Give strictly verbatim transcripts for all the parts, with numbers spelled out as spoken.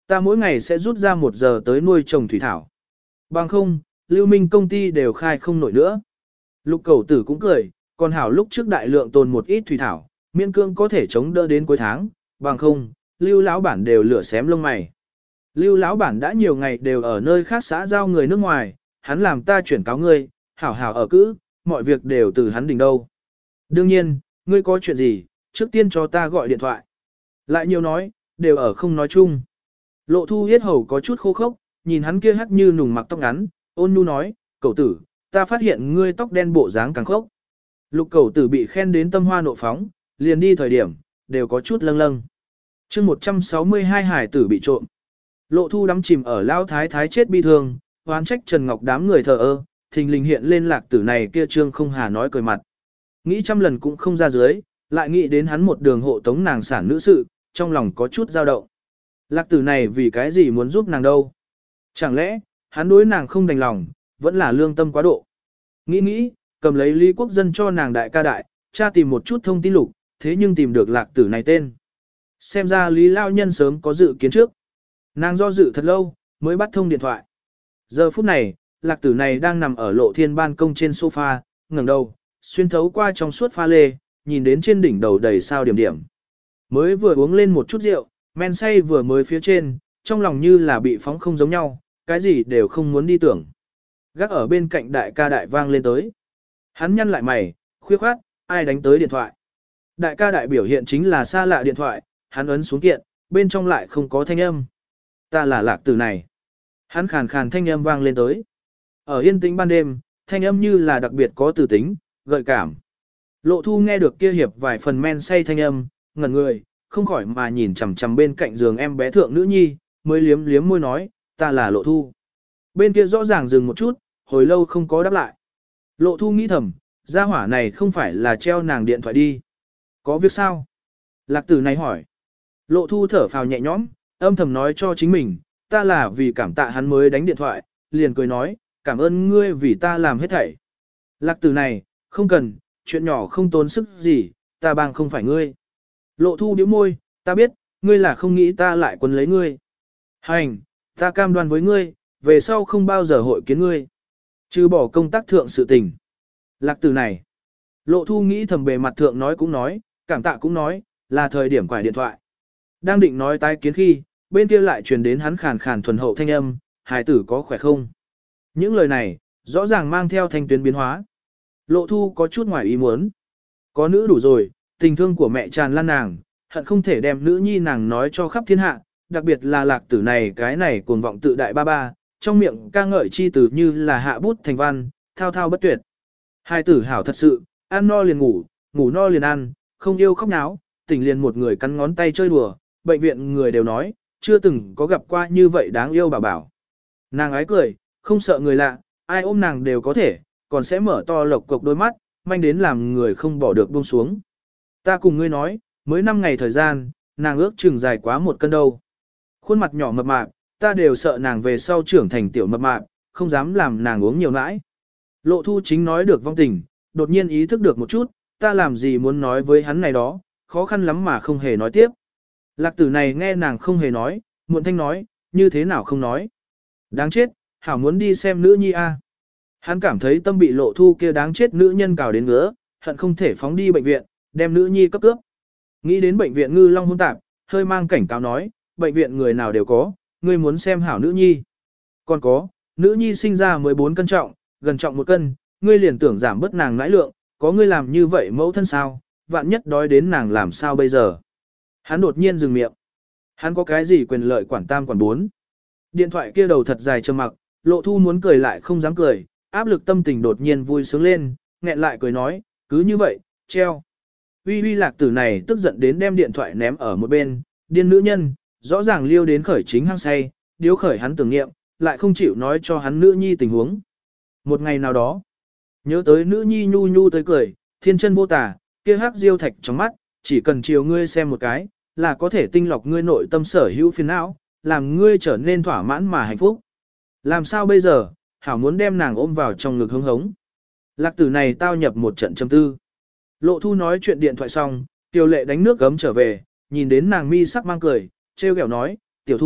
Ta mỗi ngày sẽ rút ra một giờ tới nuôi trồng thủy thảo. Bằng không, Lưu Minh công ty đều khai không nổi nữa. Lục Cẩu Tử cũng cười, còn hảo lúc trước đại lượng tồn một ít thủy thảo, miễn cương có thể chống đỡ đến cuối tháng, bằng không, Lưu lão bản đều lửa xém lông mày. Lưu lão bản đã nhiều ngày đều ở nơi khác xã giao người nước ngoài, hắn làm ta chuyển cáo ngươi, hảo hảo ở cữ, mọi việc đều từ hắn đỉnh đâu. Đương nhiên, ngươi có chuyện gì, trước tiên cho ta gọi điện thoại. Lại nhiều nói, đều ở không nói chung. Lộ Thu yết hầu có chút khô khốc, nhìn hắn kia hắt như nùng mặc tóc ngắn, ôn nhu nói, Cẩu Tử, ta phát hiện ngươi tóc đen bộ dáng càng khốc. Lục Cẩu Tử bị khen đến tâm hoa nộ phóng, liền đi thời điểm, đều có chút lâng lâng. chương một trăm sáu mươi hai hải tử bị trộm. Lộ Thu đắm chìm ở lao thái thái chết bi thương, oán trách Trần Ngọc đám người thờ ơ, thình lình hiện lên lạc tử này kia trương không hà nói cười mặt. Nghĩ trăm lần cũng không ra dưới, lại nghĩ đến hắn một đường hộ tống nàng sản nữ sự, trong lòng có chút dao động. Lạc tử này vì cái gì muốn giúp nàng đâu? Chẳng lẽ, hắn đối nàng không đành lòng, vẫn là lương tâm quá độ. Nghĩ nghĩ, cầm lấy Lý Quốc Dân cho nàng đại ca đại, tra tìm một chút thông tin lục, thế nhưng tìm được lạc tử này tên. Xem ra Lý Lao Nhân sớm có dự kiến trước. Nàng do dự thật lâu, mới bắt thông điện thoại. Giờ phút này, lạc tử này đang nằm ở lộ thiên ban công trên sofa, ngẩng đầu, xuyên thấu qua trong suốt pha lê, nhìn đến trên đỉnh đầu đầy sao điểm điểm. Mới vừa uống lên một chút rượu, men say vừa mới phía trên, trong lòng như là bị phóng không giống nhau, cái gì đều không muốn đi tưởng. Gác ở bên cạnh đại ca đại vang lên tới. Hắn nhăn lại mày, khuyết khoát, ai đánh tới điện thoại. Đại ca đại biểu hiện chính là xa lạ điện thoại, hắn ấn xuống kiện, bên trong lại không có thanh âm. Ta là lạc tử này. Hắn khàn khàn thanh âm vang lên tới. Ở yên tĩnh ban đêm, thanh âm như là đặc biệt có từ tính, gợi cảm. Lộ Thu nghe được kia hiệp vài phần men say thanh âm, ngẩn người, không khỏi mà nhìn chằm chằm bên cạnh giường em bé thượng nữ nhi, mới liếm liếm môi nói, ta là Lộ Thu. Bên kia rõ ràng dừng một chút, hồi lâu không có đáp lại. Lộ Thu nghĩ thầm, gia hỏa này không phải là treo nàng điện thoại đi. Có việc sao? Lạc tử này hỏi. Lộ Thu thở phào nhẹ nhõm, âm thầm nói cho chính mình, ta là vì cảm tạ hắn mới đánh điện thoại, liền cười nói, cảm ơn ngươi vì ta làm hết thảy. Lạc tử này, không cần, chuyện nhỏ không tốn sức gì, ta bằng không phải ngươi. Lộ Thu điếu môi, ta biết, ngươi là không nghĩ ta lại quấn lấy ngươi. Hành, ta cam đoan với ngươi, về sau không bao giờ hội kiến ngươi. Trừ bỏ công tác thượng sự tình. Lạc tử này. Lộ Thu nghĩ thầm bề mặt thượng nói cũng nói, cảm tạ cũng nói, là thời điểm quải điện thoại. Đang định nói tái kiến khi, bên kia lại truyền đến hắn khàn khàn thuần hậu thanh âm, hài tử có khỏe không? Những lời này, rõ ràng mang theo thanh tuyến biến hóa. Lộ Thu có chút ngoài ý muốn. Có nữ đủ rồi, tình thương của mẹ tràn lan nàng, hận không thể đem nữ nhi nàng nói cho khắp thiên hạ, đặc biệt là lạc tử này cái này cuồng vọng tự đại ba ba, trong miệng ca ngợi chi từ như là hạ bút thành văn, thao thao bất tuyệt. Hai tử hảo thật sự, ăn no liền ngủ, ngủ no liền ăn, không yêu khóc náo, tỉnh liền một người cắn ngón tay chơi đùa, bệnh viện người đều nói, chưa từng có gặp qua như vậy đáng yêu bảo bảo. Nàng ái cười, không sợ người lạ, ai ôm nàng đều có thể, còn sẽ mở to lộc cộc đôi mắt, manh đến làm người không bỏ được buông xuống. Ta cùng ngươi nói, mới năm ngày thời gian, nàng ước chừng dài quá một cân đâu. Khuôn mặt nhỏ mập mạp, ta đều sợ nàng về sau trưởng thành tiểu mập mạp, không dám làm nàng uống nhiều nãi. Lộ Thu chính nói được vong tình, đột nhiên ý thức được một chút, ta làm gì muốn nói với hắn này đó, khó khăn lắm mà không hề nói tiếp. Lạc tử này nghe nàng không hề nói, muộn thanh nói, như thế nào không nói. Đáng chết, hảo muốn đi xem nữ nhi a. Hắn cảm thấy tâm bị Lộ Thu kia đáng chết nữ nhân cào đến ngứa, hận không thể phóng đi bệnh viện, đem nữ nhi cấp cướp. Nghĩ đến bệnh viện ngư long hôn tạp, hơi mang cảnh cáo nói, bệnh viện người nào đều có, ngươi muốn xem hảo nữ nhi. Còn có, nữ nhi sinh ra mười bốn cân trọng, gần trọng một cân, ngươi liền tưởng giảm bớt nàng nãi lượng, có ngươi làm như vậy mẫu thân sao, vạn nhất đói đến nàng làm sao bây giờ. Hắn đột nhiên dừng miệng. Hắn có cái gì quyền lợi quản tam quản bốn. Điện thoại kia đầu thật dài trầm mặc, Lộ Thu muốn cười lại không dám cười, áp lực tâm tình đột nhiên vui sướng lên, nghẹn lại cười nói, cứ như vậy, treo. Uy uy lạc tử này tức giận đến đem điện thoại ném ở một bên, điên nữ nhân, rõ ràng liêu đến khởi chính hăng say, điếu khởi hắn tưởng nghiệm, lại không chịu nói cho hắn nữ nhi tình huống. Một ngày nào đó, nhớ tới nữ nhi nhu nhu tới cười, thiên chân vô tả, kia hắc diêu thạch trong mắt, chỉ cần chiều ngươi xem một cái, là có thể tinh lọc ngươi nội tâm sở hữu phiền não, làm ngươi trở nên thỏa mãn mà hạnh phúc. Làm sao bây giờ, hảo muốn đem nàng ôm vào trong ngực hứng hống. Lạc tử này tao nhập một trận châm tư. Lộ Thu nói chuyện điện thoại xong, Tiểu Lệ đánh nước gấm trở về, nhìn đến nàng mi sắc mang cười, trêu ghẹo nói, tiểu Thu,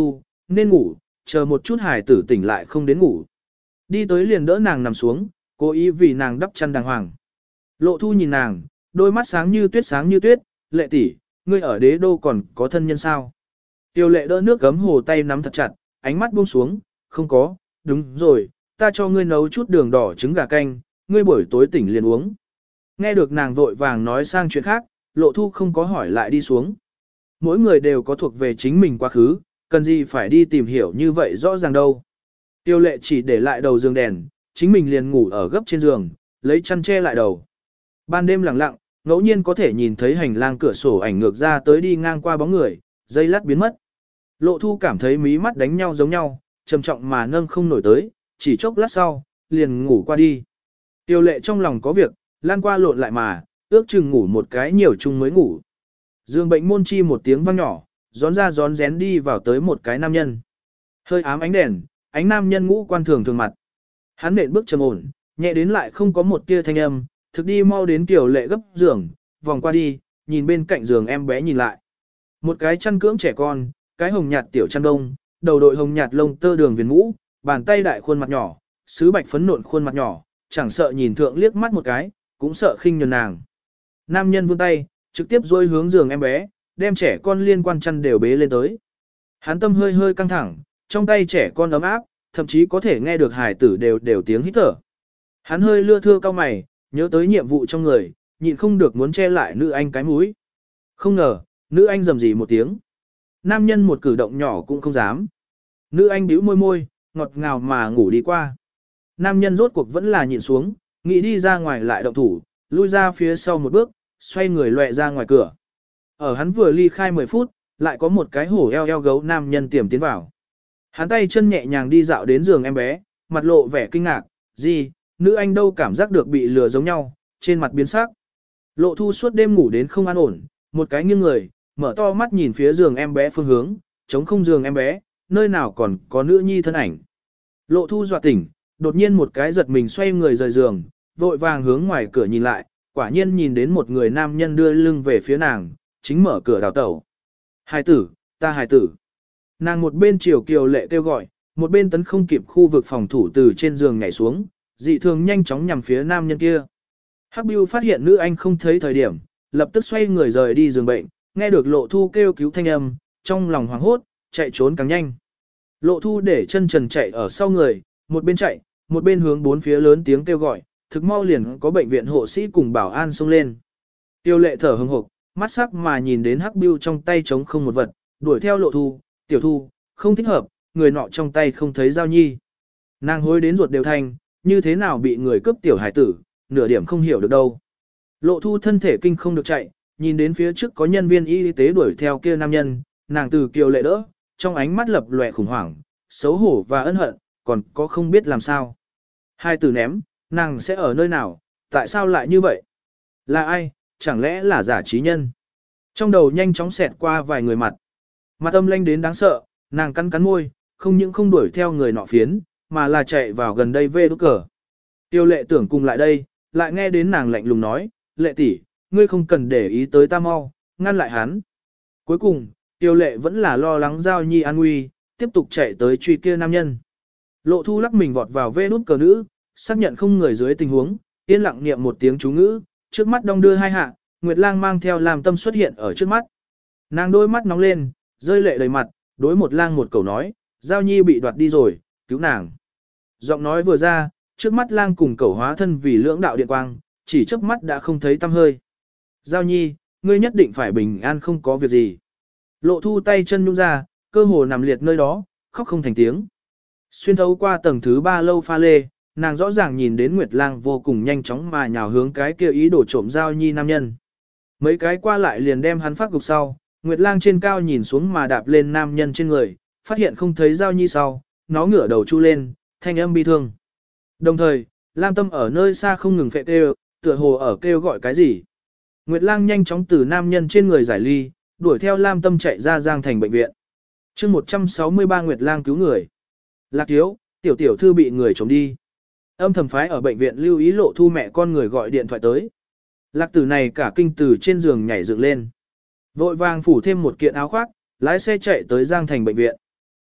nên ngủ, chờ một chút hài tử tỉnh lại không đến ngủ. Đi tới liền đỡ nàng nằm xuống, cố ý vì nàng đắp chăn đàng hoàng. Lộ Thu nhìn nàng, đôi mắt sáng như tuyết sáng như tuyết, lệ tỷ, ngươi ở đế đô còn có thân nhân sao? Tiêu lệ đỡ nước gấm hồ tay nắm thật chặt, ánh mắt buông xuống, không có, đúng rồi, ta cho ngươi nấu chút đường đỏ trứng gà canh, ngươi buổi tối tỉnh liền uống. Nghe được nàng vội vàng nói sang chuyện khác, Lộ Thu không có hỏi lại đi xuống. Mỗi người đều có thuộc về chính mình quá khứ, cần gì phải đi tìm hiểu như vậy rõ ràng đâu. Tiêu lệ chỉ để lại đầu giường đèn, chính mình liền ngủ ở gấp trên giường, lấy chăn che lại đầu. Ban đêm lặng lặng, ngẫu nhiên có thể nhìn thấy hành lang cửa sổ ảnh ngược ra tới đi ngang qua bóng người, dây lát biến mất. Lộ Thu cảm thấy mí mắt đánh nhau giống nhau, trầm trọng mà nâng không nổi tới, chỉ chốc lát sau, liền ngủ qua đi. Tiêu lệ trong lòng có việc, lan qua lộn lại mà, ước chừng ngủ một cái nhiều chung mới ngủ. Dương bệnh môn chi một tiếng vang nhỏ, gión ra gión rén đi vào tới một cái nam nhân. Hơi ám ánh đèn, ánh nam nhân ngũ quan thường thường mặt. Hắn nện bước trầm ổn, nhẹ đến lại không có một tia thanh âm, thực đi mau đến tiểu lệ gấp giường, vòng qua đi, nhìn bên cạnh giường em bé nhìn lại. Một cái chăn cưỡng trẻ con, cái hồng nhạt tiểu chăn đông, đầu đội hồng nhạt lông tơ đường viền mũ, bàn tay đại khuôn mặt nhỏ, sứ bạch phấn nộn khuôn mặt nhỏ, chẳng sợ nhìn thượng liếc mắt một cái, cũng sợ khinh nhường nàng. Nam nhân vươn tay, trực tiếp dôi hướng giường em bé, đem trẻ con liên quan chăn đều bế lên tới. Hắn tâm hơi hơi căng thẳng, trong tay trẻ con ấm áp, thậm chí có thể nghe được hài tử đều đều tiếng hít thở. Hắn hơi lưa thưa cao mày, nhớ tới nhiệm vụ trong người, nhịn không được muốn che lại nữ anh cái mũi. Không ngờ, nữ anh rầm rì một tiếng. Nam nhân một cử động nhỏ cũng không dám. Nữ anh bĩu môi môi, ngọt ngào mà ngủ đi qua. Nam nhân rốt cuộc vẫn là nhịn xuống, nghĩ đi ra ngoài lại động thủ, lui ra phía sau một bước, xoay người loẹ ra ngoài cửa. Ở hắn vừa ly khai mười phút, lại có một cái hổ eo eo gấu nam nhân tiềm tiến vào. Hắn tay chân nhẹ nhàng đi dạo đến giường em bé, mặt lộ vẻ kinh ngạc, gì, nữ anh đâu cảm giác được bị lừa giống nhau, trên mặt biến sắc. Lộ Thu suốt đêm ngủ đến không an ổn, một cái nghiêng người, mở to mắt nhìn phía giường em bé phương hướng, chống không giường em bé, nơi nào còn có nữ nhi thân ảnh. Lộ Thu dọa tỉnh, đột nhiên một cái giật mình xoay người rời giường, vội vàng hướng ngoài cửa nhìn lại, quả nhiên nhìn đến một người nam nhân đưa lưng về phía nàng, chính mở cửa đào tẩu. Hài tử, ta hài tử. Nàng một bên chiều kiều lệ kêu gọi, một bên tấn không kịp khu vực phòng thủ từ trên giường nhảy xuống, dị thường nhanh chóng nhằm phía nam nhân kia. Hắc Bưu phát hiện nữ anh không thấy thời điểm, lập tức xoay người rời đi giường bệnh, nghe được Lộ Thu kêu cứu thanh âm, trong lòng hoảng hốt, chạy trốn càng nhanh. Lộ Thu để chân trần chạy ở sau người, một bên chạy, một bên hướng bốn phía lớn tiếng kêu gọi, thực mau liền có bệnh viện hộ sĩ cùng bảo an xông lên. Tiêu lệ thở hừng hực, mắt sắc mà nhìn đến Hắc Bưu trong tay trống không một vật, đuổi theo Lộ Thu, tiểu Thu, không thích hợp, người nọ trong tay không thấy Giao Nhi. Nàng hối đến ruột đều thành, như thế nào bị người cướp tiểu hải tử, nửa điểm không hiểu được đâu. Lộ Thu thân thể kinh không được chạy, nhìn đến phía trước có nhân viên y tế đuổi theo kia nam nhân, nàng từ kiều lệ đỡ, trong ánh mắt lập lòe khủng hoảng, xấu hổ và ân hận, còn có không biết làm sao. Hai từ ném, nàng sẽ ở nơi nào, tại sao lại như vậy? Là ai, chẳng lẽ là giả trí nhân? Trong đầu nhanh chóng xẹt qua vài người mặt. Mặt âm lanh đến đáng sợ, nàng cắn cắn môi, không những không đuổi theo người nọ phiến, mà là chạy vào gần đây vê đút cờ. Tiêu lệ tưởng cùng lại đây, lại nghe đến nàng lạnh lùng nói, lệ tỷ, ngươi không cần để ý tới ta mau, ngăn lại hắn. Cuối cùng, tiêu lệ vẫn là lo lắng Giao Nhi an nguy, tiếp tục chạy tới truy kia nam nhân. Lộ Thu lắc mình vọt vào vê nút cờ nữ, xác nhận không người dưới tình huống, yên lặng niệm một tiếng chú ngữ, trước mắt đong đưa hai hạ, Nguyệt Lang mang theo làm tâm xuất hiện ở trước mắt. Nàng đôi mắt nóng lên, rơi lệ đầy mặt, đối một lang một cầu nói, Giao Nhi bị đoạt đi rồi, cứu nàng. Giọng nói vừa ra, trước mắt lang cùng cầu hóa thân vì lưỡng đạo điện quang, chỉ chớp mắt đã không thấy tăm hơi. Giao Nhi, ngươi nhất định phải bình an không có việc gì. Lộ Thu tay chân nhung ra, cơ hồ nằm liệt nơi đó, khóc không thành tiếng. Xuyên thấu qua tầng thứ ba lâu pha lê, nàng rõ ràng nhìn đến Nguyệt Lang vô cùng nhanh chóng mà nhào hướng cái kia ý đồ trộm Giao Nhi nam nhân. Mấy cái qua lại liền đem hắn phát gục sau, Nguyệt Lang trên cao nhìn xuống mà đạp lên nam nhân trên người, phát hiện không thấy Giao Nhi sau, nó ngửa đầu chu lên, thanh âm bi thương. Đồng thời, Lam Tâm ở nơi xa không ngừng phệ kêu, tựa hồ ở kêu gọi cái gì. Nguyệt Lang nhanh chóng từ nam nhân trên người giải ly, đuổi theo Lam Tâm chạy ra Giang Thành bệnh viện. Chương một trăm sáu mươi ba Nguyệt Lang cứu người. Lạc thiếu, tiểu tiểu thư bị người trộm đi. Âm thầm phái ở bệnh viện lưu ý Lộ Thu mẹ con người gọi điện thoại tới. Lạc tử này cả kinh từ trên giường nhảy dựng lên. Vội vàng phủ thêm một kiện áo khoác, lái xe chạy tới Giang Thành bệnh viện.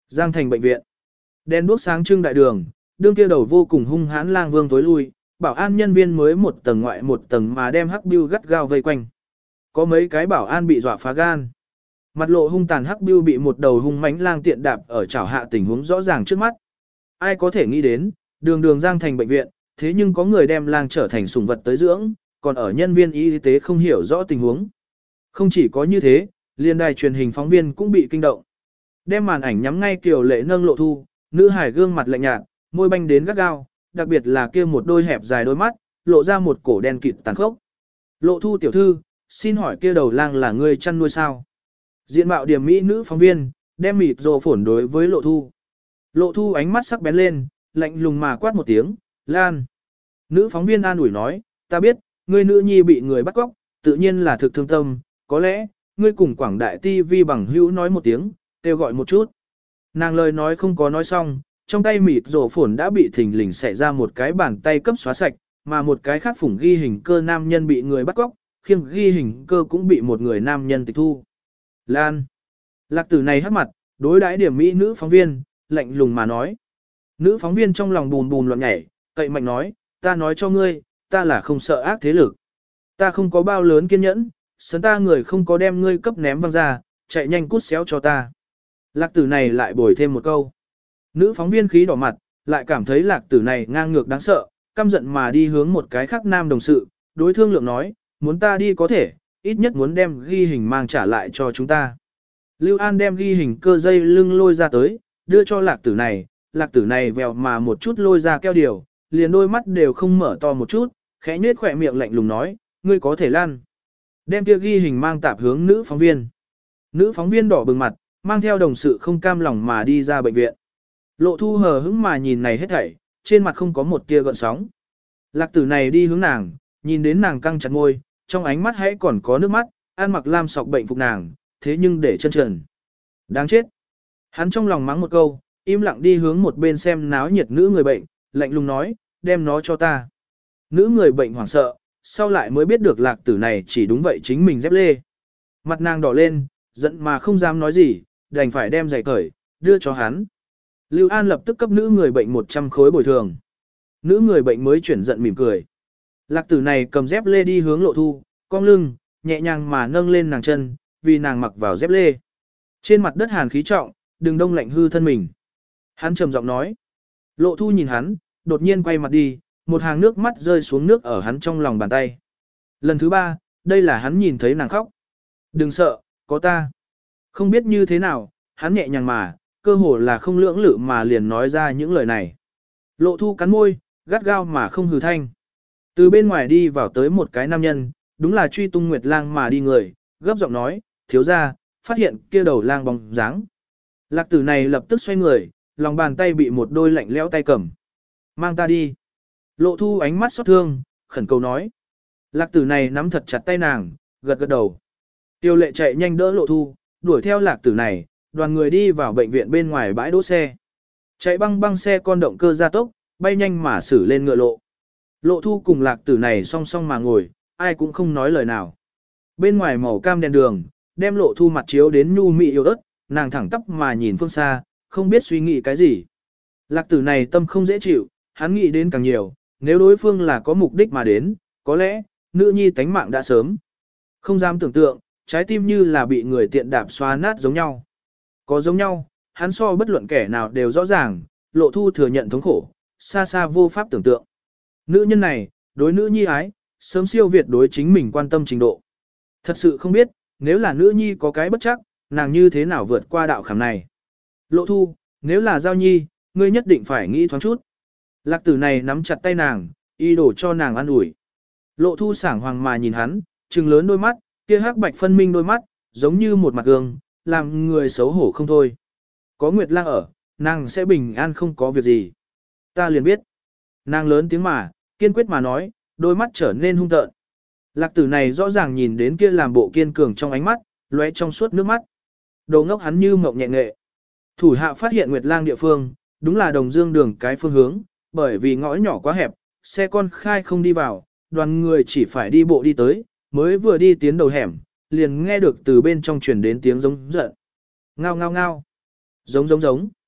Giang thành bệnh viện. Đèn đuốc sáng trưng đại đường, đương kia đầu vô cùng hung hãn lang vương tối lui, bảo an nhân viên mới một tầng ngoại một tầng mà đem Hắc Bưu gắt gao vây quanh. Có mấy cái bảo an bị dọa phá gan. Mặt lộ hung tàn Hắc Bưu bị một đầu hung mãnh lang tiện đạp ở chảo hạ tình huống rõ ràng trước mắt. Ai có thể nghĩ đến, đường đường Giang thành bệnh viện, thế nhưng có người đem lang trở thành sủng vật tới dưỡng, còn ở nhân viên y tế không hiểu rõ tình huống. Không chỉ có như thế, liên đài truyền hình phóng viên cũng bị kinh động. Đem màn ảnh nhắm ngay Kiều Lệ nâng Lộ Thu, nữ hải gương mặt lạnh nhạt, môi banh đến gắt gao, đặc biệt là kia một đôi hẹp dài đôi mắt, lộ ra một cổ đen kịt tàn khốc. Lộ Thu tiểu thư, xin hỏi kia đầu lang là ngươi chăn nuôi sao? Diện mạo điểm mỹ nữ phóng viên, đem mịt rồ phổn đối với Lộ Thu. Lộ Thu ánh mắt sắc bén lên, lạnh lùng mà quát một tiếng, Lan. Nữ phóng viên an ủi nói, ta biết, ngươi nữ nhi bị người bắt cóc, tự nhiên là thực thương tâm, có lẽ, ngươi cùng quảng đại ti vi bằng hữu nói một tiếng, kêu gọi một chút. Nàng lời nói không có nói xong, trong tay mịt rổ phổn đã bị thình lình xẻ ra một cái bàn tay cấp xóa sạch, mà một cái khác phủng ghi hình cơ nam nhân bị người bắt cóc, khiêng ghi hình cơ cũng bị một người nam nhân tịch thu. Lan. Lạc tử này hắc mặt, đối đãi điểm mỹ nữ phóng viên, lạnh lùng mà nói. Nữ phóng viên trong lòng bùn bùn loạn nhảy, cậy mạnh nói, ta nói cho ngươi, ta là không sợ ác thế lực. Ta không có bao lớn kiên nhẫn, sớm ta người không có đem ngươi cấp ném văng ra, chạy nhanh cút xéo cho ta. Lạc tử này lại bồi thêm một câu. Nữ phóng viên khí đỏ mặt, lại cảm thấy lạc tử này ngang ngược đáng sợ, căm giận mà đi hướng một cái khác nam đồng sự, đối thương lượng nói, muốn ta đi có thể, ít nhất muốn đem ghi hình mang trả lại cho chúng ta. Lưu An đem ghi hình cơ dây lưng lôi ra tới, đưa cho lạc tử này, lạc tử này vèo mà một chút lôi ra keo điều, liền đôi mắt đều không mở to một chút, khẽ nhếch khỏe miệng lạnh lùng nói, ngươi có thể lăn. Đem kia ghi hình mang tạp hướng nữ phóng viên. Nữ phóng viên đỏ bừng mặt, mang theo đồng sự không cam lòng mà đi ra bệnh viện. Lộ Thu hờ hững mà nhìn này hết thảy, trên mặt không có một tia gợn sóng. Lạc tử này đi hướng nàng, nhìn đến nàng căng chặt môi, trong ánh mắt hãy còn có nước mắt, ăn mặc lam sọc bệnh phục nàng, thế nhưng để chân trần. Đáng chết. Hắn trong lòng mắng một câu, im lặng đi hướng một bên xem náo nhiệt nữ người bệnh, lạnh lùng nói, đem nó cho ta. Nữ người bệnh hoảng sợ, sau lại mới biết được lạc tử này chỉ đúng vậy chính mình dép lê. Mặt nàng đỏ lên, giận mà không dám nói gì, đành phải đem giày cởi, đưa cho hắn. Lưu An lập tức cấp nữ người bệnh một trăm khối bồi thường. Nữ người bệnh mới chuyển giận mỉm cười. Lạc tử này cầm dép lê đi hướng Lộ Thu, cong lưng, nhẹ nhàng mà nâng lên nàng chân, vì nàng mặc vào dép lê. Trên mặt đất hàn khí trọng, đừng đông lạnh hư thân mình. Hắn trầm giọng nói. Lộ Thu nhìn hắn, đột nhiên quay mặt đi, một hàng nước mắt rơi xuống nước ở hắn trong lòng bàn tay. Lần thứ ba, đây là hắn nhìn thấy nàng khóc. Đừng sợ, có ta. Không biết như thế nào, hắn nhẹ nhàng mà, cơ hồ là không lưỡng lự mà liền nói ra những lời này. Lộ Thu cắn môi, gắt gao mà không hừ thanh. Từ bên ngoài đi vào tới một cái nam nhân, đúng là truy tung Nguyệt Lang mà đi người, gấp giọng nói, thiếu ra, phát hiện kia đầu lang bóng dáng. Lạc tử này lập tức xoay người, lòng bàn tay bị một đôi lạnh lẽo tay cầm. Mang ta đi. Lộ Thu ánh mắt xót thương, khẩn cầu nói. Lạc tử này nắm thật chặt tay nàng, gật gật đầu. Tiêu Lệ chạy nhanh đỡ Lộ Thu, đuổi theo lạc tử này, đoàn người đi vào bệnh viện bên ngoài bãi đỗ xe. Chạy băng băng xe con động cơ gia tốc, bay nhanh mà xử lên ngựa lộ. Lộ Thu cùng lạc tử này song song mà ngồi, ai cũng không nói lời nào. Bên ngoài màu cam đèn đường, đem Lộ Thu mặt chiếu đến nhu mị yếu ớt, nàng thẳng tắp mà nhìn phương xa, không biết suy nghĩ cái gì. Lạc tử này tâm không dễ chịu, hắn nghĩ đến càng nhiều, nếu đối phương là có mục đích mà đến, có lẽ, nữ nhi tánh mạng đã sớm. Không dám tưởng tượng, trái tim như là bị người tiện đạp xóa nát giống nhau. Có giống nhau, hắn so bất luận kẻ nào đều rõ ràng, Lộ Thu thừa nhận thống khổ, xa xa vô pháp tưởng tượng. Nữ nhân này, đối nữ nhi ái, sớm siêu việt đối chính mình quan tâm trình độ. Thật sự không biết, nếu là nữ nhi có cái bất chắc, nàng như thế nào vượt qua đạo khảm này. Lộ Thu, nếu là Giao Nhi, ngươi nhất định phải nghĩ thoáng chút. Lạc tử này nắm chặt tay nàng, y đổ cho nàng ăn ủi. Lộ Thu sảng hoàng mà nhìn hắn, trừng lớn đôi mắt, kia hắc bạch phân minh đôi mắt, giống như một mặt gương, làm người xấu hổ không thôi. Có Nguyệt Lang ở, nàng sẽ bình an không có việc gì. Ta liền biết. Nàng lớn tiếng mà, kiên quyết mà nói, đôi mắt trở nên hung tợn. Lạc tử này rõ ràng nhìn đến kia làm bộ kiên cường trong ánh mắt, lóe trong suốt nước mắt. Đầu ngốc hắn như mộng nhẹ nghệ. Thủ hạ phát hiện Nguyệt Lang địa phương, đúng là Đồng Dương đường cái phương hướng, bởi vì ngõ nhỏ quá hẹp, xe con khai không đi vào, đoàn người chỉ phải đi bộ đi tới, mới vừa đi tiến đầu hẻm, liền nghe được từ bên trong truyền đến tiếng giống giận. Ngao ngao ngao. Giống giống giống.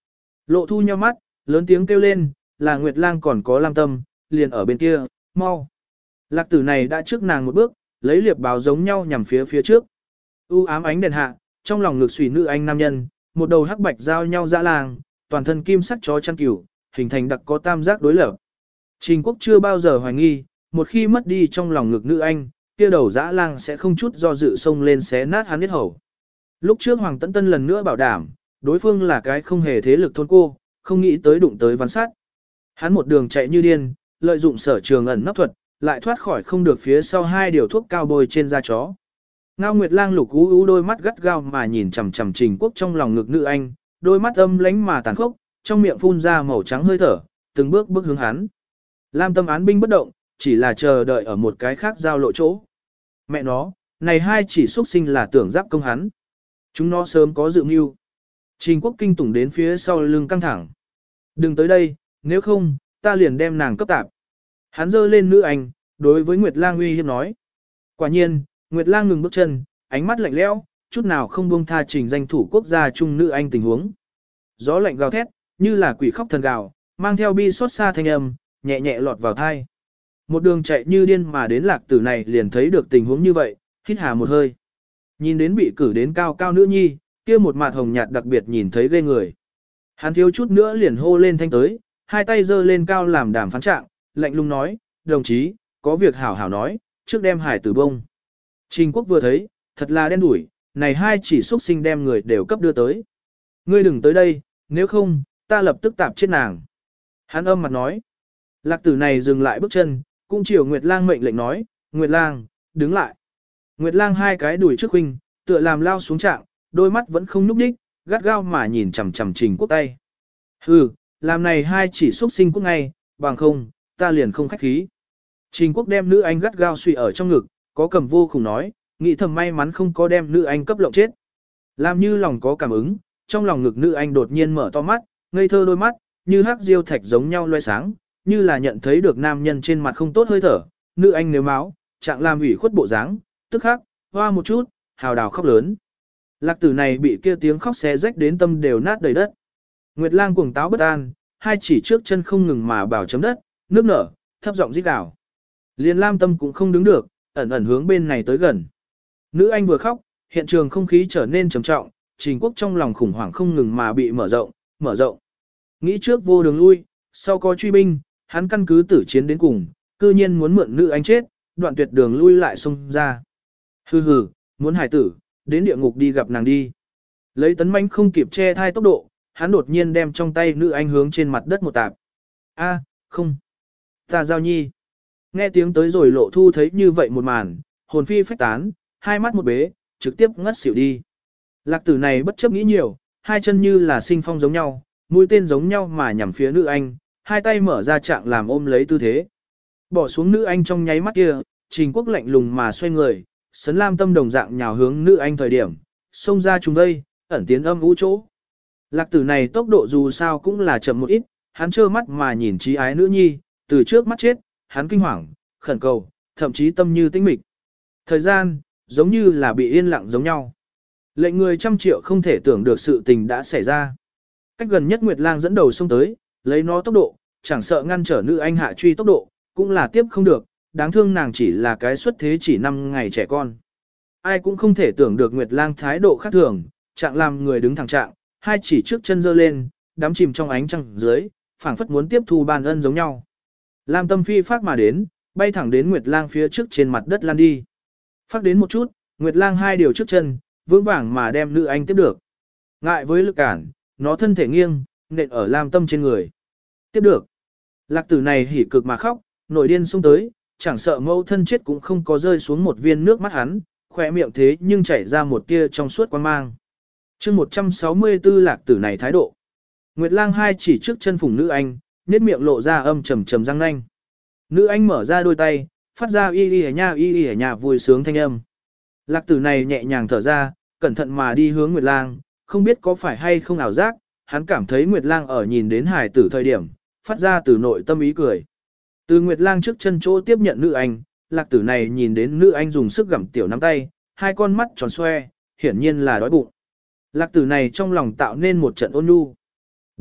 Lộ thu nheo mắt, lớn tiếng kêu lên, là Nguyệt Lang còn có Lam Tâm, liền ở bên kia, mau. Lạc tử này đã trước nàng một bước, lấy liệp báo giống nhau nhằm phía phía trước. U ám ánh đèn hạ, trong lòng ngực xùy nữ anh nam nhân, một đầu hắc bạch giao nhau dã làng, toàn thân kim sắc chó chăn cừu, hình thành đặc có tam giác đối lập. Trình Quốc chưa bao giờ hoài nghi, một khi mất đi trong lòng ngực nữ anh, kia đầu dã lang sẽ không chút do dự xông lên xé nát hắn huyết hầu. Lúc trước Hoàng Tấn Tân lần nữa bảo đảm, đối phương là cái không hề thế lực thôn cô, không nghĩ tới đụng tới văn sát. Hắn một đường chạy như điên, lợi dụng sở trường ẩn nấp thuật, lại thoát khỏi không được phía sau hai điều thuốc cao bôi trên da chó. Ngao Nguyệt Lang lục ú ú đôi mắt gắt gao mà nhìn chằm chằm Trình Quốc trong lòng ngực nữ anh, đôi mắt âm lánh mà tàn khốc, trong miệng phun ra màu trắng hơi thở, từng bước bước hướng hắn. Lam Tâm án binh bất động, chỉ là chờ đợi ở một cái khác giao lộ chỗ. Mẹ nó, này hai chỉ xuất sinh là tưởng giáp công hắn. Chúng nó sớm có dự mưu. Trình Quốc kinh tủng đến phía sau lưng căng thẳng. Đừng tới đây, nếu không, ta liền đem nàng cấp tạp. Hắn giơ lên nữ anh, đối với Nguyệt Lang uy hiếp nói. Quả nhiên, Nguyệt Lang ngừng bước chân, ánh mắt lạnh lẽo, chút nào không buông tha Trình danh thủ quốc gia trung nữ anh tình huống. Gió lạnh gào thét, như là quỷ khóc thần gào, mang theo bi xót xa thanh âm, nhẹ nhẹ lọt vào tai. Một đường chạy như điên mà đến Lạc Tử này liền thấy được tình huống như vậy, hít hà một hơi. Nhìn đến bị cử đến cao cao nữ nhi, kia một mặt hồng nhạt đặc biệt nhìn thấy ghê người. Hắn thiếu chút nữa liền hô lên thanh tới, hai tay giơ lên cao làm đàm phán trạng, lạnh lùng nói, đồng chí, có việc hảo hảo nói, trước đem hải tử bông. Trình Quốc vừa thấy, thật là đen đủi, này hai chỉ xuất sinh đem người đều cấp đưa tới. Ngươi đừng tới đây, nếu không, ta lập tức tạp chết nàng. Hắn âm mặt nói. Lạc tử này dừng lại bước chân, cũng chiều Nguyệt Lang mệnh lệnh nói, Nguyệt Lang, đứng lại. Nguyệt Lang hai cái đùi trước huynh, tựa làm lao xuống trạng, đôi mắt vẫn không nhúc nhích, gắt gao mà nhìn chằm chằm Trình Quốc tay. Hừ, làm này hai chỉ xuất sinh quốc ngay, bằng không, ta liền không khách khí. Trình Quốc đem nữ anh gắt gao suy ở trong ngực, có cầm vô cùng nói, nghĩ thầm may mắn không có đem nữ anh cấp lộng chết. Làm như lòng có cảm ứng, trong lòng ngực nữ anh đột nhiên mở to mắt, ngây thơ đôi mắt, như hắc diêu thạch giống nhau loe sáng, như là nhận thấy được nam nhân trên mặt không tốt hơi thở, nữ anh nếu máu, trạng làm ủy khuất bộ dáng, tức khắc, hoa một chút, hào đào khóc lớn. Lạc tử này bị kia tiếng khóc xé rách đến tâm đều nát đầy đất. Nguyệt Lang cuồng táo bất an, hai chỉ trước chân không ngừng mà bảo chấm đất, nước nở, thấp giọng rít gào. Liên Lam Tâm cũng không đứng được, ẩn ẩn hướng bên này tới gần. Nữ anh vừa khóc, hiện trường không khí trở nên trầm trọng, Trình Quốc trong lòng khủng hoảng không ngừng mà bị mở rộng, mở rộng. Nghĩ trước vô đường lui, sau có truy binh, hắn căn cứ tử chiến đến cùng, cư nhiên muốn mượn nữ anh chết, đoạn tuyệt đường lui lại xông ra. Hừ hừ, muốn hải tử, đến địa ngục đi gặp nàng đi. Lấy tấn manh không kịp che thai tốc độ, hắn đột nhiên đem trong tay nữ anh hướng trên mặt đất một tạp. A, không. Ta giao nhi. Nghe tiếng tới rồi Lộ Thu thấy như vậy một màn, hồn phi phách tán, hai mắt một bế, trực tiếp ngất xỉu đi. Lạc tử này bất chấp nghĩ nhiều, hai chân như là sinh phong giống nhau, mũi tên giống nhau mà nhằm phía nữ anh, hai tay mở ra trạng làm ôm lấy tư thế. Bỏ xuống nữ anh trong nháy mắt kia, Trình Quốc lạnh lùng mà xoay người, sấn Lam Tâm đồng dạng nhào hướng nữ anh thời điểm, xông ra trùng đây, ẩn tiến âm vũ chỗ. Lạc tử này tốc độ dù sao cũng là chậm một ít, hắn trơ mắt mà nhìn trí ái nữ nhi, từ trước mắt chết, hắn kinh hoàng, khẩn cầu, thậm chí tâm như tĩnh mịch. Thời gian, giống như là bị yên lặng giống nhau. Lệnh người trăm triệu không thể tưởng được sự tình đã xảy ra. Cách gần nhất Nguyệt Lang dẫn đầu xông tới, lấy nó tốc độ, chẳng sợ ngăn trở nữ anh hạ truy tốc độ, cũng là tiếp không được, đáng thương nàng chỉ là cái xuất thế chỉ năm ngày trẻ con. Ai cũng không thể tưởng được Nguyệt Lang thái độ khác thường, trạng làm người đứng thẳng trạng, hai chỉ trước chân giơ lên, đắm chìm trong ánh trăng dưới, phảng phất muốn tiếp thu ban ân giống nhau. Lam Tâm phi phát mà đến, bay thẳng đến Nguyệt Lang phía trước trên mặt đất lan đi. Phát đến một chút, Nguyệt Lang hai điều trước chân, vững vàng mà đem nữ anh tiếp được. Ngại với lực cản, nó thân thể nghiêng, nện ở Lam Tâm trên người. Tiếp được. Lạc tử này hỉ cực mà khóc, nổi điên xông tới, chẳng sợ mẫu thân chết cũng không có rơi xuống một viên nước mắt hắn, khỏe miệng thế nhưng chảy ra một tia trong suốt quang mang. chương một trăm sáu mươi tư Lạc tử này thái độ. Nguyệt Lang hai chỉ trước chân phủng nữ anh, nét miệng lộ ra âm trầm trầm răng nanh. Nữ anh mở ra đôi tay, phát ra y y nha y y nha vui sướng thanh âm. Lạc tử này nhẹ nhàng thở ra, cẩn thận mà đi hướng Nguyệt Lang, không biết có phải hay không ảo giác, hắn cảm thấy Nguyệt Lang ở nhìn đến hải tử thời điểm, phát ra từ nội tâm ý cười. Từ Nguyệt Lang trước chân chỗ tiếp nhận nữ anh, Lạc tử này nhìn đến nữ anh dùng sức gặm tiểu nắm tay, hai con mắt tròn xoe, hiển nhiên là đói bụng. Lạc tử này trong lòng tạo nên một trận ôn nhu.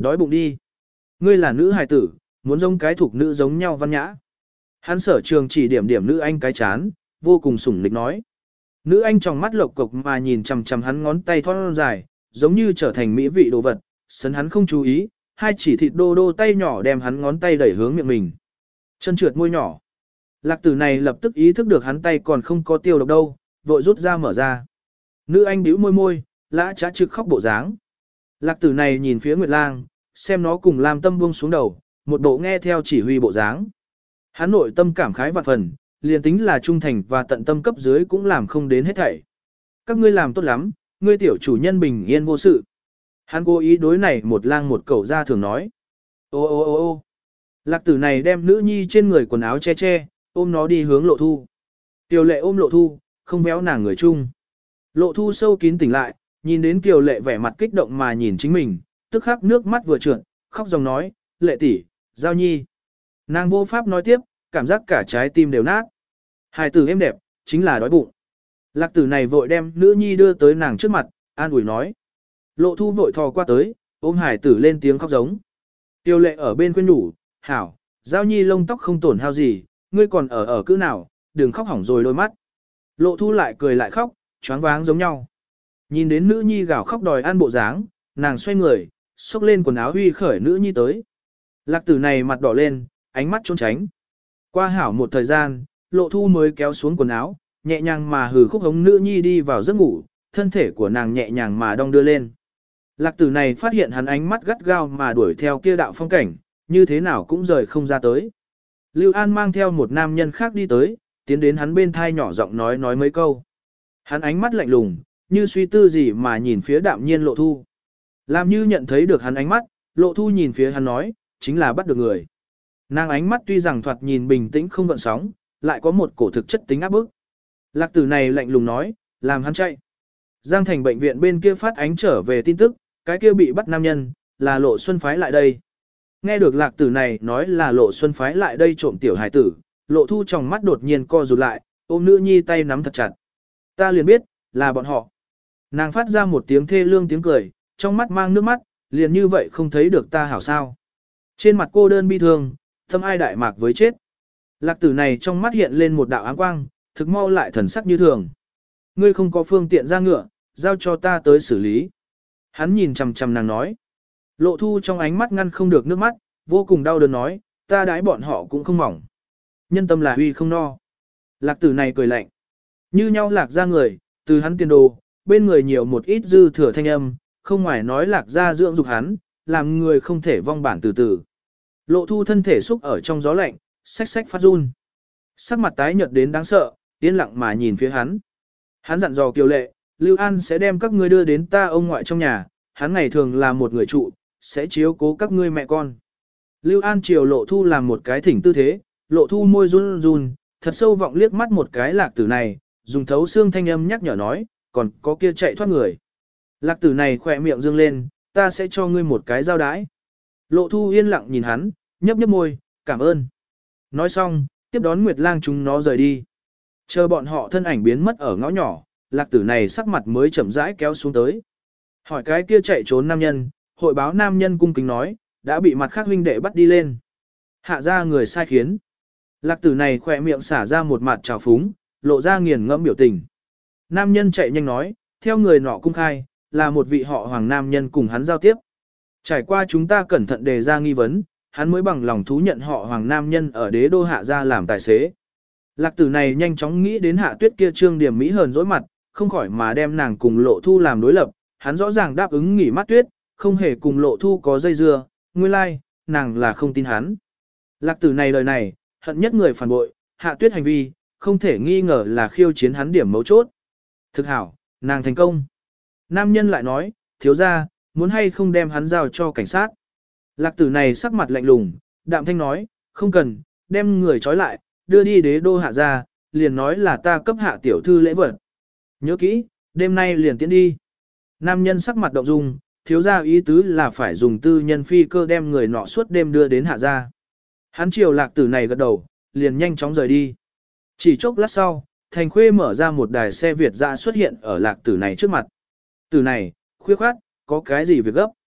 Đói bụng đi. Ngươi là nữ hài tử, muốn giống cái thuộc nữ giống nhau văn nhã. Hắn sở trường chỉ điểm điểm nữ anh cái chán, vô cùng sủng nịch nói. Nữ anh trong mắt lộc cục mà nhìn chằm chằm hắn ngón tay thon dài, giống như trở thành mỹ vị đồ vật, sấn hắn không chú ý, hai chỉ thịt đô đô tay nhỏ đem hắn ngón tay đẩy hướng miệng mình. Chân trượt môi nhỏ. Lạc tử này lập tức ý thức được hắn tay còn không có tiêu độc đâu, vội rút ra mở ra. Nữ anh bĩu môi môi, lã trá trực khóc bộ dáng. Lạc tử này nhìn phía Nguyệt Lang, xem nó cùng Lam Tâm buông xuống đầu, một bộ nghe theo chỉ huy bộ dáng. Hắn nội tâm cảm khái vạn phần, liền tính là trung thành và tận tâm cấp dưới cũng làm không đến hết thảy. Các ngươi làm tốt lắm, ngươi tiểu chủ nhân bình yên vô sự. Hắn cố ý đối này một lang một cẩu ra thường nói. Ô ô ô ô Lạc tử này đem nữ nhi trên người quần áo che che, ôm nó đi hướng Lộ Thu. Kiều Lệ ôm Lộ Thu, không véo nàng người chung. Lộ Thu sâu kín tỉnh lại, nhìn đến Kiều Lệ vẻ mặt kích động mà nhìn chính mình, tức khắc nước mắt vừa trượt, khóc dòng nói, Lệ tỷ, Giao Nhi. Nàng vô pháp nói tiếp, cảm giác cả trái tim đều nát. Hài tử êm đẹp, chính là đói bụng. Lạc tử này vội đem nữ nhi đưa tới nàng trước mặt, an ủi nói. Lộ Thu vội thò qua tới, ôm hải tử lên tiếng khóc giống. Tiêu Lệ ở bên khuyên nhủ, hảo, Giao Nhi lông tóc không tổn hao gì, ngươi còn ở ở cữ nào, đừng khóc hỏng rồi đôi mắt. Lộ Thu lại cười lại khóc, choáng váng giống nhau. Nhìn đến nữ nhi gào khóc đòi ăn bộ dáng, nàng xoay người, xốc lên quần áo huy khởi nữ nhi tới. Lạc tử này mặt đỏ lên, ánh mắt trốn tránh. Qua hảo một thời gian, Lộ Thu mới kéo xuống quần áo, nhẹ nhàng mà hừ khúc hống nữ nhi đi vào giấc ngủ, thân thể của nàng nhẹ nhàng mà đong đưa lên. Lạc tử này phát hiện hắn ánh mắt gắt gao mà đuổi theo kia đạo phong cảnh, như thế nào cũng rời không ra tới. Lưu An mang theo một nam nhân khác đi tới, tiến đến hắn bên thai nhỏ giọng nói nói mấy câu. Hắn ánh mắt lạnh lùng, như suy tư gì mà nhìn phía đạm nhiên Lộ Thu. Làm như nhận thấy được hắn ánh mắt, Lộ Thu nhìn phía hắn nói, chính là bắt được người. Nàng ánh mắt tuy rằng thoạt nhìn bình tĩnh không gợn sóng, lại có một cổ thực chất tính áp bức. Lạc tử này lạnh lùng nói, làm hắn chạy. Giang Thành bệnh viện bên kia phát ánh trở về tin tức, cái kia bị bắt nam nhân, là Lộ Xuân phái lại đây. Nghe được lạc tử này nói là Lộ Xuân phái lại đây trộm tiểu hải tử, Lộ Thu trong mắt đột nhiên co rụt lại, ôm nữ nhi tay nắm thật chặt. Ta liền biết, là bọn họ. Nàng phát ra một tiếng thê lương tiếng cười, trong mắt mang nước mắt, liền như vậy không thấy được ta hảo sao. Trên mặt cô đơn bi thương, tâm ai đại mạc với chết. Lạc tử này trong mắt hiện lên một đạo áng quang, thực mau lại thần sắc như thường. Ngươi không có phương tiện ra ngựa, giao cho ta tới xử lý. Hắn nhìn chằm chằm nàng nói. Lộ Thu trong ánh mắt ngăn không được nước mắt, vô cùng đau đớn nói, ta đãi bọn họ cũng không mỏng. Nhân tâm là huy không no. Lạc tử này cười lạnh. Như nhau lạc ra người, từ hắn tiền đồ, bên người nhiều một ít dư thừa thanh âm, không ngoài nói lạc ra dưỡng dục hắn, làm người không thể vong bản từ từ. Lộ Thu thân thể xúc ở trong gió lạnh, xách xách phát run. Sắc mặt tái nhợt đến đáng sợ, yên lặng mà nhìn phía hắn. Hắn dặn dò Kiều Lệ, Lưu An sẽ đem các ngươi đưa đến ta ông ngoại trong nhà, hắn ngày thường là một người trụ, sẽ chiếu cố các ngươi mẹ con. Lưu An chiều Lộ Thu làm một cái thỉnh tư thế, Lộ Thu môi run run, thật sâu vọng liếc mắt một cái lạc tử này, dùng thấu xương thanh âm nhắc nhở nói, còn có kia chạy thoát người. Lạc tử này khỏe miệng dương lên, ta sẽ cho ngươi một cái giao đái. Lộ Thu yên lặng nhìn hắn, nhấp nhấp môi, cảm ơn. Nói xong, tiếp đón Nguyệt Lang chúng nó rời đi. Chờ bọn họ thân ảnh biến mất ở ngõ nhỏ, lạc tử này sắc mặt mới chậm rãi kéo xuống tới. Hỏi cái kia chạy trốn nam nhân, hội báo nam nhân cung kính nói, đã bị mặt khác huynh đệ bắt đi lên. Hạ ra người sai khiến. Lạc tử này khỏe miệng xả ra một mặt trào phúng, lộ ra nghiền ngẫm biểu tình. Nam nhân chạy nhanh nói, theo người nọ cung khai, là một vị họ hoàng nam nhân cùng hắn giao tiếp. Trải qua chúng ta cẩn thận đề ra nghi vấn, hắn mới bằng lòng thú nhận họ hoàng nam nhân ở đế đô hạ ra làm tài xế. Lạc tử này nhanh chóng nghĩ đến hạ tuyết kia trương điểm mỹ hờn dỗi mặt, không khỏi mà đem nàng cùng Lộ Thu làm đối lập, hắn rõ ràng đáp ứng nghỉ mát tuyết, không hề cùng Lộ Thu có dây dưa, nguyên lai, like, nàng là không tin hắn. Lạc tử này lời này, hận nhất người phản bội, hạ tuyết hành vi, không thể nghi ngờ là khiêu chiến hắn điểm mấu chốt. Thực hảo, nàng thành công. Nam nhân lại nói, thiếu ra, muốn hay không đem hắn giao cho cảnh sát. Lạc tử này sắc mặt lạnh lùng, đạm thanh nói, không cần, đem người trói lại, đưa đi đế đô hạ ra, liền nói là ta cấp hạ tiểu thư lễ vật. Nhớ kỹ, đêm nay liền tiến đi. Nam nhân sắc mặt động dung, thiếu ra ý tứ là phải dùng tư nhân phi cơ đem người nọ suốt đêm đưa đến hạ ra. Hắn chiều lạc tử này gật đầu, liền nhanh chóng rời đi. Chỉ chốc lát sau, Thành Khuê mở ra một đài xe Việt dã xuất hiện ở lạc tử này trước mặt. Tử này, khuya khoát, có cái gì việc gấp?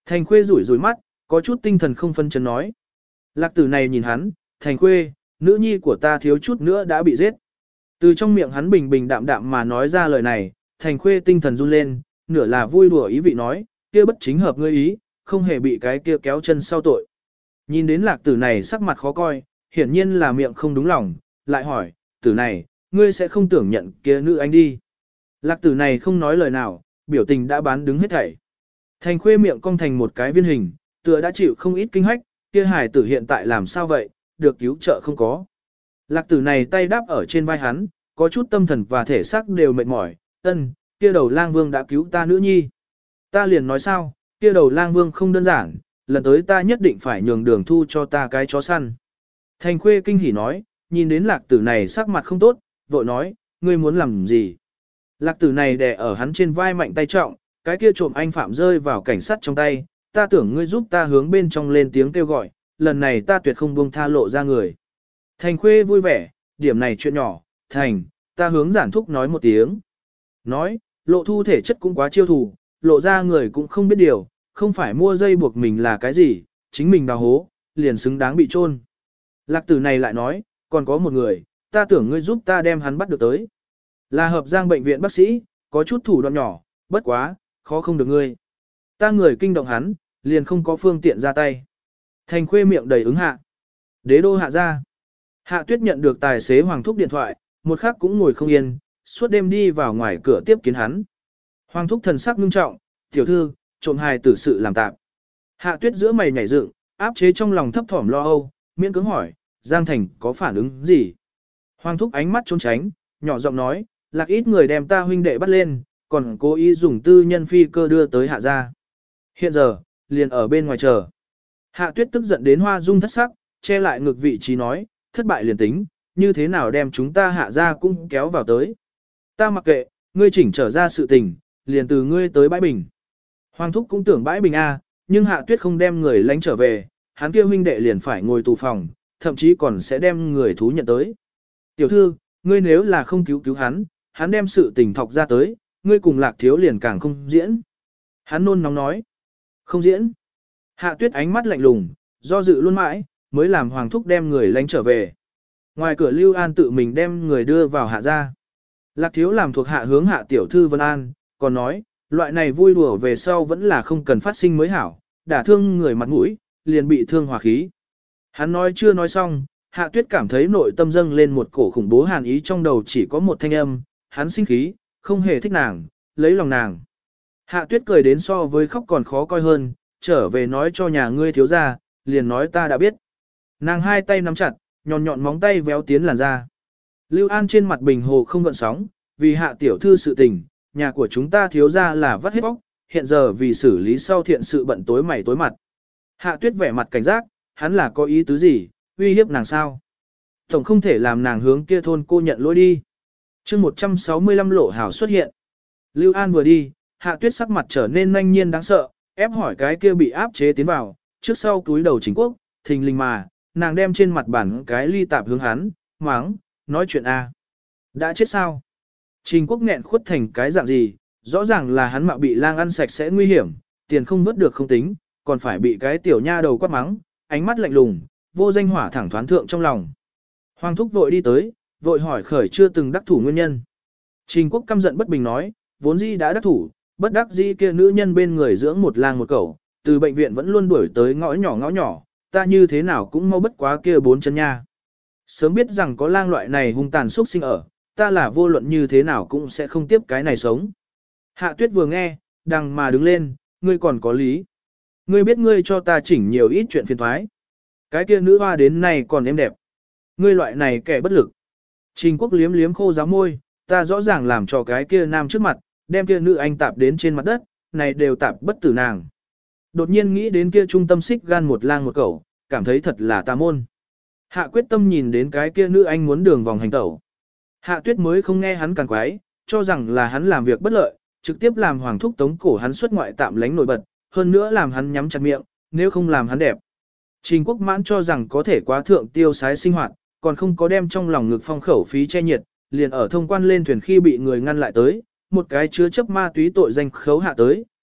Thành Khuê rủi rủi mắt, có chút tinh thần không phân chấn nói. Lạc tử này nhìn hắn, Thành Khuê, nữ nhi của ta thiếu chút nữa đã bị giết. Từ trong miệng hắn bình bình đạm đạm mà nói ra lời này, Thành Khuê tinh thần run lên, nửa là vui đùa ý vị nói, kia bất chính hợp ngươi ý, không hề bị cái kia kéo chân sau tội. Nhìn đến lạc tử này sắc mặt khó coi, hiển nhiên là miệng không đúng lòng, lại hỏi, tử này, ngươi sẽ không tưởng nhận kia nữ anh đi. Lạc tử này không nói lời nào, biểu tình đã bán đứng hết thảy. Thành Khuê miệng cong thành một cái viên hình, tựa đã chịu không ít kinh hách, kia hải tử hiện tại làm sao vậy, được cứu trợ không có. Lạc tử này tay đáp ở trên vai hắn, có chút tâm thần và thể xác đều mệt mỏi, ân, kia đầu lang vương đã cứu ta nữ nhi. Ta liền nói sao, kia đầu lang vương không đơn giản, lần tới ta nhất định phải nhường đường thu cho ta cái chó săn. Thành Khuê kinh hỉ nói, nhìn đến lạc tử này sắc mặt không tốt, vội nói, ngươi muốn làm gì? Lạc tử này đè ở hắn trên vai mạnh tay trọng, cái kia trộm anh phạm rơi vào cảnh sát trong tay, ta tưởng ngươi giúp ta hướng bên trong lên tiếng kêu gọi, lần này ta tuyệt không buông tha lộ ra người. Thành Khuê vui vẻ, điểm này chuyện nhỏ, Thành, ta hướng giản thúc nói một tiếng. Nói, lộ thu thể chất cũng quá chiêu thủ, lộ ra người cũng không biết điều, không phải mua dây buộc mình là cái gì, chính mình đào hố, liền xứng đáng bị chôn. Lạc tử này lại nói, còn có một người, ta tưởng ngươi giúp ta đem hắn bắt được tới. Là hợp giang bệnh viện bác sĩ, có chút thủ đoạn nhỏ, bất quá, khó không được ngươi. Ta người kinh động hắn, liền không có phương tiện ra tay. Thành Khuê miệng đầy ứng hạ. Đế đô hạ ra. Hạ Tuyết nhận được tài xế Hoàng Thúc điện thoại, một khắc cũng ngồi không yên, suốt đêm đi vào ngoài cửa tiếp kiến hắn. Hoàng Thúc thần sắc ngưng trọng, tiểu thư, trộm hài tử sự làm tạm. Hạ Tuyết giữa mày nhảy dựng, áp chế trong lòng thấp thỏm lo âu, miễn cưỡng hỏi, Giang Thành có phản ứng gì? Hoàng Thúc ánh mắt trốn tránh, nhỏ giọng nói, lạc ít người đem ta huynh đệ bắt lên, còn cố ý dùng tư nhân phi cơ đưa tới hạ gia. Hiện giờ, liền ở bên ngoài chờ. Hạ Tuyết tức giận đến hoa dung thất sắc, che lại ngực vị trí nói, thất bại liền tính, như thế nào đem chúng ta hạ gia cũng kéo vào tới. Ta mặc kệ, ngươi chỉnh trở ra sự tình, liền từ ngươi tới bãi bình. Hoàng Thúc cũng tưởng bãi bình A, nhưng Hạ Tuyết không đem người lánh trở về, hắn kia huynh đệ liền phải ngồi tù phòng, thậm chí còn sẽ đem người thú nhận tới. Tiểu thư, ngươi nếu là không cứu cứu hắn, hắn đem sự tình thọc ra tới, ngươi cùng Lạc Thiếu liền càng không diễn. Hắn nôn nóng nói, không diễn. Hạ Tuyết ánh mắt lạnh lùng, do dự luôn mãi, mới làm Hoàng Thúc đem người lánh trở về. Ngoài cửa Lưu An tự mình đem người đưa vào hạ gia. Lạc Thiếu làm thuộc hạ hướng hạ tiểu thư Vân An, còn nói, loại này vui đùa về sau vẫn là không cần phát sinh mới hảo, đả thương người mặt mũi, liền bị thương hòa khí. Hắn nói chưa nói xong, Hạ Tuyết cảm thấy nội tâm dâng lên một cổ khủng bố hàn ý, trong đầu chỉ có một thanh âm, hắn sinh khí, không hề thích nàng, lấy lòng nàng. Hạ Tuyết cười đến so với khóc còn khó coi hơn, trở về nói cho nhà ngươi thiếu gia, liền nói ta đã biết. Nàng hai tay nắm chặt, nhọn nhọn móng tay véo tiến làn ra. Lưu An trên mặt bình hồ không gợn sóng, vì hạ tiểu thư sự tình, nhà của chúng ta thiếu gia là vắt hết bóc, hiện giờ vì xử lý sau thiện sự bận tối mày tối mặt. Hạ Tuyết vẻ mặt cảnh giác, hắn là có ý tứ gì, uy hiếp nàng sao? Tổng không thể làm nàng hướng kia thôn cô nhận lỗi đi. chương một trăm sáu mươi lăm lộ hảo xuất hiện. Lưu An vừa đi, Hạ Tuyết sắc mặt trở nên nhanh nhiên đáng sợ, ép hỏi cái kia bị áp chế tiến vào, trước sau túi đầu chính quốc, thình lình mà, nàng đem trên mặt bản cái ly tạp hướng hắn, máng, nói chuyện a, đã chết sao? Trình Quốc nghẹn khuất thành cái dạng gì, rõ ràng là hắn mạo bị lang ăn sạch sẽ nguy hiểm, tiền không vớt được không tính, còn phải bị cái tiểu nha đầu quát mắng, ánh mắt lạnh lùng, vô danh hỏa thẳng thoán thượng trong lòng. Hoàng Thúc vội đi tới, vội hỏi khởi chưa từng đắc thủ nguyên nhân. Trình Quốc căm giận bất bình nói, vốn dĩ đã đắc thủ, bất đắc dĩ kia nữ nhân bên người dưỡng một lang một cẩu, từ bệnh viện vẫn luôn đuổi tới ngõ nhỏ ngõ nhỏ, ta như thế nào cũng mau bất quá kia bốn chân nha. Sớm biết rằng có lang loại này hung tàn xuất sinh ở, ta là vô luận như thế nào cũng sẽ không tiếp cái này sống. Hạ Tuyết vừa nghe, đằng mà đứng lên, ngươi còn có lý. Ngươi biết ngươi cho ta chỉnh nhiều ít chuyện phiền thoái. Cái kia nữ hoa đến nay còn êm đẹp. Ngươi loại này kẻ bất lực. Trình Quốc liếm liếm khô giáo môi, ta rõ ràng làm cho cái kia nam trước mặt, đem kia nữ anh tạp đến trên mặt đất, này đều tạp bất tử nàng. Đột nhiên nghĩ đến kia trung tâm xích gan một lang một cẩu, cảm thấy thật là tà môn. Hạ quyết tâm nhìn đến cái kia nữ anh muốn đường vòng hành tẩu. Hạ Tuyết mới không nghe hắn càng quái, cho rằng là hắn làm việc bất lợi, trực tiếp làm Hoàng Thúc tống cổ hắn xuất ngoại tạm lánh nổi bật, hơn nữa làm hắn nhắm chặt miệng, nếu không làm hắn đẹp. Trình Quốc mãn cho rằng có thể quá thượng tiêu sái sinh hoạt, còn không có đem trong lòng ngực phong khẩu phí che nhiệt, liền ở thông quan lên thuyền khi bị người ngăn lại tới, một cái chứa chấp ma túy tội danh khấu hạ tới,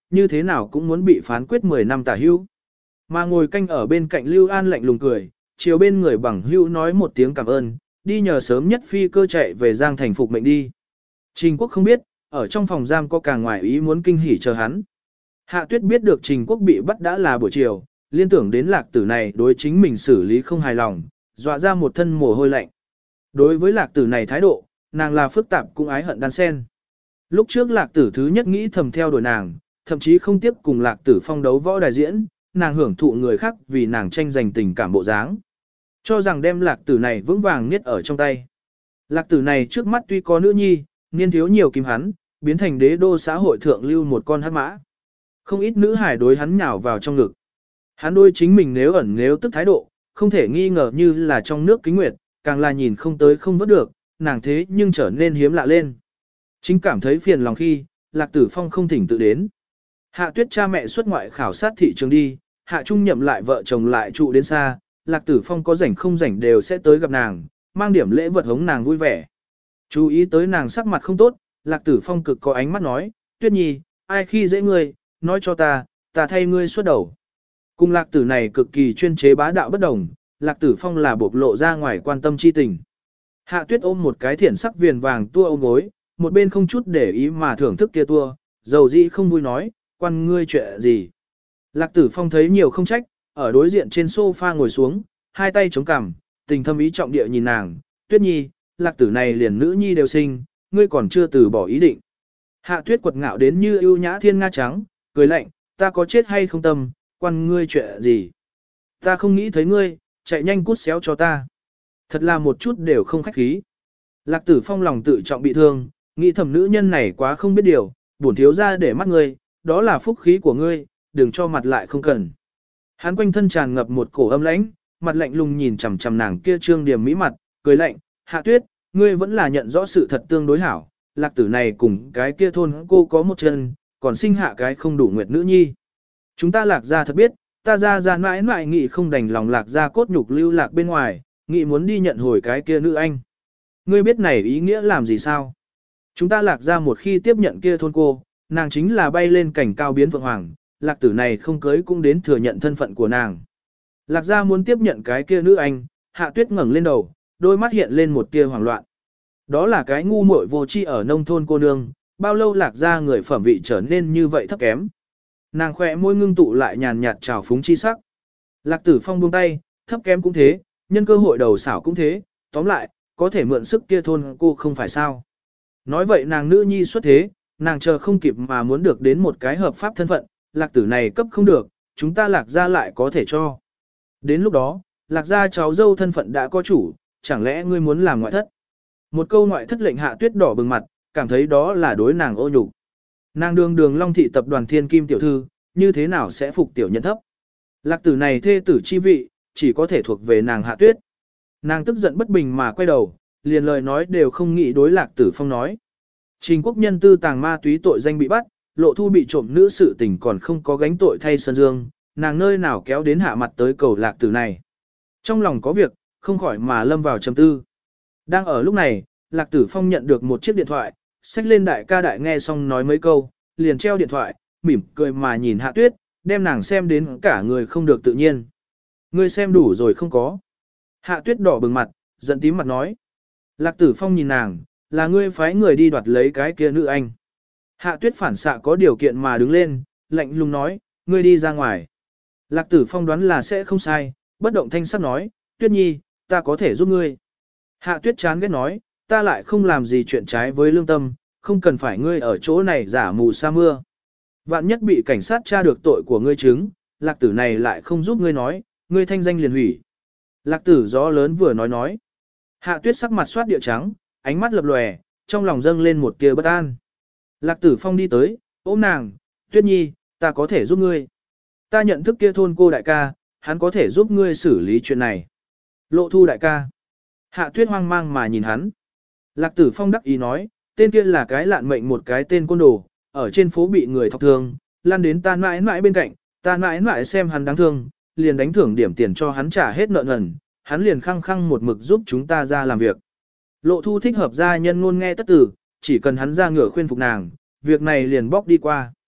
như thế nào cũng muốn bị phán quyết mười năm tả hưu. Mà ngồi canh ở bên cạnh Lưu An lạnh lùng cười, chiều bên người bằng hưu nói một tiếng cảm ơn, đi nhờ sớm nhất phi cơ chạy về Giang Thành phục mệnh đi. Trình Quốc không biết, ở trong phòng giam có càng ngoài ý muốn kinh hỉ chờ hắn. Hạ Tuyết biết được Trình Quốc bị bắt đã là buổi chiều, liên tưởng đến lạc tử này đối chính mình xử lý không hài lòng, dọa ra một thân mồ hôi lạnh. Đối với lạc tử này thái độ, nàng là phức tạp cũng ái hận đan sen. Lúc trước lạc tử thứ nhất nghĩ thầm theo đuổi nàng, thậm chí không tiếp cùng lạc tử phong đấu võ đài diễn, nàng hưởng thụ người khác vì nàng tranh giành tình cảm bộ dáng. Cho rằng đem lạc tử này vững vàng niết ở trong tay. Lạc tử này trước mắt tuy có nữ nhi, niên thiếu nhiều kim hắn, biến thành đế đô xã hội thượng lưu một con hắc mã. Không ít nữ hải đối hắn nhào vào trong ngực. Hắn đôi chính mình nếu ẩn nếu tức thái độ, không thể nghi ngờ như là trong nước kính nguyệt, càng là nhìn không tới không vớt được, nàng thế nhưng trở nên hiếm lạ lên. Chính cảm thấy phiền lòng khi, Lạc Tử Phong không thỉnh tự đến. Hạ Tuyết cha mẹ xuất ngoại khảo sát thị trường đi, Hạ Trung nhậm lại vợ chồng lại trụ đến xa, Lạc Tử Phong có rảnh không rảnh đều sẽ tới gặp nàng, mang điểm lễ vật hống nàng vui vẻ. Chú ý tới nàng sắc mặt không tốt, Lạc Tử Phong cực có ánh mắt nói, Tuyết Nhi, ai khi dễ ngươi, nói cho ta, ta thay ngươi xuất đầu. Cùng Lạc Tử này cực kỳ chuyên chế bá đạo bất đồng, Lạc Tử Phong là bộc lộ ra ngoài quan tâm chi tình. Hạ Tuyết ôm một cái thiển sắc viền vàng tua ôm gối, một bên không chút để ý mà thưởng thức kia tua, dầu dĩ không vui nói, quan ngươi chuyện gì. Lạc Tử Phong thấy nhiều không trách, ở đối diện trên sofa ngồi xuống, hai tay chống cằm, tình thâm ý trọng địa nhìn nàng, Tuyết Nhi, Lạc Tử này liền nữ nhi đều sinh, ngươi còn chưa từ bỏ ý định. Hạ Tuyết quật ngạo đến như ưu nhã thiên nga trắng, cười lạnh, ta có chết hay không tâm, quan ngươi chuyện gì. Ta không nghĩ thấy ngươi, chạy nhanh cút xéo cho ta. Thật là một chút đều không khách khí. Lạc Tử Phong lòng tự trọng bị thương, nghĩ thầm nữ nhân này quá không biết điều, bổn thiếu ra để mắt ngươi, đó là phúc khí của ngươi, đừng cho mặt lại không cần. Hắn quanh thân tràn ngập một cổ âm lãnh, mặt lạnh lùng nhìn chằm chằm nàng kia trương điểm mỹ mặt, cười lạnh, Hạ Tuyết, ngươi vẫn là nhận rõ sự thật tương đối hảo, Lạc Tử này cùng cái kia thôn cô có một chân, còn sinh hạ cái không đủ nguyệt nữ nhi. Chúng ta Lạc gia thật biết, ta ra ra mãi mãi nghị không đành lòng Lạc gia cốt nhục lưu lạc bên ngoài, nghị muốn đi nhận hồi cái kia nữ anh. Ngươi biết này ý nghĩa làm gì sao? Chúng ta Lạc gia một khi tiếp nhận kia thôn cô, nàng chính là bay lên cảnh cao biến vượng hoàng, Lạc Tử này không cưới cũng đến thừa nhận thân phận của nàng. Lạc gia muốn tiếp nhận cái kia nữ anh, Hạ Tuyết ngẩng lên đầu, đôi mắt hiện lên một tia hoảng loạn. Đó là cái ngu muội vô tri ở nông thôn cô nương, bao lâu Lạc gia người phẩm vị trở nên như vậy thấp kém. Nàng khỏe môi ngưng tụ lại nhàn nhạt trào phúng chi sắc. Lạc Tử Phong buông tay, thấp kém cũng thế, nhân cơ hội đầu xảo cũng thế, tóm lại, có thể mượn sức kia thôn cô không phải sao. Nói vậy nàng nữ nhi xuất thế, nàng chờ không kịp mà muốn được đến một cái hợp pháp thân phận, Lạc Tử này cấp không được, chúng ta Lạc gia lại có thể cho. Đến lúc đó, Lạc gia cháu dâu thân phận đã có chủ, chẳng lẽ ngươi muốn làm ngoại thất? Một câu ngoại thất lệnh Hạ Tuyết đỏ bừng mặt, cảm thấy đó là đối nàng ô nhục. Nàng đường đường Long thị tập đoàn Thiên Kim tiểu thư, như thế nào sẽ phục tiểu nhân thấp? Lạc Tử này thê tử chi vị, chỉ có thể thuộc về nàng Hạ Tuyết. Nàng tức giận bất bình mà quay đầu, liền lời nói đều không nghĩ đối Lạc Tử Phong nói. Trình Quốc nhân tư tàng ma túy tội danh bị bắt, Lộ Thu bị trộm nữ sự tình còn không có gánh tội thay Sơn Dương, nàng nơi nào kéo đến hạ mặt tới cầu Lạc Tử này. Trong lòng có việc, không khỏi mà lâm vào trầm tư. Đang ở lúc này, Lạc Tử Phong nhận được một chiếc điện thoại, xách lên đại ca đại nghe xong nói mấy câu, liền treo điện thoại, mỉm cười mà nhìn Hạ Tuyết, đem nàng xem đến cả người không được tự nhiên. Ngươi xem đủ rồi không có. Hạ Tuyết đỏ bừng mặt, giận tím mặt nói. Lạc Tử Phong nhìn nàng, là ngươi phái người đi đoạt lấy cái kia nữ anh. Hạ Tuyết phản xạ có điều kiện mà đứng lên, lạnh lùng nói, ngươi đi ra ngoài. Lạc Tử Phong đoán là sẽ không sai, bất động thanh sắc nói, Tuyết Nhi, ta có thể giúp ngươi. Hạ Tuyết chán ghét nói, ta lại không làm gì chuyện trái với lương tâm, không cần phải ngươi ở chỗ này giả mù sa mưa. Vạn nhất bị cảnh sát tra được tội của ngươi chứng, Lạc Tử này lại không giúp ngươi nói, ngươi thanh danh liền hủy. Lạc Tử gió lớn vừa nói nói. Hạ Tuyết sắc mặt soát địa trắng, ánh mắt lập lòe, trong lòng dâng lên một tia bất an. Lạc Tử Phong đi tới, ôm nàng, Tuyết Nhi, ta có thể giúp ngươi. Ta nhận thức kia thôn cô đại ca, hắn có thể giúp ngươi xử lý chuyện này. Lộ Thu đại ca. Hạ Tuyết hoang mang mà nhìn hắn. Lạc Tử Phong đắc ý nói, tên kia là cái lạn mệnh một cái tên côn đồ, ở trên phố bị người thọc thương, lăn đến ta mãi mãi bên cạnh, ta mãi mãi xem hắn đáng thương, liền đánh thưởng điểm tiền cho hắn trả hết nợ nần, hắn liền khăng khăng một mực giúp chúng ta ra làm việc. Lộ Thu thích hợp gia nhân ngôn nghe tất tử, chỉ cần hắn ra ngựa khuyên phục nàng, việc này liền bóc đi qua.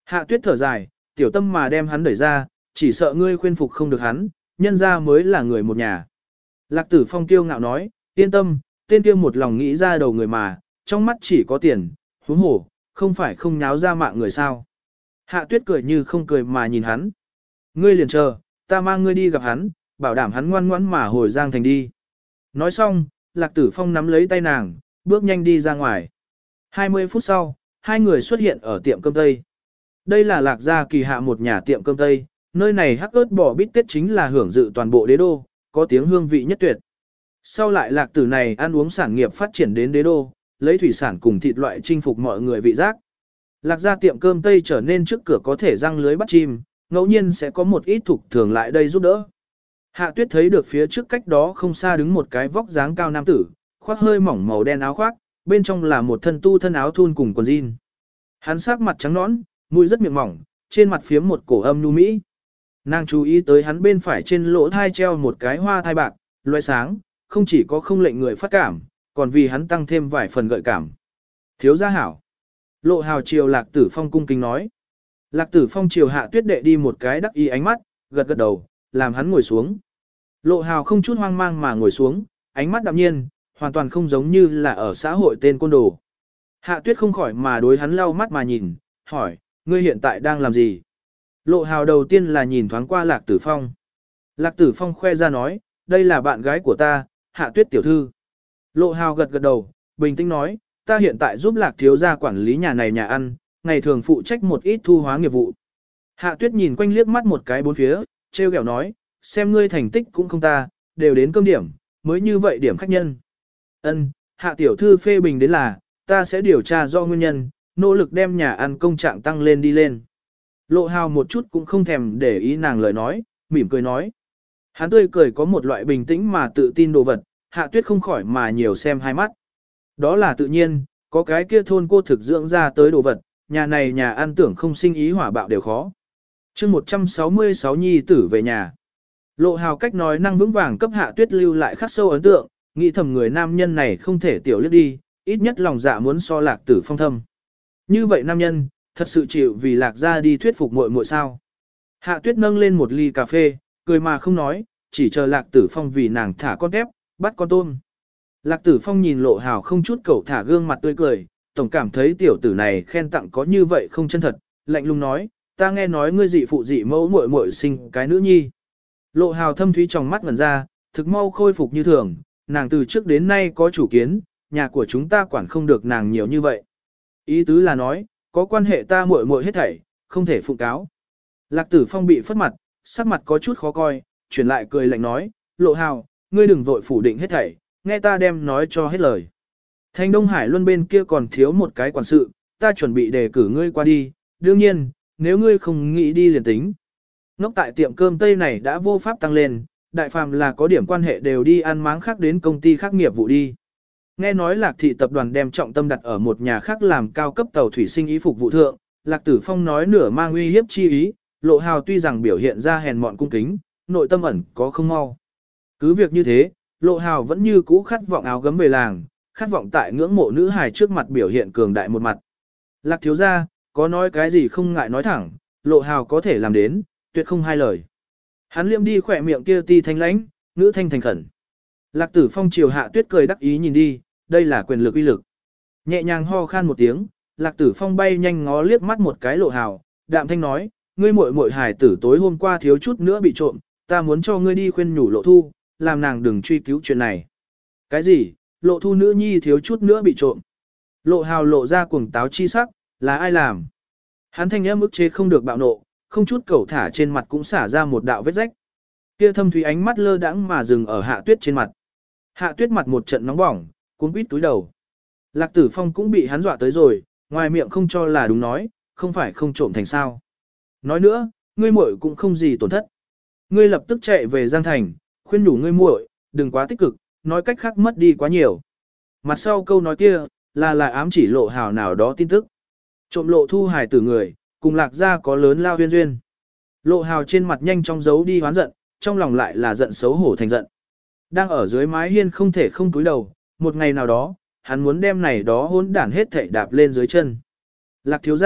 Hạ tuyết thở dài, tiểu tâm mà đem hắn đẩy ra, chỉ sợ ngươi khuyên phục không được hắn, nhân ra mới là người một nhà. Lạc Tử Phong kiêu ngạo nói, yên tâm, tên kia một lòng nghĩ ra đầu người mà, trong mắt chỉ có tiền, huống hổ, không phải không nháo ra mạng người sao. Hạ tuyết cười như không cười mà nhìn hắn. Ngươi liền chờ, ta mang ngươi đi gặp hắn, bảo đảm hắn ngoan ngoãn mà hồi Giang Thành đi. Nói xong, Lạc Tử Phong nắm lấy tay nàng, bước nhanh đi ra ngoài. hai mươi phút sau, hai người xuất hiện ở tiệm cơm Tây. Đây là Lạc gia kỳ hạ một nhà tiệm cơm Tây, nơi này hắc ớt bò bít tết chính là hưởng dự toàn bộ đế đô, có tiếng hương vị nhất tuyệt. Sau lại Lạc Tử này ăn uống sản nghiệp phát triển đến đế đô, lấy thủy sản cùng thịt loại chinh phục mọi người vị giác. Lạc gia tiệm cơm Tây trở nên trước cửa có thể răng lưới bắt chim, ngẫu nhiên sẽ có một ít thục thường lại đây giúp đỡ. Hạ tuyết thấy được phía trước cách đó không xa đứng một cái vóc dáng cao nam tử, khoác hơi mỏng màu đen áo khoác, bên trong là một thân tu thân áo thun cùng quần jean. Hắn sắc mặt trắng nõn, mũi rất miệng mỏng, trên mặt phiếm một cổ âm nhu mỹ. Nàng chú ý tới hắn bên phải trên lỗ thai treo một cái hoa thai bạc, loại sáng, không chỉ có không lệnh người phát cảm, còn vì hắn tăng thêm vài phần gợi cảm. Thiếu gia hảo. Lộ hào chiều Lạc Tử Phong cung kính nói. Lạc Tử Phong chiều hạ tuyết đệ đi một cái đắc ý ánh mắt, gật gật đầu, làm hắn ngồi xuống. Lộ hào không chút hoang mang mà ngồi xuống, ánh mắt đạm nhiên, hoàn toàn không giống như là ở xã hội tên côn đồ. Hạ tuyết không khỏi mà đối hắn lau mắt mà nhìn, hỏi, ngươi hiện tại đang làm gì? Lộ hào đầu tiên là nhìn thoáng qua Lạc Tử Phong. Lạc Tử Phong khoe ra nói, đây là bạn gái của ta, Hạ tuyết tiểu thư. Lộ hào gật gật đầu, bình tĩnh nói, ta hiện tại giúp Lạc thiếu gia quản lý nhà này nhà ăn, ngày thường phụ trách một ít thu hóa nghiệp vụ. Hạ tuyết nhìn quanh liếc mắt một cái bốn phía, treo kẹo nói, xem ngươi thành tích cũng không ta, đều đến cơm điểm, mới như vậy điểm khách nhân. Ân, Hạ tiểu thư phê bình đến là, ta sẽ điều tra do nguyên nhân, nỗ lực đem nhà ăn công trạng tăng lên đi lên. Lộ hào một chút cũng không thèm để ý nàng lời nói, mỉm cười nói. Hắn tươi cười có một loại bình tĩnh mà tự tin đồ vật, Hạ tuyết không khỏi mà nhiều xem hai mắt. Đó là tự nhiên, có cái kia thôn cô thực dưỡng ra tới đồ vật, nhà này nhà ăn tưởng không sinh ý hỏa bạo đều khó. chương một trăm sáu mươi sáu nhi tử về nhà. Lộ hào cách nói năng vững vàng cấp Hạ tuyết lưu lại khắc sâu ấn tượng, nghĩ thầm người nam nhân này không thể tiểu liếc đi, ít nhất lòng dạ muốn so Lạc Tử Phong thâm. Như vậy nam nhân, thật sự chịu vì Lạc ra đi thuyết phục muội muội sao. Hạ tuyết nâng lên một ly cà phê, cười mà không nói, chỉ chờ Lạc Tử Phong vì nàng thả con tép, bắt con tôm. Lạc Tử Phong nhìn Lộ hào không chút cẩu thả gương mặt tươi cười, tổng cảm thấy tiểu tử này khen tặng có như vậy không chân thật, lạnh lùng nói, ta nghe nói ngươi dị phụ dị mẫu muội muội sinh cái nữ nhi. Lộ hào thâm thúy trong mắt ngẩn ra, thực mau khôi phục như thường, nàng từ trước đến nay có chủ kiến, nhà của chúng ta quản không được nàng nhiều như vậy. Ý tứ là nói, có quan hệ ta muội muội hết thảy, không thể phụ cáo. Lạc Tử Phong bị phất mặt, sắc mặt có chút khó coi, chuyển lại cười lạnh nói, Lộ hào, ngươi đừng vội phủ định hết thảy, nghe ta đem nói cho hết lời. Thành Đông Hải Luân bên kia còn thiếu một cái quản sự, ta chuẩn bị đề cử ngươi qua đi, đương nhiên, nếu ngươi không nghĩ đi liền tính. Ngốc tại tiệm cơm Tây này đã vô pháp tăng lên, đại phàm là có điểm quan hệ đều đi ăn máng khác đến công ty khác nghiệp vụ đi. Nghe nói Lạc thị tập đoàn đem trọng tâm đặt ở một nhà khác làm cao cấp tàu thủy sinh ý phục vụ thượng, Lạc Tử Phong nói nửa mang uy hiếp chi ý, Lộ hào tuy rằng biểu hiện ra hèn mọn cung kính, nội tâm ẩn có không mau. Cứ việc như thế, Lộ hào vẫn như cũ khát vọng áo gấm về làng, khát vọng tại ngưỡng mộ nữ hài trước mặt biểu hiện cường đại một mặt. Lạc thiếu gia, có nói cái gì không ngại nói thẳng, Lộ hào có thể làm đến, tuyệt không hai lời. Hắn liêm đi khỏe miệng kia ti thanh lãnh, ngữ thanh thành khẩn. Lạc Tử Phong chiều Hạ tuyết cười đắc ý nhìn đi, đây là quyền lực uy lực. Nhẹ nhàng ho khan một tiếng, Lạc Tử Phong bay nhanh ngó liếc mắt một cái Lộ hào, đạm thanh nói, ngươi muội muội hài tử tối hôm qua thiếu chút nữa bị trộm, ta muốn cho ngươi đi khuyên nhủ Lộ Thu, làm nàng đừng truy cứu chuyện này. Cái gì? Lộ Thu nữ nhi thiếu chút nữa bị trộm. Lộ hào lộ ra cuồng táo chi sắc, là ai làm? Hắn thanh âm ức chế không được bạo nộ, không chút cẩu thả trên mặt cũng xả ra một đạo vết rách. Kia thâm thúy ánh mắt lơ đãng mà dừng ở Hạ tuyết trên mặt. Hạ tuyết mặt một trận nóng bỏng, cuốn quýt túi đầu. Lạc Tử Phong cũng bị hắn dọa tới rồi, ngoài miệng không cho là đúng nói, không phải không trộm thành sao. Nói nữa, ngươi muội cũng không gì tổn thất. Ngươi lập tức chạy về Giang Thành, khuyên nhủ ngươi muội, đừng quá tích cực, nói cách khác mất đi quá nhiều. Mặt sau câu nói kia, là lại ám chỉ Lộ hào nào đó tin tức. Trộm Lộ Thu hài tử người, cùng Lạc gia có lớn lao duyên duyên. Lộ hào trên mặt nhanh chóng giấu đi hoán giận, trong lòng lại là giận xấu hổ thành giận. Đang ở dưới mái hiên không thể không cúi đầu, một ngày nào đó, hắn muốn đem này đó hỗn đản hết thảy đạp lên dưới chân. Lạc thiếu gia,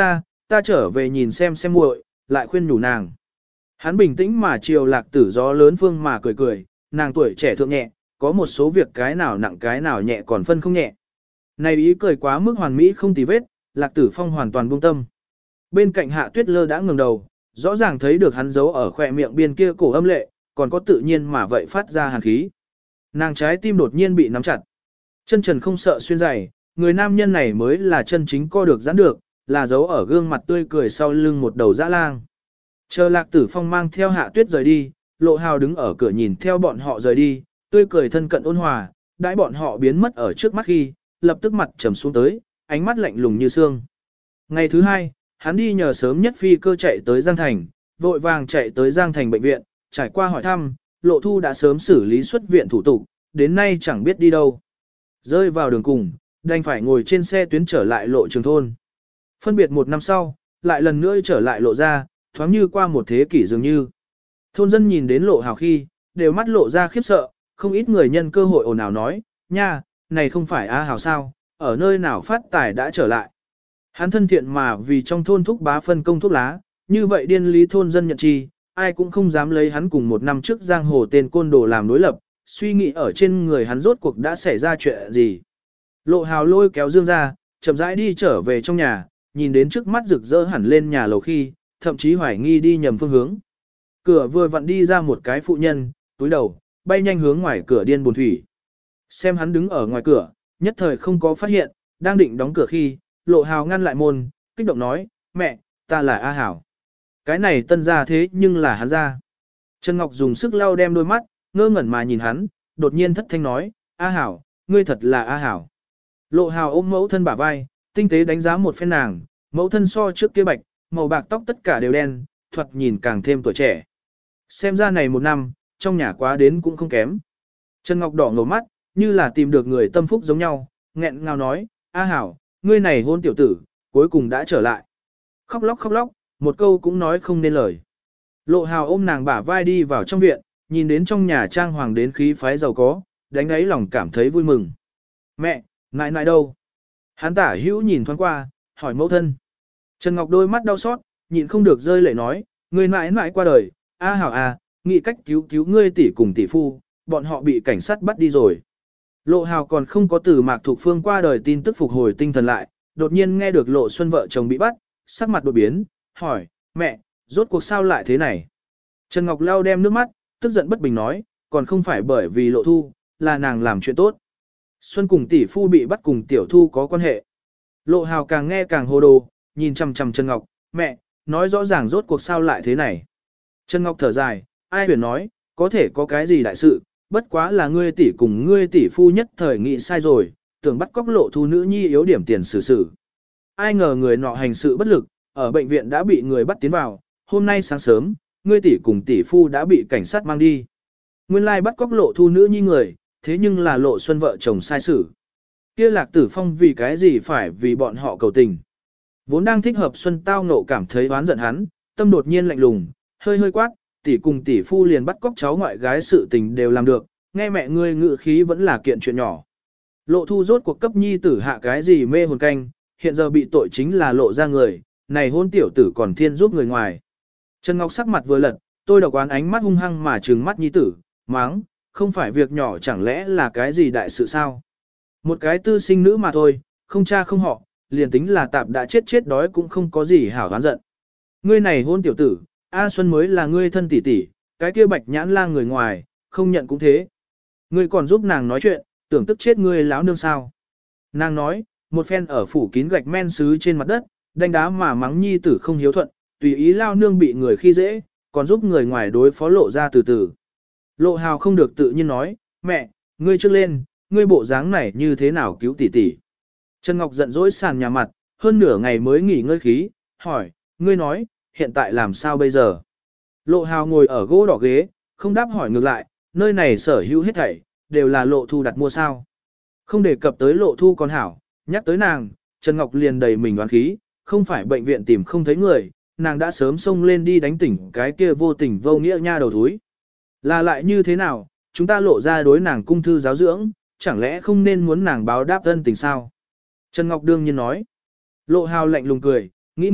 ta trở về nhìn xem xem muội, lại khuyên nhủ nàng. Hắn bình tĩnh mà chiều lạc tử gió lớn phương mà cười cười, nàng tuổi trẻ thượng nhẹ, có một số việc cái nào nặng cái nào nhẹ còn phân không nhẹ. Này ý cười quá mức hoàn mỹ không tì vết, lạc tử phong hoàn toàn buông tâm. Bên cạnh hạ tuyết lơ đã ngừng đầu, rõ ràng thấy được hắn giấu ở khỏe miệng biên kia cổ âm lệ, còn có tự nhiên mà vậy phát ra hàn khí. Nàng trái tim đột nhiên bị nắm chặt. Chân trần không sợ xuyên giày, người nam nhân này mới là chân chính co được giãn được, là giấu ở gương mặt tươi cười sau lưng một đầu dã lang. Chờ lạc tử phong mang theo hạ tuyết rời đi, lộ hào đứng ở cửa nhìn theo bọn họ rời đi, tươi cười thân cận ôn hòa, đãi bọn họ biến mất ở trước mắt khi, lập tức mặt trầm xuống tới, ánh mắt lạnh lùng như xương. Ngày thứ hai, hắn đi nhờ sớm nhất phi cơ chạy tới Giang Thành, vội vàng chạy tới Giang Thành bệnh viện, trải qua hỏi thăm, lộ thu đã sớm xử lý xuất viện thủ tục, đến nay chẳng biết đi đâu. Rơi vào đường cùng, đành phải ngồi trên xe tuyến trở lại lộ trường thôn. Phân biệt một năm sau, lại lần nữa trở lại lộ ra, thoáng như qua một thế kỷ dường như. Thôn dân nhìn đến lộ hào khi, đều mắt lộ ra khiếp sợ, không ít người nhân cơ hội ồn ào nói, nha, này không phải A Hào sao, ở nơi nào phát tài đã trở lại. Hắn thân thiện mà vì trong thôn thúc bá phân công thuốc lá, như vậy điên lý thôn dân nhận chi, ai cũng không dám lấy hắn cùng một năm trước giang hồ tên côn đồ làm đối lập, suy nghĩ ở trên người hắn rốt cuộc đã xảy ra chuyện gì. Lộ hào lôi kéo Dương ra, chậm rãi đi trở về trong nhà, nhìn đến trước mắt rực rỡ hẳn lên nhà lầu khi, thậm chí hoài nghi đi nhầm phương hướng. Cửa vừa vặn đi ra một cái phụ nhân, túi đầu, bay nhanh hướng ngoài cửa điên buồn thủy. Xem hắn đứng ở ngoài cửa, nhất thời không có phát hiện, đang định đóng cửa khi, lộ hào ngăn lại môn, kích động nói, mẹ, ta là A Hảo. Cái này tân ra thế nhưng là hắn ra. Trần Ngọc dùng sức lau đem đôi mắt, ngơ ngẩn mà nhìn hắn, đột nhiên thất thanh nói, A Hảo, ngươi thật là A Hảo. Lộ hào ôm mẫu thân bả vai, tinh tế đánh giá một phen nàng, mẫu thân so trước kia bạch, màu bạc tóc tất cả đều đen, thoạt nhìn càng thêm tuổi trẻ. Xem ra này một năm, trong nhà quá đến cũng không kém. Trần Ngọc đỏ ngầu mắt, như là tìm được người tâm phúc giống nhau, nghẹn ngào nói, A Hảo, ngươi này hôn tiểu tử, cuối cùng đã trở lại. Khóc lóc khóc lóc, một câu cũng nói không nên lời. Lộ hào ôm nàng bả vai đi vào trong viện, nhìn đến trong nhà trang hoàng đến khí phái giàu có, đánh ấy lòng cảm thấy vui mừng. Mẹ, nại nại đâu? Hắn tả hữu nhìn thoáng qua, hỏi mẫu thân. Trần Ngọc đôi mắt đau xót, nhịn không được rơi lệ nói, ngươi nại nại qua đời, A Hảo à, nghĩ cách cứu cứu ngươi tỷ cùng tỷ phu, bọn họ bị cảnh sát bắt đi rồi. Lộ hào còn không có từ Mạc Thục Phương qua đời tin tức phục hồi tinh thần lại, đột nhiên nghe được Lộ Xuân vợ chồng bị bắt, sắc mặt đột biến, hỏi, mẹ, rốt cuộc sao lại thế này? Trần Ngọc lau đem nước mắt, tức giận bất bình nói, còn không phải bởi vì Lộ Thu, là nàng làm chuyện tốt. Xuân cùng tỷ phu bị bắt cùng tiểu thu có quan hệ. Lộ hào càng nghe càng hồ đồ, nhìn chằm chằm Trần Ngọc, mẹ, nói rõ ràng rốt cuộc sao lại thế này. Trần Ngọc thở dài, ai huyền nói, có thể có cái gì đại sự, bất quá là ngươi tỷ cùng ngươi tỷ phu nhất thời nghĩ sai rồi, tưởng bắt cóc Lộ Thu nữ nhi yếu điểm tiền xử xử. Ai ngờ người nọ hành sự bất lực, ở bệnh viện đã bị người bắt tiến vào, hôm nay sáng sớm, ngươi tỷ cùng tỷ phu đã bị cảnh sát mang đi. Nguyên lai bắt cóc Lộ Thu nữ nhi người, thế nhưng là Lộ Xuân vợ chồng sai xử. Kia Lạc Tử Phong vì cái gì phải vì bọn họ cầu tình. Vốn đang thích hợp Xuân tao ngộ cảm thấy oán giận hắn, tâm đột nhiên lạnh lùng, hơi hơi quát, tỷ cùng tỷ phu liền bắt cóc cháu ngoại gái sự tình đều làm được, nghe mẹ ngươi ngự khí vẫn là kiện chuyện nhỏ. Lộ Thu rốt cuộc cấp nhi tử hạ cái gì mê hồn canh, hiện giờ bị tội chính là lộ ra người, này hôn tiểu tử còn thiên giúp người ngoài. Trần Ngọc sắc mặt vừa lật, tôi độc oán ánh mắt hung hăng mà trừng mắt nhi tử, máng, không phải việc nhỏ chẳng lẽ là cái gì đại sự sao? Một cái tư sinh nữ mà thôi, không cha không họ, liền tính là tạp đã chết chết đói cũng không có gì hảo oán giận. Ngươi này hôn tiểu tử, A Xuân mới là ngươi thân tỷ tỷ, cái kia bạch nhãn lang người ngoài, không nhận cũng thế. Ngươi còn giúp nàng nói chuyện, tưởng tức chết ngươi láo nương sao. Nàng nói, một phen ở phủ kín gạch men sứ trên mặt đất, đánh đá mà mắng nhi tử không hiếu thuận, tùy ý lao nương bị người khi dễ, còn giúp người ngoài đối phó lộ ra từ từ. Lộ hào không được tự nhiên nói, mẹ, ngươi trước lên, ngươi bộ dáng này như thế nào cứu tỷ tỷ. Trần Ngọc giận dỗi sàn nhà mặt, hơn nửa ngày mới nghỉ ngơi khí, hỏi, ngươi nói, hiện tại làm sao bây giờ? Lộ hào ngồi ở gỗ đỏ ghế, không đáp hỏi ngược lại, nơi này sở hữu hết thảy, đều là Lộ Thu đặt mua sao. Không đề cập tới Lộ Thu còn hảo, nhắc tới nàng, Trần Ngọc liền đầy mình oán khí, không phải bệnh viện tìm không thấy người, nàng đã sớm xông lên đi đánh tỉnh cái kia vô tình vô nghĩa nha đầu thúi. Là lại như thế nào, chúng ta lộ ra đối nàng cung thư giáo dưỡng, chẳng lẽ không nên muốn nàng báo đáp ân tình sao? Trần Ngọc đương nhiên nói. Lộ hào lạnh lùng cười, nghĩ nghĩ,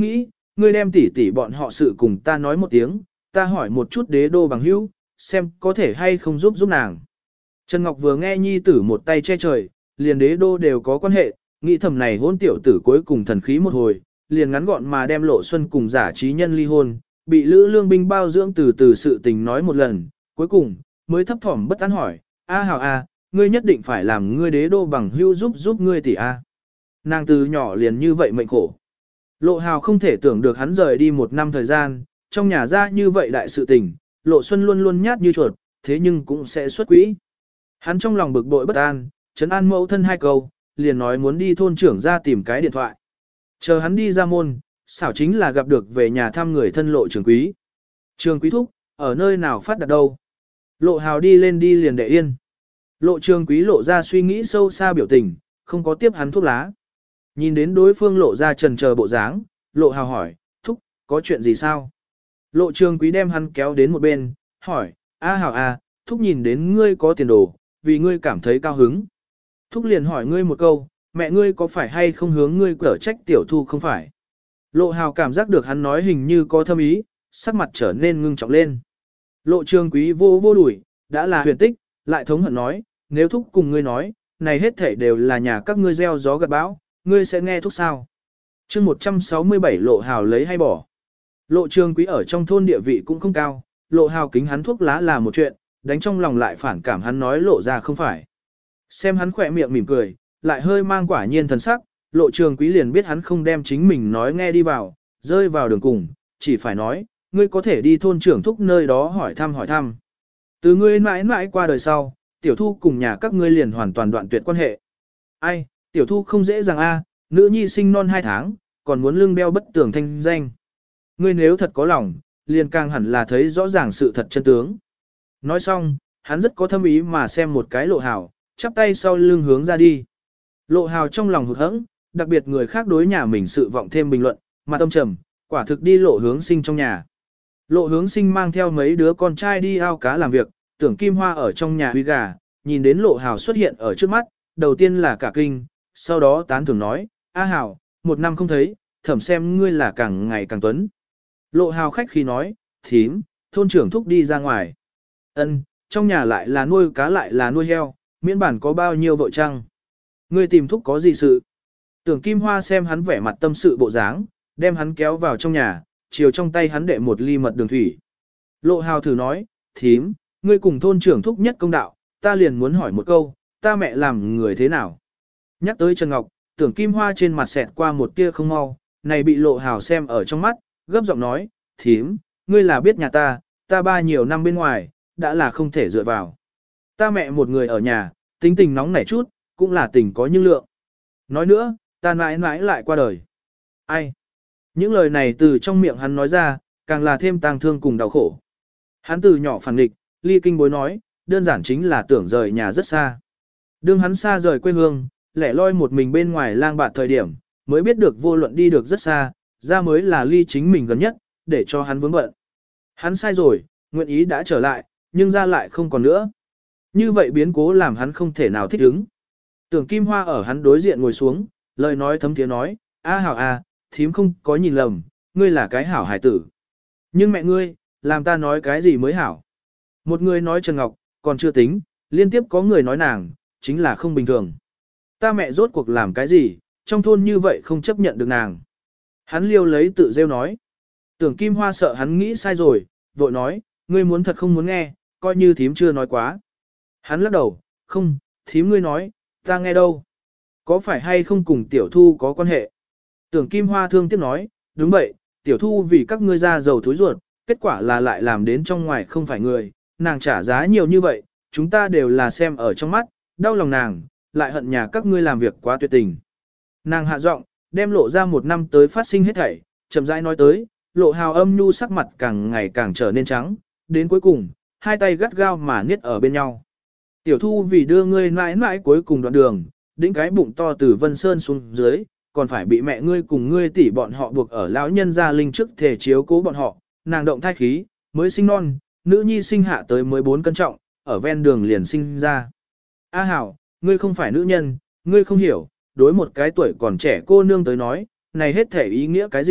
ngươi đem tỉ tỉ bọn họ sự cùng ta nói một tiếng, ta hỏi một chút đế đô bằng hữu, xem có thể hay không giúp giúp nàng. Trần Ngọc vừa nghe nhi tử một tay che trời, liền đế đô đều có quan hệ, nghĩ thầm này hôn tiểu tử cuối cùng thần khí một hồi, liền ngắn gọn mà đem Lộ Xuân cùng giả trí nhân ly hôn, bị Lữ Lương binh bao dưỡng từ từ sự tình nói một lần, cuối cùng mới thấp thỏm bất an hỏi, a hảo a, ngươi nhất định phải làm ngươi đế đô bằng hữu giúp giúp ngươi tỷ a. Nàng từ nhỏ liền như vậy mệnh khổ. Lộ Hào không thể tưởng được hắn rời đi một năm thời gian, trong nhà ra như vậy đại sự tình, Lộ Xuân luôn luôn nhát như chuột, thế nhưng cũng sẽ xuất quỹ. Hắn trong lòng bực bội bất an, trấn an mẫu thân hai câu, liền nói muốn đi thôn trưởng ra tìm cái điện thoại. Chờ hắn đi ra môn, xảo chính là gặp được về nhà thăm người thân Lộ Trường Quý. Trường Quý thúc, ở nơi nào phát đặt đâu? Lộ Hào đi lên đi liền để yên. Lộ Trường Quý lộ ra suy nghĩ sâu xa biểu tình, không có tiếp hắn thuốc lá. Nhìn đến đối phương lộ ra trần chờ bộ dáng, Lộ Hào hỏi, thúc, có chuyện gì sao? Lộ Trường Quý đem hắn kéo đến một bên, hỏi, a Hào à, thúc nhìn đến ngươi có tiền đồ, vì ngươi cảm thấy cao hứng. Thúc liền hỏi ngươi một câu, mẹ ngươi có phải hay không hướng ngươi cở trách tiểu thu không phải? Lộ Hào cảm giác được hắn nói hình như có thâm ý, sắc mặt trở nên ngưng trọng lên. Lộ Trường Quý vô vô đuổi, đã là huyền tích, lại thống hận nói, nếu thúc cùng ngươi nói, này hết thể đều là nhà các ngươi gieo gió gặt bão, ngươi sẽ nghe thúc sao? chương một trăm sáu mươi bảy Lộ Hào lấy hay bỏ. Lộ Trường Quý ở trong thôn địa vị cũng không cao, Lộ Hào kính hắn thuốc lá là một chuyện, đánh trong lòng lại phản cảm hắn nói lộ ra không phải. Xem hắn khỏe miệng mỉm cười, lại hơi mang quả nhiên thần sắc, Lộ Trường Quý liền biết hắn không đem chính mình nói nghe đi vào, rơi vào đường cùng, chỉ phải nói, ngươi có thể đi thôn trưởng thúc nơi đó hỏi thăm hỏi thăm. Từ ngươi mãi mãi qua đời sau, tiểu thu cùng nhà các ngươi liền hoàn toàn đoạn tuyệt quan hệ. Ai, tiểu thu không dễ dàng a, nữ nhi sinh non hai tháng, còn muốn lưng đeo bất tường thanh danh. Ngươi nếu thật có lòng, liền càng hẳn là thấy rõ ràng sự thật chân tướng. Nói xong, hắn rất có thâm ý mà xem một cái Lộ Hào, chắp tay sau lưng hướng ra đi. Lộ Hào trong lòng hụt hẫng, đặc biệt người khác đối nhà mình sự vọng thêm bình luận, mà tâm trầm, quả thực đi Lộ Hướng Sinh trong nhà. Lộ Hướng Sinh mang theo mấy đứa con trai đi ao cá làm việc, Tưởng Kim Hoa ở trong nhà huy gà, nhìn đến Lộ Hào xuất hiện ở trước mắt, đầu tiên là cả kinh, sau đó tán thưởng nói, A Hào, một năm không thấy, thẩm xem ngươi là càng ngày càng tuấn. Lộ Hào khách khi nói, thím, thôn trưởng thúc đi ra ngoài. Ân, trong nhà lại là nuôi cá lại là nuôi heo, miễn bản có bao nhiêu vội trăng. Ngươi tìm thúc có gì sự? Tưởng Kim Hoa xem hắn vẻ mặt tâm sự bộ dáng, đem hắn kéo vào trong nhà, chiều trong tay hắn đệ một ly mật đường thủy. Lộ Hào thử nói, thím, ngươi cùng thôn trưởng thúc nhất công đạo, ta liền muốn hỏi một câu, ta mẹ làm người thế nào? Nhắc tới Trần Ngọc, Tưởng Kim Hoa trên mặt xẹt qua một tia không mau, này bị Lộ Hào xem ở trong mắt, gấp giọng nói, thím, ngươi là biết nhà ta, ta ba nhiều năm bên ngoài, đã là không thể dựa vào. Ta mẹ một người ở nhà, tính tình nóng nảy chút, cũng là tình có nhưng lượng. Nói nữa, ta mãi mãi lại qua đời. Ai? Những lời này từ trong miệng hắn nói ra, càng là thêm tang thương cùng đau khổ. Hắn từ nhỏ phản nghịch, ly kinh bối nói, đơn giản chính là tưởng rời nhà rất xa. Đương hắn xa rời quê hương, lẻ loi một mình bên ngoài lang bạt thời điểm, mới biết được vô luận đi được rất xa, ra mới là ly chính mình gần nhất, để cho hắn vướng bận. Hắn sai rồi, nguyện ý đã trở lại, nhưng ra lại không còn nữa. Như vậy biến cố làm hắn không thể nào thích ứng. Tưởng Kim Hoa ở hắn đối diện ngồi xuống, lời nói thấm tiếng nói, a hảo a, thím không có nhìn lầm, ngươi là cái hảo hải tử. Nhưng mẹ ngươi, làm ta nói cái gì mới hảo. Một người nói Trần Ngọc, còn chưa tính, liên tiếp có người nói nàng, chính là không bình thường. Ta mẹ rốt cuộc làm cái gì, trong thôn như vậy không chấp nhận được nàng. Hắn liêu lấy tự rêu nói. Tưởng Kim Hoa sợ hắn nghĩ sai rồi, vội nói, ngươi muốn thật không muốn nghe, coi như thím chưa nói quá. Hắn lắc đầu, không, thím ngươi nói, ta nghe đâu. Có phải hay không cùng tiểu thu có quan hệ? Tưởng Kim Hoa thương tiếc nói, đúng vậy, tiểu thu vì các ngươi ra giàu thối ruột, kết quả là lại làm đến trong ngoài không phải người, nàng trả giá nhiều như vậy, chúng ta đều là xem ở trong mắt, đau lòng nàng, lại hận nhà các ngươi làm việc quá tuyệt tình. Nàng hạ giọng, đem lộ ra một năm tới phát sinh hết thảy, chậm rãi nói tới, Lộ Hào âm nhu sắc mặt càng ngày càng trở nên trắng, đến cuối cùng, hai tay gắt gao mà niết ở bên nhau. Tiểu thu vì đưa ngươi mãi mãi cuối cùng đoạn đường, đĩnh cái bụng to từ Vân Sơn xuống dưới, còn phải bị mẹ ngươi cùng ngươi tỷ bọn họ buộc ở lão nhân gia linh trước thể chiếu cố bọn họ, nàng động thai khí, mới sinh non, nữ nhi sinh hạ tới mới bốn cân trọng, ở ven đường liền sinh ra. A Hảo, ngươi không phải nữ nhân, ngươi không hiểu, đối một cái tuổi còn trẻ cô nương tới nói, này hết thể ý nghĩa cái gì,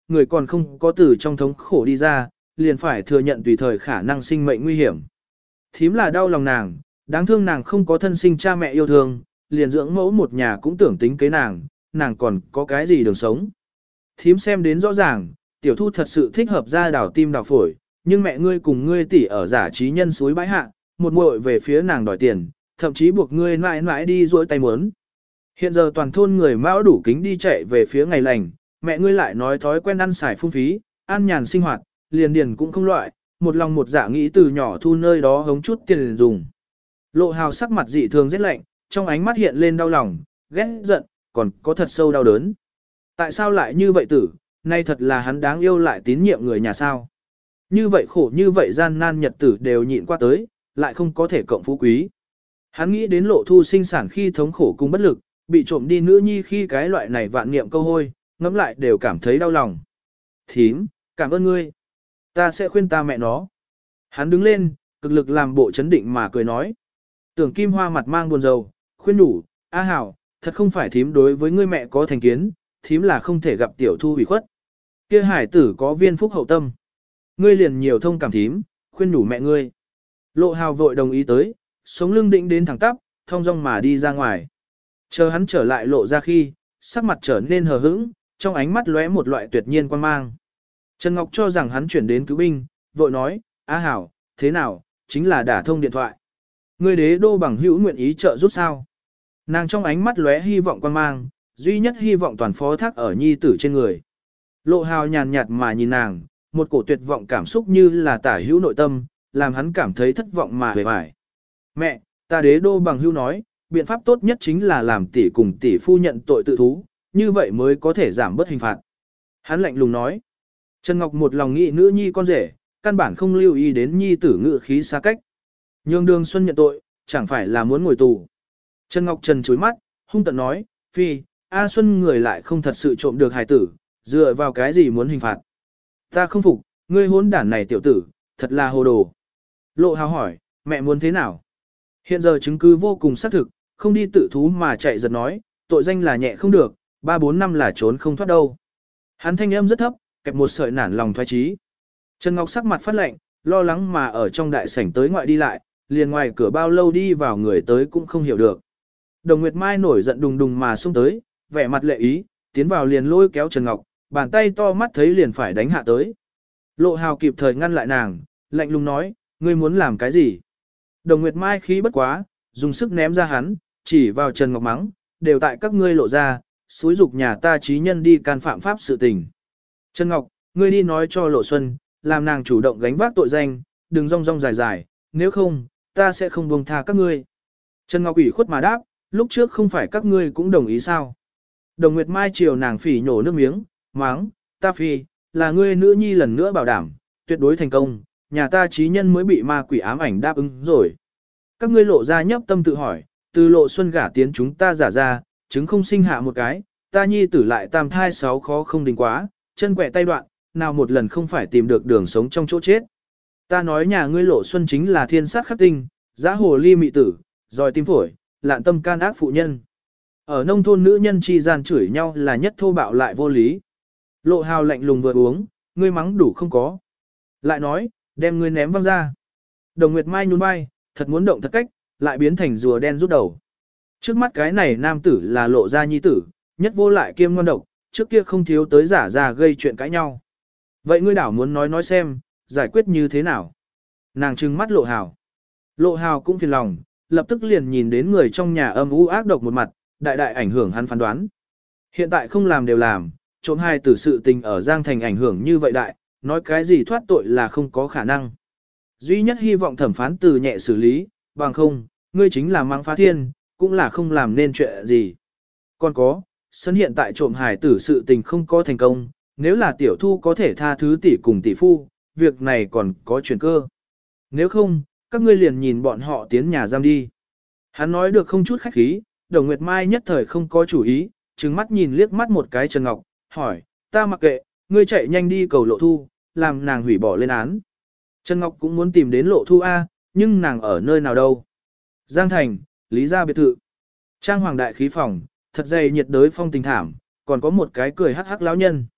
người còn không có từ trong thống khổ đi ra, liền phải thừa nhận tùy thời khả năng sinh mệnh nguy hiểm. Thím là đau lòng nàng, đáng thương nàng không có thân sinh cha mẹ yêu thương, liền dưỡng mẫu một nhà cũng tưởng tính kế nàng, nàng còn có cái gì đường sống. Thím xem đến rõ ràng, tiểu thu thật sự thích hợp ra đảo tim đảo phổi, nhưng mẹ ngươi cùng ngươi tỷ ở giả trí nhân suối bãi hạ, một muội về phía nàng đòi tiền, thậm chí buộc ngươi mãi mãi đi dối tay muốn. Hiện giờ toàn thôn người mão đủ kính đi chạy về phía ngày lành, mẹ ngươi lại nói thói quen ăn xài phung phí, ăn nhàn sinh hoạt, liền điền cũng không loại, một lòng một dạ nghĩ từ nhỏ thu nơi đó hống chút tiền dùng. Lộ Hào sắc mặt dị thường rất lạnh, trong ánh mắt hiện lên đau lòng, ghét giận, còn có thật sâu đau đớn. Tại sao lại như vậy tử, nay thật là hắn đáng yêu lại tín nhiệm người nhà sao. Như vậy khổ như vậy gian nan nhật tử đều nhịn qua tới, lại không có thể cộng phú quý. Hắn nghĩ đến Lộ Thu sinh sản khi thống khổ cùng bất lực, bị trộm đi nữ nhi khi cái loại này vạn niệm câu hôi, ngẫm lại đều cảm thấy đau lòng. Thím, cảm ơn ngươi. Ta sẽ khuyên ta mẹ nó. Hắn đứng lên, cực lực làm bộ chấn định mà cười nói. Tưởng Kim Hoa mặt mang buồn rầu, khuyên đủ, A Hảo, thật không phải thím đối với ngươi mẹ có thành kiến, thím là không thể gặp tiểu thu hủy khuất. Kia hải tử có viên phúc hậu tâm. Ngươi liền nhiều thông cảm thím, khuyên đủ mẹ ngươi. Lộ Hào vội đồng ý tới, sống lưng định đến thẳng tắp, thong dong mà đi ra ngoài. Chờ hắn trở lại lộ ra khi, sắc mặt trở nên hờ hững, trong ánh mắt lóe một loại tuyệt nhiên quan mang. Trần Ngọc cho rằng hắn chuyển đến cứu binh, vội nói, A Hảo, thế nào, chính là đả thông điện thoại. Ngươi đế đô bằng hữu nguyện ý trợ giúp sao. Nàng trong ánh mắt lóe hy vọng quan mang, duy nhất hy vọng toàn phó thác ở nhi tử trên người. Lộ Hào nhàn nhạt mà nhìn nàng, một cổ tuyệt vọng cảm xúc như là tả hữu nội tâm, làm hắn cảm thấy thất vọng mà hề bại. Mẹ, ta đế đô bằng hữu nói, biện pháp tốt nhất chính là làm tỷ cùng tỷ phu nhận tội tự thú, như vậy mới có thể giảm bớt hình phạt. Hắn lạnh lùng nói. Trần Ngọc một lòng nghĩ nữ nhi con rể, căn bản không lưu ý đến nhi tử ngự khí xa cách. Nhường Đường Xuân nhận tội, chẳng phải là muốn ngồi tù. Trần Ngọc Trần chối mắt, hung tận nói, phi, A Xuân người lại không thật sự trộm được hài tử, dựa vào cái gì muốn hình phạt. Ta không phục, ngươi hỗn đản này tiểu tử, thật là hồ đồ. Lộ Hào hỏi, mẹ muốn thế nào? Hiện giờ chứng cứ vô cùng xác thực, không đi tự thú mà chạy giật nói, tội danh là nhẹ không được, ba bốn năm là trốn không thoát đâu. Hắn thanh âm rất thấp, kẹp một sợi nản lòng thoái trí. Trần Ngọc sắc mặt phát lạnh, lo lắng mà ở trong đại sảnh tới ngoại đi lại, liền ngoài cửa bao lâu đi vào người tới cũng không hiểu được. Đồng Nguyệt Mai nổi giận đùng đùng mà xông tới, vẻ mặt lệ ý, tiến vào liền lôi kéo Trần Ngọc, bàn tay to mắt thấy liền phải đánh hạ tới. Lộ Hào kịp thời ngăn lại nàng, lạnh lùng nói, ngươi muốn làm cái gì? Đồng Nguyệt Mai khí bất quá, dùng sức ném ra hắn, chỉ vào Trần Ngọc mắng, đều tại các ngươi lộ ra, xúi dục nhà ta trí nhân đi can phạm pháp sự tình. Trần Ngọc, ngươi đi nói cho Lộ Xuân, làm nàng chủ động gánh vác tội danh, đừng rong rong dài dài, nếu không, ta sẽ không buông tha các ngươi. Trần Ngọc ủy khuất mà đáp, lúc trước không phải các ngươi cũng đồng ý sao? Đồng Nguyệt Mai chiều nàng phỉ nhổ nước miếng, mắng, ta phi, là ngươi nữ nhi lần nữa bảo đảm, tuyệt đối thành công, nhà ta trí nhân mới bị ma quỷ ám ảnh đáp ứng rồi. Các ngươi lộ ra nhấp tâm tự hỏi, từ Lộ Xuân gả tiến chúng ta giả ra, chứng không sinh hạ một cái, ta nhi tử lại tam thai sáu khó không đình quá, chân quẹ tay đoạn, nào một lần không phải tìm được đường sống trong chỗ chết. Ta nói nhà ngươi Lộ Xuân chính là thiên sát khắc tinh, giá hồ ly mị tử, dòi tim phổi, lạn tâm can ác phụ nhân. Ở nông thôn nữ nhân chi gian chửi nhau là nhất thô bạo lại vô lý. Lộ Hào lạnh lùng vừa uống, ngươi mắng đủ không có. Lại nói, đem ngươi ném văng ra. Đồng Nguyệt Mai nhún vai, thật muốn động thật cách, lại biến thành rùa đen rút đầu. Trước mắt cái này nam tử là Lộ gia nhi tử, nhất vô lại kiêm ngon độc, trước kia không thiếu tới giả ra gây chuyện cãi nhau. Vậy ngươi đảo muốn nói nói xem, giải quyết như thế nào? Nàng trừng mắt Lộ Hào. Lộ Hào cũng phiền lòng, lập tức liền nhìn đến người trong nhà âm u ác độc một mặt, đại đại ảnh hưởng hắn phán đoán. Hiện tại không làm đều làm, trộm hai tử sự tình ở Giang Thành ảnh hưởng như vậy đại, nói cái gì thoát tội là không có khả năng. Duy nhất hy vọng thẩm phán từ nhẹ xử lý, bằng không, ngươi chính là mang phá thiên, cũng là không làm nên chuyện gì. Còn có, sân hiện tại trộm hài tử sự tình không có thành công, nếu là tiểu thu có thể tha thứ tỷ cùng tỷ phu, việc này còn có chuyển cơ. Nếu không, các ngươi liền nhìn bọn họ tiến nhà giam đi. Hắn nói được không chút khách khí, Đồng Nguyệt Mai nhất thời không có chủ ý, trừng mắt nhìn liếc mắt một cái Trần Ngọc, hỏi, ta mặc kệ, ngươi chạy nhanh đi cầu Lộ Thu, làm nàng hủy bỏ lên án. Trần Ngọc cũng muốn tìm đến Lộ Thu A, nhưng nàng ở nơi nào đâu? Giang Thành, Lý gia biệt thự. Trang hoàng đại khí phòng, thật dày nhiệt đới phong tình thảm, còn có một cái cười hắc hắc lão nhân.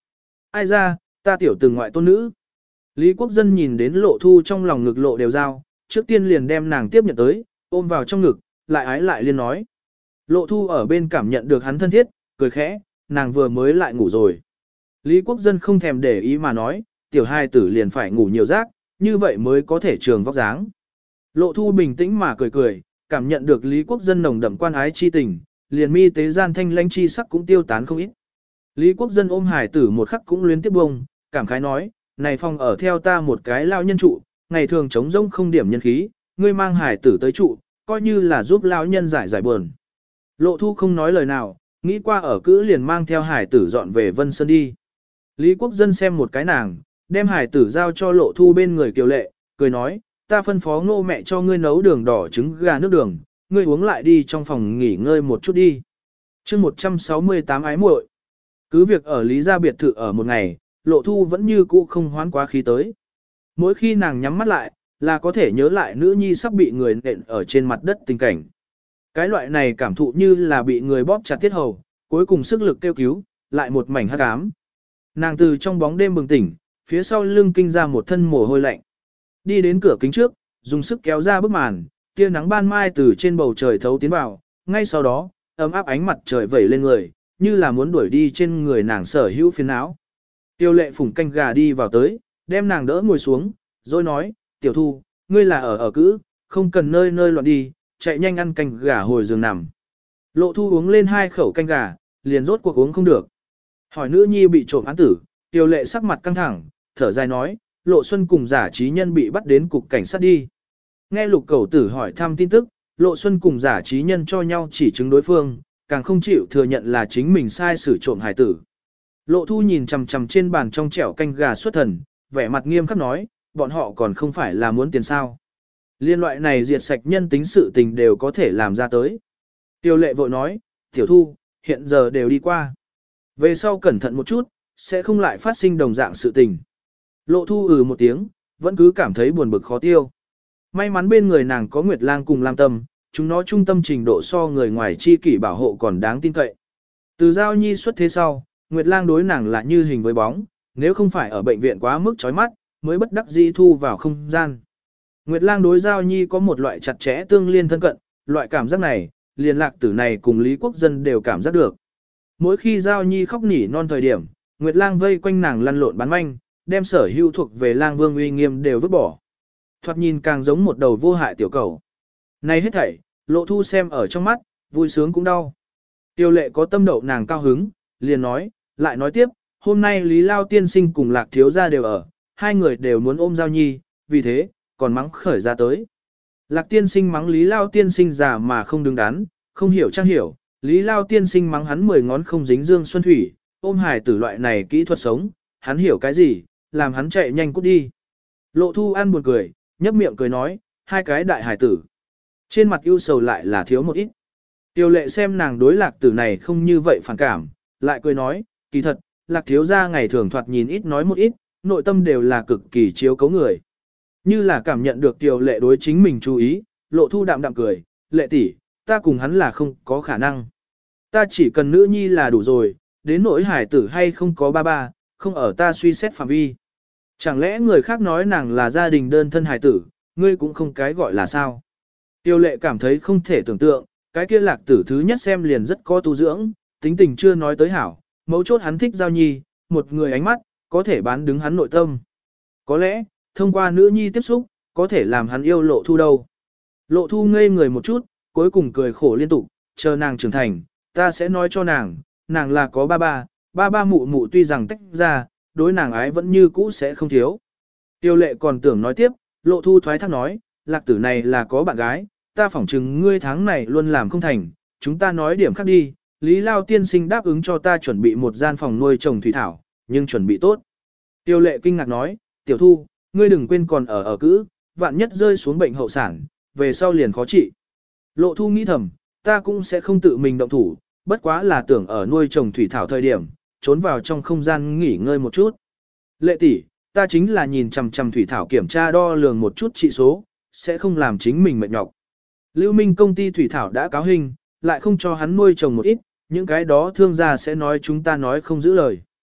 Ai ra, ta tiểu từng ngoại tôn nữ. Lý Quốc Dân nhìn đến Lộ Thu trong lòng ngực lộ đều dao, trước tiên liền đem nàng tiếp nhận tới, ôm vào trong ngực, lại ái lại liên nói. Lộ Thu ở bên cảm nhận được hắn thân thiết, cười khẽ, nàng vừa mới lại ngủ rồi. Lý Quốc Dân không thèm để ý mà nói, tiểu hai tử liền phải ngủ nhiều giấc, như vậy mới có thể trường vóc dáng. Lộ Thu bình tĩnh mà cười cười, cảm nhận được Lý Quốc Dân nồng đậm quan ái chi tình, liền mi tế gian thanh lãnh chi sắc cũng tiêu tán không ít. Lý Quốc Dân ôm hải tử một khắc cũng luyến tiếp bông, cảm khái nói, này phòng ở theo ta một cái lao nhân trụ, ngày thường chống rông không điểm nhân khí, ngươi mang hải tử tới trụ, coi như là giúp lao nhân giải giải buồn. Lộ Thu không nói lời nào, nghĩ qua ở cữ liền mang theo hải tử dọn về Vân Sơn đi. Lý Quốc Dân xem một cái nàng, đem hải tử giao cho Lộ Thu bên người Kiều Lệ, cười nói, ta phân phó Ngô mẹ cho ngươi nấu đường đỏ trứng gà nước đường, ngươi uống lại đi trong phòng nghỉ ngơi một chút đi. chương một trăm sáu mươi tám ái muội. Cứ việc ở Lý gia biệt thự ở một ngày, Lộ Thu vẫn như cũ không hoán quá khí tới. Mỗi khi nàng nhắm mắt lại, là có thể nhớ lại nữ nhi sắp bị người nện ở trên mặt đất tình cảnh. Cái loại này cảm thụ như là bị người bóp chặt tiết hầu, cuối cùng sức lực kêu cứu, lại một mảnh hắc ám. Nàng từ trong bóng đêm bừng tỉnh, phía sau lưng kinh ra một thân mồ hôi lạnh. Đi đến cửa kính trước, dùng sức kéo ra bức màn, tia nắng ban mai từ trên bầu trời thấu tiến vào, ngay sau đó, ấm áp ánh mặt trời vẩy lên người, như là muốn đuổi đi trên người nàng sở hữu phiền não. Tiêu Lệ phủng canh gà đi vào tới, đem nàng đỡ ngồi xuống, rồi nói, tiểu Thu, ngươi là ở ở cữ, không cần nơi nơi loạn đi, chạy nhanh ăn canh gà hồi giường nằm. Lộ Thu uống lên hai khẩu canh gà, liền rốt cuộc uống không được. Hỏi nữ nhi bị trộm án tử, Tiêu Lệ sắc mặt căng thẳng, thở dài nói, Lộ Xuân cùng giả trí nhân bị bắt đến cục cảnh sát đi. Nghe Lục Cẩu Tử hỏi thăm tin tức, Lộ Xuân cùng giả trí nhân cho nhau chỉ chứng đối phương, càng không chịu thừa nhận là chính mình sai xử trộm hải tử. Lộ Thu nhìn chằm chằm trên bàn trong chẻo canh gà xuất thần, vẻ mặt nghiêm khắc nói, bọn họ còn không phải là muốn tiền sao. Liên loại này diệt sạch nhân tính sự tình đều có thể làm ra tới. Tiêu Lệ vội nói, tiểu Thu, hiện giờ đều đi qua. Về sau cẩn thận một chút, sẽ không lại phát sinh đồng dạng sự tình. Lộ Thu ừ một tiếng, vẫn cứ cảm thấy buồn bực khó tiêu. May mắn bên người nàng có Nguyệt Lang cùng Lam Tâm, chúng nó trung tâm trình độ so người ngoài chi kỷ bảo hộ còn đáng tin cậy. Từ Giao Nhi xuất thế sau, Nguyệt Lang đối nàng là như hình với bóng, nếu không phải ở bệnh viện quá mức chói mắt, mới bất đắc dĩ thu vào không gian. Nguyệt Lang đối Giao Nhi có một loại chặt chẽ tương liên thân cận, loại cảm giác này, liền lạc tử này cùng Lý Quốc Dân đều cảm giác được. Mỗi khi Giao Nhi khóc nỉ non thời điểm, Nguyệt Lang vây quanh nàng lăn lộn bán manh, đem sở hữu thuộc về Lang Vương uy nghiêm đều vứt bỏ. Thoạt nhìn càng giống một đầu vô hại tiểu cầu. Này hết thảy, Lộ Thu xem ở trong mắt, vui sướng cũng đau. Tiêu Lệ có tâm đậu nàng cao hứng, liền nói, lại nói tiếp, hôm nay Lý Lao tiên sinh cùng Lạc thiếu gia đều ở, hai người đều muốn ôm Giao Nhi, vì thế, còn mắng khởi ra tới. Lạc tiên sinh mắng Lý Lao tiên sinh già mà không đứng đắn, không hiểu trang hiểu, Lý Lao tiên sinh mắng hắn mười ngón không dính dương xuân thủy, ôm hài tử loại này kỹ thuật sống, hắn hiểu cái gì, làm hắn chạy nhanh cút đi. Lộ Thu ăn buồn cười, nhấp miệng cười nói, hai cái đại hài tử. Trên mặt ưu sầu lại là thiếu một ít. Tiêu Lệ xem nàng đối Lạc tử này không như vậy phản cảm, lại cười nói, kỳ thật, Lạc thiếu gia ngày thường thoạt nhìn ít nói một ít, nội tâm đều là cực kỳ chiếu cấu người. Như là cảm nhận được Tiêu Lệ đối chính mình chú ý, Lộ Thu đạm đạm cười, Lệ tỷ, ta cùng hắn là không có khả năng. Ta chỉ cần nữ nhi là đủ rồi, đến nỗi hải tử hay không có ba ba, không ở ta suy xét phạm vi. Chẳng lẽ người khác nói nàng là gia đình đơn thân hải tử, ngươi cũng không cái gọi là sao? Tiêu Lệ cảm thấy không thể tưởng tượng, cái kia Lạc tử thứ nhất xem liền rất có tu dưỡng, tính tình chưa nói tới hảo, mấu chốt hắn thích Giao Nhi, một người ánh mắt, có thể bán đứng hắn nội tâm. Có lẽ, thông qua nữ nhi tiếp xúc, có thể làm hắn yêu Lộ Thu đâu. Lộ Thu ngây người một chút, cuối cùng cười khổ liên tục, chờ nàng trưởng thành, ta sẽ nói cho nàng, nàng là có ba ba, ba ba mụ mụ tuy rằng tách ra, đối nàng ái vẫn như cũ sẽ không thiếu. Tiêu Lệ còn tưởng nói tiếp, Lộ Thu thoái thác nói, Lạc tử này là có bạn gái, ta phỏng chừng ngươi tháng này luôn làm không thành, chúng ta nói điểm khác đi, Lý Lao tiên sinh đáp ứng cho ta chuẩn bị một gian phòng nuôi trồng thủy thảo, nhưng chuẩn bị tốt. Tiêu Lệ kinh ngạc nói, Tiểu Thu, ngươi đừng quên còn ở ở cữ, vạn nhất rơi xuống bệnh hậu sản, về sau liền khó trị. Lộ Thu nghĩ thầm, ta cũng sẽ không tự mình động thủ, bất quá là tưởng ở nuôi trồng thủy thảo thời điểm, trốn vào trong không gian nghỉ ngơi một chút. Lệ tỷ, ta chính là nhìn chằm chằm thủy thảo kiểm tra đo lường một chút trị số, sẽ không làm chính mình mệt nhọc. Lưu Minh công ty thủy thảo đã cáo hình, lại không cho hắn nuôi trồng một ít, những cái đó thương gia sẽ nói chúng ta nói không giữ lời.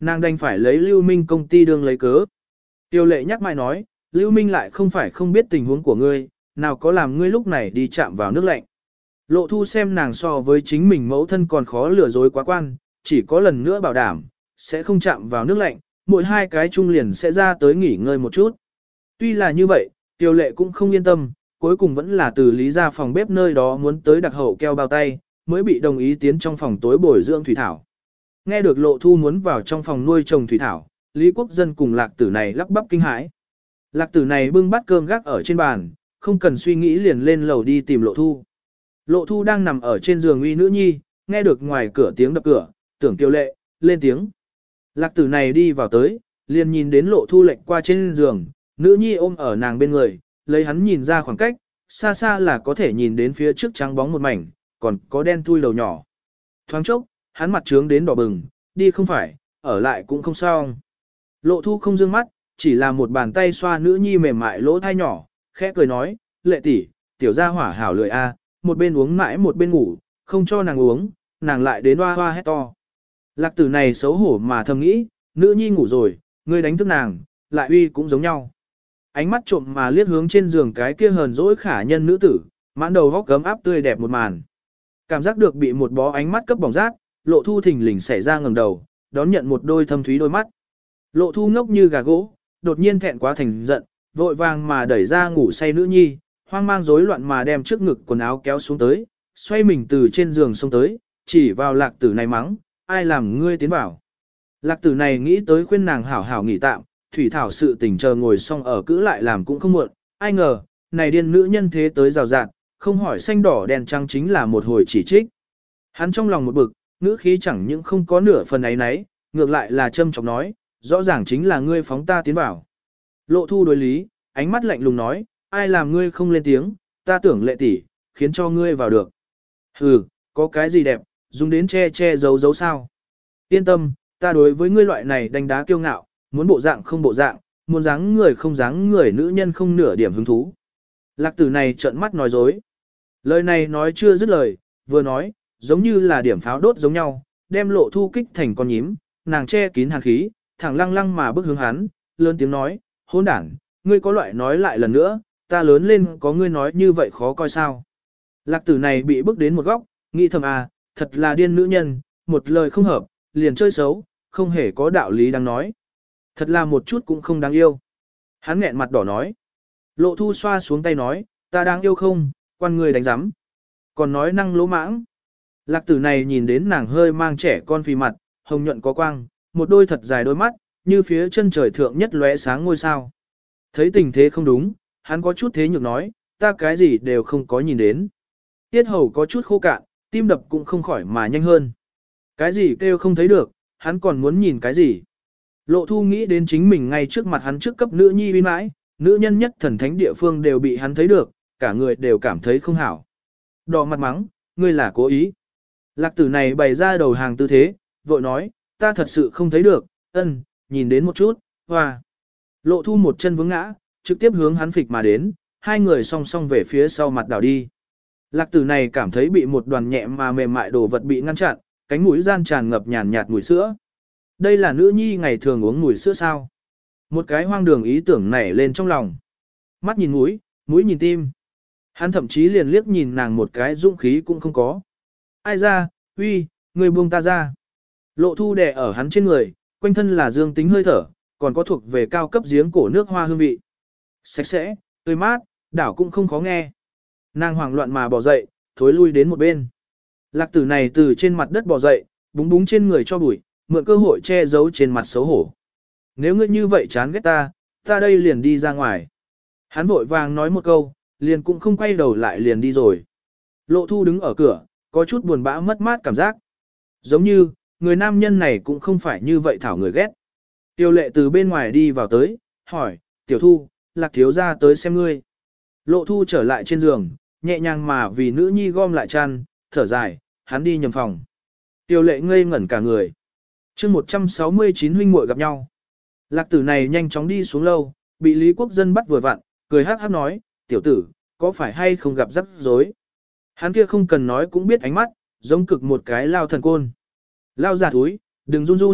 Nàng đành phải lấy Lưu Minh công ty đương lấy cớ. Tiêu lệ nhắc mãi nói, Lưu Minh lại không phải không biết tình huống của ngươi, nào có làm ngươi lúc này đi chạm vào nước lạnh. Lộ thu xem nàng so với chính mình mẫu thân còn khó lừa dối quá quan, chỉ có lần nữa bảo đảm, sẽ không chạm vào nước lạnh, mỗi hai cái chung liền sẽ ra tới nghỉ ngơi một chút. Tuy là như vậy, tiêu lệ cũng không yên tâm, cuối cùng vẫn là từ lý ra phòng bếp nơi đó muốn tới đặc hậu keo bao tay, mới bị đồng ý tiến trong phòng tối bồi dưỡng thủy thảo. Nghe được lộ thu muốn vào trong phòng nuôi trồng thủy thảo, Lý Quốc Dân cùng lạc tử này lắp bắp kinh hãi. Lạc tử này bưng bát cơm gác ở trên bàn, không cần suy nghĩ liền lên lầu đi tìm lộ thu. Lộ thu đang nằm ở trên giường uy nữ nhi, nghe được ngoài cửa tiếng đập cửa, tưởng tiêu lệ, lên tiếng. Lạc tử này đi vào tới, liền nhìn đến lộ thu lệnh qua trên giường, nữ nhi ôm ở nàng bên người, lấy hắn nhìn ra khoảng cách, xa xa là có thể nhìn đến phía trước trắng bóng một mảnh, còn có đen thui đầu nhỏ. Thoáng chốc, hắn mặt trướng đến đỏ bừng, đi không phải, ở lại cũng không sao. Lộ thu không dương mắt, chỉ là một bàn tay xoa nữ nhi mềm mại lỗ thai nhỏ, khẽ cười nói, lệ tỷ, tiểu gia hỏa hảo lười a, một bên uống mãi một bên ngủ, không cho nàng uống, nàng lại đến hoa hoa hét to. Lạc tử này xấu hổ mà thầm nghĩ, nữ nhi ngủ rồi, ngươi đánh thức nàng, lại uy cũng giống nhau. Ánh mắt trộm mà liếc hướng trên giường cái kia hờn dỗi khả nhân nữ tử, mãn đầu góc gấm áp tươi đẹp một màn. Cảm giác được bị một bó ánh mắt cấp bỏng rát, lộ thu thình lình xảy ra ngẩng đầu, đón nhận một đôi thâm thúy đôi mắt. Lộ thu ngốc như gà gỗ, đột nhiên thẹn quá thành giận, vội vàng mà đẩy ra ngủ say nữ nhi, hoang mang rối loạn mà đem trước ngực quần áo kéo xuống tới, xoay mình từ trên giường xông tới, chỉ vào lạc tử này mắng, ai làm ngươi tiến vào. Lạc tử này nghĩ tới khuyên nàng hảo hảo nghỉ tạm, thủy thảo sự tình chờ ngồi xong ở cữ lại làm cũng không muộn, ai ngờ, này điên nữ nhân thế tới rào rạt, không hỏi xanh đỏ đen trắng chính là một hồi chỉ trích. Hắn trong lòng một bực, ngữ khí chẳng những không có nửa phần ấy nấy, ngược lại là châm chọc nói, rõ ràng chính là ngươi phóng ta tiến vào. Lộ thu đối lý, ánh mắt lạnh lùng nói, ai làm ngươi không lên tiếng, ta tưởng lệ tỷ, khiến cho ngươi vào được. Hừ, có cái gì đẹp, dùng đến che che giấu giấu sao. Yên tâm, ta đối với ngươi loại này đánh đá kiêu ngạo, muốn bộ dạng không bộ dạng, muốn dáng người không dáng người nữ nhân không nửa điểm hứng thú. Lạc tử này trợn mắt nói dối. Lời này nói chưa dứt lời, vừa nói, giống như là điểm pháo đốt giống nhau, đem lộ thu kích thành con nhím, nàng che kín hàn khí, thẳng lăng lăng mà bước hướng hắn, lớn tiếng nói, hôn đảng, ngươi có loại nói lại lần nữa, ta lớn lên có ngươi nói như vậy khó coi sao. Lạc tử này bị bước đến một góc, nghĩ thầm à, thật là điên nữ nhân, một lời không hợp, liền chơi xấu, không hề có đạo lý đang nói. Thật là một chút cũng không đáng yêu. Hắn nghẹn mặt đỏ nói. Lộ thu xoa xuống tay nói, ta đáng yêu không, quan người đánh giám. Còn nói năng lỗ mãng. Lạc tử này nhìn đến nàng hơi mang trẻ con phì mặt, hồng nhuận có quang, một đôi thật dài đôi mắt, như phía chân trời thượng nhất lóe sáng ngôi sao. Thấy tình thế không đúng, hắn có chút thế nhược nói, ta cái gì đều không có nhìn đến. Tiết hầu có chút khô cạn, tim đập cũng không khỏi mà nhanh hơn. Cái gì kêu không thấy được, hắn còn muốn nhìn cái gì. Lộ thu nghĩ đến chính mình ngay trước mặt hắn trước cấp nữ nhi uy mãi, nữ nhân nhất thần thánh địa phương đều bị hắn thấy được, cả người đều cảm thấy không hảo. Đỏ mặt mắng, ngươi là cố ý. Lạc tử này bày ra đầu hàng tư thế, vội nói, ta thật sự không thấy được, ân, nhìn đến một chút, hoa. Lộ thu một chân vướng ngã, trực tiếp hướng hắn phịch mà đến, hai người song song về phía sau mặt đảo đi. Lạc tử này cảm thấy bị một đoàn nhẹ mà mềm mại đồ vật bị ngăn chặn, cánh mũi gian tràn ngập nhàn nhạt mùi sữa. Đây là nữ nhi ngày thường uống mùi sữa sao? Một cái hoang đường ý tưởng nảy lên trong lòng. Mắt nhìn mũi, mũi nhìn tim. Hắn thậm chí liền liếc nhìn nàng một cái dũng khí cũng không có. Ai ra, uy, người buông ta ra. Lộ thu đè ở hắn trên người, quanh thân là dương tính hơi thở, còn có thuộc về cao cấp giếng cổ nước hoa hương vị. Sạch sẽ, tươi mát, đảo cũng không khó nghe. Nàng hoảng loạn mà bỏ dậy, thối lui đến một bên. Lạc tử này từ trên mặt đất bỏ dậy, búng búng trên người cho bụi, mượn cơ hội che giấu trên mặt xấu hổ. Nếu ngươi như vậy chán ghét ta, ta đây liền đi ra ngoài. Hắn vội vàng nói một câu, liền cũng không quay đầu lại liền đi rồi. Lộ thu đứng ở cửa, có chút buồn bã mất mát cảm giác. Giống như, người nam nhân này cũng không phải như vậy thảo người ghét. Tiêu lệ từ bên ngoài đi vào tới, hỏi, tiểu thu, lạc thiếu ra tới xem ngươi. Lộ thu trở lại trên giường, nhẹ nhàng mà vì nữ nhi gom lại chăn, thở dài, hắn đi nhầm phòng. Tiêu lệ ngây ngẩn cả người. chương một trăm sáu mươi chín huynh muội gặp nhau. Lạc tử này nhanh chóng đi xuống lâu, bị Lý Quốc Dân bắt vừa vặn, cười hát hát nói, tiểu tử, có phải hay không gặp rắc rối. Hắn kia không cần nói cũng biết ánh mắt, giống cực một cái lao thần côn. Lao giả thúi, đừng run run,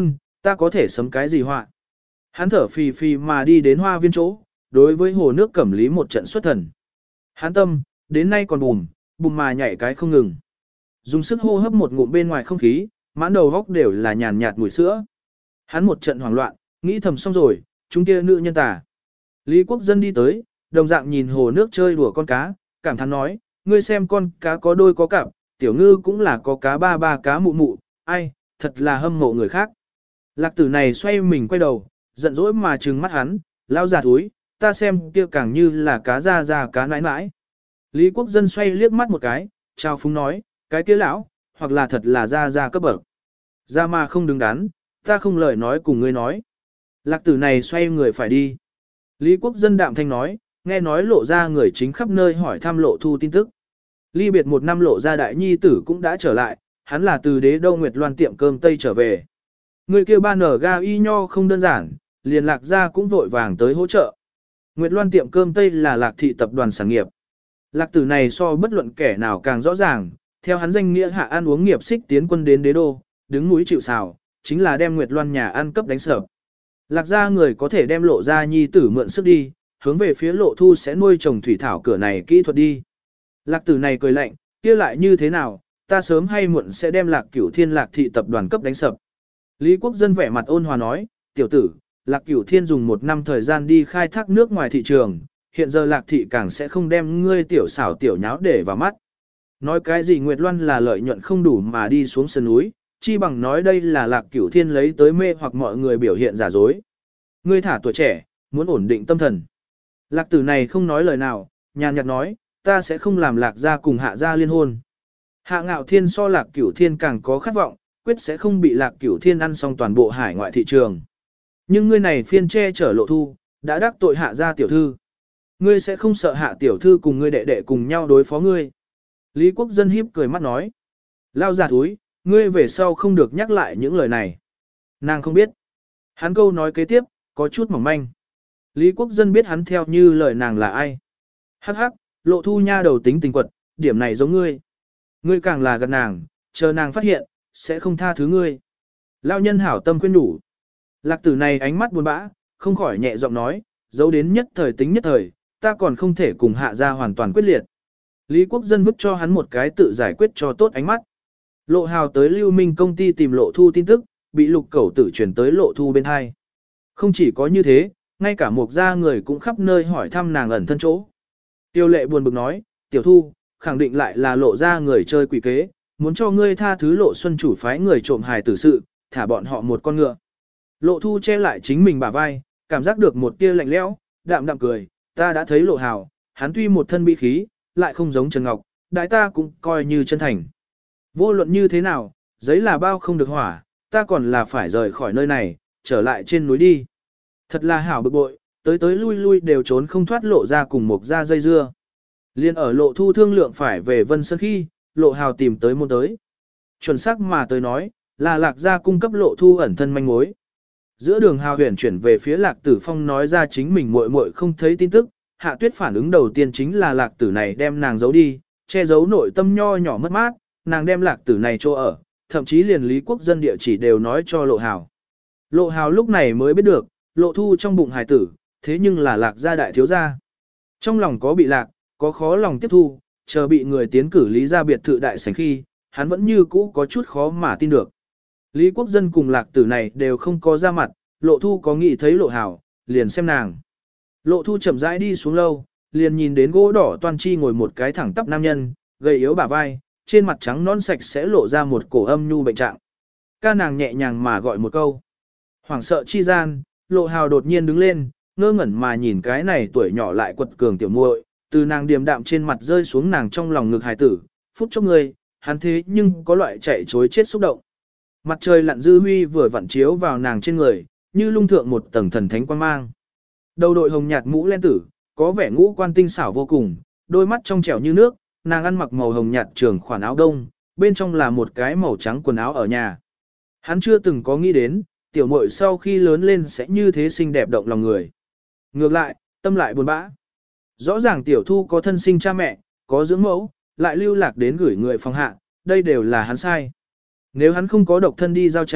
ta có thể sấm cái gì họa. Hắn thở phì phì mà đi đến hoa viên chỗ, đối với hồ nước cẩm lý một trận xuất thần. Hắn tâm, đến nay còn bùm, bùm mà nhảy cái không ngừng. Dùng sức hô hấp một ngụm bên ngoài không khí, mãn đầu góc đều là nhàn nhạt mùi sữa. Hắn một trận hoảng loạn, nghĩ thầm xong rồi, chúng kia nữ nhân tà. Lý Quốc Dân đi tới, đồng dạng nhìn hồ nước chơi đùa con cá, cảm thán nói, ngươi xem con cá có đôi có cặp, tiểu ngư cũng là có cá ba ba cá mụ mụ, ai, thật là hâm mộ người khác. Lạc tử này xoay mình quay đầu, giận dỗi mà trừng mắt hắn, lao già thúi, ta xem kia càng như là cá ra ra cá nãi nãi. Lý Quốc Dân xoay liếc mắt một cái, chào phúng nói, cái kia lão, hoặc là thật là ra ra cấp bậc. Ra mà không đứng đắn, ta không lời nói cùng ngươi nói. Lạc tử này xoay người phải đi. Lý Quốc Dân đạm thanh nói, nghe nói lộ ra người chính khắp nơi hỏi thăm lộ thu tin tức. Ly biệt một năm lộ ra đại nhi tử cũng đã trở lại, hắn là từ đế đâu Nguyệt Loan tiệm cơm Tây trở về. Người kia ban ở ga y nho không đơn giản, liền lạc ra cũng vội vàng tới hỗ trợ. Nguyệt Loan tiệm cơm Tây là lạc thị tập đoàn sản nghiệp. Lạc tử này so bất luận kẻ nào càng rõ ràng, theo hắn danh nghĩa hạ ăn uống nghiệp xích tiến quân đến đế đô, đứng núi chịu sào, chính là đem Nguyệt Loan nhà ăn cấp đánh sập. Lạc ra người có thể đem lộ ra nhi tử mượn sức đi, hướng về phía lộ thu sẽ nuôi trồng thủy thảo cửa này kỹ thuật đi. Lạc tử này cười lạnh, kia lại như thế nào, ta sớm hay muộn sẽ đem lạc cửu thiên lạc thị tập đoàn cấp đánh sập. Lý Quốc Dân vẻ mặt ôn hòa nói, tiểu tử, lạc cửu thiên dùng một năm thời gian đi khai thác nước ngoài thị trường, hiện giờ lạc thị càng sẽ không đem ngươi tiểu xảo tiểu nháo để vào mắt. Nói cái gì Nguyệt Loan là lợi nhuận không đủ mà đi xuống sườn núi, chi bằng nói đây là lạc cửu thiên lấy tới mê hoặc mọi người biểu hiện giả dối. Ngươi thả tuổi trẻ, muốn ổn định tâm thần. Lạc tử này không nói lời nào, nhàn nhạt nói, ta sẽ không làm lạc gia cùng hạ gia liên hôn. Hạ ngạo thiên so lạc cửu thiên càng có khát vọng, quyết sẽ không bị lạc cửu thiên ăn xong toàn bộ hải ngoại thị trường. Nhưng ngươi này phiên che chở lộ thu, đã đắc tội hạ gia tiểu thư. Ngươi sẽ không sợ hạ tiểu thư cùng ngươi đệ đệ cùng nhau đối phó ngươi. Lý Quốc Dân híp cười mắt nói. Lao giả thúi, ngươi về sau không được nhắc lại những lời này. Nàng không biết. Hắn câu nói kế tiếp, có chút mỏng manh. Lý Quốc Dân biết hắn theo như lời nàng là ai. Hắc hắc, lộ thu nha đầu tính tình quật, điểm này giống ngươi. Ngươi càng là gần nàng, chờ nàng phát hiện, sẽ không tha thứ ngươi. Lao nhân hảo tâm khuyên đủ. Lạc tử này ánh mắt buồn bã, không khỏi nhẹ giọng nói, giấu đến nhất thời tính nhất thời, ta còn không thể cùng hạ ra hoàn toàn quyết liệt. Lý Quốc Dân vứt cho hắn một cái tự giải quyết cho tốt ánh mắt. Lộ hào tới Lưu Minh công ty tìm lộ thu tin tức, bị lục cẩu tử chuyển tới lộ thu bên hai. Không chỉ có như thế, ngay cả một gia người cũng khắp nơi hỏi thăm nàng ẩn thân chỗ. Tiêu lệ buồn bực nói, tiểu thu, khẳng định lại là lộ ra người chơi quỷ kế, muốn cho ngươi tha thứ lộ xuân chủ phái người trộm hài tử sự, thả bọn họ một con ngựa. Lộ thu che lại chính mình bả vai, cảm giác được một tia lạnh lẽo, đạm đạm cười, ta đã thấy lộ hào, hắn tuy một thân bị khí, lại không giống Trần Ngọc, đại ta cũng coi như chân thành. Vô luận như thế nào, giấy là bao không được hỏa, ta còn là phải rời khỏi nơi này, trở lại trên núi đi. Thật là hảo bực bội, tới tới lui lui đều trốn không thoát lộ ra cùng một ra dây dưa. Liên ở lộ thu thương lượng phải về Vân Sơn khi, lộ hào tìm tới môn tới. Chuẩn xác mà tới nói, là lạc gia cung cấp lộ thu ẩn thân manh mối. Giữa đường hào huyền chuyển về phía lạc tử phong nói ra chính mình muội muội không thấy tin tức, hạ tuyết phản ứng đầu tiên chính là lạc tử này đem nàng giấu đi, che giấu nội tâm nho nhỏ mất mát, nàng đem lạc tử này cho ở, thậm chí liền Lý Quốc Dân địa chỉ đều nói cho lộ hào. Lộ hào lúc này mới biết được, lộ thu trong bụng hài tử, thế nhưng là lạc gia đại thiếu gia. Trong lòng có bị lạc, có khó lòng tiếp thu, chờ bị người tiến cử Lý gia biệt thự đại sảnh khi, hắn vẫn như cũ có chút khó mà tin được. Lý Quốc Dân cùng lạc tử này đều không có ra mặt, lộ thu có nghĩ thấy lộ hào, liền xem nàng. Lộ thu chậm rãi đi xuống lâu, liền nhìn đến gỗ đỏ toan chi ngồi một cái thẳng tắp nam nhân, gầy yếu bả vai, trên mặt trắng non sạch sẽ lộ ra một cổ âm nhu bệnh trạng. Ca nàng nhẹ nhàng mà gọi một câu. Hoảng sợ chi gian, lộ hào đột nhiên đứng lên, ngơ ngẩn mà nhìn cái này tuổi nhỏ lại quật cường tiểu muội, từ nàng điềm đạm trên mặt rơi xuống nàng trong lòng ngực hài tử, phút chốc người, hắn thế nhưng có loại chạy chối chết xúc động. Mặt trời lặn dư huy vừa vặn chiếu vào nàng trên người, như lung thượng một tầng thần thánh quan mang. Đầu đội hồng nhạt mũ len tử, có vẻ ngũ quan tinh xảo vô cùng, đôi mắt trong trẻo như nước, nàng ăn mặc màu hồng nhạt trường khoản áo đông, bên trong là một cái màu trắng quần áo ở nhà. Hắn chưa từng có nghĩ đến, tiểu muội sau khi lớn lên sẽ như thế xinh đẹp động lòng người. Ngược lại, tâm lại buồn bã. Rõ ràng tiểu thu có thân sinh cha mẹ, có dưỡng mẫu, lại lưu lạc đến gửi người phòng hạ, đây đều là hắn sai. Nếu hắn không có độc thân đi giao tranh,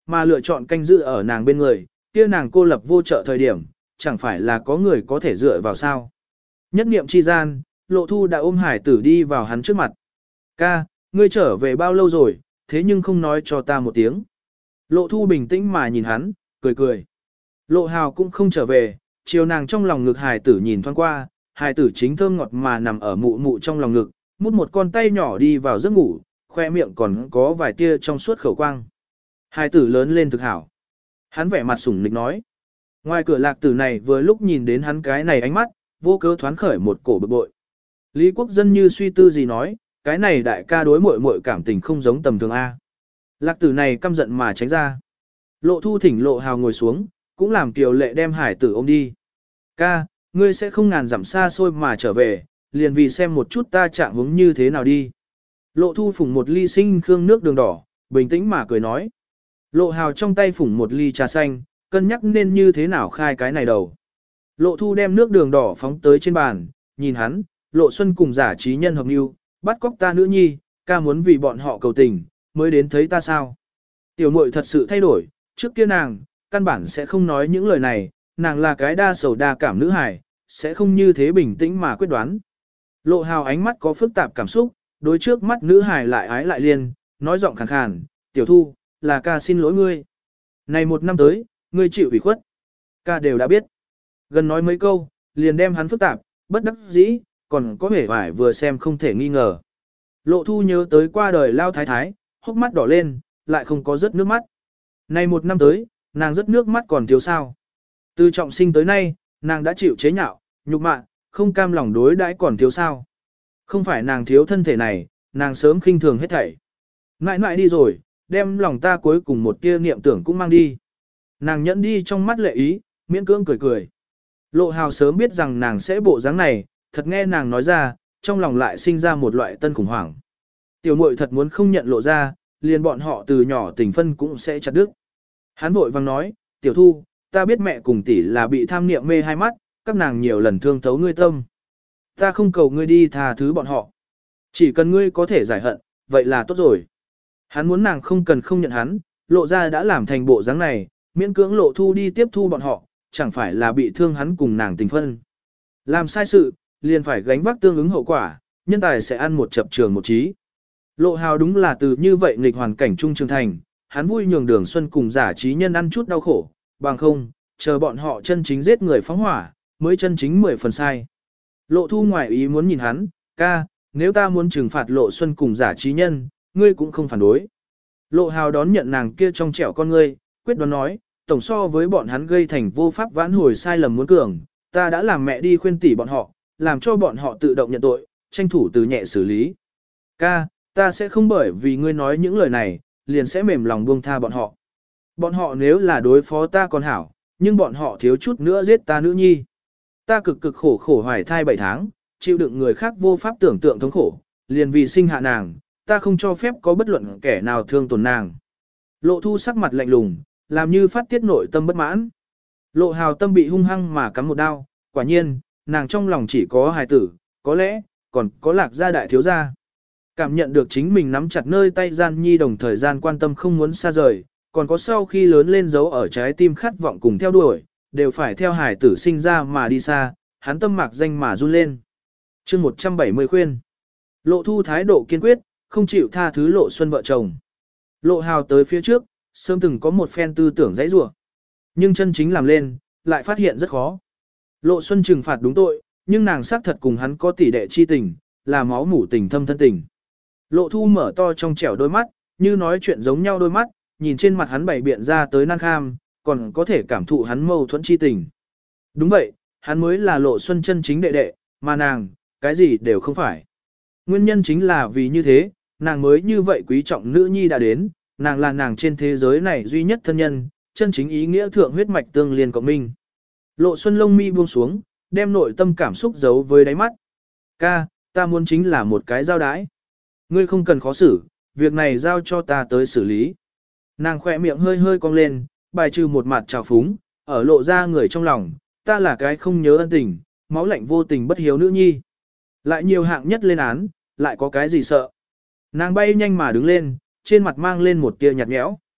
mà lựa chọn canh giữ ở nàng bên người, kia nàng cô lập vô trợ thời điểm, chẳng phải là có người có thể dựa vào sao. Nhất niệm chi gian, Lộ Thu đã ôm hải tử đi vào hắn trước mặt. Ca, ngươi trở về bao lâu rồi, thế nhưng không nói cho ta một tiếng. Lộ Thu bình tĩnh mà nhìn hắn, cười cười. Lộ Hào cũng không trở về, chiều nàng trong lòng ngực hải tử nhìn thoáng qua, hải tử chính thơm ngọt mà nằm ở mụ mụ trong lòng ngực, mút một con tay nhỏ đi vào giấc ngủ, khoe miệng còn có vài tia trong suốt khẩu quang. Hải tử lớn lên thực hảo. Hắn vẻ mặt sủng nịch nói. Ngoài cửa Lạc Tử này vừa lúc nhìn đến hắn cái này ánh mắt, vô cớ thoáng khởi một cổ bực bội. Lý Quốc Dân như suy tư gì nói, cái này đại ca đối muội muội cảm tình không giống tầm thường A. Lạc Tử này căm giận mà tránh ra. Lộ Thu thỉnh Lộ Hào ngồi xuống, cũng làm Kiều Lệ đem hải tử ôm đi. Ca, ngươi sẽ không ngàn dặm xa xôi mà trở về, liền vì xem một chút ta trạng huống như thế nào đi. Lộ Thu phủng một ly sinh khương nước đường đỏ, bình tĩnh mà cười nói. Lộ Hào trong tay phủng một ly trà xanh, cân nhắc nên như thế nào khai cái này đầu. Lộ Thu đem nước đường đỏ phóng tới trên bàn, nhìn hắn, Lộ Xuân cùng giả trí nhân hợp mưu, bắt cóc ta nữ nhi, ca muốn vì bọn họ cầu tình, mới đến thấy ta sao. Tiểu muội thật sự thay đổi, trước kia nàng, căn bản sẽ không nói những lời này, nàng là cái đa sầu đa cảm nữ hài, sẽ không như thế bình tĩnh mà quyết đoán. Lộ Hào ánh mắt có phức tạp cảm xúc, đối trước mắt nữ hài lại ái lại liên, nói giọng khàn khàn, tiểu Thu, là ca xin lỗi ngươi. Này một năm tới, ngươi chịu ủy khuất. Ca đều đã biết. Gần nói mấy câu, liền đem hắn phức tạp, bất đắc dĩ, còn có vẻ vải vừa xem không thể nghi ngờ. Lộ Thu nhớ tới qua đời lao thái thái, hốc mắt đỏ lên, lại không có rớt nước mắt. Này một năm tới, nàng rớt nước mắt còn thiếu sao. Từ trọng sinh tới nay, nàng đã chịu chế nhạo, nhục mạ, không cam lòng đối đãi còn thiếu sao. Không phải nàng thiếu thân thể này, nàng sớm khinh thường hết thảy. Ngại ngại đi rồi, đem lòng ta cuối cùng một tia niệm tưởng cũng mang đi. Nàng nhẫn đi trong mắt lệ ý, miễn cưỡng cười cười. Lộ Hào sớm biết rằng nàng sẽ bộ dáng này, thật nghe nàng nói ra, trong lòng lại sinh ra một loại tân khủng hoảng. Tiểu muội thật muốn không nhận lộ ra, liền bọn họ từ nhỏ tình phân cũng sẽ chặt đứt. Hắn vội vang nói, tiểu Thu, ta biết mẹ cùng tỷ là bị tham niệm mê hai mắt, các nàng nhiều lần thương thấu ngươi tâm. Ta không cầu ngươi đi tha thứ bọn họ. Chỉ cần ngươi có thể giải hận, vậy là tốt rồi. Hắn muốn nàng không cần không nhận hắn, lộ ra đã làm thành bộ dáng này, miễn cưỡng Lộ Thu đi tiếp thu bọn họ, chẳng phải là bị thương hắn cùng nàng tình phân. Làm sai sự, liền phải gánh vác tương ứng hậu quả, nhân tài sẽ ăn một chập trường một trí. Lộ Hào đúng là từ như vậy nghịch hoàn cảnh trung trường thành, hắn vui nhường Đường Xuân cùng giả trí nhân ăn chút đau khổ, bằng không, chờ bọn họ chân chính giết người phóng hỏa, mới chân chính mười phần sai. Lộ Thu ngoài ý muốn nhìn hắn, ca, nếu ta muốn trừng phạt Lộ Xuân cùng giả trí nhân, ngươi cũng không phản đối. Lộ Hào đón nhận nàng kia trong trẻo con ngươi, quyết đoán nói, tổng so với bọn hắn gây thành vô pháp vãn hồi sai lầm muốn cường, ta đã làm mẹ đi khuyên tỉ bọn họ, làm cho bọn họ tự động nhận tội, tranh thủ từ nhẹ xử lý. Ca, ta sẽ không bởi vì ngươi nói những lời này, liền sẽ mềm lòng buông tha bọn họ. Bọn họ nếu là đối phó ta còn hảo, nhưng bọn họ thiếu chút nữa giết ta nữ nhi. Ta cực cực khổ khổ hoài thai bảy tháng, chịu đựng người khác vô pháp tưởng tượng thống khổ, liền vì sinh hạ nàng, ta không cho phép có bất luận kẻ nào thương tổn nàng. Lộ Thu sắc mặt lạnh lùng, làm như phát tiết nội tâm bất mãn. Lộ Hào tâm bị hung hăng mà cắm một đao, quả nhiên, nàng trong lòng chỉ có hài tử, có lẽ, còn có Lạc gia đại thiếu gia. Cảm nhận được chính mình nắm chặt nơi tay gian nhi đồng thời gian quan tâm không muốn xa rời, còn có sau khi lớn lên giấu ở trái tim khát vọng cùng theo đuổi, đều phải theo hài tử sinh ra mà đi xa, hắn tâm mạc danh mà run lên. chương một trăm bảy mươi khuyên. Lộ Thu thái độ kiên quyết, không chịu tha thứ Lộ Xuân vợ chồng. Lộ Hào tới phía trước, sớm từng có một phen tư tưởng dãy rủa, nhưng chân chính làm lên, lại phát hiện rất khó. Lộ Xuân trừng phạt đúng tội, nhưng nàng xác thật cùng hắn có tỷ đệ chi tình, là máu mủ tình thâm thân tình. Lộ Thu mở to trong trẻo đôi mắt, như nói chuyện giống nhau đôi mắt, nhìn trên mặt hắn bảy biện ra tới năng kham, còn có thể cảm thụ hắn mâu thuẫn chi tình. Đúng vậy, hắn mới là Lộ Xuân chân chính đệ đệ, mà nàng, cái gì đều không phải. Nguyên nhân chính là vì như thế, nàng mới như vậy quý trọng nữ nhi đã đến, nàng là nàng trên thế giới này duy nhất thân nhân, chân chính ý nghĩa thượng huyết mạch tương liên cộng minh. Lộ Xuân lông mi buông xuống, đem nội tâm cảm xúc giấu với đáy mắt. Ca, ta muốn chính là một cái giao đái. Ngươi không cần khó xử, việc này giao cho ta tới xử lý. Nàng khỏe miệng hơi hơi cong lên, bài trừ một mặt trào phúng, ở lộ ra người trong lòng, ta là cái không nhớ ân tình, máu lạnh vô tình bất hiếu nữ nhi. Lại nhiều hạng nhất lên án, lại có cái gì sợ. Nàng bay nhanh mà đứng lên, trên mặt mang lên một tia nhạt nhẽo.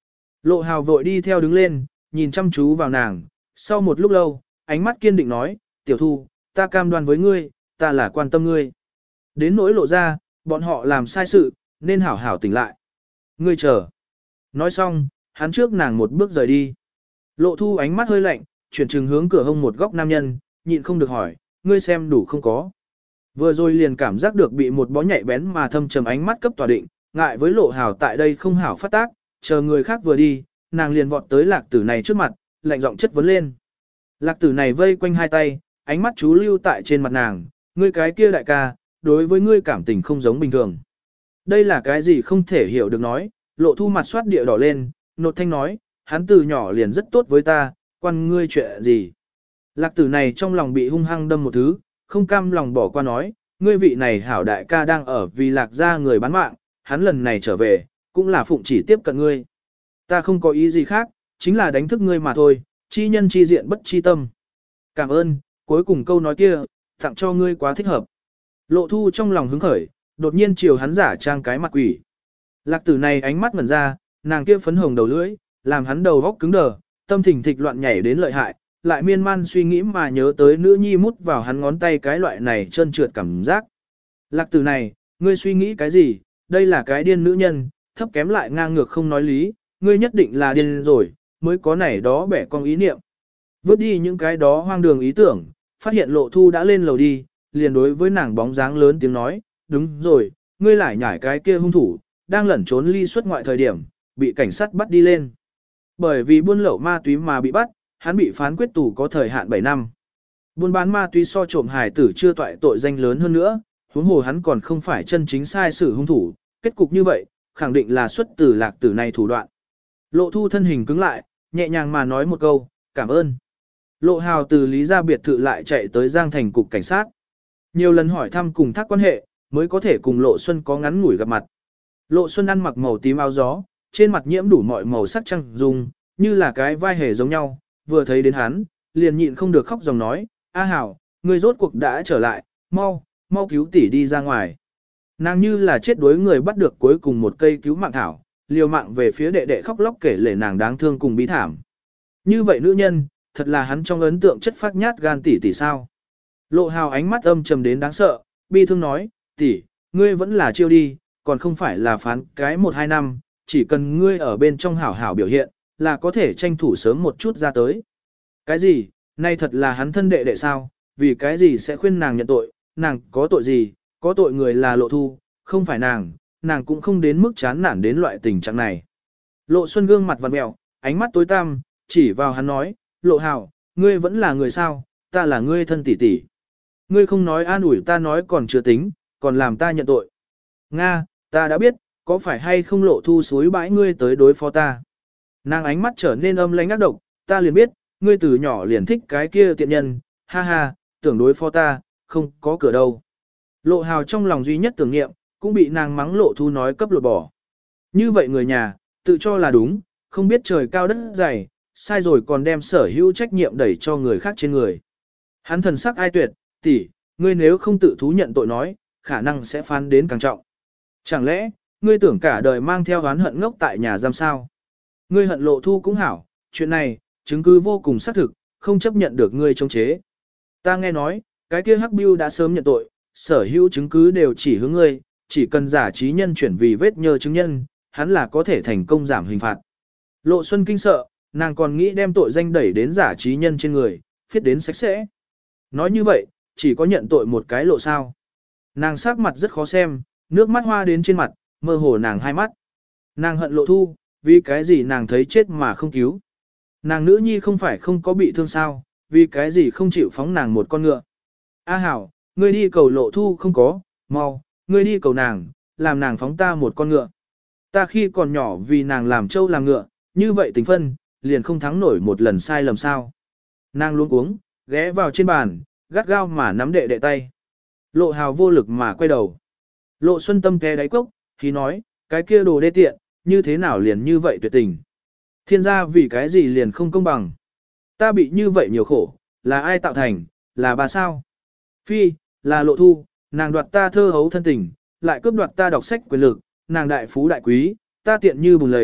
Lộ hào vội đi theo đứng lên, nhìn chăm chú vào nàng, sau một lúc lâu, ánh mắt kiên định nói, tiểu thu, ta cam đoan với ngươi, ta là quan tâm ngươi. Đến nỗi lộ ra, bọn họ làm sai sự, nên hảo hảo tỉnh lại. Ngươi chờ. Nói xong, hắn trước nàng một bước rời đi. Lộ thu ánh mắt hơi lạnh, chuyển trừng hướng cửa hông một góc nam nhân, nhịn không được hỏi, ngươi xem đủ không có. Vừa rồi liền cảm giác được bị một bó nhạy bén mà thâm trầm ánh mắt cấp tòa định, ngại với lộ hào tại đây không hảo phát tác, chờ người khác vừa đi, nàng liền vọt tới lạc tử này trước mặt, lạnh giọng chất vấn lên. Lạc tử này vây quanh hai tay, ánh mắt chú lưu tại trên mặt nàng, ngươi cái kia đại ca, đối với ngươi cảm tình không giống bình thường. Đây là cái gì không thể hiểu được nói, lộ thu mặt soát địa đỏ lên, nột thanh nói, hắn từ nhỏ liền rất tốt với ta, quan ngươi chuyện gì. Lạc tử này trong lòng bị hung hăng đâm một thứ, không cam lòng bỏ qua nói, ngươi vị này hảo đại ca đang ở vì lạc ra người bán mạng, hắn lần này trở về, cũng là phụng chỉ tiếp cận ngươi. Ta không có ý gì khác, chính là đánh thức ngươi mà thôi, chi nhân chi diện bất chi tâm. Cảm ơn, cuối cùng câu nói kia, tặng cho ngươi quá thích hợp. Lộ thu trong lòng hứng khởi, đột nhiên chiều hắn giả trang cái mặt quỷ. Lạc tử này ánh mắt ngẩn ra, nàng kia phấn hồng đầu lưỡi, làm hắn đầu góc cứng đờ, tâm thình thịch loạn nhảy đến lợi hại, lại miên man suy nghĩ mà nhớ tới nữ nhi mút vào hắn ngón tay cái loại này trơn trượt cảm giác. Lạc tử này, ngươi suy nghĩ cái gì, đây là cái điên nữ nhân, thấp kém lại ngang ngược không nói lý, ngươi nhất định là điên rồi, mới có này đó bẻ con ý niệm. Vứt đi những cái đó hoang đường ý tưởng, phát hiện lộ thu đã lên lầu đi, liền đối với nàng bóng dáng lớn tiếng nói, đúng rồi, ngươi lại nhảy cái kia hung thủ, đang lẩn trốn ly xuất ngoại thời điểm, bị cảnh sát bắt đi lên. Bởi vì buôn lậu ma túy mà bị bắt, hắn bị phán quyết tù có thời hạn bảy năm. Buôn bán ma túy so trộm hải tử chưa toại tội danh lớn hơn nữa, huống hồ hắn còn không phải chân chính sai sử hung thủ, kết cục như vậy, khẳng định là xuất từ lạc tử này thủ đoạn. Lộ thu thân hình cứng lại, nhẹ nhàng mà nói một câu, cảm ơn. Lộ hào từ Lý gia biệt thự lại chạy tới Giang Thành cục cảnh sát. Nhiều lần hỏi thăm cùng thác quan hệ, mới có thể cùng Lộ Xuân có ngắn ngủi gặp mặt. Lộ Xuân ăn mặc màu tím áo gió, trên mặt nhiễm đủ mọi màu sắc trăng dùng, như là cái vai hề giống nhau, vừa thấy đến hắn, liền nhịn không được khóc dòng nói, A Hảo, ngươi rốt cuộc đã trở lại, mau, mau cứu tỷ đi ra ngoài. Nàng như là chết đuối người bắt được cuối cùng một cây cứu mạng thảo, liều mạng về phía đệ đệ khóc lóc kể lể nàng đáng thương cùng bi thảm. Như vậy nữ nhân, thật là hắn trong ấn tượng chất phát nhát gan tỷ tỷ sao. Lộ Hào ánh mắt âm trầm đến đáng sợ, bi thương nói, tỷ, ngươi vẫn là chiêu đi, còn không phải là phán cái một hai năm, chỉ cần ngươi ở bên trong hảo hảo biểu hiện, là có thể tranh thủ sớm một chút ra tới. Cái gì, nay thật là hắn thân đệ đệ sao, vì cái gì sẽ khuyên nàng nhận tội, nàng có tội gì, có tội người là Lộ Thu, không phải nàng, nàng cũng không đến mức chán nản đến loại tình trạng này. Lộ Xuân gương mặt vặn mẹo, ánh mắt tối tăm, chỉ vào hắn nói, Lộ Hào, ngươi vẫn là người sao, ta là ngươi thân tỷ tỷ. Ngươi không nói an ủi ta nói còn chưa tính, còn làm ta nhận tội. Nga, ta đã biết, có phải hay không Lộ Thu suối bãi ngươi tới đối phó ta. Nàng ánh mắt trở nên âm lãnh ác độc, ta liền biết, ngươi từ nhỏ liền thích cái kia tiện nhân, ha ha, tưởng đối phó ta, không có cửa đâu. Lộ Hào trong lòng duy nhất tưởng niệm, cũng bị nàng mắng Lộ Thu nói cấp lột bỏ. Như vậy người nhà, tự cho là đúng, không biết trời cao đất dày, sai rồi còn đem sở hữu trách nhiệm đẩy cho người khác trên người. Hắn thần sắc ai tuyệt, tỷ, ngươi nếu không tự thú nhận tội nói, khả năng sẽ phán đến càng trọng. Chẳng lẽ, ngươi tưởng cả đời mang theo oán hận ngốc tại nhà giam sao? Ngươi hận Lộ Thu cũng hảo, chuyện này, chứng cứ vô cùng xác thực, không chấp nhận được ngươi chống chế. Ta nghe nói, cái kia Hắc Bưu đã sớm nhận tội, sở hữu chứng cứ đều chỉ hướng ngươi, chỉ cần giả trí nhân chuyển vì vết nhơ chứng nhân, hắn là có thể thành công giảm hình phạt. Lộ Xuân kinh sợ, nàng còn nghĩ đem tội danh đẩy đến giả trí nhân trên người, phiết đến sạch sẽ. Nói như vậy, chỉ có nhận tội một cái lộ sao. Nàng sắc mặt rất khó xem, nước mắt hoa đến trên mặt, mơ hồ nàng hai mắt. Nàng hận Lộ Thu, vì cái gì nàng thấy chết mà không cứu. Nàng nữ nhi không phải không có bị thương sao, vì cái gì không chịu phóng nàng một con ngựa. A Hảo, ngươi đi cầu Lộ Thu không có, mau, ngươi đi cầu nàng, làm nàng phóng ta một con ngựa. Ta khi còn nhỏ vì nàng làm trâu làm ngựa, như vậy tình phân, liền không thắng nổi một lần sai lầm sao. Nàng luôn uống, ghé vào trên bàn, gắt gao mà nắm đệ đệ tay. Lộ Hào vô lực mà quay đầu. Lộ Xuân tâm té đáy cốc, thì nói, cái kia đồ đê tiện, như thế nào liền như vậy tuyệt tình. Thiên gia vì cái gì liền không công bằng. Ta bị như vậy nhiều khổ, là ai tạo thành, là bà sao? Phi, là Lộ Thu, nàng đoạt ta thơ hấu thân tình, lại cướp đoạt ta đọc sách quyền lực, nàng đại phú đại quý, ta tiện như bùn lầy,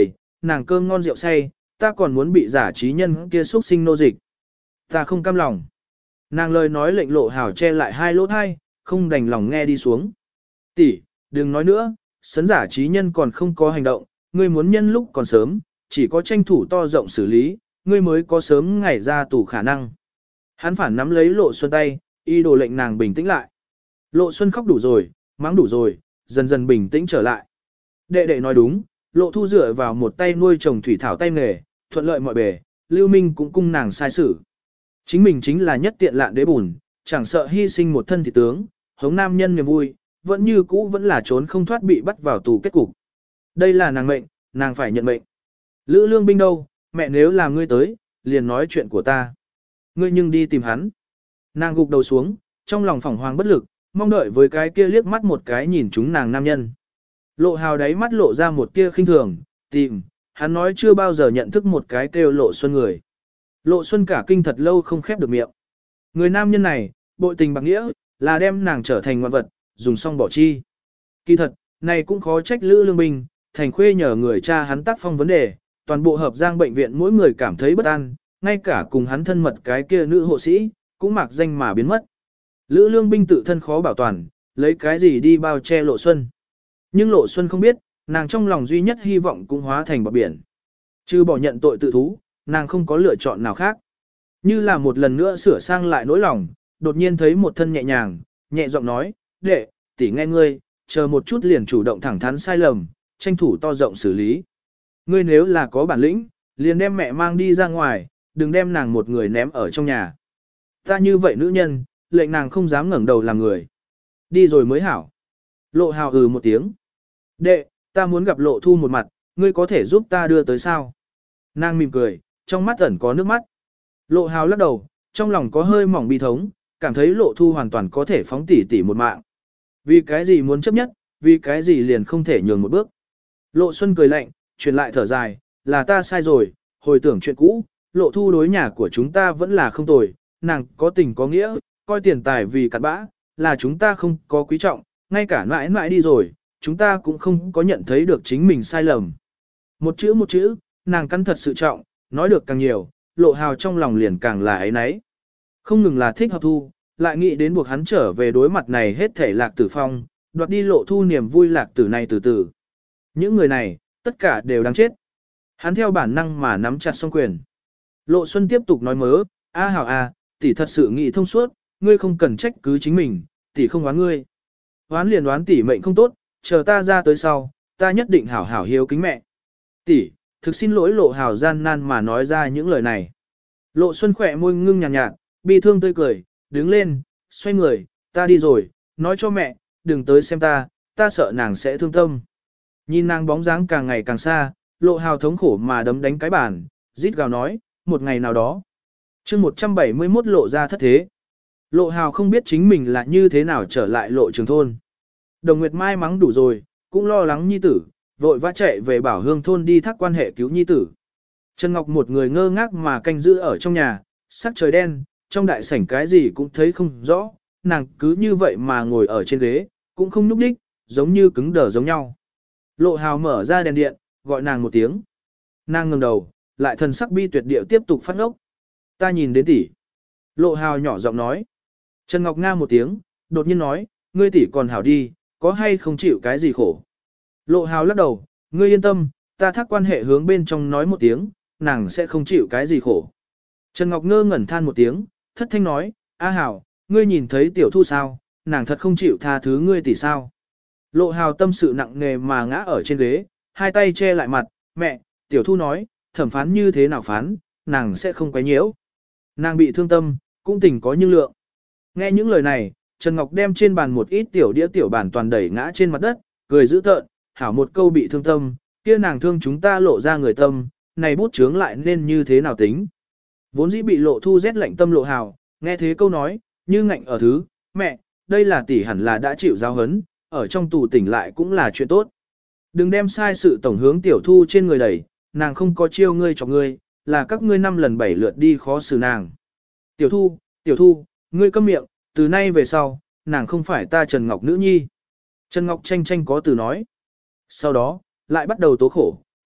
nàng cơm ngon rượu say, ta còn muốn bị giả trí nhân kia xuất sinh nô dịch. Ta không cam lòng. Nàng lời nói lệnh Lộ Hào che lại hai lỗ thai, không đành lòng nghe đi xuống. Tỷ, đừng nói nữa, sấn giả trí nhân còn không có hành động, ngươi muốn nhân lúc còn sớm, chỉ có tranh thủ to rộng xử lý, ngươi mới có sớm ngày ra tù khả năng. Hắn phản nắm lấy Lộ Xuân tay, y đồ lệnh nàng bình tĩnh lại. Lộ Xuân khóc đủ rồi, mắng đủ rồi, dần dần bình tĩnh trở lại. Đệ đệ nói đúng, Lộ Thu dựa vào một tay nuôi trồng thủy thảo tay nghề, thuận lợi mọi bề, Lưu Minh cũng cung nàng sai xử. Chính mình chính là nhất tiện lạn đế bùn, chẳng sợ hy sinh một thân thị tướng, hống nam nhân niềm vui, vẫn như cũ vẫn là trốn không thoát bị bắt vào tù kết cục. Đây là nàng mệnh, nàng phải nhận mệnh. Lữ Lương Binh đâu, mẹ nếu là ngươi tới, liền nói chuyện của ta. Ngươi nhưng đi tìm hắn. Nàng gục đầu xuống, trong lòng phỏng hoàng bất lực, mong đợi với cái kia liếc mắt một cái nhìn chúng nàng nam nhân. Lộ Hào đáy mắt lộ ra một tia khinh thường, tìm, hắn nói chưa bao giờ nhận thức một cái kêu Lộ Xuân người. Lộ Xuân cả kinh thật lâu không khép được miệng. Người nam nhân này, bội tình bạc nghĩa, là đem nàng trở thành ngoạn vật, dùng xong bỏ chi. Kỳ thật, này cũng khó trách Lữ Lương Binh, thành khuê nhờ người cha hắn tác phong vấn đề, toàn bộ hợp giang bệnh viện mỗi người cảm thấy bất an, ngay cả cùng hắn thân mật cái kia nữ hộ sĩ, cũng mặc danh mà biến mất. Lữ Lương Binh tự thân khó bảo toàn, lấy cái gì đi bao che Lộ Xuân. Nhưng Lộ Xuân không biết, nàng trong lòng duy nhất hy vọng cũng hóa thành bọt biển. Trừ bỏ nhận tội tự thú, nàng không có lựa chọn nào khác. Như là một lần nữa sửa sang lại nỗi lòng, đột nhiên thấy một thân nhẹ nhàng, nhẹ giọng nói, đệ, tỷ nghe ngươi, chờ một chút liền chủ động thẳng thắn sai lầm, tranh thủ to rộng xử lý. Ngươi nếu là có bản lĩnh, liền đem mẹ mang đi ra ngoài, đừng đem nàng một người ném ở trong nhà. Ta như vậy nữ nhân, lệnh nàng không dám ngẩng đầu làm người. Đi rồi mới hảo. Lộ Hào ừ một tiếng. Đệ, ta muốn gặp Lộ Thu một mặt, ngươi có thể giúp ta đưa tới sao? Nàng mỉm cười, trong mắt ẩn có nước mắt. Lộ Hào lắc đầu, trong lòng có hơi mỏng bi thống, cảm thấy Lộ Thu hoàn toàn có thể phóng tỉ tỉ một mạng. Vì cái gì muốn chấp nhất, vì cái gì liền không thể nhường một bước. Lộ Xuân cười lạnh, truyền lại thở dài, là ta sai rồi, hồi tưởng chuyện cũ, Lộ Thu đối nhà của chúng ta vẫn là không tồi, nàng có tình có nghĩa, coi tiền tài vì cặn bã, là chúng ta không có quý trọng, ngay cả mãi mãi đi rồi, chúng ta cũng không có nhận thấy được chính mình sai lầm. Một chữ một chữ, nàng căn thật sự trọng, nói được càng nhiều, Lộ Hào trong lòng liền càng là ấy nấy. Không ngừng là thích hợp Thu, lại nghĩ đến buộc hắn trở về đối mặt này hết thể Lạc Tử Phong, đoạt đi Lộ Thu niềm vui Lạc Tử này từ từ. Những người này, tất cả đều đáng chết. Hắn theo bản năng mà nắm chặt song quyền. Lộ Xuân tiếp tục nói mớ, a Hào a, tỷ thật sự nghĩ thông suốt, ngươi không cần trách cứ chính mình, tỷ không oán ngươi. Oán liền oán tỷ mệnh không tốt, chờ ta ra tới sau, ta nhất định hảo hảo hiếu kính mẹ. Tỷ, thực xin lỗi Lộ Hào gian nan mà nói ra những lời này. Lộ Xuân khỏe môi ngưng nhàn nhạt, nhạt, bi thương tươi cười, đứng lên, xoay người, ta đi rồi, nói cho mẹ, đừng tới xem ta, ta sợ nàng sẽ thương tâm. Nhìn nàng bóng dáng càng ngày càng xa, Lộ Hào thống khổ mà đấm đánh cái bàn, rít gào nói, một ngày nào đó. chương một trăm bảy mươi mốt lộ ra thất thế. Lộ Hào không biết chính mình là như thế nào trở lại Lộ Trường thôn. Đồng Nguyệt Mai mắng đủ rồi, cũng lo lắng nhi tử, vội vã chạy về Bảo Hương thôn đi thác quan hệ cứu nhi tử. Trần Ngọc một người ngơ ngác mà canh giữ ở trong nhà, sắc trời đen, trong đại sảnh cái gì cũng thấy không rõ, nàng cứ như vậy mà ngồi ở trên ghế, cũng không nhúc đích, giống như cứng đờ giống nhau. Lộ Hào mở ra đèn điện, gọi nàng một tiếng. Nàng ngẩng đầu, lại thần sắc bi tuyệt điệu tiếp tục phát ngốc. Ta nhìn đến tỷ. Lộ Hào nhỏ giọng nói. Trần Ngọc Nga một tiếng, đột nhiên nói, ngươi tỷ còn hảo đi, có hay không chịu cái gì khổ. Lộ Hào lắc đầu, ngươi yên tâm, ta thác quan hệ hướng bên trong nói một tiếng, nàng sẽ không chịu cái gì khổ. Trần Ngọc ngơ ngẩn than một tiếng, thất thanh nói, A Hào, ngươi nhìn thấy tiểu thu sao, nàng thật không chịu tha thứ ngươi tỷ sao. Lộ Hào tâm sự nặng nề mà ngã ở trên ghế, hai tay che lại mặt, mẹ, tiểu thu nói, thẩm phán như thế nào phán, nàng sẽ không quấy nhiễu. Nàng bị thương tâm, cũng tình có như lượng. Nghe những lời này, Trần Ngọc đem trên bàn một ít tiểu đĩa tiểu bản toàn đẩy ngã trên mặt đất, cười dữ tợn, hảo một câu bị thương tâm, kia nàng thương chúng ta Lộ ra người tâm, này bút chướng lại nên như thế nào tính. Vốn dĩ bị Lộ thu rét lạnh tâm Lộ Hào, nghe thế câu nói, như ngạnh ở thứ, mẹ, đây là tỷ hẳn là đã chịu giáo hấn, ở trong tù tỉnh lại cũng là chuyện tốt. Đừng đem sai sự tổng hướng tiểu thu trên người đẩy, nàng không có chiêu ngươi cho ngươi, là các ngươi năm lần bảy lượt đi khó xử nàng. Tiểu thu, tiểu thu, ngươi câm miệng, từ nay về sau, nàng không phải ta Trần Ngọc nữ nhi. Trần Ngọc tranh tranh có từ nói. Sau đó, lại bắt đầu tố khổ,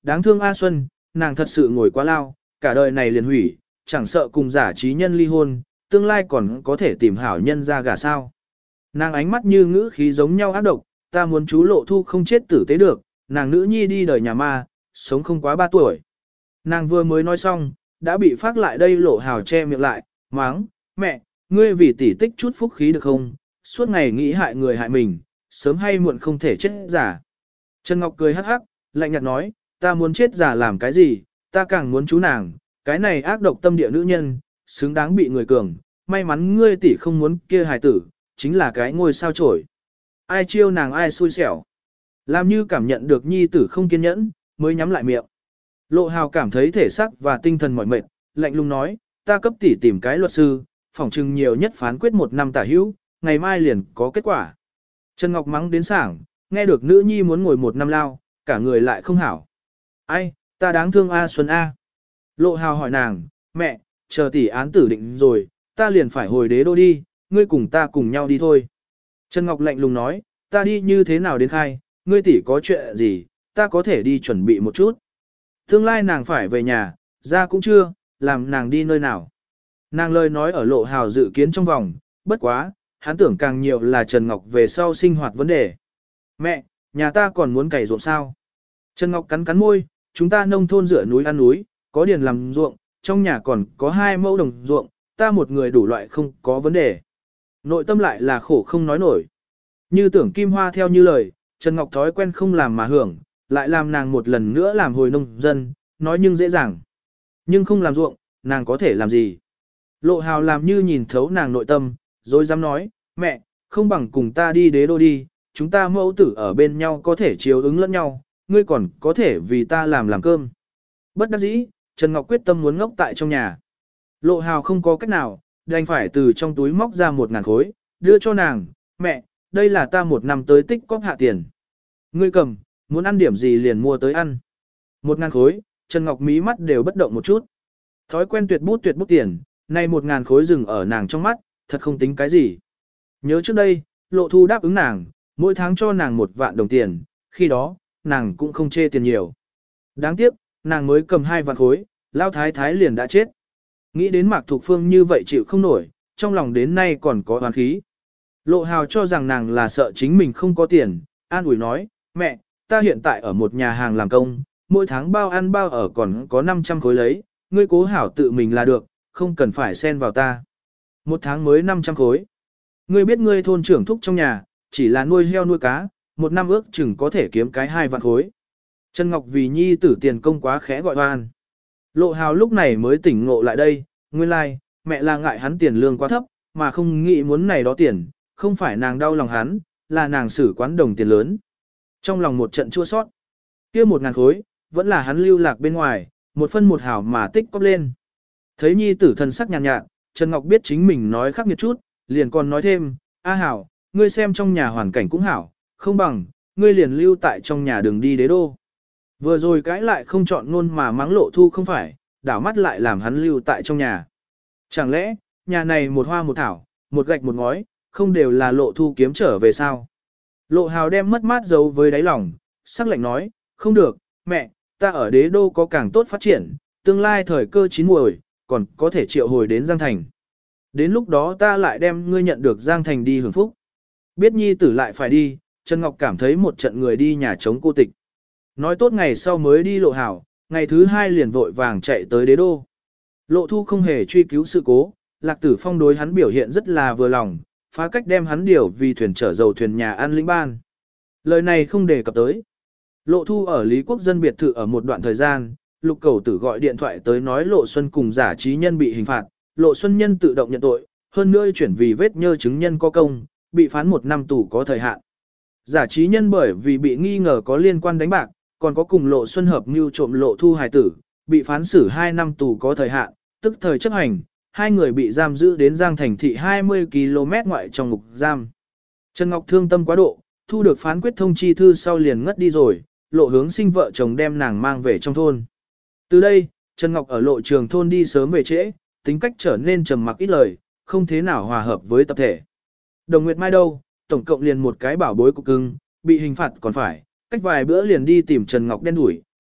đáng thương A Xuân, nàng thật sự ngồi quá lao, cả đời này liền hủy, chẳng sợ cùng giả trí nhân ly hôn, tương lai còn có thể tìm hảo nhân ra gả sao. Nàng ánh mắt như ngữ khí giống nhau ác độc, ta muốn chú Lộ Thu không chết tử tế được, nàng nữ nhi đi đời nhà ma, sống không quá ba tuổi. Nàng vừa mới nói xong, đã bị phát lại đây Lộ Hào che miệng lại, máng, mẹ, ngươi vì tỷ tích chút phúc khí được không, suốt ngày nghĩ hại người hại mình, sớm hay muộn không thể chết giả. Trần Ngọc cười hắc hắc, lạnh nhạt nói, ta muốn chết giả làm cái gì, ta càng muốn chú nàng, cái này ác độc tâm địa nữ nhân, xứng đáng bị người cường, may mắn ngươi tỷ không muốn kia hài tử, chính là cái ngôi sao chổi. Ai chiêu nàng ai xui xẻo. Làm như cảm nhận được nhi tử không kiên nhẫn, mới nhắm lại miệng. Lộ Hào cảm thấy thể xác và tinh thần mỏi mệt, lạnh lùng nói, ta cấp tỷ tìm cái luật sư, phỏng chừng nhiều nhất phán quyết một năm tả hữu, ngày mai liền có kết quả. Trần Ngọc mắng đến sảng, nghe được nữ nhi muốn ngồi một năm lao, cả người lại không hảo. Ai, ta đáng thương A Xuân A. Lộ Hào hỏi nàng, mẹ, chờ tỷ án tử định rồi, ta liền phải hồi đế đô đi, ngươi cùng ta cùng nhau đi thôi. Trần Ngọc lạnh lùng nói, ta đi như thế nào đến khai, ngươi tỷ có chuyện gì, ta có thể đi chuẩn bị một chút. Tương lai nàng phải về nhà, ra cũng chưa, làm nàng đi nơi nào. Nàng lời nói ở Lộ Hào dự kiến trong vòng, bất quá, hắn tưởng càng nhiều là Trần Ngọc về sau sinh hoạt vấn đề. Mẹ, nhà ta còn muốn cày ruộng sao? Trần Ngọc cắn cắn môi, chúng ta nông thôn dựa núi ăn núi, có điền làm ruộng, trong nhà còn có hai mẫu đồng ruộng, ta một người đủ loại không có vấn đề. Nội tâm lại là khổ không nói nổi. Như tưởng Kim Hoa theo như lời, Trần Ngọc thói quen không làm mà hưởng, lại làm nàng một lần nữa làm hồi nông dân, nói nhưng dễ dàng. Nhưng không làm ruộng, nàng có thể làm gì? Lộ Hào làm như nhìn thấu nàng nội tâm, rồi dám nói, mẹ, không bằng cùng ta đi đế đô đi, chúng ta mẫu tử ở bên nhau có thể chiếu ứng lẫn nhau, ngươi còn có thể vì ta làm làm cơm. Bất đắc dĩ, Trần Ngọc quyết tâm muốn ngốc tại trong nhà. Lộ Hào không có cách nào, đành phải từ trong túi móc ra một ngàn khối, đưa cho nàng, mẹ, đây là ta một năm tới tích cóp hạ tiền. Ngươi cầm, muốn ăn điểm gì liền mua tới ăn. Một ngàn khối, Trần Ngọc mí mắt đều bất động một chút. Thói quen tuyệt bút tuyệt bút tiền, nay một ngàn khối dừng ở nàng trong mắt, thật không tính cái gì. Nhớ trước đây, Lộ Thu đáp ứng nàng, mỗi tháng cho nàng một vạn đồng tiền, khi đó, nàng cũng không chê tiền nhiều. Đáng tiếc, nàng mới cầm hai vạn khối, lao thái thái liền đã chết. Nghĩ đến Mạc Thục Phương như vậy chịu không nổi, trong lòng đến nay còn có oán khí. Lộ Hào cho rằng nàng là sợ chính mình không có tiền, an ủi nói, mẹ, ta hiện tại ở một nhà hàng làm công, mỗi tháng bao ăn bao ở còn có năm trăm khối lấy, ngươi cố hảo tự mình là được, không cần phải xen vào ta. Một tháng mới năm trăm khối. Ngươi biết ngươi thôn trưởng thúc trong nhà, chỉ là nuôi heo nuôi cá, một năm ước chừng có thể kiếm cái hai vạn khối. Trần Ngọc vì nhi tử tiền công quá khẽ gọi oan. Lộ Hào lúc này mới tỉnh ngộ lại đây, nguyên lai, like, mẹ là ngại hắn tiền lương quá thấp, mà không nghĩ muốn này đó tiền, không phải nàng đau lòng hắn, là nàng xử quán đồng tiền lớn. Trong lòng một trận chua sót, kia một ngàn khối, vẫn là hắn lưu lạc bên ngoài, một phân một hào mà tích cóp lên. Thấy nhi tử thần sắc nhàn nhạt, nhạt, Trần Ngọc biết chính mình nói khắc nghiệt chút, liền còn nói thêm, A Hảo, ngươi xem trong nhà hoàn cảnh cũng hảo, không bằng, ngươi liền lưu tại trong nhà đừng đi đế đô. Vừa rồi cãi lại không chọn ngôn mà mắng Lộ Thu không phải, đảo mắt lại làm hắn lưu tại trong nhà. Chẳng lẽ, nhà này một hoa một thảo, một gạch một ngói, không đều là Lộ Thu kiếm trở về sao? Lộ Hào đem mất mát giấu với đáy lòng, sắc lạnh nói, không được, mẹ, ta ở đế đô có càng tốt phát triển, tương lai thời cơ chín muồi, còn có thể triệu hồi đến Giang Thành. Đến lúc đó ta lại đem ngươi nhận được Giang Thành đi hưởng phúc. Biết nhi tử lại phải đi, Trần Ngọc cảm thấy một trận người đi nhà chống cô tịch. Nói tốt ngày sau mới đi Lộ Hảo, ngày thứ hai liền vội vàng chạy tới đế đô. Lộ Thu không hề truy cứu sự cố, Lạc Tử Phong đối hắn biểu hiện rất là vừa lòng, phá cách đem hắn điều vì thuyền chở dầu thuyền nhà ăn lĩnh ban. Lời này không đề cập tới. Lộ Thu ở Lý Quốc dân biệt thự ở một đoạn thời gian, Lục Cầu Tử gọi điện thoại tới nói Lộ Xuân cùng giả trí nhân bị hình phạt, Lộ Xuân nhân tự động nhận tội, hơn nữa chuyển vì vết nhơ chứng nhân có công, bị phán một năm tù có thời hạn. Giả trí nhân bởi vì bị nghi ngờ có liên quan đánh bạc, còn có cùng Lộ Xuân hợp mưu trộm Lộ Thu hài tử, bị phán xử hai năm tù có thời hạn, tức thời chấp hành, hai người bị giam giữ đến Giang Thành thị hai mươi ki lô mét ngoại trong ngục giam. Trần Ngọc thương tâm quá độ, thu được phán quyết thông chi thư sau liền ngất đi rồi, Lộ Hướng Sinh vợ chồng đem nàng mang về trong thôn. Từ đây, Trần Ngọc ở Lộ Trường thôn đi sớm về trễ, tính cách trở nên trầm mặc ít lời, không thế nào hòa hợp với tập thể. Đồng Nguyệt Mai đâu, tổng cộng liền một cái bảo bối cục cưng, bị hình phạt còn phải, cách vài bữa liền đi tìm Trần Ngọc đen đuổi,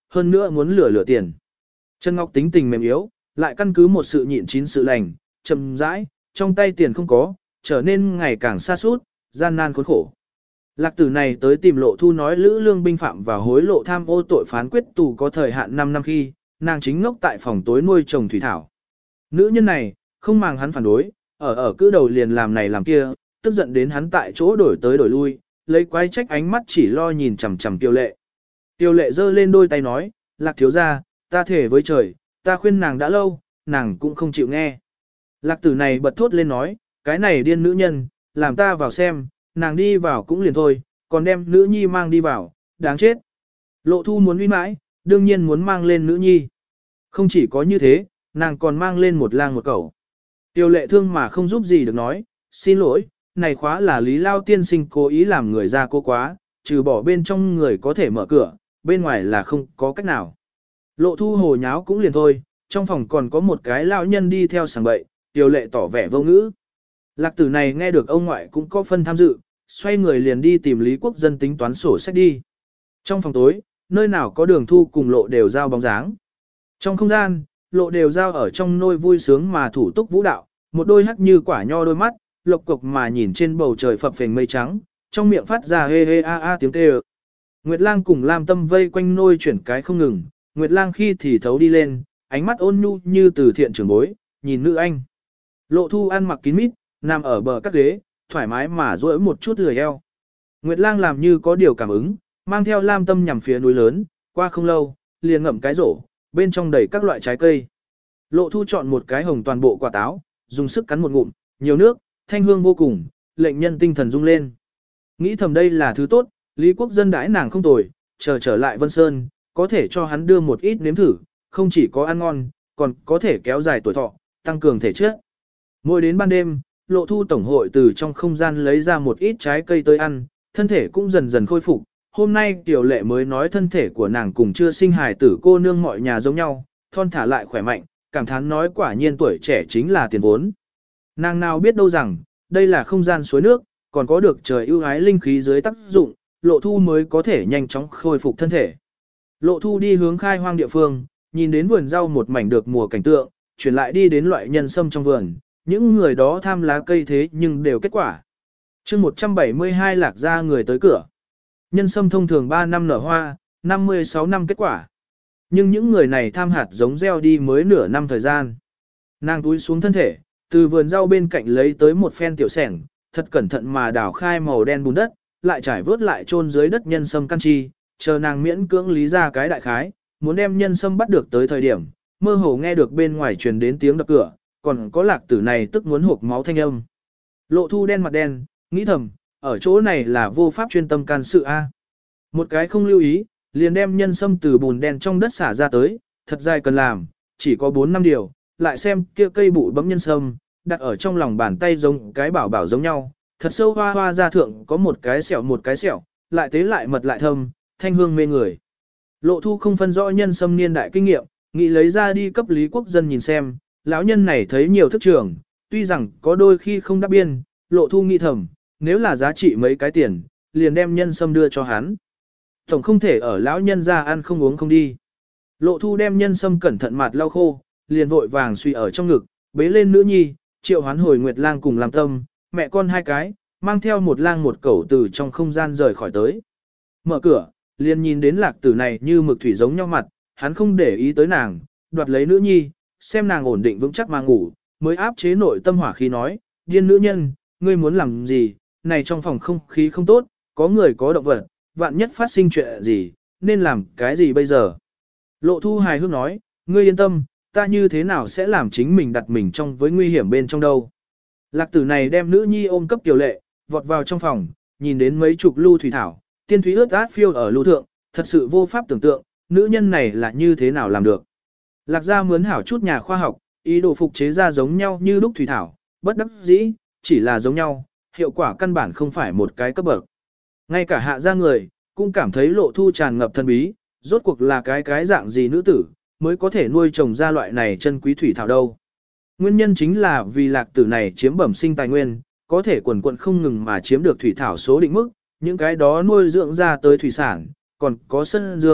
hơn nữa muốn lửa lửa tiền. Trần Ngọc tính tình mềm yếu, lại căn cứ một sự nhịn chín sự lành, chậm rãi, trong tay tiền không có, trở nên ngày càng xa sút gian nan khốn khổ. Lạc tử này tới tìm Lộ Thu nói Lữ Lương binh phạm và hối lộ tham ô tội phán quyết tù có thời hạn năm năm khi, nàng chính ngốc tại phòng tối nuôi trồng thủy thảo. Nữ nhân này, không màng hắn phản đối, ở ở cứ đầu liền làm này làm kia, tức giận đến hắn tại chỗ đổi tới đổi lui, lấy quái trách ánh mắt chỉ lo nhìn chằm chằm Tiêu Lệ. Tiêu Lệ giơ lên đôi tay nói, Lạc thiếu gia, ta thể với trời, ta khuyên nàng đã lâu, nàng cũng không chịu nghe. Lạc tử này bật thốt lên nói, cái này điên nữ nhân, làm ta vào xem, nàng đi vào cũng liền thôi, còn đem nữ nhi mang đi vào, đáng chết. Lộ Thu muốn uy mãi, đương nhiên muốn mang lên nữ nhi. Không chỉ có như thế, nàng còn mang lên một lang một cẩu. Tiêu Lệ thương mà không giúp gì được nói, xin lỗi, này khóa là Lý Lao tiên sinh cố ý làm người ra cô quá, trừ bỏ bên trong người có thể mở cửa, bên ngoài là không có cách nào. Lộ Thu hồ nháo cũng liền thôi, trong phòng còn có một cái lão nhân đi theo sảng bậy, Tiêu Lệ tỏ vẻ vô ngữ. Lạc tử này nghe được ông ngoại cũng có phân tham dự, xoay người liền đi tìm Lý Quốc Dân tính toán sổ sách đi. Trong phòng tối, nơi nào có Đường Thu cùng Lộ Đều Giao bóng dáng. Trong không gian, Lộ Đều Giao ở trong nôi vui sướng mà thủ túc vũ đạo, một đôi hắc như quả nho đôi mắt, lộc cục mà nhìn trên bầu trời phập phình mây trắng, trong miệng phát ra hê hê a a tiếng kêu. Nguyệt Lang cùng Lam Tâm vây quanh nôi chuyển cái không ngừng, Nguyệt Lang khi thì thấu đi lên, ánh mắt ôn nhu như từ thiện trưởng bối, nhìn nữ anh. Lộ Thu ăn mặc kín mít, nằm ở bờ các ghế, thoải mái mà duỗi một chút lười eo. Nguyệt Lang làm như có điều cảm ứng, mang theo Lam Tâm nhằm phía núi lớn, qua không lâu, liền ngậm cái rổ, bên trong đầy các loại trái cây. Lộ Thu chọn một cái hồng toàn bộ quả táo, dùng sức cắn một ngụm, nhiều nước, thanh hương vô cùng, lệnh nhân tinh thần rung lên. Nghĩ thầm đây là thứ tốt, Lý Quốc Dân đãi nàng không tồi, chờ trở lại Vân Sơn, có thể cho hắn đưa một ít nếm thử, không chỉ có ăn ngon, còn có thể kéo dài tuổi thọ, tăng cường thể chất. Mỗi đến ban đêm, Lộ Thu tổng hội từ trong không gian lấy ra một ít trái cây tới ăn, thân thể cũng dần dần khôi phục. Hôm nay Tiểu Lệ mới nói thân thể của nàng cùng chưa sinh hài tử cô nương mọi nhà giống nhau, thon thả lại khỏe mạnh, cảm thán nói quả nhiên tuổi trẻ chính là tiền vốn. Nàng nào biết đâu rằng, đây là không gian suối nước, còn có được trời ưu ái linh khí dưới tác dụng, Lộ Thu mới có thể nhanh chóng khôi phục thân thể. Lộ Thu đi hướng khai hoang địa phương, nhìn đến vườn rau một mảnh được mùa cảnh tượng, chuyển lại đi đến loại nhân sâm trong vườn, những người đó tham lá cây thế nhưng đều kết quả. chương một trăm bảy mươi hai Lạc ra người tới cửa. Nhân sâm thông thường ba năm nở hoa, năm mươi sáu năm kết quả. Nhưng những người này tham hạt giống gieo đi mới nửa năm thời gian. Nàng túi xuống thân thể, từ vườn rau bên cạnh lấy tới một phen tiểu sẻng, thật cẩn thận mà đào khai màu đen bùn đất, lại trải vớt lại chôn dưới đất nhân sâm căn chi, chờ nàng miễn cưỡng lý ra cái đại khái, muốn đem nhân sâm bắt được tới thời điểm, mơ hồ nghe được bên ngoài truyền đến tiếng đập cửa, còn có Lạc tử này tức muốn hộc máu thanh âm. Lộ Thu đen mặt đen, nghĩ thầm, ở chỗ này là vô pháp chuyên tâm can sự a. Một cái không lưu ý, liền đem nhân sâm từ bùn đen trong đất xả ra tới, thật dài cần làm, chỉ có bốn năm điều, lại xem kia cây bụi bấm nhân sâm, đặt ở trong lòng bàn tay giống cái bảo bảo giống nhau, thật sâu hoa hoa ra thượng có một cái sẹo một cái sẹo, lại tế lại mật lại thâm, thanh hương mê người. Lộ Thu không phân rõ nhân sâm niên đại kinh nghiệm, nghĩ lấy ra đi cấp Lý Quốc Dân nhìn xem, lão nhân này thấy nhiều thức trường, tuy rằng có đôi khi không đáp biên, Lộ Thu nghĩ thầm, nếu là giá trị mấy cái tiền, liền đem nhân sâm đưa cho hắn. Tổng không thể ở lão nhân ra ăn không uống không đi. Lộ Thu đem nhân sâm cẩn thận mạt lau khô, liền vội vàng suy ở trong ngực, bế lên nữ nhi, triệu hoán hồi Nguyệt Lang cùng làm tâm, mẹ con hai cái, mang theo một lang một cẩu từ trong không gian rời khỏi tới. Mở cửa, liền nhìn đến Lạc tử này như mực thủy giống nhau mặt, hắn không để ý tới nàng, đoạt lấy nữ nhi, xem nàng ổn định vững chắc mà ngủ, mới áp chế nội tâm hỏa khí nói, điên nữ nhân, ngươi muốn làm gì, này trong phòng không khí không tốt, có người có động vật, vạn nhất phát sinh chuyện gì, nên làm cái gì bây giờ. Lộ Thu hài hước nói, ngươi yên tâm, ta như thế nào sẽ làm chính mình đặt mình trong với nguy hiểm bên trong đâu. Lạc tử này đem nữ nhi ôm cấp Tiểu Lệ, vọt vào trong phòng, nhìn đến mấy chục lưu thủy thảo, tiên thủy ướt át phiêu ở lưu thượng, thật sự vô pháp tưởng tượng, nữ nhân này là như thế nào làm được. Lạc gia mướn hảo chút nhà khoa học, ý đồ phục chế ra giống nhau như đúc thủy thảo, bất đắc dĩ, chỉ là giống nhau, hiệu quả căn bản không phải một cái cấp bậc. Ngay cả hạ gia người, cũng cảm thấy Lộ Thu tràn ngập thân bí, rốt cuộc là cái cái dạng gì nữ tử, mới có thể nuôi trồng ra loại này chân quý thủy thảo đâu. Nguyên nhân chính là vì Lạc tử này chiếm bẩm sinh tài nguyên, có thể quần quận không ngừng mà chiếm được thủy thảo số định mức, những cái đó nuôi dưỡng ra tới thủy sản, còn có sân dương,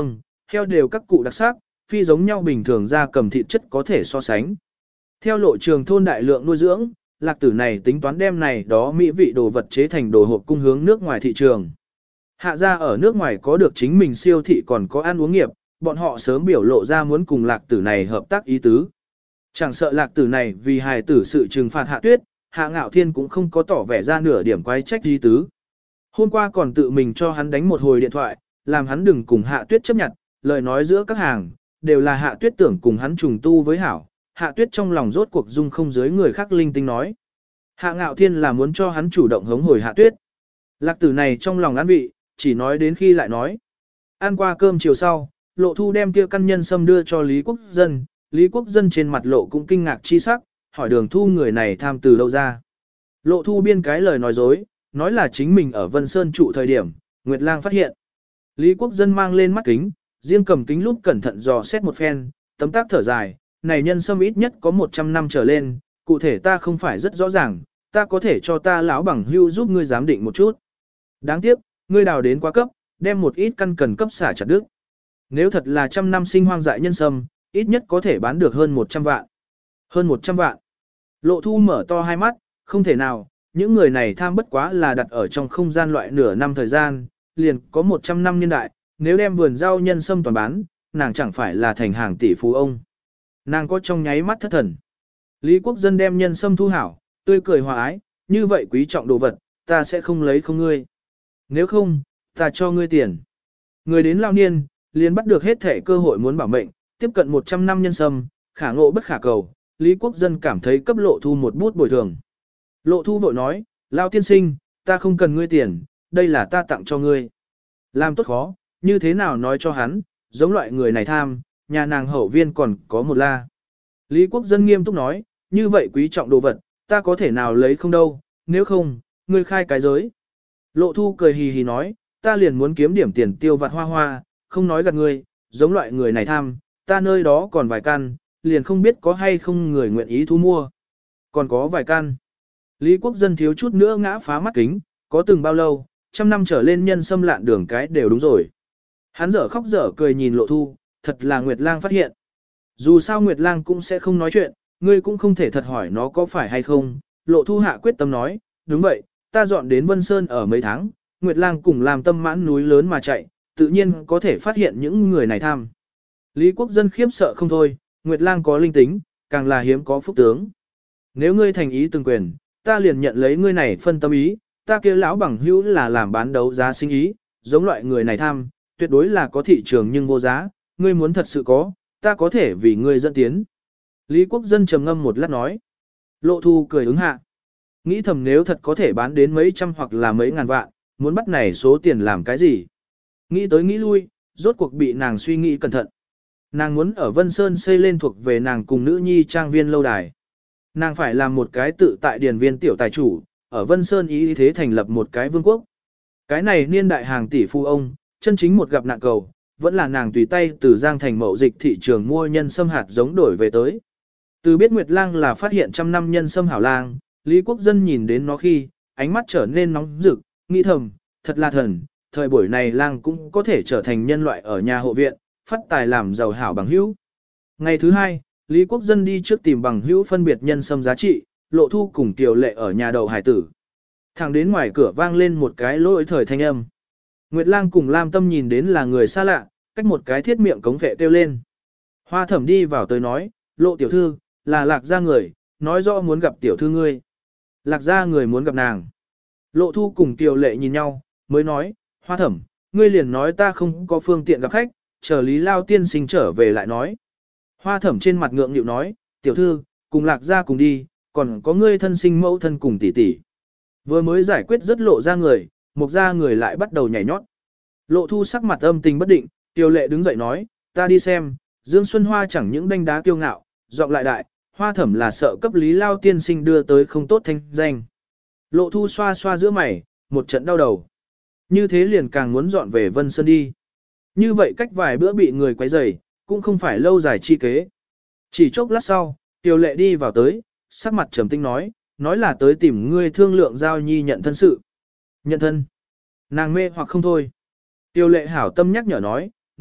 heo đều các cụ đặc sắc, phi giống nhau bình thường ra cầm thịt chất có thể so sánh. Theo lộ trường thôn đại lượng nuôi dưỡng, lạc tử này tính toán đem này đó mỹ vị đồ vật chế thành đồ hộp cung hướng nước ngoài thị trường. Hạ gia ở nước ngoài có được chính mình siêu thị còn có ăn uống nghiệp, bọn họ sớm biểu lộ ra muốn cùng lạc tử này hợp tác ý tứ. Chẳng sợ lạc tử này vì hài tử sự trừng phạt Hạ Tuyết, Hạ Ngạo Thiên cũng không có tỏ vẻ ra nửa điểm quái trách ý tứ. Hôm qua còn tự mình cho hắn đánh một hồi điện thoại, làm hắn đừng cùng Hạ Tuyết chấp nhận, lời nói giữa các hàng, đều là Hạ Tuyết tưởng cùng hắn trùng tu với hảo. Hạ Tuyết trong lòng rốt cuộc dung không dưới người khác linh tinh nói. Hạ Ngạo Thiên là muốn cho hắn chủ động hống hồi Hạ Tuyết. Lạc tử này trong lòng ăn vị, chỉ nói đến khi lại nói. Ăn qua cơm chiều sau, Lộ Thu đem kia căn nhân sâm đưa cho Lý Quốc Dân, Lý Quốc Dân trên mặt lộ cũng kinh ngạc chi sắc, hỏi Đường Thu người này tham từ đâu ra. Lộ Thu biên cái lời nói dối, nói là chính mình ở Vân Sơn trụ thời điểm, Nguyệt Lang phát hiện. Lý Quốc Dân mang lên mắt kính, riêng cầm kính lúc cẩn thận dò xét một phen, tấm tác thở dài, này nhân sâm ít nhất có một trăm năm trở lên, cụ thể ta không phải rất rõ ràng, ta có thể cho ta lão bằng hưu giúp ngươi giám định một chút. Đáng tiếc, ngươi đào đến quá cấp, đem một ít căn cần cấp xả chặt đứt. Nếu thật là trăm năm sinh hoang dại nhân sâm, ít nhất có thể bán được hơn một trăm vạn. Hơn một trăm vạn. Lộ Thu mở to hai mắt, không thể nào, những người này tham bất quá là đặt ở trong không gian loại nửa năm thời gian, liền có một trăm năm niên đại, nếu đem vườn rau nhân sâm toàn bán, nàng chẳng phải là thành hàng tỷ phú ông. Nàng có trong nháy mắt thất thần. Lý Quốc Dân đem nhân sâm thu hảo, tươi cười hòa ái, như vậy quý trọng đồ vật, ta sẽ không lấy không ngươi. Nếu không, ta cho ngươi tiền. Người đến lao niên, liền bắt được hết thể cơ hội muốn bảo mệnh, tiếp cận một trăm năm nhân sâm, khả ngộ bất khả cầu. Lý Quốc Dân cảm thấy cấp Lộ Thu một bút bồi thường. Lộ Thu vội nói, lao tiên sinh, ta không cần ngươi tiền, đây là ta tặng cho ngươi. Làm tốt khó, như thế nào nói cho hắn, giống loại người này tham, nhà nàng hậu viên còn có một la. Lý Quốc Dân nghiêm túc nói, như vậy quý trọng đồ vật, ta có thể nào lấy không đâu, nếu không, ngươi khai cái giới. Lộ Thu cười hì hì nói, ta liền muốn kiếm điểm tiền tiêu vặt hoa hoa, không nói gạt ngươi, giống loại người này tham, ta nơi đó còn vài căn, liền không biết có hay không người nguyện ý thu mua. Còn có vài căn. Lý Quốc Dân thiếu chút nữa ngã phá mắt kính, có từng bao lâu, trăm năm trở lên nhân xâm lạn đường cái đều đúng rồi. Hắn dở khóc dở cười nhìn Lộ Thu, thật là Nguyệt Lang phát hiện. Dù sao Nguyệt Lang cũng sẽ không nói chuyện, ngươi cũng không thể thật hỏi nó có phải hay không. Lộ Thu hạ quyết tâm nói, đúng vậy, ta dọn đến Vân Sơn ở mấy tháng, Nguyệt Lang cùng làm tâm mãn núi lớn mà chạy, tự nhiên có thể phát hiện những người này tham. Lý Quốc Dân khiếp sợ không thôi, Nguyệt Lang có linh tính, càng là hiếm có phúc tướng. Nếu ngươi thành ý từng quyền, ta liền nhận lấy ngươi này phân tâm ý, ta kia lão bằng hữu là làm bán đấu giá sinh ý, giống loại người này tham, tuyệt đối là có thị trường nhưng vô giá, ngươi muốn thật sự có, ta có thể vì ngươi dẫn tiến. Lý Quốc Dân trầm ngâm một lát nói. Lộ Thu cười ứng hạ. Nghĩ thầm nếu thật có thể bán đến mấy trăm hoặc là mấy ngàn vạn, muốn bắt này số tiền làm cái gì? Nghĩ tới nghĩ lui, rốt cuộc bị nàng suy nghĩ cẩn thận. Nàng muốn ở Vân Sơn xây lên thuộc về nàng cùng nữ nhi trang viên lâu đài. Nàng phải làm một cái tự tại điền viên tiểu tài chủ, ở Vân Sơn ý thế thành lập một cái vương quốc. Cái này niên đại hàng tỷ phu ông, chân chính một gặp nạn cầu, vẫn là nàng tùy tay từ Giang Thành mậu dịch thị trường mua nhân sâm hạt giống đổi về tới. Từ biết Nguyệt Lang là phát hiện trăm năm nhân sâm hảo lang, Lý Quốc Dân nhìn đến nó khi, ánh mắt trở nên nóng rực, nghĩ thầm, thật là thần, thời buổi này lang cũng có thể trở thành nhân loại ở nhà hộ viện, phát tài làm giàu hảo bằng hữu. Ngày thứ hai, Lý Quốc Dân đi trước tìm bằng hữu phân biệt nhân sâm giá trị, Lộ Thu cùng Tiểu Lệ ở nhà đầu hải tử. Thẳng đến ngoài cửa vang lên một cái lỗi thời thanh âm. Nguyệt Lang cùng Lam Tâm nhìn đến là người xa lạ, cách một cái thiết miệng cống vệ kêu lên. Hoa Thẩm đi vào tới nói, Lộ tiểu thư, là Lạc gia người, nói rõ muốn gặp tiểu thư ngươi. Lạc gia người muốn gặp nàng. Lộ Thu cùng Tiểu Lệ nhìn nhau, mới nói, Hoa Thẩm, ngươi liền nói ta không có phương tiện gặp khách, chờ Lý Lao tiên sinh trở về lại nói. Hoa Thẩm trên mặt ngượng nghịu nói, tiểu thư, cùng Lạc gia cùng đi, còn có ngươi thân sinh mẫu thân cùng tỷ tỷ. Vừa mới giải quyết rất Lộ ra người, Mục gia người lại bắt đầu nhảy nhót. Lộ Thu sắc mặt âm tình bất định, Tiểu Lệ đứng dậy nói, ta đi xem, Dương Xuân Hoa chẳng những đánh đá kiêu ngạo, giọng lại đại, Hoa Thẩm là sợ cấp Lý Lao tiên sinh đưa tới không tốt thanh danh. Lộ Thu xoa xoa giữa mày, một trận đau đầu. Như thế liền càng muốn dọn về Vân Sơn đi. Như vậy cách vài bữa bị người quấy rầy, cũng không phải lâu dài chi kế. Chỉ chốc lát sau, Tiểu Lệ đi vào tới, sắc mặt trầm tĩnh nói, nói là tới tìm ngươi thương lượng giao nhi nhận thân sự. Nhận thân. Nàng mê hoặc không thôi. Tiểu Lệ hảo tâm nhắc nhở nói,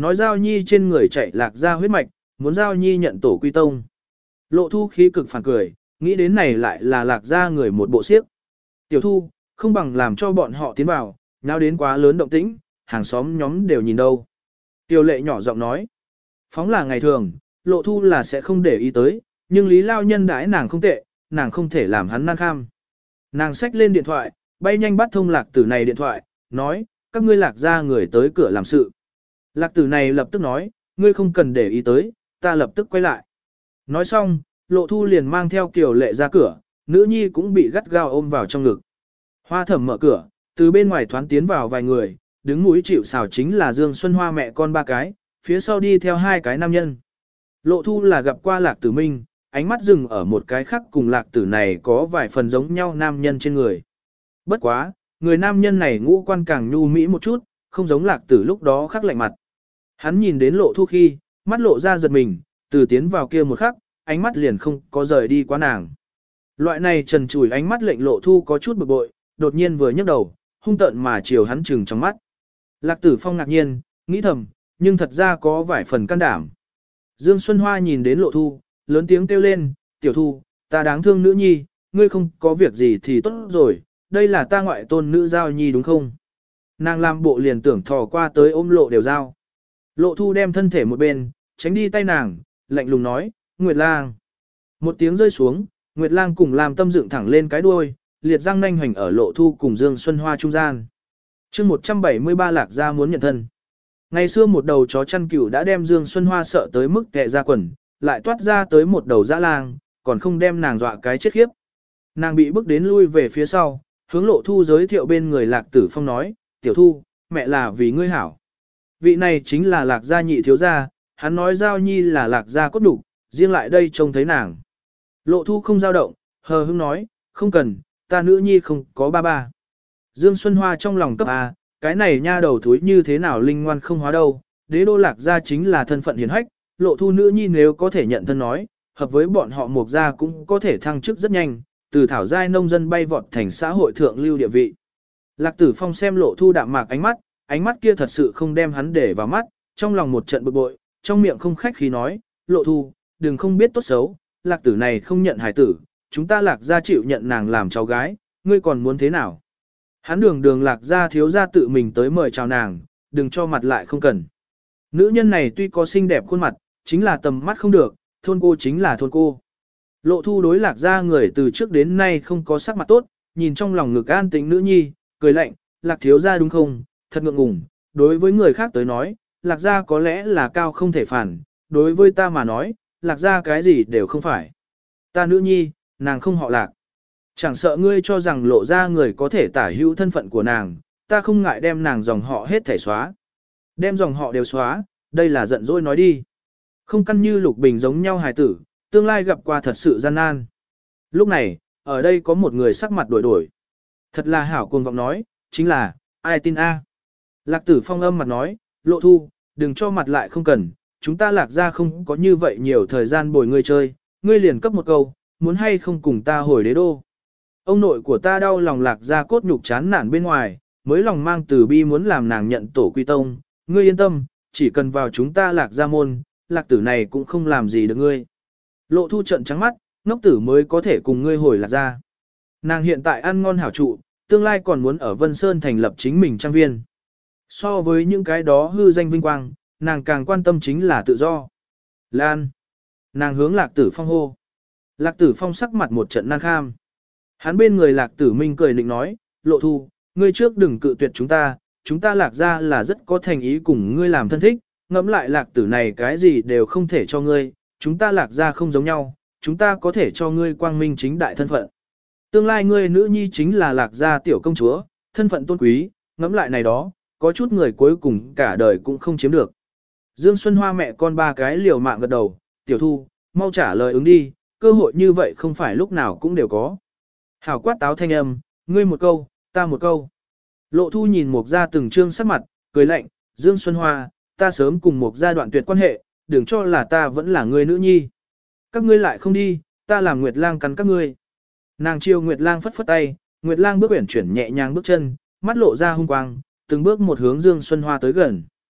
nói Giao Nhi trên người chạy lạc ra huyết mạch, muốn Giao Nhi nhận tổ quy tông. Lộ Thu khí cực phản cười, nghĩ đến này lại là lạc ra người một bộ xiếc. Tiểu Thu, không bằng làm cho bọn họ tiến vào, nào đến quá lớn động tĩnh, hàng xóm nhóm đều nhìn đâu. Tiểu Lệ nhỏ giọng nói, phóng là ngày thường, Lộ Thu là sẽ không để ý tới, nhưng Lý Lao Nhân đãi nàng không tệ, nàng không thể làm hắn nan kham. Nàng xách lên điện thoại, bay nhanh bắt thông lạc tử này điện thoại, nói, các ngươi lạc ra người tới cửa làm sự. Lạc tử này lập tức nói, ngươi không cần để ý tới, ta lập tức quay lại. Nói xong, Lộ Thu liền mang theo Kiều Lệ ra cửa, nữ nhi cũng bị gắt gao ôm vào trong ngực. Hoa Thẩm mở cửa, từ bên ngoài thoán tiến vào vài người, đứng mũi chịu sào chính là Dương Xuân Hoa mẹ con ba cái, phía sau đi theo hai cái nam nhân. Lộ Thu là gặp qua Lạc Tử Minh, ánh mắt dừng ở một cái khác cùng Lạc Tử này có vài phần giống nhau nam nhân trên người. Bất quá, người nam nhân này ngũ quan càng nhu mỹ một chút, không giống Lạc Tử lúc đó khắc lạnh mặt. Hắn nhìn đến Lộ Thu khi, mắt lộ ra giật mình, từ tiến vào kia một khắc, ánh mắt liền không có rời đi quá nàng. Loại này trần trùi ánh mắt lệnh Lộ Thu có chút bực bội, đột nhiên vừa nhấc đầu, hung tợn mà chiều hắn trừng trong mắt. Lạc Tử Phong ngạc nhiên, nghĩ thầm, nhưng thật ra có vài phần can đảm. Dương Xuân Hoa nhìn đến Lộ Thu, lớn tiếng kêu lên, tiểu Thu, ta đáng thương nữ nhi, ngươi không có việc gì thì tốt rồi, đây là ta ngoại tôn nữ Giao Nhi đúng không? Nàng làm bộ liền tưởng thò qua tới ôm Lộ đều Giao. Lộ Thu đem thân thể một bên, tránh đi tay nàng, lạnh lùng nói, Nguyệt Lang. Một tiếng rơi xuống, Nguyệt Lang cùng làm tâm dựng thẳng lên cái đuôi, liệt răng nanh hoành ở Lộ Thu cùng Dương Xuân Hoa trung gian. chương một trăm bảy mươi ba Lạc gia muốn nhận thân. Ngày xưa một đầu chó chăn cừu đã đem Dương Xuân Hoa sợ tới mức kẹ ra quần, lại toát ra tới một đầu dã lang, còn không đem nàng dọa cái chết khiếp. Nàng bị bước đến lui về phía sau, hướng Lộ Thu giới thiệu bên người Lạc Tử Phong nói, tiểu Thu, mẹ là vì ngươi hảo. Vị này chính là Lạc gia nhị thiếu gia, hắn nói Giao Nhi là Lạc gia cốt đủ, riêng lại đây trông thấy nàng. Lộ Thu không dao động, hờ hững nói, không cần, ta nữ nhi không có ba ba. Dương Xuân Hoa trong lòng cấp A, cái này nha đầu thúi như thế nào linh ngoan không hóa đâu, đế đô Lạc gia chính là thân phận hiền hách, Lộ Thu nữ nhi nếu có thể nhận thân nói, hợp với bọn họ Mục gia cũng có thể thăng chức rất nhanh, từ thảo giai nông dân bay vọt thành xã hội thượng lưu địa vị. Lạc Tử Phong xem Lộ Thu đạm mạc ánh mắt, ánh mắt kia thật sự không đem hắn để vào mắt, trong lòng một trận bực bội, trong miệng không khách khí nói, Lộ Thu, đừng không biết tốt xấu, Lạc tử này không nhận hài tử, chúng ta Lạc gia chịu nhận nàng làm cháu gái, ngươi còn muốn thế nào? Hắn đường đường Lạc gia thiếu gia tự mình tới mời chào nàng, đừng cho mặt lại không cần. Nữ nhân này tuy có xinh đẹp khuôn mặt, chính là tầm mắt không được, thôn cô chính là thôn cô. Lộ Thu đối Lạc gia người từ trước đến nay không có sắc mặt tốt, nhìn trong lòng ngực an tĩnh nữ nhi, cười lạnh, Lạc thiếu gia đúng không, thật ngượng ngùng, đối với người khác tới nói, Lạc gia có lẽ là cao không thể phản, đối với ta mà nói, Lạc gia cái gì đều không phải. Ta nữ nhi, nàng không họ Lạc. Chẳng sợ ngươi cho rằng Lộ ra người có thể tả hữu thân phận của nàng, ta không ngại đem nàng dòng họ hết thể xóa. Đem dòng họ đều xóa, đây là giận dỗi nói đi. Không căn như Lục Bình giống nhau hài tử, tương lai gặp qua thật sự gian nan. Lúc này, ở đây có một người sắc mặt đổi đổi. Thật là hảo cuồng vọng nói, chính là, ai tin a? Lạc Tử Phong âm mặt nói, Lộ Thu, đừng cho mặt lại không cần, chúng ta Lạc gia không có như vậy nhiều thời gian bồi ngươi chơi, ngươi liền cấp một câu, muốn hay không cùng ta hồi đế đô. Ông nội của ta đau lòng Lạc gia cốt nhục chán nản bên ngoài, mới lòng mang từ bi muốn làm nàng nhận tổ quy tông, ngươi yên tâm, chỉ cần vào chúng ta Lạc gia môn, Lạc tử này cũng không làm gì được ngươi. Lộ Thu trận trắng mắt, ngốc tử mới có thể cùng ngươi hồi Lạc gia. Nàng hiện tại ăn ngon hảo trụ, tương lai còn muốn ở Vân Sơn thành lập chính mình trang viên. So với những cái đó hư danh vinh quang, nàng càng quan tâm chính là tự do. Lan. Nàng hướng Lạc Tử Phong hô. Lạc Tử Phong sắc mặt một trận nan kham. Hắn bên người Lạc Tử Minh cười định nói, Lộ Thu, ngươi trước đừng cự tuyệt chúng ta, chúng ta Lạc gia là rất có thành ý cùng ngươi làm thân thích, ngẫm lại Lạc tử này cái gì đều không thể cho ngươi, chúng ta Lạc gia không giống nhau, chúng ta có thể cho ngươi quang minh chính đại thân phận. Tương lai ngươi nữ nhi chính là Lạc gia tiểu công chúa, thân phận tôn quý, ngẫm lại này đó, có chút người cuối cùng cả đời cũng không chiếm được. Dương Xuân Hoa mẹ con ba cái liều mạng gật đầu, tiểu Thu, mau trả lời ứng đi, cơ hội như vậy không phải lúc nào cũng đều có. Hảo quát táo thanh âm, ngươi một câu, ta một câu. Lộ Thu nhìn Mục gia từng trương sắc mặt, cười lạnh, Dương Xuân Hoa, ta sớm cùng Mục gia đoạn tuyệt quan hệ, đừng cho là ta vẫn là người nữ nhi. Các ngươi lại không đi, ta làm Nguyệt Lang cắn các ngươi. Nàng chiêu Nguyệt Lang phất phất tay, Nguyệt Lang bước uyển chuyển nhẹ nhàng bước chân, mắt lộ ra hung quang, từng bước một hướng Dương Xuân Hoa tới gần.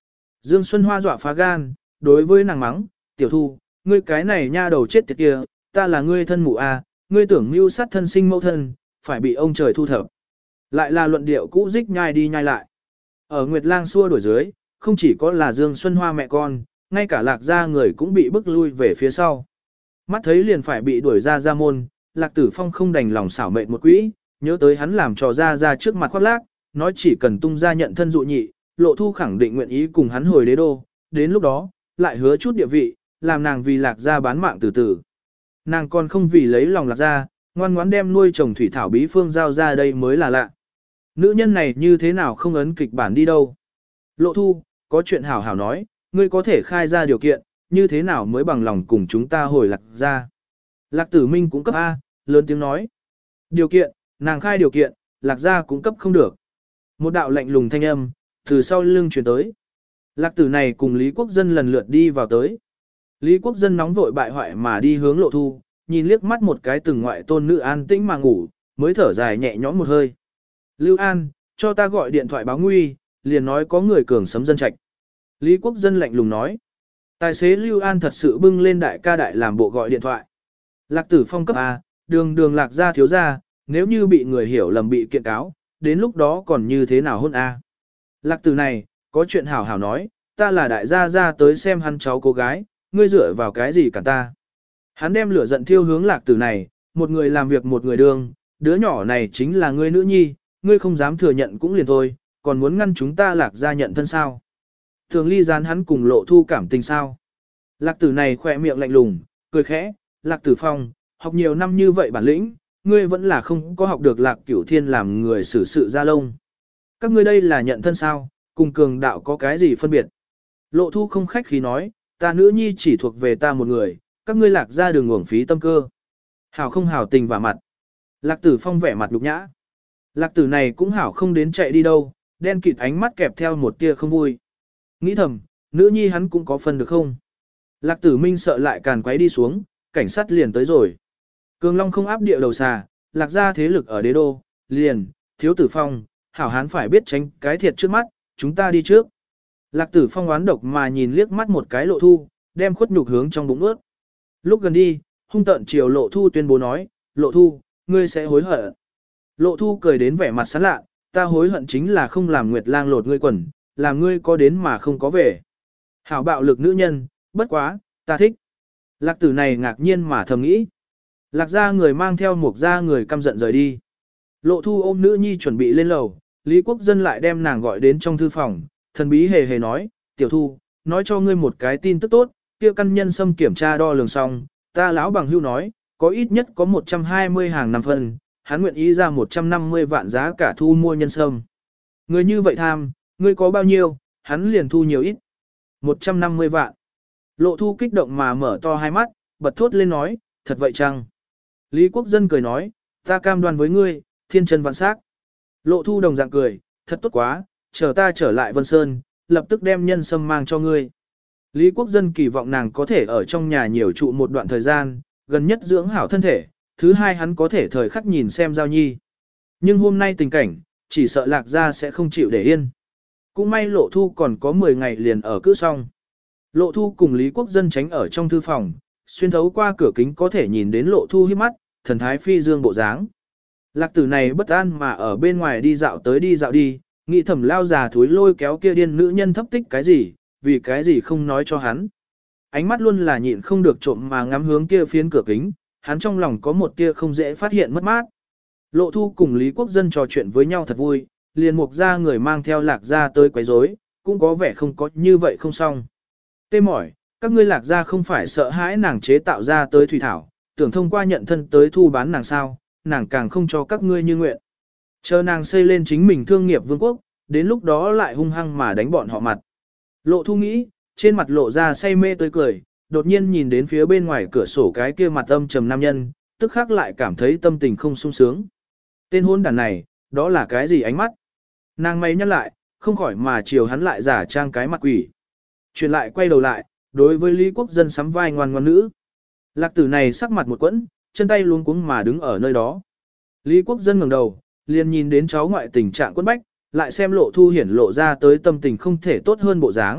Dương Xuân Hoa dọa phá gan, đối với nàng mắng, tiểu thu, ngươi cái này nha đầu chết tiệt kia, ta là ngươi thân mụ a, ngươi tưởng mưu sát thân sinh mẫu thân, phải bị ông trời thu thập. Lại là luận điệu cũ dích nhai đi nhai lại. Ở Nguyệt Lang xua đuổi dưới, không chỉ có là Dương Xuân Hoa mẹ con, ngay cả Lạc gia người cũng bị bức lui về phía sau. Mắt thấy liền phải bị đuổi ra ra môn, Lạc Tử Phong không đành lòng xảo mệnh một quỹ, nhớ tới hắn làm trò ra ra trước mặt khoác lác, nói chỉ cần tung ra nhận thân dụ nhị, Lộ Thu khẳng định nguyện ý cùng hắn hồi đế đô, đến lúc đó, lại hứa chút địa vị, làm nàng vì Lạc gia bán mạng từ từ. Nàng còn không vì lấy lòng Lạc gia, ngoan ngoãn đem nuôi trồng thủy thảo bí phương giao ra đây mới là lạ. Nữ nhân này như thế nào không ấn kịch bản đi đâu. Lộ Thu, có chuyện hảo hảo nói, ngươi có thể khai ra điều kiện, như thế nào mới bằng lòng cùng chúng ta hồi Lạc gia. Lạc Tử Minh cũng cấp A, lớn tiếng nói. Điều kiện, nàng khai điều kiện, Lạc gia cũng cấp không được. Một đạo lạnh lùng thanh âm, từ sau lưng truyền tới. Lạc Tử này cùng Lý Quốc Dân lần lượt đi vào tới. Lý Quốc Dân nóng vội bại hoại mà đi hướng Lộ Thu, nhìn liếc mắt một cái từng ngoại tôn nữ an tĩnh mà ngủ, mới thở dài nhẹ nhõm một hơi. Lưu An, cho ta gọi điện thoại báo nguy, liền nói có người cường sấm dân trạch. Lý Quốc Dân lạnh lùng nói. Tài xế Lưu An thật sự bưng lên đại ca đại làm bộ gọi điện thoại. Lạc Tử Phong cấp A, đường đường Lạc gia thiếu gia, nếu như bị người hiểu lầm bị kiện cáo, đến lúc đó còn như thế nào hôn A. Lạc Tử này, có chuyện hảo hảo nói, ta là đại gia gia tới xem hắn cháu cô gái, ngươi dựa vào cái gì cả ta. Hắn đem lửa giận thiêu hướng Lạc Tử này, một người làm việc một người đương, đứa nhỏ này chính là ngươi nữ nhi, ngươi không dám thừa nhận cũng liền thôi, còn muốn ngăn chúng ta Lạc gia nhận thân sao. Thường ly gián hắn cùng Lộ Thu cảm tình sao. Lạc Tử này khỏe miệng lạnh lùng, cười khẽ, Lạc Tử Phong, học nhiều năm như vậy bản lĩnh, ngươi vẫn là không có học được Lạc Cửu Thiên làm người xử sự ra lông. Các ngươi đây là nhận thân sao, cùng cường đạo có cái gì phân biệt. Lộ Thu không khách khí nói, ta nữ nhi chỉ thuộc về ta một người, các ngươi Lạc gia đường uổng phí tâm cơ. Hảo không hảo tình và mặt. Lạc Tử Phong vẻ mặt nhục nhã. Lạc Tử này cũng hảo không đến chạy đi đâu, đen kịt ánh mắt kẹp theo một tia không vui. Nghĩ thầm, nữ nhi hắn cũng có phần được không? Lạc Tử Minh sợ lại càn quấy đi xuống, cảnh sát liền tới rồi. Cường Long không áp địa đầu xà, Lạc gia thế lực ở đế đô, liền, Thiếu Tử Phong, hảo hán phải biết tránh cái thiệt trước mắt, chúng ta đi trước. Lạc Tử Phong oán độc mà nhìn liếc mắt một cái Lộ Thu, đem khuất nhục hướng trong bụng ướt. Lúc gần đi, hung tợn chiều Lộ Thu tuyên bố nói, Lộ Thu, ngươi sẽ hối hận. Lộ Thu cười đến vẻ mặt sán lạ, ta hối hận chính là không làm Nguyệt Lang lột ngươi quần, làm ngươi có đến mà không có về. Hảo bạo lực nữ nhân, bất quá, ta thích. Lạc Tử này ngạc nhiên mà thầm nghĩ. Lạc gia người mang theo một gia người căm giận rời đi. Lộ Thu ôm nữ nhi chuẩn bị lên lầu, Lý Quốc Dân lại đem nàng gọi đến trong thư phòng, thần bí hề hề nói, tiểu Thu, nói cho ngươi một cái tin tức tốt, kia căn nhân xâm kiểm tra đo lường xong, ta lão bằng hưu nói, có ít nhất có một trăm hai mươi hàng năm phân, hắn nguyện ý ra một trăm năm mươi vạn giá cả thu mua nhân sâm. Ngươi như vậy tham, ngươi có bao nhiêu, hắn liền thu nhiều ít. một trăm năm mươi vạn. Lộ Thu kích động mà mở to hai mắt, bật thốt lên nói, thật vậy chăng? Lý Quốc Dân cười nói, ta cam đoan với ngươi, thiên chân vạn sắc. Lộ Thu đồng dạng cười, thật tốt quá, chờ ta trở lại Vân Sơn, lập tức đem nhân sâm mang cho ngươi. Lý Quốc Dân kỳ vọng nàng có thể ở trong nhà nhiều trụ một đoạn thời gian, gần nhất dưỡng hảo thân thể, thứ hai hắn có thể thời khắc nhìn xem Giao Nhi. Nhưng hôm nay tình cảnh, chỉ sợ Lạc gia sẽ không chịu để yên. Cũng may Lộ Thu còn có mười ngày liền ở cữ xong. Lộ Thu cùng Lý Quốc Dân tránh ở trong thư phòng, xuyên thấu qua cửa kính có thể nhìn đến Lộ Thu hiếp mắt, thần thái phi dương bộ dáng. Lạc Tử này bất an mà ở bên ngoài đi dạo tới đi dạo đi, nghĩ thầm lao già thúi lôi kéo kia điên nữ nhân thấp tích cái gì, vì cái gì không nói cho hắn. Ánh mắt luôn là nhịn không được trộm mà ngắm hướng kia phiến cửa kính, hắn trong lòng có một tia không dễ phát hiện mất mát. Lộ Thu cùng Lý Quốc Dân trò chuyện với nhau thật vui, liền mục ra người mang theo Lạc gia tới quấy rối, cũng có vẻ không có như vậy không xong. Tê mỏi, các ngươi Lạc gia không phải sợ hãi nàng chế tạo ra tới thủy thảo, tưởng thông qua nhận thân tới thu bán nàng sao, nàng càng không cho các ngươi như nguyện. Chờ nàng xây lên chính mình thương nghiệp vương quốc, đến lúc đó lại hung hăng mà đánh bọn họ mặt. Lộ Thu nghĩ, trên mặt lộ ra say mê tới cười, đột nhiên nhìn đến phía bên ngoài cửa sổ cái kia mặt âm trầm nam nhân, tức khắc lại cảm thấy tâm tình không sung sướng. Tên hôn đàn này, đó là cái gì ánh mắt? Nàng mày nhắc lại, không khỏi mà chiều hắn lại giả trang cái mặt quỷ. Chuyển lại quay đầu lại, đối với Lý Quốc Dân sắm vai ngoan ngoan nữ. Lạc Tử này sắc mặt một quẫn, chân tay luống cuống mà đứng ở nơi đó. Lý Quốc Dân ngẩng đầu, liền nhìn đến cháu ngoại tình trạng quẫn bách, lại xem Lộ Thu hiển lộ ra tới tâm tình không thể tốt hơn bộ dáng,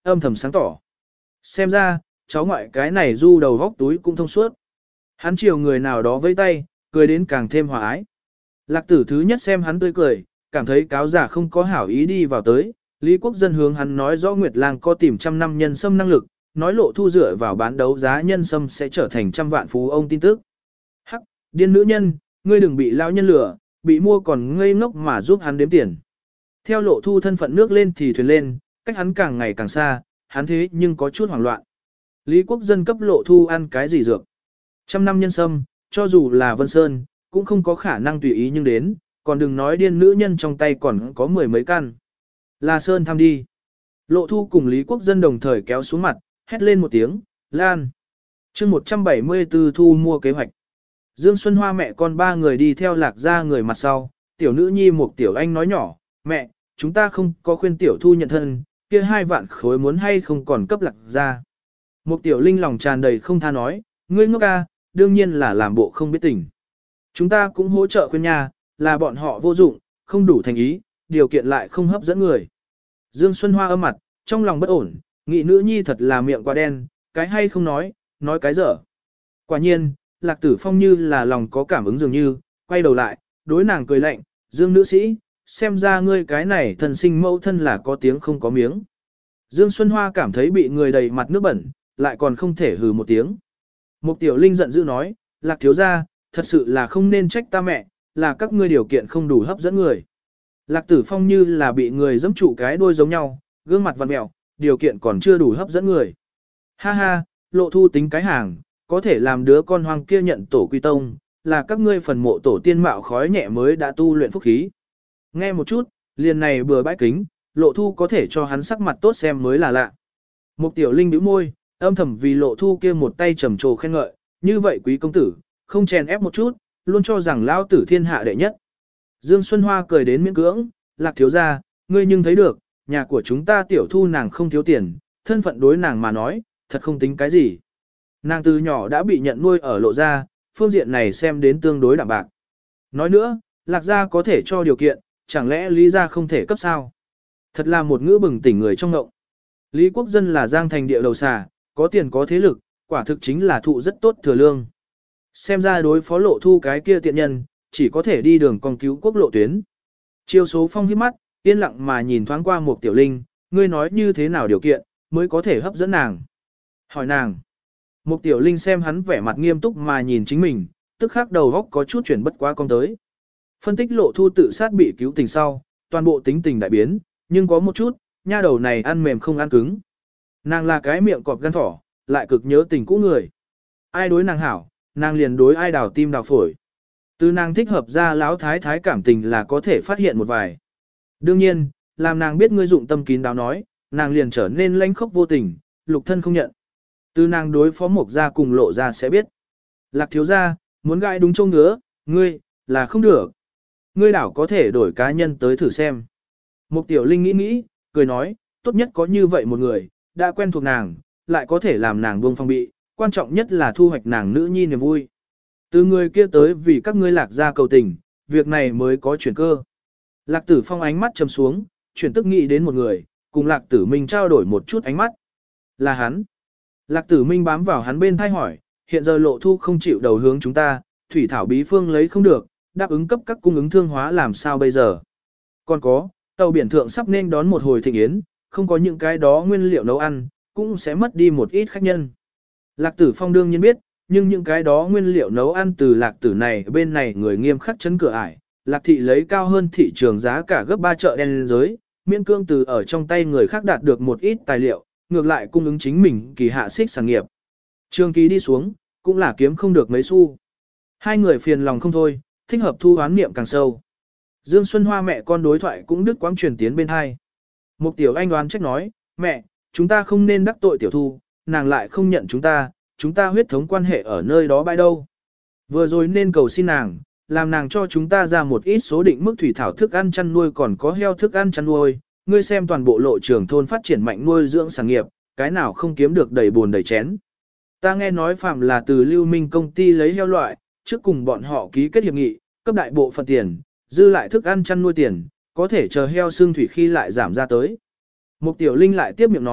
âm thầm sáng tỏ. Xem ra, cháu ngoại cái này du đầu góc túi cũng thông suốt. Hắn chiều người nào đó vẫy tay, cười đến càng thêm hòa ái. Lạc tử thứ nhất xem hắn tươi cười, cảm thấy cáo giả không có hảo ý đi vào tới. Lý Quốc Dân hướng hắn nói rõ Nguyệt Lang có tìm trăm năm nhân sâm năng lực, nói Lộ Thu dựa vào bán đấu giá nhân sâm sẽ trở thành trăm vạn phú ông tin tức. Hắc, điên nữ nhân, ngươi đừng bị lão nhân lừa, bị mua còn ngây ngốc mà giúp hắn đếm tiền. Theo Lộ Thu thân phận nước lên thì thuyền lên, cách hắn càng ngày càng xa, hắn thế nhưng có chút hoảng loạn. Lý Quốc Dân cấp Lộ Thu ăn cái gì dược? Trăm năm nhân sâm, cho dù là Vân Sơn, cũng không có khả năng tùy ý nhưng đến, còn đừng nói điên nữ nhân trong tay còn có mười mấy căn. Là Sơn tham đi. Lộ Thu cùng Lý Quốc Dân đồng thời kéo xuống mặt, hét lên một tiếng, Lan. chương một trăm bảy mươi tư thu mua kế hoạch. Dương Xuân Hoa mẹ con ba người đi theo Lạc ra người mặt sau, tiểu nữ nhi một tiểu anh nói nhỏ, mẹ, chúng ta không có khuyên tiểu thu nhận thân, kia hai vạn khối muốn hay không còn cấp Lạc ra. Một tiểu linh lòng tràn đầy không tha nói, ngươi ngốc ca, đương nhiên là làm bộ không biết tình. Chúng ta cũng hỗ trợ khuyên nhà, là bọn họ vô dụng, không đủ thành ý, điều kiện lại không hấp dẫn người. Dương Xuân Hoa âm mặt, trong lòng bất ổn, nghĩ nữ nhi thật là miệng quá đen, cái hay không nói, nói cái dở. Quả nhiên, Lạc Tử Phong như là lòng có cảm ứng dường như, quay đầu lại, đối nàng cười lạnh, Dương nữ sĩ, xem ra ngươi cái này thần sinh mẫu thân là có tiếng không có miếng. Dương Xuân Hoa cảm thấy bị người đầy mặt nước bẩn, lại còn không thể hừ một tiếng. Mục Tiểu Linh giận dữ nói, Lạc thiếu gia, thật sự là không nên trách ta mẹ, là các ngươi điều kiện không đủ hấp dẫn người. Lạc Tử Phong như là bị người giẫm trụ cái đuôi giống nhau, gương mặt vặn mẹo, điều kiện còn chưa đủ hấp dẫn người. Ha ha, Lộ Thu tính cái hàng, có thể làm đứa con hoang kia nhận tổ quy tông, là các ngươi phần mộ tổ tiên mạo khói nhẹ mới đã tu luyện phúc khí. Nghe một chút, liền này bừa bãi kính, Lộ Thu có thể cho hắn sắc mặt tốt xem mới là lạ. Mục Tiểu Linh bĩu môi, âm thầm vì Lộ Thu kia một tay trầm trồ khen ngợi, như vậy quý công tử, không chèn ép một chút, luôn cho rằng lão tử thiên hạ đệ nhất. Dương Xuân Hoa cười đến miễn cưỡng, Lạc thiếu gia, ngươi nhưng thấy được, nhà của chúng ta tiểu thu nàng không thiếu tiền, thân phận đối nàng mà nói, thật không tính cái gì. Nàng từ nhỏ đã bị nhận nuôi ở Lộ gia, phương diện này xem đến tương đối đạm bạc. Nói nữa, Lạc gia có thể cho điều kiện, chẳng lẽ Lý gia không thể cấp sao? Thật là một ngữ bừng tỉnh người trong ngộng. Lý Quốc Dân là giang thành địa đầu xà, có tiền có thế lực, quả thực chính là thụ rất tốt thừa lương. Xem ra đối phó Lộ Thu cái kia tiện nhân, chỉ có thể đi đường con cứu quốc lộ tuyến. Chiêu số phong hiếp mắt, yên lặng mà nhìn thoáng qua một tiểu linh, ngươi nói như thế nào điều kiện, mới có thể hấp dẫn nàng. Hỏi nàng. Một tiểu linh xem hắn vẻ mặt nghiêm túc mà nhìn chính mình, tức khắc đầu góc có chút chuyển bất quá con tới. Phân tích Lộ Thu tự sát bị cứu tình sau, toàn bộ tính tình đại biến, nhưng có một chút, nha đầu này ăn mềm không ăn cứng. Nàng là cái miệng cọp gan thỏ, lại cực nhớ tình cũ người. Ai đối nàng hảo, nàng liền đối ai đào tim đào phổi. Từ nàng thích hợp ra lão thái thái cảm tình là có thể phát hiện một vài. Đương nhiên, làm nàng biết ngươi dụng tâm kín đáo nói, nàng liền trở nên lãnh khốc vô tình, lục thân không nhận. Từ nàng đối phó mộc ra cùng Lộ ra sẽ biết. Lạc thiếu gia, muốn gãi đúng châu ngứa, ngươi, là không được. Ngươi đảo có thể đổi cá nhân tới thử xem. Mục tiểu linh nghĩ nghĩ, cười nói, tốt nhất có như vậy một người, đã quen thuộc nàng, lại có thể làm nàng buông phong bị, quan trọng nhất là thu hoạch nàng nữ nhi niềm vui. Từ người kia tới vì các ngươi Lạc gia cầu tình, việc này mới có chuyển cơ. Lạc tử phong ánh mắt trầm xuống, chuyển tức nghĩ đến một người, cùng Lạc tử minh trao đổi một chút ánh mắt. Là hắn. Lạc tử minh bám vào hắn bên thay hỏi, hiện giờ Lộ Thu không chịu đầu hướng chúng ta, thủy thảo bí phương lấy không được, đáp ứng cấp các cung ứng thương hóa làm sao bây giờ. Còn có, tàu biển thượng sắp nên đón một hồi thịnh yến, không có những cái đó nguyên liệu nấu ăn, cũng sẽ mất đi một ít khách nhân. Lạc tử phong đương nhiên biết, nhưng những cái đó nguyên liệu nấu ăn từ lạc tử này bên này người nghiêm khắc chấn cửa ải, lạc thị lấy cao hơn thị trường giá cả gấp ba chợ đen giới, miễn cương từ ở trong tay người khác đạt được một ít tài liệu, ngược lại cung ứng chính mình kỳ hạ xích sản nghiệp. Trường ký đi xuống, cũng là kiếm không được mấy xu. Hai người phiền lòng không thôi, thích hợp thu hoán niệm càng sâu. Dương Xuân Hoa mẹ con đối thoại cũng đứt quãng truyền tiến bên hai. Một tiểu anh đoán trách nói, mẹ, chúng ta không nên đắc tội tiểu thu, nàng lại không nhận chúng ta, chúng ta huyết thống quan hệ ở nơi đó bãi đâu. Vừa rồi nên cầu xin nàng, làm nàng cho chúng ta ra một ít số định mức thủy thảo thức ăn chăn nuôi còn có heo thức ăn chăn nuôi, ngươi xem toàn bộ lộ trường thôn phát triển mạnh nuôi dưỡng sản nghiệp, cái nào không kiếm được đầy buồn đầy chén. Ta nghe nói phạm là từ Lưu Minh công ty lấy heo loại, trước cùng bọn họ ký kết hiệp nghị, cấp đại bộ phận tiền, dư lại thức ăn chăn nuôi tiền, có thể chờ heo xương thủy khi lại giảm ra tới. Mục tiểu linh lại tiếp miệng nói,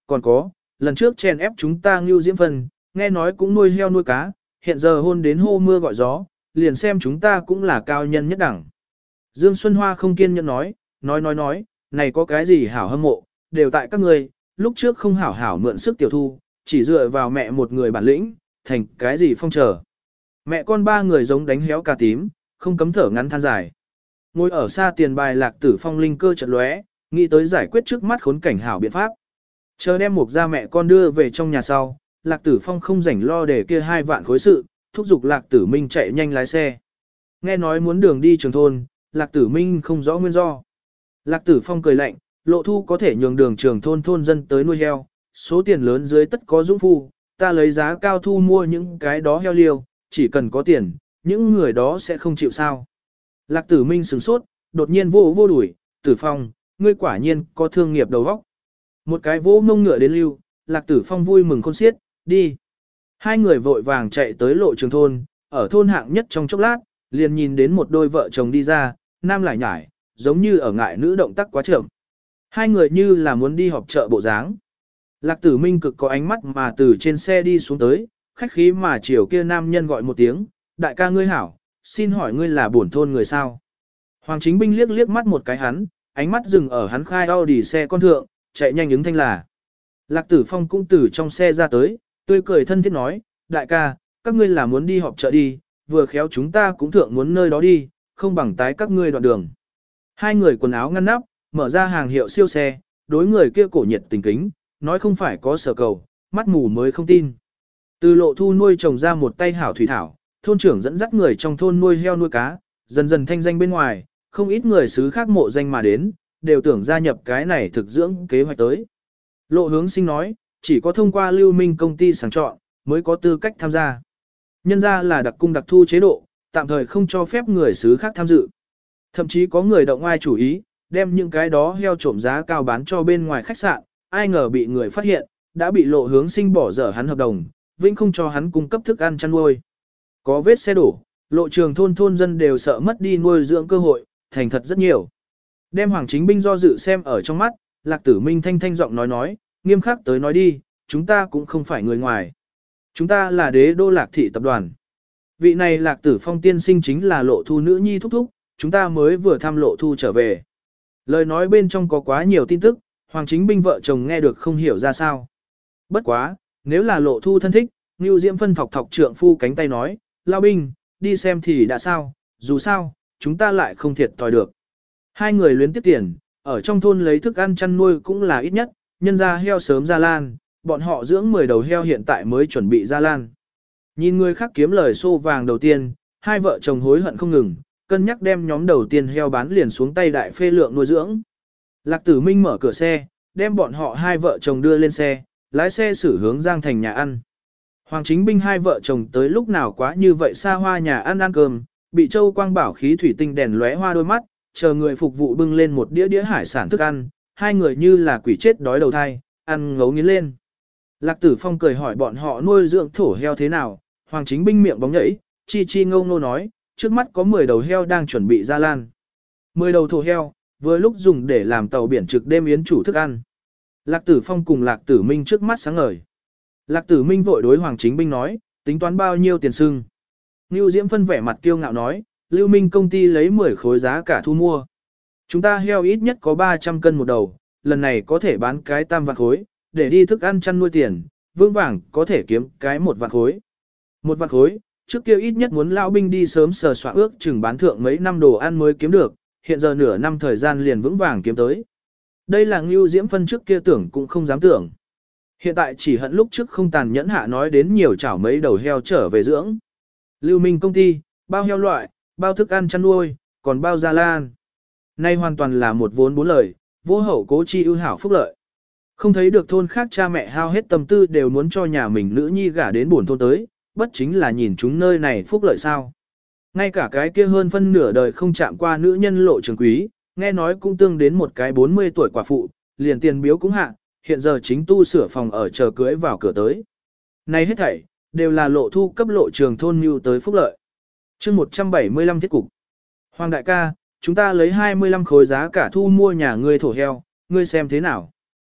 còn có, lần trước chèn ép chúng ta Ngưu Diễm Phân, nghe nói cũng nuôi heo nuôi cá, hiện giờ hôn đến hô mưa gọi gió, liền xem chúng ta cũng là cao nhân nhất đẳng. Dương Xuân Hoa không kiên nhẫn nói, nói nói nói, này có cái gì hảo hâm mộ, đều tại các ngươi, lúc trước không hảo hảo mượn sức tiểu thu, chỉ dựa vào mẹ một người bản lĩnh, thành cái gì phong trở. Mẹ con ba người giống đánh héo cà tím, không cấm thở ngắn than dài. Ngồi ở xa tiền bài Lạc Tử Phong linh cơ chợt lóe, nghĩ tới giải quyết trước mắt khốn cảnh hảo biện pháp. Chờ đem Mục ra mẹ con đưa về trong nhà sau, Lạc Tử Phong không rảnh lo để kia hai vạn khối sự, thúc giục Lạc Tử Minh chạy nhanh lái xe. Nghe nói muốn đường đi trường thôn, Lạc Tử Minh không rõ nguyên do. Lạc Tử Phong cười lạnh, lộ thu có thể nhường đường trường thôn thôn dân tới nuôi heo, số tiền lớn dưới tất có dũng phu, ta lấy giá cao thu mua những cái đó heo liêu, chỉ cần có tiền, những người đó sẽ không chịu sao. Lạc Tử Minh sửng sốt, đột nhiên vô vô đuổi, Tử Phong, ngươi quả nhiên có thương nghiệp đầu óc. Một cái vô ngông ngựa đến lưu, Lạc Tử Phong vui mừng khôn xiết, đi. Hai người vội vàng chạy tới lộ trường thôn, ở thôn hạng nhất trong chốc lát, liền nhìn đến một đôi vợ chồng đi ra, nam lại nhải, giống như ở ngại nữ động tác quá chậm. Hai người như là muốn đi họp chợ bộ dáng. Lạc Tử Minh cực có ánh mắt mà từ trên xe đi xuống tới, khách khí mà chiều kia nam nhân gọi một tiếng, đại ca ngươi hảo, xin hỏi ngươi là bổn thôn người sao? Hoàng Chính Binh liếc liếc mắt một cái hắn, ánh mắt dừng ở hắn khai Audi xe con thượng, chạy nhanh ứng thanh là. Lạc Tử Phong cũng từ trong xe ra tới, tươi cười thân thiết nói, đại ca, các ngươi là muốn đi họp chợ đi, vừa khéo chúng ta cũng thượng muốn nơi đó đi, không bằng tái các ngươi đoạn đường. Hai người quần áo ngăn nắp, mở ra hàng hiệu siêu xe, đối người kia cổ nhiệt tình kính, nói không phải có sở cầu, mắt mù mới không tin. Từ lộ thu nuôi trồng ra một tay hảo thủy thảo, thôn trưởng dẫn dắt người trong thôn nuôi heo nuôi cá, dần dần thanh danh bên ngoài, không ít người xứ khác mộ danh mà đến, đều tưởng gia nhập cái này thực dưỡng kế hoạch tới. Lộ Hướng Sinh nói, chỉ có thông qua Lưu Minh công ty sàng chọn, mới có tư cách tham gia. Nhân ra là đặc cung đặc thu chế độ, tạm thời không cho phép người xứ khác tham dự. Thậm chí có người động ai chủ ý, đem những cái đó heo trộm giá cao bán cho bên ngoài khách sạn, ai ngờ bị người phát hiện, đã bị Lộ Hướng Sinh bỏ dở hắn hợp đồng, vĩnh không cho hắn cung cấp thức ăn chăn nuôi. Có vết xe đổ, lộ trường thôn thôn dân đều sợ mất đi nuôi dưỡng cơ hội, thành thật rất nhiều. Đem Hoàng Chính Binh do dự xem ở trong mắt, Lạc Tử Minh thanh thanh giọng nói nói, nghiêm khắc tới nói đi, chúng ta cũng không phải người ngoài. Chúng ta là đế đô Lạc thị tập đoàn. Vị này Lạc Tử Phong tiên sinh chính là lộ thu nữ nhi thúc thúc, chúng ta mới vừa thăm lộ thu trở về. Lời nói bên trong có quá nhiều tin tức, Hoàng Chính Binh vợ chồng nghe được không hiểu ra sao. Bất quá, nếu là lộ thu thân thích, Ngưu Diễm Phân thọc thọc trượng phu cánh tay nói, Lao Binh, đi xem thì đã sao, dù sao, chúng ta lại không thiệt thòi được. Hai người luyến tiếp tiền, ở trong thôn lấy thức ăn chăn nuôi cũng là ít nhất, nhân ra heo sớm ra lan, bọn họ dưỡng mười đầu heo hiện tại mới chuẩn bị ra lan. Nhìn người khác kiếm lời xô vàng đầu tiên, hai vợ chồng hối hận không ngừng, cân nhắc đem nhóm đầu tiên heo bán liền xuống tay đại phê lượng nuôi dưỡng. Lạc Tử Minh mở cửa xe, đem bọn họ hai vợ chồng đưa lên xe, lái xe xử hướng Giang Thành nhà ăn. Hoàng Chính Binh hai vợ chồng tới lúc nào quá như vậy xa hoa nhà ăn ăn cơm, bị Châu Quang Bảo khí thủy tinh đèn lóe hoa đôi mắt, chờ người phục vụ bưng lên một đĩa đĩa hải sản thức ăn, hai người như là quỷ chết đói đầu thai, ăn ngấu nghiến lên. Lạc Tử Phong cười hỏi bọn họ nuôi dưỡng thổ heo thế nào, Hoàng Chính Binh miệng bóng nhảy, chi chi ngâu ngô nói, trước mắt có mười đầu heo đang chuẩn bị ra lan. mười đầu thổ heo, vừa lúc dùng để làm tàu biển trực đêm yến chủ thức ăn. Lạc Tử Phong cùng Lạc Tử Minh trước mắt sáng ngời. Lạc Tử Minh vội đối Hoàng Chính Binh nói, tính toán bao nhiêu tiền sưng. Ngưu Diễm Phân vẻ mặt kiêu ngạo nói, Lưu Minh công ty lấy mười khối giá cả thu mua. Chúng ta heo ít nhất có ba trăm cân một đầu, lần này có thể bán cái tam vạn khối, để đi thức ăn chăn nuôi tiền, vương vàng có thể kiếm cái một vạn khối. Một vạn khối, trước kia ít nhất muốn lão binh đi sớm sờ soạn ước chừng bán thượng mấy năm đồ ăn mới kiếm được, hiện giờ nửa năm thời gian liền vững vàng kiếm tới. Đây là Ngưu Diễm Phân trước kia tưởng cũng không dám tưởng. Hiện tại chỉ hận lúc trước không tàn nhẫn hạ nói đến nhiều chảo mấy đầu heo trở về dưỡng. Lưu Minh công ty, bao heo loại, bao thức ăn chăn nuôi, còn bao gia lan. Nay hoàn toàn là một vốn bốn lời, vô hậu cố chi ưu hảo phúc lợi. Không thấy được thôn khác cha mẹ hao hết tâm tư đều muốn cho nhà mình nữ nhi gả đến buồn thôn tới, bất chính là nhìn chúng nơi này phúc lợi sao. Ngay cả cái kia hơn phân nửa đời không chạm qua nữ nhân lộ trường quý, nghe nói cũng tương đến một cái bốn mươi tuổi quả phụ, liền tiền biếu cũng hạ, hiện giờ chính tu sửa phòng ở chờ cưới vào cửa tới. Này hết thảy, đều là lộ thu cấp lộ trường thôn mưu tới phúc lợi. chương một trăm bảy mươi lăm thiết cục. Hoàng đại ca, chúng ta lấy hai mươi lăm khối giá cả thu mua nhà ngươi thổ heo, ngươi xem thế nào.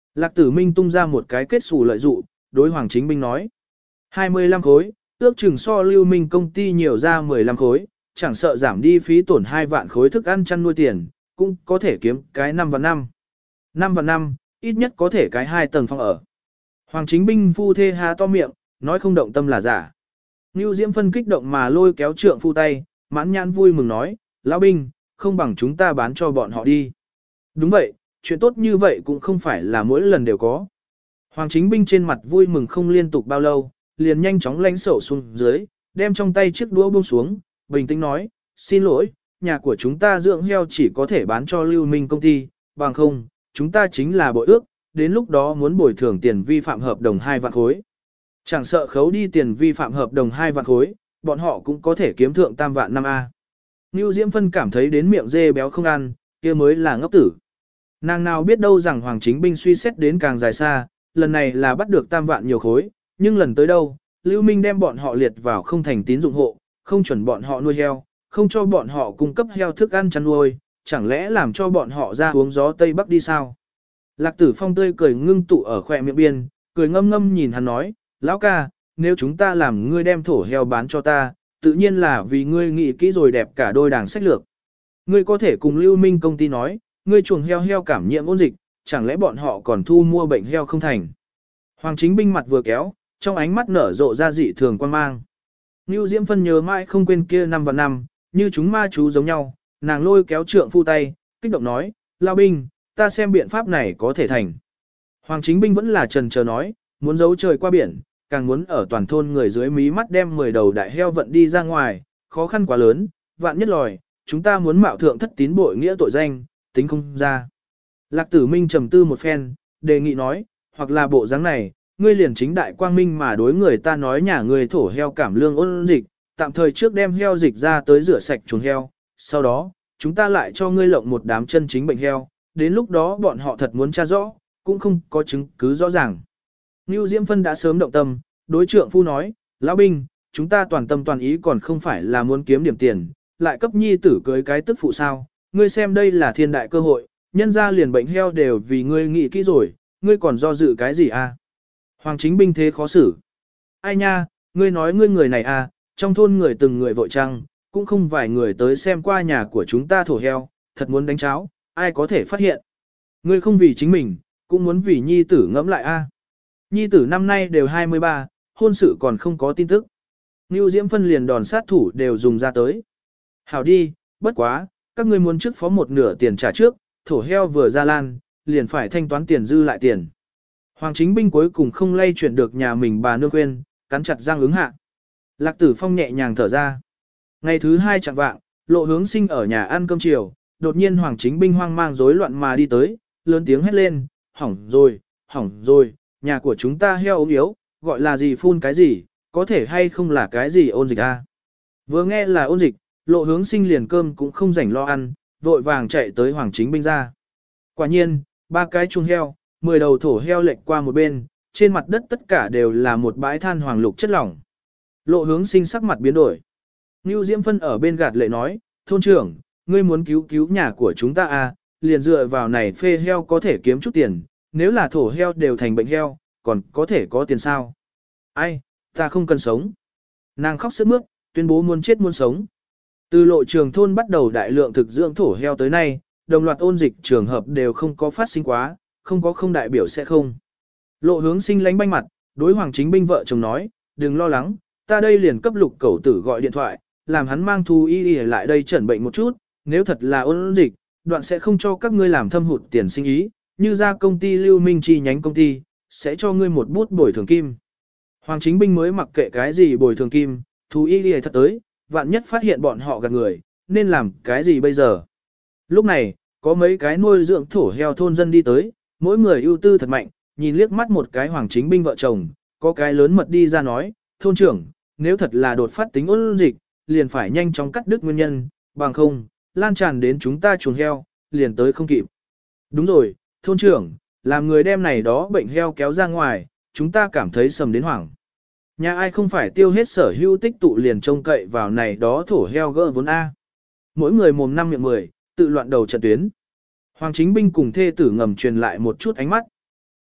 Lạc Tử Minh tung ra một cái kết xù lợi dụ, đối Hoàng Chính Binh nói. hai mươi lăm khối, ước chừng so Lưu Minh công ty nhiều ra mười lăm khối, chẳng sợ giảm đi phí tổn hai vạn khối thức ăn chăn nuôi tiền, cũng có thể kiếm cái năm vạn năm. năm vạn năm, ít nhất có thể cái hai tầng phòng ở. Hoàng Chính Binh phu thê há to miệng, nói không động tâm là giả. Nưu Diễm Phân kích động mà lôi kéo trượng phu tay, mãn nhãn vui mừng nói, lão binh, không bằng chúng ta bán cho bọn họ đi. Đúng vậy, chuyện tốt như vậy cũng không phải là mỗi lần đều có. Hoàng Chính Binh trên mặt vui mừng không liên tục bao lâu, liền nhanh chóng lãnh sổ xuống dưới, đem trong tay chiếc đũa buông xuống, bình tĩnh nói, xin lỗi, nhà của chúng ta dưỡng heo chỉ có thể bán cho Lưu Minh công ty, bằng không, chúng ta chính là bội ước, đến lúc đó muốn bồi thường tiền vi phạm hợp đồng hai vạn khối. Chẳng sợ khấu đi tiền vi phạm hợp đồng hai vạn khối, bọn họ cũng có thể kiếm thượng tam vạn năm A. Nưu Diễm Phân cảm thấy đến miệng dê béo không ăn, kia mới là ngốc tử. Nàng nào biết đâu rằng Hoàng Chính Binh suy xét đến càng dài xa, lần này là bắt được tam vạn nhiều khối, nhưng lần tới đâu, Lưu Minh đem bọn họ liệt vào không thành tín dụng hộ, không chuẩn bọn họ nuôi heo, không cho bọn họ cung cấp heo thức ăn chăn nuôi, chẳng lẽ làm cho bọn họ ra uống gió Tây Bắc đi sao? Lạc Tử Phong tươi cười ngưng tụ ở khỏe miệng biên, cười ngâm ngâm nhìn hắn nói, lão ca, nếu chúng ta làm ngươi đem thổ heo bán cho ta, tự nhiên là vì ngươi nghĩ kỹ rồi đẹp cả đôi đảng sách lược. Ngươi có thể cùng Lưu Minh công ty nói, ngươi chuồng heo heo cảm nhiễm ôn dịch, chẳng lẽ bọn họ còn thu mua bệnh heo không thành. Hoàng Chính Binh mặt vừa kéo, trong ánh mắt nở rộ ra dị thường quan mang. Nưu Diễm Phân nhớ mãi không quên kia năm và năm, như chúng ma chú giống nhau, nàng lôi kéo trượng phu tay, kích động nói, Lao binh, ta xem biện pháp này có thể thành. Hoàng Chính Binh vẫn là trần chờ nói, muốn giấu trời qua biển, càng muốn ở toàn thôn người dưới mí mắt đem mười đầu đại heo vận đi ra ngoài, khó khăn quá lớn, vạn nhất lòi, chúng ta muốn mạo thượng thất tín bội nghĩa tội danh, tính không ra. Lạc Tử Minh trầm tư một phen, đề nghị nói, hoặc là bộ dáng này, ngươi liền chính đại quang minh mà đối người ta nói nhà ngươi thổ heo cảm lương ôn dịch, tạm thời trước đem heo dịch ra tới rửa sạch chuồng heo, sau đó, chúng ta lại cho ngươi lộng một đám chân chính bệnh heo, đến lúc đó bọn họ thật muốn tra rõ, cũng không có chứng cứ rõ ràng. Nưu Diễm Phân đã sớm động tâm, đối trượng phu nói, lão binh, chúng ta toàn tâm toàn ý còn không phải là muốn kiếm điểm tiền, lại cấp nhi tử cưới cái tức phụ sao, ngươi xem đây là thiên đại cơ hội, nhân ra liền bệnh heo đều vì ngươi nghĩ kỹ rồi, ngươi còn do dự cái gì à? Hoàng Chính Binh thế khó xử. Ai nha, ngươi nói ngươi người này à, trong thôn người từng người vội trăng, cũng không vài người tới xem qua nhà của chúng ta thổ heo, thật muốn đánh cháo, ai có thể phát hiện. Ngươi không vì chính mình, cũng muốn vì nhi tử ngẫm lại a. À. Nhi tử năm nay đều hai mươi ba, hôn sự còn không có tin tức. Nưu Diễm Phân liền đòn sát thủ đều dùng ra tới. Hảo đi, bất quá, các ngươi muốn trước phó một nửa tiền trả trước, thổ heo vừa ra lan, liền phải thanh toán tiền dư lại tiền. Hoàng Chính Binh cuối cùng không lay chuyển được nhà mình bà nương quên, cắn chặt răng ứng hạ. Lạc Tử Phong nhẹ nhàng thở ra. Ngày thứ hai chẳng vạng, Lộ Hướng Sinh ở nhà ăn cơm chiều, đột nhiên Hoàng Chính Binh hoang mang rối loạn mà đi tới, lớn tiếng hét lên, hỏng rồi, hỏng rồi, nhà của chúng ta heo ốm yếu, gọi là gì phun cái gì, có thể hay không là cái gì ôn dịch a? Vừa nghe là ôn dịch, Lộ Hướng Sinh liền cơm cũng không rảnh lo ăn, vội vàng chạy tới Hoàng Chính Binh ra. Quả nhiên, ba cái chuồng heo, mười đầu thổ heo lệch qua một bên, trên mặt đất tất cả đều là một bãi than hoàng lục chất lỏng. Lộ Hướng Sinh sắc mặt biến đổi. Nưu Diễm Phân ở bên gạt lệ nói, thôn trưởng, ngươi muốn cứu cứu nhà của chúng ta à, liền dựa vào này phê heo có thể kiếm chút tiền, nếu là thổ heo đều thành bệnh heo, còn có thể có tiền sao? Ai, ta không cần sống. Nàng khóc sướt mướt, tuyên bố muốn chết muốn sống. Từ Lộ Trường thôn bắt đầu đại lượng thực dưỡng thổ heo tới nay, đồng loạt ôn dịch trường hợp đều không có phát sinh quá, không có không đại biểu sẽ không. Lộ Hướng Sinh lánh banh mặt, đối Hoàng Chính Binh vợ chồng nói, đừng lo lắng, ta đây liền cấp Lục Cẩu Tử gọi điện thoại, làm hắn mang Thu Y Y lại đây chẩn bệnh một chút, nếu thật là ôn dịch, đoạn sẽ không cho các ngươi làm thâm hụt tiền sinh ý, như ra công ty Lưu Minh chi nhánh công ty, sẽ cho ngươi một bút bồi thường kim. Hoàng Chính Binh mới mặc kệ cái gì bồi thường kim, Thu Y Y thật tới, vạn nhất phát hiện bọn họ gạt người, nên làm cái gì bây giờ? Lúc này, có mấy cái nuôi dưỡng thổ heo thôn dân đi tới, mỗi người ưu tư thật mạnh, nhìn liếc mắt một cái Hoàng Chính Binh vợ chồng, có cái lớn mật đi ra nói, thôn trưởng, nếu thật là đột phát tính ôn dịch, liền phải nhanh chóng cắt đứt nguyên nhân, bằng không, lan tràn đến chúng ta chuồng heo, liền tới không kịp. Đúng rồi, thôn trưởng, làm người đem này đó bệnh heo kéo ra ngoài, chúng ta cảm thấy sầm đến hoảng. Nhà ai không phải tiêu hết sở hữu tích tụ liền trông cậy vào này đó thổ heo gỡ vốn A. Mỗi người mồm năm miệng mười, tự loạn đầu trận tuyến. Hoàng Chính Binh cùng thê tử ngầm truyền lại một chút ánh mắt.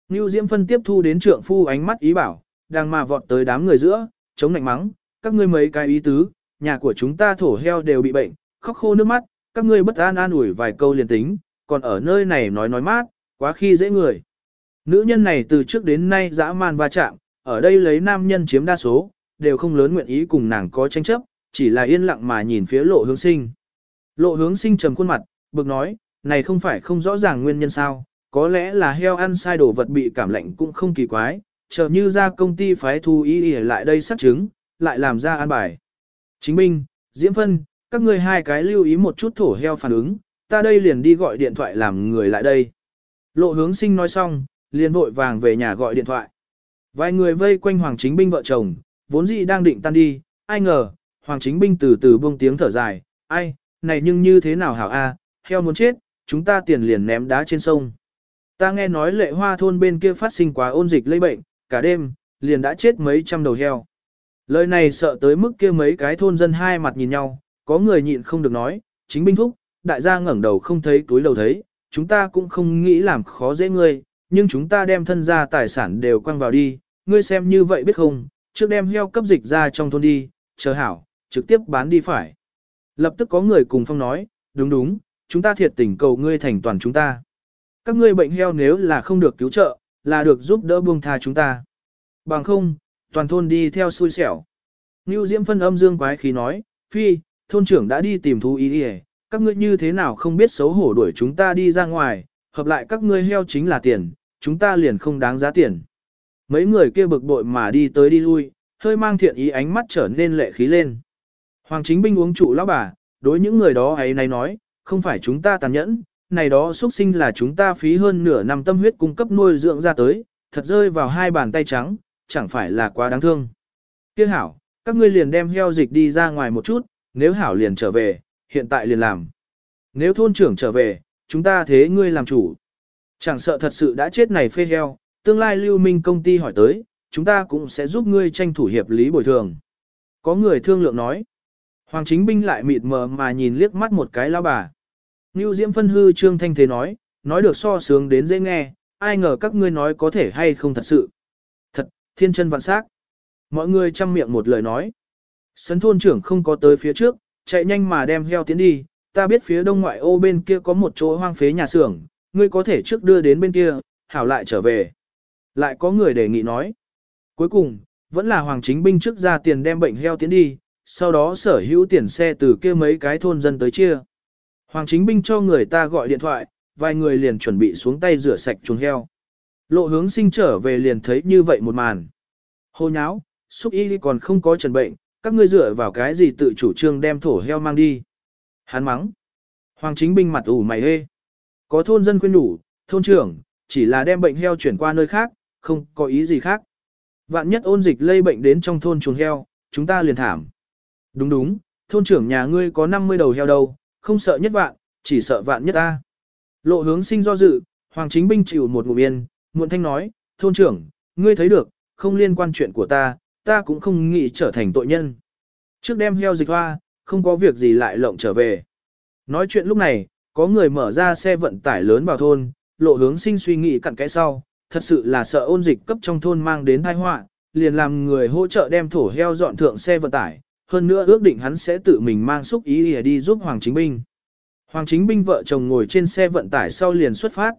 Nưu Diễm Phân tiếp thu đến trượng phu ánh mắt ý bảo, đang mà vọt tới đám người giữa, chống nạnh mắng, các ngươi mấy cái ý tứ, nhà của chúng ta thổ heo đều bị bệnh, khóc khô nước mắt, các ngươi bất an an ủi vài câu liền tính, còn ở nơi này nói nói mát, quá khi dễ người. Nữ nhân này từ trước đến nay dã man va chạm, ở đây lấy nam nhân chiếm đa số, đều không lớn nguyện ý cùng nàng có tranh chấp, chỉ là yên lặng mà nhìn phía lộ hướng sinh. Lộ hướng sinh trầm khuôn mặt, bực nói, này không phải không rõ ràng nguyên nhân sao, có lẽ là heo ăn sai đồ vật bị cảm lạnh cũng không kỳ quái, chờ như ra công ty phái thu y y lại đây xác chứng, lại làm ra an bài. Chính binh, Diễm Phân, các ngươi hai cái lưu ý một chút thổ heo phản ứng, ta đây liền đi gọi điện thoại làm người lại đây. Lộ hướng sinh nói xong, liền vội vàng về nhà gọi điện thoại. Vài người vây quanh Hoàng Chính Binh vợ chồng, vốn dĩ đang định tan đi, ai ngờ, Hoàng Chính Binh từ từ buông tiếng thở dài, ai, này nhưng như thế nào hảo a, heo muốn chết, chúng ta tiền liền ném đá trên sông. Ta nghe nói lệ hoa thôn bên kia phát sinh quá ôn dịch lây bệnh, cả đêm, liền đã chết mấy trăm đầu heo. Lời này sợ tới mức kia mấy cái thôn dân hai mặt nhìn nhau, có người nhịn không được nói, Chính Binh thúc, đại gia ngẩng đầu không thấy túi đầu thấy, chúng ta cũng không nghĩ làm khó dễ ngươi, nhưng chúng ta đem thân gia tài sản đều quăng vào đi, ngươi xem như vậy biết không, trước đem heo cấp dịch ra trong thôn đi, chờ hảo, trực tiếp bán đi phải. Lập tức có người cùng phong nói, đúng đúng, chúng ta thiệt tình cầu ngươi thành toàn chúng ta. Các ngươi bệnh heo nếu là không được cứu trợ, là được giúp đỡ buông tha chúng ta. Bằng không, toàn thôn đi theo xui xẻo. Nưu Diễm Phân âm dương quái khí nói, phi, thôn trưởng đã đi tìm thú ý đi, các ngươi như thế nào không biết xấu hổ đuổi chúng ta đi ra ngoài, hợp lại các ngươi heo chính là tiền, chúng ta liền không đáng giá tiền. Mấy người kia bực bội mà đi tới đi lui, hơi mang thiện ý ánh mắt trở nên lệ khí lên. Hoàng Chính Binh uống trụ lão bà, đối những người đó ấy này nói, không phải chúng ta tàn nhẫn, này đó xuất sinh là chúng ta phí hơn nửa năm tâm huyết cung cấp nuôi dưỡng ra tới, thật rơi vào hai bàn tay trắng, chẳng phải là quá đáng thương. Kia hảo, các ngươi liền đem heo dịch đi ra ngoài một chút, nếu hảo liền trở về, hiện tại liền làm. Nếu thôn trưởng trở về, chúng ta thế ngươi làm chủ. Chẳng sợ thật sự đã chết này phê heo, tương lai lưu minh công ty hỏi tới, chúng ta cũng sẽ giúp ngươi tranh thủ hiệp lý bồi thường. Có người thương lượng nói. Hoàng Chính Binh lại mịt mờ mà nhìn liếc mắt một cái lão bà. Nưu Diễm Phân hư trương thanh thế nói, nói được so sướng đến dễ nghe, ai ngờ các ngươi nói có thể hay không thật sự. Thật, thiên chân vạn sắc. Mọi người chăm miệng một lời nói. Sấn thôn trưởng không có tới phía trước, chạy nhanh mà đem heo tiến đi, ta biết phía đông ngoại ô bên kia có một chỗ hoang phế nhà xưởng, ngươi có thể trước đưa đến bên kia, hảo lại trở về. Lại có người đề nghị nói. Cuối cùng, vẫn là Hoàng Chính Binh trước ra tiền đem bệnh heo tiến đi, sau đó sở hữu tiền xe từ kia mấy cái thôn dân tới chia. Hoàng Chính Binh cho người ta gọi điện thoại, vài người liền chuẩn bị xuống tay rửa sạch chuồng heo. Lộ hướng sinh trở về liền thấy như vậy một màn. Hô nháo, xúc y còn không có trần bệnh, các ngươi dựa vào cái gì tự chủ trương đem thổ heo mang đi. Hắn mắng. Hoàng Chính Binh mặt ủ mày hê. Có thôn dân khuyên đủ, thôn trưởng, chỉ là đem bệnh heo chuyển qua nơi khác, không có ý gì khác. Vạn nhất ôn dịch lây bệnh đến trong thôn chuồng heo, chúng ta liền thảm. Đúng đúng, thôn trưởng nhà ngươi có năm mươi đầu heo đâu, không sợ nhất vạn, chỉ sợ vạn nhất ta. Lộ hướng sinh do dự, Hoàng Chính Binh chịu một ngụm yên, muộn thanh nói, thôn trưởng, ngươi thấy được, không liên quan chuyện của ta, ta cũng không nghĩ trở thành tội nhân. Trước đem heo dịch hoa, không có việc gì lại lộng trở về. Nói chuyện lúc này, có người mở ra xe vận tải lớn vào thôn, lộ hướng sinh suy nghĩ cặn kẽ sau, thật sự là sợ ôn dịch cấp trong thôn mang đến tai họa, liền làm người hỗ trợ đem thổ heo dọn thượng xe vận tải, hơn nữa ước định hắn sẽ tự mình mang xúc ý để đi giúp Hoàng Chính Binh. Hoàng Chính Binh vợ chồng ngồi trên xe vận tải sau liền xuất phát.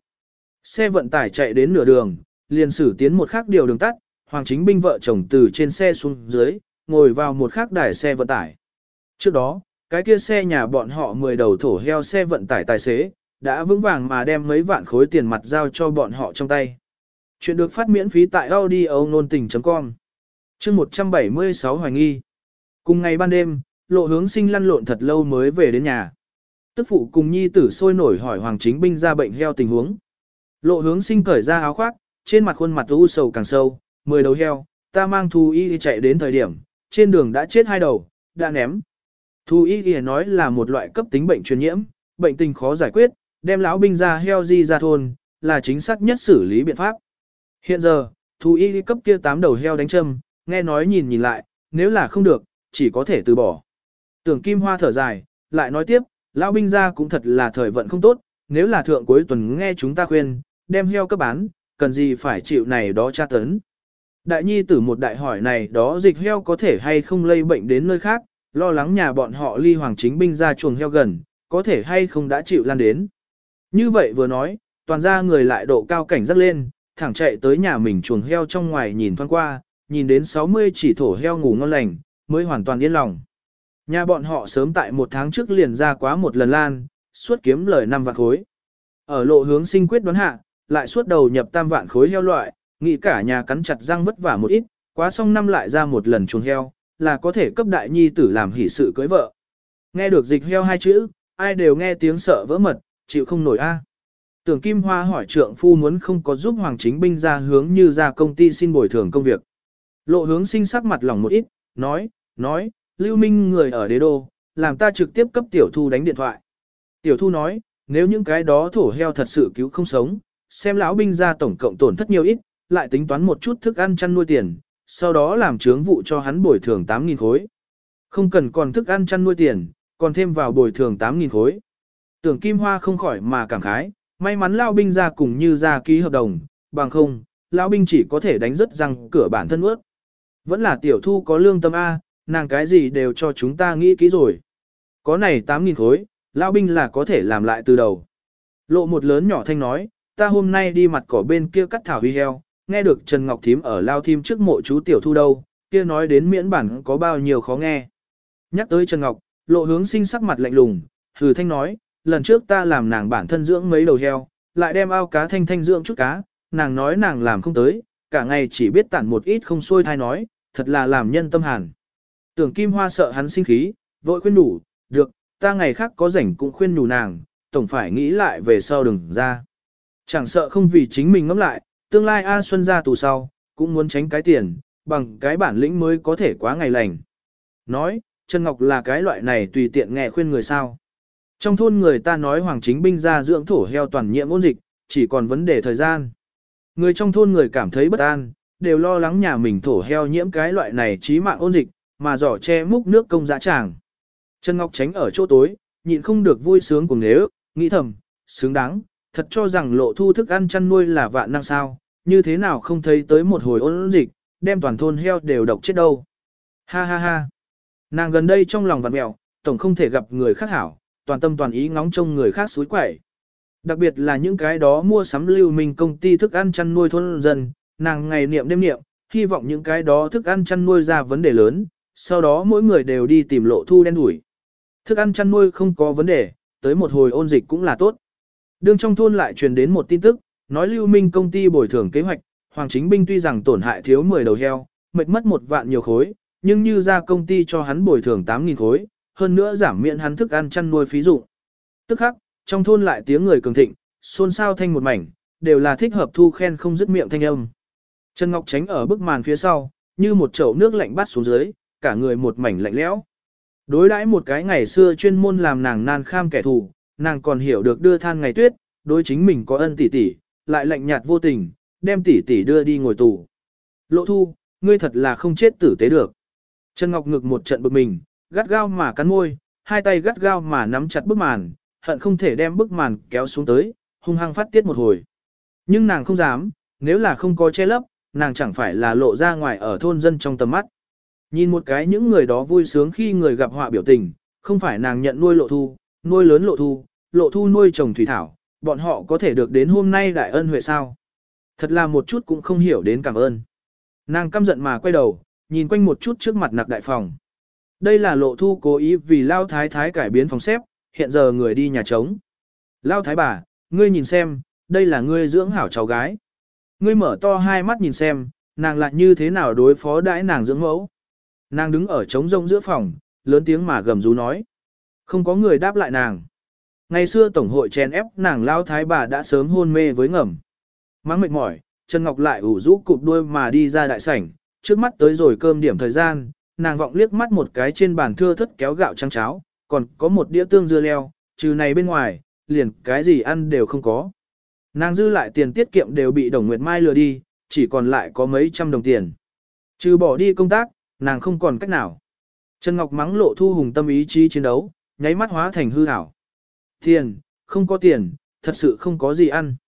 Xe vận tải chạy đến nửa đường, liền xử tiến một khác điều đường tắt, Hoàng Chính Binh vợ chồng từ trên xe xuống dưới, ngồi vào một khác đài xe vận tải. Trước đó, cái kia xe nhà bọn họ mười đầu thổ heo xe vận tải tài xế, đã vững vàng mà đem mấy vạn khối tiền mặt giao cho bọn họ trong tay. Chuyện được phát miễn phí tại audio nôn tình chấm com. Chương một trăm bảy mươi sáu Hoài nghi. Cùng ngày ban đêm, Lộ hướng sinh lăn lộn thật lâu mới về đến nhà. Tức phụ cùng nhi tử sôi nổi hỏi Hoàng Chính Binh ra bệnh heo tình huống. Lộ hướng sinh cởi ra áo khoác, trên mặt khuôn mặt u sầu càng sâu, mười đầu heo, ta mang thú y chạy đến thời điểm, trên đường đã chết hai đầu, đã ném. Thú y thì nói là một loại cấp tính bệnh truyền nhiễm, bệnh tình khó giải quyết, đem lão binh ra heo di ra thôn, là chính xác nhất xử lý biện pháp. Hiện giờ, thú y cấp kia tám đầu heo đánh châm, nghe nói nhìn nhìn lại, nếu là không được, chỉ có thể từ bỏ. Tưởng Kim Hoa thở dài, lại nói tiếp, lão binh ra cũng thật là thời vận không tốt, nếu là thượng cuối tuần nghe chúng ta khuyên, đem heo cấp bán, cần gì phải chịu này đó tra tấn. Đại nhi tử một đại hỏi này đó dịch heo có thể hay không lây bệnh đến nơi khác, lo lắng nhà bọn họ ly hoàng chính binh ra chuồng heo gần, có thể hay không đã chịu lan đến. Như vậy vừa nói, toàn ra người lại độ cao cảnh giác lên, thẳng chạy tới nhà mình chuồng heo trong ngoài nhìn thoáng qua, nhìn đến sáu mươi chỉ thổ heo ngủ ngon lành, mới hoàn toàn yên lòng. Nhà bọn họ sớm tại một tháng trước liền ra quá một lần lan, suốt kiếm lời năm vạn khối. Ở lộ hướng sinh quyết đoán hạ, lại suốt đầu nhập tam vạn khối heo loại, nghĩ cả nhà cắn chặt răng vất vả một ít, quá xong năm lại ra một lần chuồng heo, là có thể cấp đại nhi tử làm hỷ sự cưới vợ. Nghe được dịch heo hai chữ, ai đều nghe tiếng sợ vỡ mật, chịu không nổi a. Tưởng Kim Hoa hỏi trượng phu muốn không có giúp Hoàng Chính Binh ra hướng như ra công ty xin bồi thường công việc. Lộ hướng sinh sắc mặt lòng một ít, nói, nói, Lưu Minh người ở đế đô, làm ta trực tiếp cấp tiểu thu đánh điện thoại. Tiểu thu nói, nếu những cái đó thổ heo thật sự cứu không sống, xem lão binh ra tổng cộng tổn thất nhiều ít, lại tính toán một chút thức ăn chăn nuôi tiền, sau đó làm chướng vụ cho hắn bồi thường tám nghìn khối. Không cần còn thức ăn chăn nuôi tiền, còn thêm vào bồi thường tám nghìn khối. Tưởng Kim Hoa không khỏi mà cảm khái, may mắn lão binh ra cùng như ra ký hợp đồng, bằng không, lão binh chỉ có thể đánh rớt răng cửa bản thân ướt. Vẫn là tiểu thu có lương tâm A, nàng cái gì đều cho chúng ta nghĩ kỹ rồi. Có này tám nghìn khối, lão binh là có thể làm lại từ đầu. Lộ một lớn nhỏ thanh nói, ta hôm nay đi mặt cỏ bên kia cắt thảo huy heo, nghe được Trần Ngọc Thím ở lao thím trước mộ chú tiểu thu đâu, kia nói đến miễn bản có bao nhiêu khó nghe. Nhắc tới Trần Ngọc, lộ hướng sinh sắc mặt lạnh lùng, hừ thanh nói, lần trước ta làm nàng bản thân dưỡng mấy đầu heo, lại đem ao cá thanh thanh dưỡng chút cá, nàng nói nàng làm không tới, cả ngày chỉ biết tản một ít không xuôi thai nói, thật là làm nhân tâm hàn. Tưởng Kim Hoa sợ hắn sinh khí, vội khuyên nhủ, được, ta ngày khác có rảnh cũng khuyên nhủ nàng, tổng phải nghĩ lại về sau đừng ra. Chẳng sợ không vì chính mình ngẫm lại, tương lai A Xuân ra tù sau, cũng muốn tránh cái tiền, bằng cái bản lĩnh mới có thể quá ngày lành. Nói, Trần Ngọc là cái loại này tùy tiện nghe khuyên người sao. Trong thôn người ta nói Hoàng Chính Binh ra dưỡng thổ heo toàn nhiễm ôn dịch, chỉ còn vấn đề thời gian. Người trong thôn người cảm thấy bất an, đều lo lắng nhà mình thổ heo nhiễm cái loại này chí mạng ôn dịch, mà giỏ che múc nước công dã tràng. Trần Ngọc tránh ở chỗ tối, nhịn không được vui sướng cùng nếu, nghĩ thầm, xứng đáng, thật cho rằng lộ thu thức ăn chăn nuôi là vạn năng sao, như thế nào không thấy tới một hồi ôn dịch, đem toàn thôn heo đều độc chết đâu. Ha ha ha. Nàng gần đây trong lòng vặn mẹo, tổng không thể gặp người khác hảo, toàn tâm toàn ý ngóng trông người khác suối quẩy. Đặc biệt là những cái đó mua sắm Lưu Minh công ty thức ăn chăn nuôi thôn dân, nàng ngày niệm đêm niệm, hy vọng những cái đó thức ăn chăn nuôi ra vấn đề lớn, sau đó mỗi người đều đi tìm lộ thu đen đuổi. Thức ăn chăn nuôi không có vấn đề, tới một hồi ôn dịch cũng là tốt. Đương trong thôn lại truyền đến một tin tức, nói Lưu Minh công ty bồi thường kế hoạch, Hoàng Chính Binh tuy rằng tổn hại thiếu mười đầu heo, mệt mất một vạn nhiều khối, nhưng như ra công ty cho hắn bồi thường tám nghìn khối, hơn nữa giảm miễn hắn thức ăn chăn nuôi phí dụng. Tức khắc, trong thôn lại tiếng người cường thịnh, xôn xao thanh một mảnh, đều là thích hợp thu khen không dứt miệng thanh âm. Trần Ngọc tránh ở bức màn phía sau, như một chậu nước lạnh bắt xuống dưới, cả người một mảnh lạnh lẽo. Đối đãi một cái ngày xưa chuyên môn làm nàng nan kham kẻ thù, nàng còn hiểu được đưa than ngày tuyết, đối chính mình có ân tỷ tỷ, lại lạnh nhạt vô tình, đem tỷ tỷ đưa đi ngồi tù. Lộ thu, ngươi thật là không chết tử tế được. Trần Ngọc ngực một trận bực mình, gắt gao mà cắn môi, hai tay gắt gao mà nắm chặt bức màn, hận không thể đem bức màn kéo xuống tới, hung hăng phát tiết một hồi. Nhưng nàng không dám, nếu là không có che lấp, nàng chẳng phải là lộ ra ngoài ở thôn dân trong tầm mắt. Nhìn một cái những người đó vui sướng khi người gặp họa biểu tình, không phải nàng nhận nuôi lộ thu, nuôi lớn lộ thu, lộ thu nuôi trồng thủy thảo, bọn họ có thể được đến hôm nay đại ân huệ sao. Thật là một chút cũng không hiểu đến cảm ơn. Nàng căm giận mà quay đầu, nhìn quanh một chút trước mặt nặc đại phòng. Đây là lộ thu cố ý vì Lao Thái Thái cải biến phòng xếp, hiện giờ người đi nhà trống. Lao Thái bà, ngươi nhìn xem, đây là ngươi dưỡng hảo cháu gái. Ngươi mở to hai mắt nhìn xem, nàng lại như thế nào đối phó đãi nàng dưỡng mẫu. Nàng đứng ở trống rông giữa phòng, lớn tiếng mà gầm rú nói. Không có người đáp lại nàng. Ngày xưa tổng hội chèn ép nàng Lao Thái bà đã sớm hôn mê với ngầm. Mắng mệt mỏi, Trần Ngọc lại ủ rũ cụp đuôi mà đi ra đại sảnh, trước mắt tới rồi cơm điểm thời gian, nàng vọng liếc mắt một cái trên bàn thưa thất kéo gạo trắng cháo, còn có một đĩa tương dưa leo, trừ này bên ngoài, liền cái gì ăn đều không có. Nàng dư lại tiền tiết kiệm đều bị Đồng Nguyệt Mai lừa đi, chỉ còn lại có mấy trăm đồng tiền. Trừ bỏ đi công tác, nàng không còn cách nào. Trần Ngọc mắng lộ thu hùng tâm ý chí chiến đấu, nháy mắt hóa thành hư ảo. Tiền, không có tiền, thật sự không có gì ăn.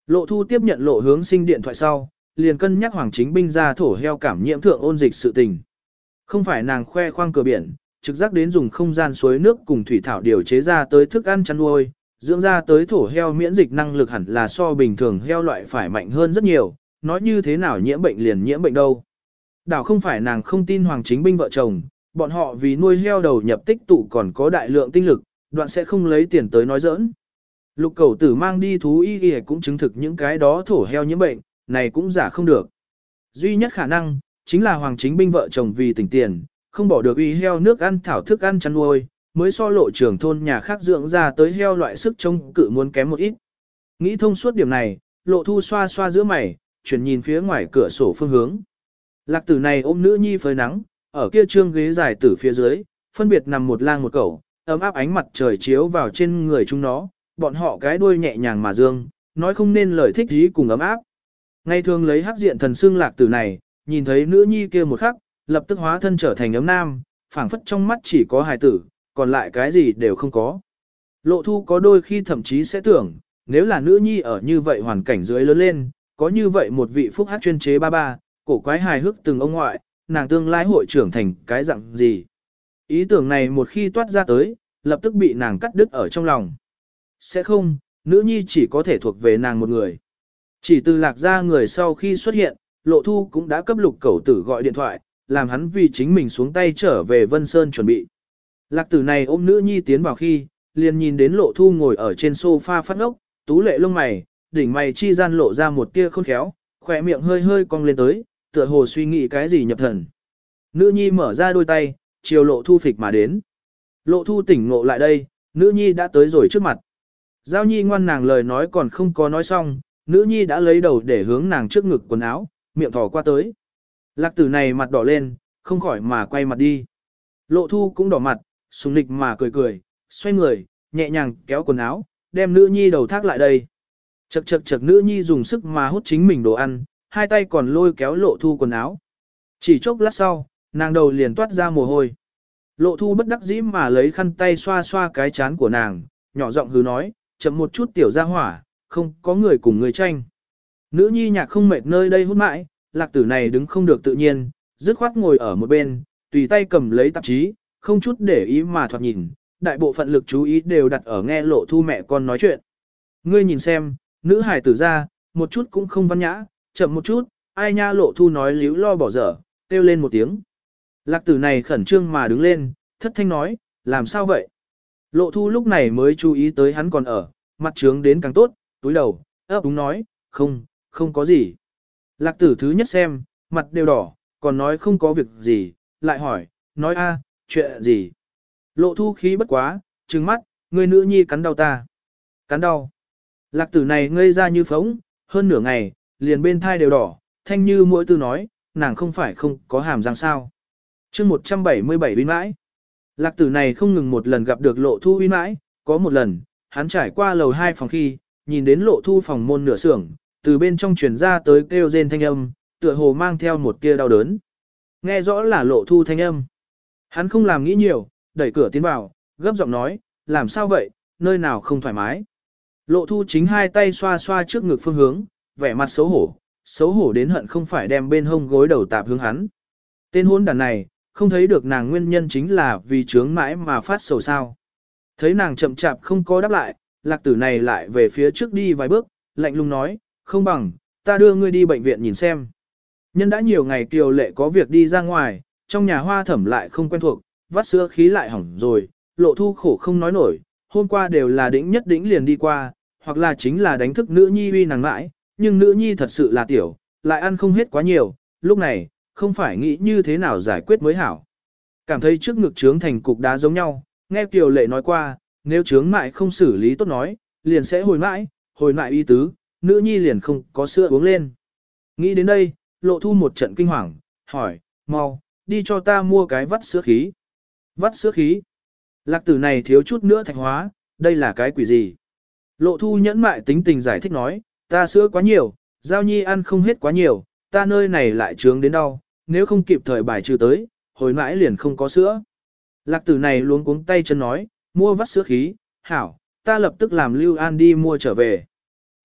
Lộ Thu tiếp nhận Lộ Hướng Sinh điện thoại sau, liền cân nhắc Hoàng Chính Binh ra thổ heo cảm nhiễm thượng ôn dịch sự tình. Không phải nàng khoe khoang cửa biển, trực giác đến dùng không gian suối nước cùng thủy thảo điều chế ra tới thức ăn chăn nuôi, dưỡng ra tới thổ heo miễn dịch năng lực hẳn là so bình thường heo loại phải mạnh hơn rất nhiều, nói như thế nào nhiễm bệnh liền nhiễm bệnh đâu. Đảo không phải nàng không tin Hoàng Chính Binh vợ chồng, bọn họ vì nuôi heo đầu nhập tích tụ còn có đại lượng tinh lực, đoạn sẽ không lấy tiền tới nói giỡn. Lục Cẩu Tử mang đi thú y y cũng chứng thực những cái đó thổ heo nhiễm bệnh, này cũng giả không được. Duy nhất khả năng, chính là Hoàng Chính Binh vợ chồng vì tỉnh tiền, không bỏ được uy heo nước ăn thảo thức ăn chăn nuôi, mới so lộ trưởng thôn nhà khác dưỡng ra tới heo loại sức trông cự muốn kém một ít. Nghĩ thông suốt điểm này, Lộ Thu xoa xoa giữa mày, chuyển nhìn phía ngoài cửa sổ phương hướng. Lạc Tử này ôm nữ nhi phơi nắng, ở kia trương ghế dài tử phía dưới, phân biệt nằm một lang một cẩu, ấm áp ánh mặt trời chiếu vào trên người chúng nó, bọn họ cái đuôi nhẹ nhàng mà dương, nói không nên lời thích ý cùng ấm áp. Ngày thường lấy hắc diện thần xương Lạc Tử này, nhìn thấy nữ nhi kia một khắc, lập tức hóa thân trở thành ấm nam, phảng phất trong mắt chỉ có hài tử, còn lại cái gì đều không có. Lộ Thu có đôi khi thậm chí sẽ tưởng, nếu là nữ nhi ở như vậy hoàn cảnh dưới lớn lên, có như vậy một vị phúc hát chuyên chế ba ba, cổ quái hài hước từng ông ngoại, nàng tương lai hội trưởng thành cái dạng gì. Ý tưởng này một khi toát ra tới, lập tức bị nàng cắt đứt ở trong lòng. Sẽ không, nữ nhi chỉ có thể thuộc về nàng một người. Chỉ từ Lạc ra người sau khi xuất hiện, Lộ Thu cũng đã cấp Lục Cẩu Tử gọi điện thoại, làm hắn vì chính mình xuống tay trở về Vân Sơn chuẩn bị. Lạc Tử này ôm nữ nhi tiến vào khi, liền nhìn đến Lộ Thu ngồi ở trên sofa phát ngốc, tú lệ lông mày, đỉnh mày chi gian lộ ra một tia khôn khéo, khỏe miệng hơi hơi cong lên tới, tựa hồ suy nghĩ cái gì nhập thần. Nữ nhi mở ra đôi tay, chiều Lộ Thu phịch mà đến. Lộ Thu tỉnh ngộ lại đây, nữ nhi đã tới rồi trước mặt. Giao nhi ngoan nàng lời nói còn không có nói xong, nữ nhi đã lấy đầu để hướng nàng trước ngực quần áo, miệng thò qua tới. Lạc Tử này mặt đỏ lên, không khỏi mà quay mặt đi. Lộ Thu cũng đỏ mặt, sùng nịch mà cười cười, xoay người, nhẹ nhàng kéo quần áo, đem nữ nhi đầu thác lại đây. Chật chật chật nữ nhi dùng sức mà hút chính mình đồ ăn, hai tay còn lôi kéo Lộ Thu quần áo. Chỉ chốc lát sau, nàng đầu liền toát ra mồ hôi. Lộ Thu bất đắc dĩ mà lấy khăn tay xoa xoa cái chán của nàng, nhỏ giọng hứ nói, chậm một chút tiểu ra hỏa, không có người cùng người tranh. Nữ nhi nhạc không mệt nơi đây hút mãi, Lạc Tử này đứng không được tự nhiên, dứt khoát ngồi ở một bên, tùy tay cầm lấy tạp chí, không chút để ý mà thoạt nhìn, đại bộ phận lực chú ý đều đặt ở nghe Lộ Thu mẹ con nói chuyện. Ngươi nhìn xem, nữ hải tử ra, một chút cũng không văn nhã, chậm một chút, ai nha. Lộ Thu nói líu lo bỏ dở, kêu lên một tiếng. Lạc Tử này khẩn trương mà đứng lên, thất thanh nói, làm sao vậy? Lộ Thu lúc này mới chú ý tới hắn còn ở, mặt trướng đến càng tốt, túi đầu, ấp úng nói, không, không có gì. Lạc Tử thứ nhất xem, mặt đều đỏ, còn nói không có việc gì, lại hỏi, nói a, chuyện gì? Lộ Thu khí bất quá, trừng mắt, người nữ nhi cắn đau ta. Cắn đau. Lạc Tử này ngây ra như phóng, hơn nửa ngày, liền bên thai đều đỏ, thanh như mỗi tư nói, nàng không phải không có hàm răng sao. chương một trăm bảy mươi bảy uy mãi. Lạc Tử này không ngừng một lần gặp được Lộ Thu uy mãi, có một lần, hắn trải qua lầu hai phòng khi, nhìn đến Lộ Thu phòng môn nửa xưởng, từ bên trong truyền ra tới kêu rên thanh âm, tựa hồ mang theo một tia đau đớn. Nghe rõ là Lộ Thu thanh âm. Hắn không làm nghĩ nhiều, đẩy cửa tiến vào, gấp giọng nói, làm sao vậy, nơi nào không thoải mái. Lộ Thu chính hai tay xoa xoa trước ngực phương hướng, vẻ mặt xấu hổ, xấu hổ đến hận không phải đem bên hông gối đầu tạp hướng hắn. Tên hôn đàn này, không thấy được nàng nguyên nhân chính là vì chướng mãi mà phát sầu sao. Thấy nàng chậm chạp không có đáp lại, Lạc Tử này lại về phía trước đi vài bước, lạnh lùng nói, không bằng, ta đưa ngươi đi bệnh viện nhìn xem. Nhân đã nhiều ngày Kiều Lệ có việc đi ra ngoài, trong nhà Hoa Thẩm lại không quen thuộc, vắt sữa khí lại hỏng rồi, Lộ Thu khổ không nói nổi, hôm qua đều là đỉnh nhất đỉnh liền đi qua, hoặc là chính là đánh thức nữ nhi uy nàng mãi, nhưng nữ nhi thật sự là tiểu, lại ăn không hết quá nhiều, lúc này, không phải nghĩ như thế nào giải quyết mới hảo. Cảm thấy trước ngực trướng thành cục đá giống nhau, nghe Kiều Lệ nói qua, nếu trướng mại không xử lý tốt nói, liền sẽ hồi mãi, hồi mại y tứ, nữ nhi liền không có sữa uống lên. Nghĩ đến đây, Lộ Thu một trận kinh hoàng, hỏi, mau, đi cho ta mua cái vắt sữa khí. Vắt sữa khí. Lạc Tử này thiếu chút nữa thạch hóa, đây là cái quỷ gì? Lộ Thu nhẫn mại tính tình giải thích nói, ta sữa quá nhiều, Giao Nhi ăn không hết quá nhiều, ta nơi này lại trướng đến đau, nếu không kịp thời bài trừ tới, hồi mãi liền không có sữa. Lạc Tử này luống cuống tay chân nói, mua vắt sữa khí, hảo, ta lập tức làm Lưu An đi mua trở về.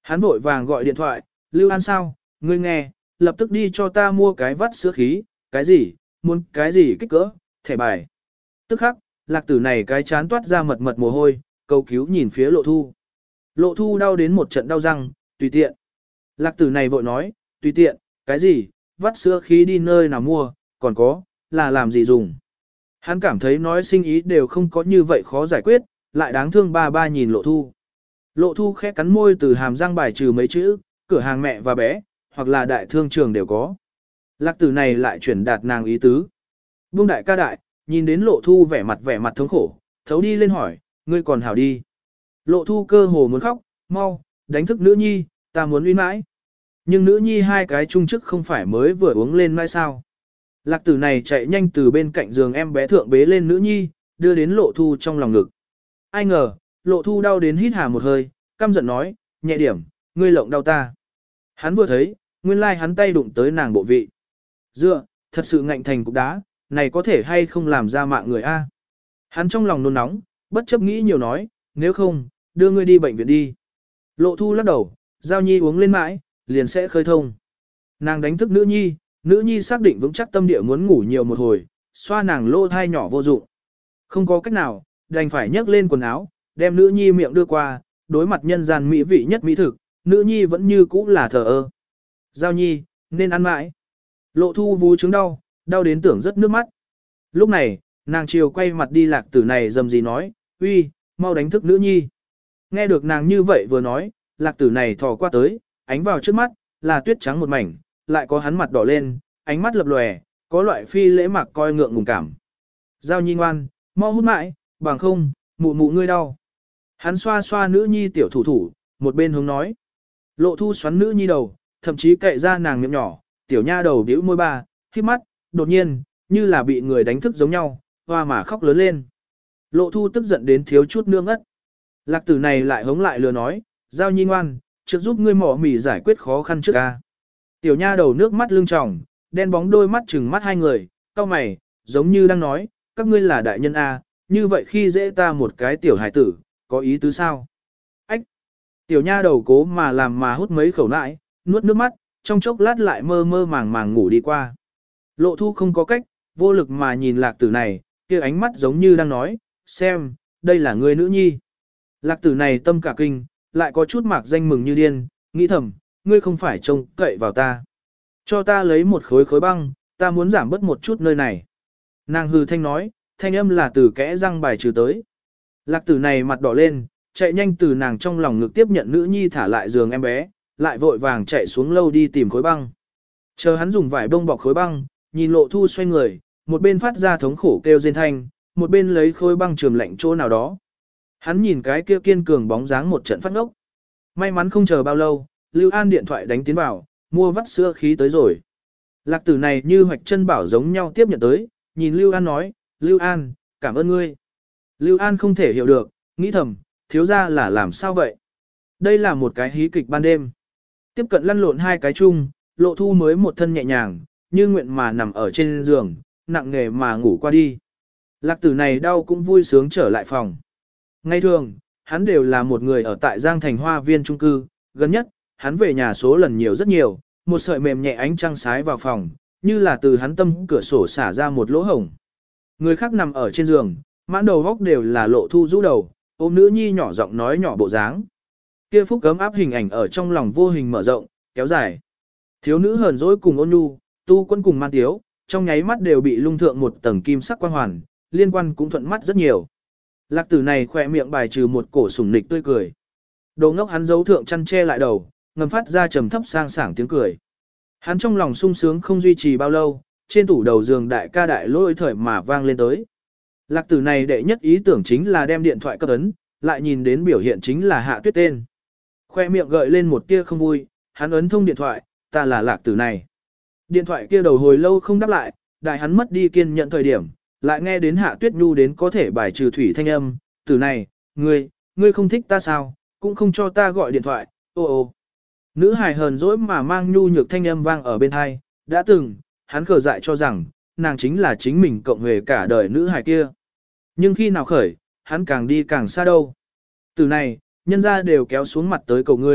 Hắn vội vàng gọi điện thoại, Lưu An sao, ngươi nghe, lập tức đi cho ta mua cái vắt sữa khí, cái gì, muốn cái gì kích cỡ, thẻ bài. Tức khắc, lạc tử này cái chán toát ra mật mật mồ hôi, cầu cứu nhìn phía lộ thu. Lộ thu đau đến một trận đau răng, tùy tiện. Lạc tử này vội nói, tùy tiện, cái gì, vắt sữa khí đi nơi nào mua, còn có, là làm gì dùng. Hắn cảm thấy nói sinh ý đều không có như vậy khó giải quyết, lại đáng thương ba ba nhìn lộ thu. Lộ thu khẽ cắn môi từ hàm răng bài trừ mấy chữ, cửa hàng mẹ và bé, hoặc là đại thương trường đều có. Lạc tử này lại chuyển đạt nàng ý tứ. Buông đại ca đại, nhìn đến lộ thu vẻ mặt vẻ mặt thống khổ, thấu đi lên hỏi, ngươi còn hảo đi. Lộ thu cơ hồ muốn khóc, mau, đánh thức nữ nhi, ta muốn uy mãi. Nhưng nữ nhi hai cái trung chức không phải mới vừa uống lên mai sao. Lạc tử này chạy nhanh từ bên cạnh giường em bé thượng bế lên nữ nhi, đưa đến lộ thu trong lòng ngực. Ai ngờ, lộ thu đau đến hít hà một hơi, căm giận nói, nhẹ điểm, ngươi lộng đau ta. Hắn vừa thấy, nguyên lai hắn tay đụng tới nàng bộ vị. Dựa, thật sự ngạnh thành cục đá, này có thể hay không làm ra mạng người a? Hắn trong lòng nôn nóng, bất chấp nghĩ nhiều nói, nếu không, đưa ngươi đi bệnh viện đi. Lộ thu lắc đầu, giao nhi uống lên mãi, liền sẽ khơi thông. Nàng đánh thức nữ nhi, nữ nhi xác định vững chắc tâm địa muốn ngủ nhiều một hồi, xoa nàng lô thai nhỏ vô dụng. Không có cách nào, đành phải nhấc lên quần áo, đem nữ nhi miệng đưa qua, đối mặt nhân gian mỹ vị nhất mỹ thực, nữ nhi vẫn như cũ là thờ ơ. Giao nhi, nên ăn mãi. Lộ thu vú trứng đau, đau đến tưởng rất nước mắt. Lúc này, nàng chiều quay mặt đi lạc tử này dầm gì nói, uy, mau đánh thức nữ nhi. Nghe được nàng như vậy vừa nói, lạc tử này thò qua tới, ánh vào trước mắt, là tuyết trắng một mảnh, lại có hắn mặt đỏ lên, ánh mắt lập lòe, có loại phi lễ mặc coi ngượng ngùng cảm. Giao nhi ngoan, mau hút mãi, bằng không, mụ mụ ngươi đau. Hắn xoa xoa nữ nhi tiểu thủ thủ, một bên hướng nói. Lộ thu xoắn nữ nhi đầu, thậm chí cậy ra nàng miệng nhỏ, tiểu nha đầu điếu môi ba, khít mắt, đột nhiên, như là bị người đánh thức giống nhau, hoa mà khóc lớn lên. Lộ thu tức giận đến thiếu chút nương ất. Lạc tử này lại hống lại lừa nói, giao nhi ngoan, trước giúp ngươi mỏ mỉ giải quyết khó khăn trước ca. Tiểu nha đầu nước mắt lưng tròng, đen bóng đôi mắt chừng mắt hai người, cau mày, giống như đang nói, các ngươi là đại nhân A, như vậy khi dễ ta một cái tiểu hải tử, có ý tứ sao? Ách! Tiểu nha đầu cố mà làm mà hút mấy khẩu nãi, nuốt nước mắt, trong chốc lát lại mơ mơ màng màng ngủ đi qua. Lộ thu không có cách, vô lực mà nhìn lạc tử này, kia ánh mắt giống như đang nói, xem, đây là người nữ nhi. Lạc tử này tâm cả kinh, lại có chút mạc danh mừng như điên, nghĩ thầm, ngươi không phải trông cậy vào ta. Cho ta lấy một khối khối băng, ta muốn giảm bớt một chút nơi này. Nàng hừ thanh nói, thanh âm là từ kẽ răng bài trừ tới. Lạc tử này mặt đỏ lên, chạy nhanh từ nàng trong lòng ngực tiếp nhận nữ nhi thả lại giường em bé, lại vội vàng chạy xuống lâu đi tìm khối băng. Chờ hắn dùng vải bông bọc khối băng, nhìn lộ thu xoay người, một bên phát ra thống khổ kêu rên thanh, một bên lấy khối băng trường lạnh chỗ nào đó. Hắn nhìn cái kia kiên cường bóng dáng một trận phát ngốc. May mắn không chờ bao lâu, Lưu An điện thoại đánh tiến vào, mua vắt sữa khí tới rồi. Lạc tử này như hoạch chân bảo giống nhau tiếp nhận tới, nhìn Lưu An nói, Lưu An, cảm ơn ngươi. Lưu An không thể hiểu được, nghĩ thầm, thiếu ra là làm sao vậy? Đây là một cái hí kịch ban đêm. Tiếp cận lăn lộn hai cái chung, lộ thu mới một thân nhẹ nhàng, như nguyện mà nằm ở trên giường, nặng nề mà ngủ qua đi. Lạc tử này đau cũng vui sướng trở lại phòng. Ngay thường, hắn đều là một người ở tại Giang Thành Hoa Viên trung cư, gần nhất, hắn về nhà số lần nhiều rất nhiều, một sợi mềm nhẹ ánh trăng sái vào phòng, như là từ hắn tâm cửa sổ xả ra một lỗ hổng. Người khác nằm ở trên giường, mãn đầu góc đều là lộ thu rũ đầu, ôm nữ nhi nhỏ giọng nói nhỏ bộ dáng. Kia phúc cấm áp hình ảnh ở trong lòng vô hình mở rộng, kéo dài. Thiếu nữ hờn dỗi cùng ôn nhu, tu quân cùng man tiếu, trong nháy mắt đều bị lung thượng một tầng kim sắc quang hoàn, liên quan cũng thuận mắt rất nhiều. Lạc tử này khỏe miệng bài trừ một cổ sủng nịch tươi cười. Đồ ngốc hắn giấu thượng chăn che lại đầu, ngầm phát ra trầm thấp sang sảng tiếng cười. Hắn trong lòng sung sướng không duy trì bao lâu, trên tủ đầu giường đại ca đại lôi thời mà vang lên tới. Lạc tử này đệ nhất ý tưởng chính là đem điện thoại cấp ấn, lại nhìn đến biểu hiện chính là Hạ Tuyết tên. Khoe miệng gợi lên một tia không vui, hắn ấn thông điện thoại, ta là lạc tử này. Điện thoại kia đầu hồi lâu không đáp lại, đại hắn mất đi kiên nhận thời điểm, lại nghe đến Hạ Tuyết Nhu đến có thể bài trừ thủy thanh âm, tử này, ngươi, ngươi không thích ta sao, cũng không cho ta gọi điện thoại, ô ô. Nữ hài hờn dỗi mà mang nhu nhược thanh âm vang ở bên hai, đã từng, hắn khờ dại cho rằng, nàng chính là chính mình cộng về cả đời nữ hài kia. Nhưng khi nào khởi, hắn càng đi càng xa đâu. Từ này, nhân ra đều kéo xuống mặt tới cầu ngươi,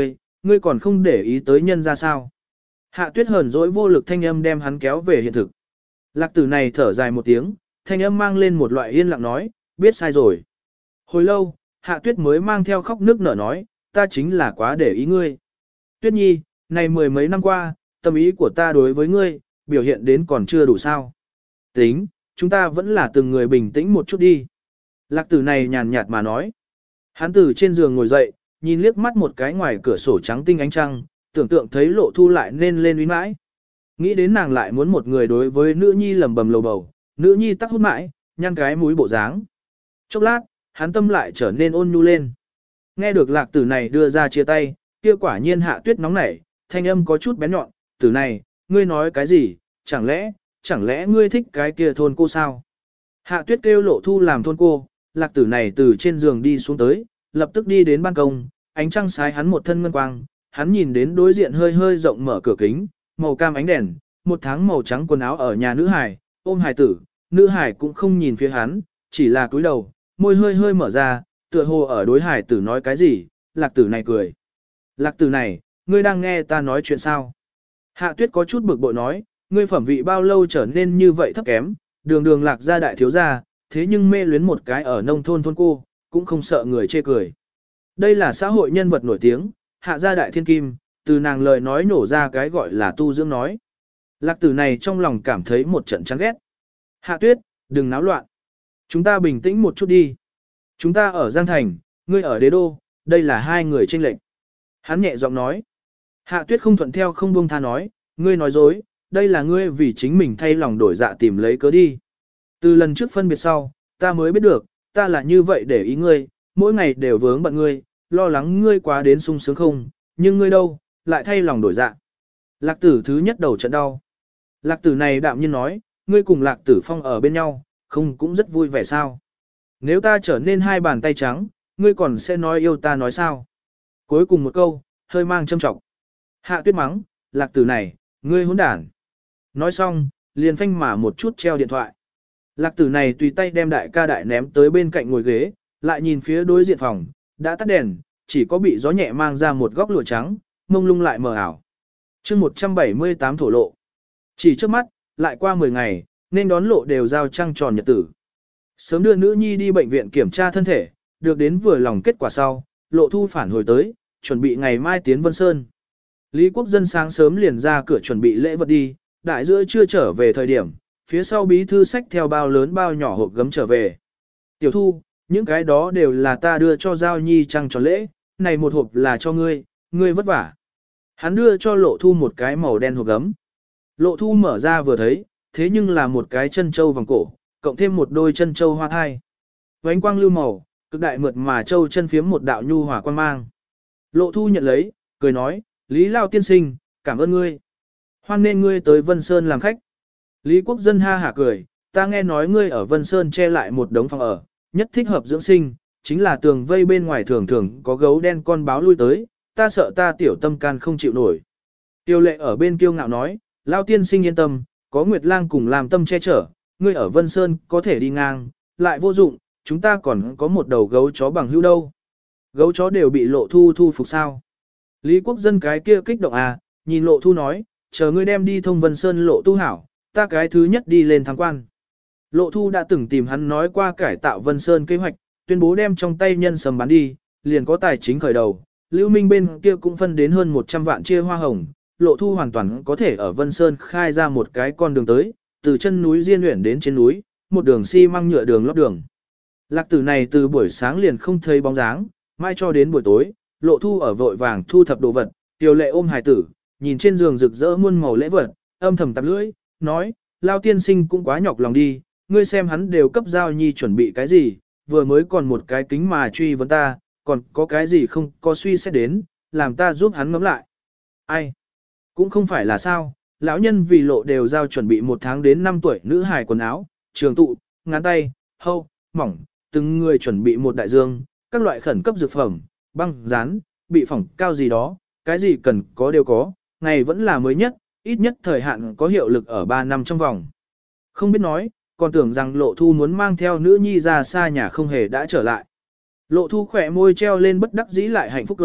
ngươi còn không để ý tới nhân ra sao. Hạ tuyết hờn dỗi vô lực thanh âm đem hắn kéo về hiện thực. Lạc tử này thở dài một tiếng, thanh âm mang lên một loại yên lặng nói, biết sai rồi. Hồi lâu, hạ tuyết mới mang theo khóc nước nở nói, ta chính là quá để ý ngươi. Tuyết nhi, này mười mấy năm qua, tâm ý của ta đối với ngươi, biểu hiện đến còn chưa đủ sao. Tính, chúng ta vẫn là từng người bình tĩnh một chút đi. Lạc tử này nhàn nhạt mà nói. Hắn từ trên giường ngồi dậy, nhìn liếc mắt một cái ngoài cửa sổ trắng tinh ánh trăng, tưởng tượng thấy lộ thu lại nên lên uy mãi. Nghĩ đến nàng lại muốn một người đối với nữ nhi lầm bầm lầu bầu, nữ nhi tắc hút mãi, nhăn cái mũi bộ dáng. Chốc lát, hắn tâm lại trở nên ôn nhu lên. Nghe được lạc tử này đưa ra chia tay, kia quả nhiên hạ tuyết nóng nảy, thanh âm có chút bén nhọn, tử này, ngươi nói cái gì, chẳng lẽ, chẳng lẽ ngươi thích cái kia thôn cô sao? Hạ tuyết kêu lộ thu làm thôn cô, lạc tử này từ trên giường đi xuống tới, lập tức đi đến ban công, ánh trăng sái hắn một thân ngân quang, hắn nhìn đến đối diện hơi hơi rộng mở cửa kính, màu cam ánh đèn, một tháng màu trắng quần áo ở nhà nữ hải, ôm hải tử, nữ hải cũng không nhìn phía hắn, chỉ là cúi đầu, môi hơi hơi mở ra, tựa hồ ở đối hải tử nói cái gì, lạc tử này cười. Lạc tử này, ngươi đang nghe ta nói chuyện sao? Hạ tuyết có chút bực bội nói, ngươi phẩm vị bao lâu trở nên như vậy thấp kém, đường đường lạc gia đại thiếu gia, thế nhưng mê luyến một cái ở nông thôn thôn cô, cũng không sợ người chê cười. Đây là xã hội nhân vật nổi tiếng, hạ gia đại thiên kim, từ nàng lời nói nổ ra cái gọi là tu dưỡng nói. Lạc tử này trong lòng cảm thấy một trận chán ghét. Hạ tuyết, đừng náo loạn. Chúng ta bình tĩnh một chút đi. Chúng ta ở Giang Thành, ngươi ở Đế Đô, đây là hai người chênh lệch. Hắn nhẹ giọng nói. Hạ tuyết không thuận theo không buông tha nói, ngươi nói dối, đây là ngươi vì chính mình thay lòng đổi dạ tìm lấy cớ đi. Từ lần trước phân biệt sau, ta mới biết được, ta là như vậy để ý ngươi, mỗi ngày đều vướng bận ngươi, lo lắng ngươi quá đến sung sướng không, nhưng ngươi đâu, lại thay lòng đổi dạ. Lạc tử thứ nhất đầu trận đau. Lạc tử này đạm nhiên nói, ngươi cùng lạc tử phong ở bên nhau, không cũng rất vui vẻ sao. Nếu ta trở nên hai bàn tay trắng, ngươi còn sẽ nói yêu ta nói sao. Cuối cùng một câu, hơi mang châm trọng. Hạ tuyết mắng, lạc tử này, ngươi hỗn đản. Nói xong, liền phanh mà một chút treo điện thoại. Lạc tử này tùy tay đem đại ca đại ném tới bên cạnh ngồi ghế, lại nhìn phía đối diện phòng, đã tắt đèn, chỉ có bị gió nhẹ mang ra một góc lụa trắng, mông lung lại mờ ảo. chương một trăm bảy mươi tám thổ lộ. Chỉ trước mắt, lại qua mười ngày, nên đón lộ đều giao trăng tròn nhật tử. Sớm đưa nữ nhi đi bệnh viện kiểm tra thân thể, được đến vừa lòng kết quả sau, lộ thu phản hồi tới, chuẩn bị ngày mai tiến Vân Sơn. Lý Quốc Dân sáng sớm liền ra cửa chuẩn bị lễ vật đi, đại giữa chưa trở về thời điểm, phía sau bí thư sách theo bao lớn bao nhỏ hộp gấm trở về. Tiểu thu, những cái đó đều là ta đưa cho Giao Nhi trăng tròn lễ, này một hộp là cho ngươi, ngươi vất vả. Hắn đưa cho lộ thu một cái màu đen hộp gấm. Lộ thu mở ra vừa thấy, thế nhưng là một cái chân châu vòng cổ, cộng thêm một đôi chân châu hoa thai. Vánh quang lưu màu, cực đại mượt mà châu chân phiếm một đạo nhu hòa quang mang. Lộ thu nhận lấy, cười nói, Lý Lao tiên sinh, cảm ơn ngươi. Hoan nên ngươi tới Vân Sơn làm khách. Lý Quốc Dân ha hả cười, ta nghe nói ngươi ở Vân Sơn che lại một đống phòng ở, nhất thích hợp dưỡng sinh, chính là tường vây bên ngoài thường thường có gấu đen con báo lui tới, ta sợ ta tiểu tâm can không chịu nổi. Tiêu lệ ở bên kiêu ngạo nói, Lao tiên sinh yên tâm, có Nguyệt Lang cùng làm tâm che chở, ngươi ở Vân Sơn có thể đi ngang, lại vô dụng, chúng ta còn có một đầu gấu chó bằng hữu đâu. Gấu chó đều bị lộ thu thu phục sao. Lý Quốc Dân cái kia kích động à, nhìn lộ thu nói, chờ ngươi đem đi thông Vân Sơn lộ tu hảo, ta cái thứ nhất đi lên tham quan. Lộ thu đã từng tìm hắn nói qua cải tạo Vân Sơn kế hoạch, tuyên bố đem trong tay nhân sầm bán đi, liền có tài chính khởi đầu. Lưu Minh bên kia cũng phân đến hơn một trăm vạn chia hoa hồng, lộ thu hoàn toàn có thể ở Vân Sơn khai ra một cái con đường tới, từ chân núi Diên Uyển đến trên núi, một đường xi măng nhựa đường lót đường. Lạc tử này từ buổi sáng liền không thấy bóng dáng, mai cho đến buổi tối, lộ thu ở vội vàng thu thập đồ vật, Tiêu lệ ôm hài tử, nhìn trên giường rực rỡ muôn màu lễ vật, âm thầm tạp lưỡi, nói, Lao tiên sinh cũng quá nhọc lòng đi, ngươi xem hắn đều cấp Giao Nhi chuẩn bị cái gì, vừa mới còn một cái kính mà truy vấn ta, còn có cái gì không có suy xét đến, làm ta giúp hắn ngẫm lại. Ai? Cũng không phải là sao, lão nhân vì lộ đều giao chuẩn bị một tháng đến năm tuổi nữ hài quần áo, trường tụ, ngắn tay, hâu, mỏng, từng người chuẩn bị một đại dương, các loại khẩn cấp dược phẩm, băng, dán, bị phỏng cao gì đó, cái gì cần có đều có, ngày vẫn là mới nhất, ít nhất thời hạn có hiệu lực ở ba năm trong vòng. Không biết nói, còn tưởng rằng lộ thu muốn mang theo nữ nhi ra xa nhà không hề đã trở lại. Lộ thu khỏe môi treo lên bất đắc dĩ lại hạnh phúc cười,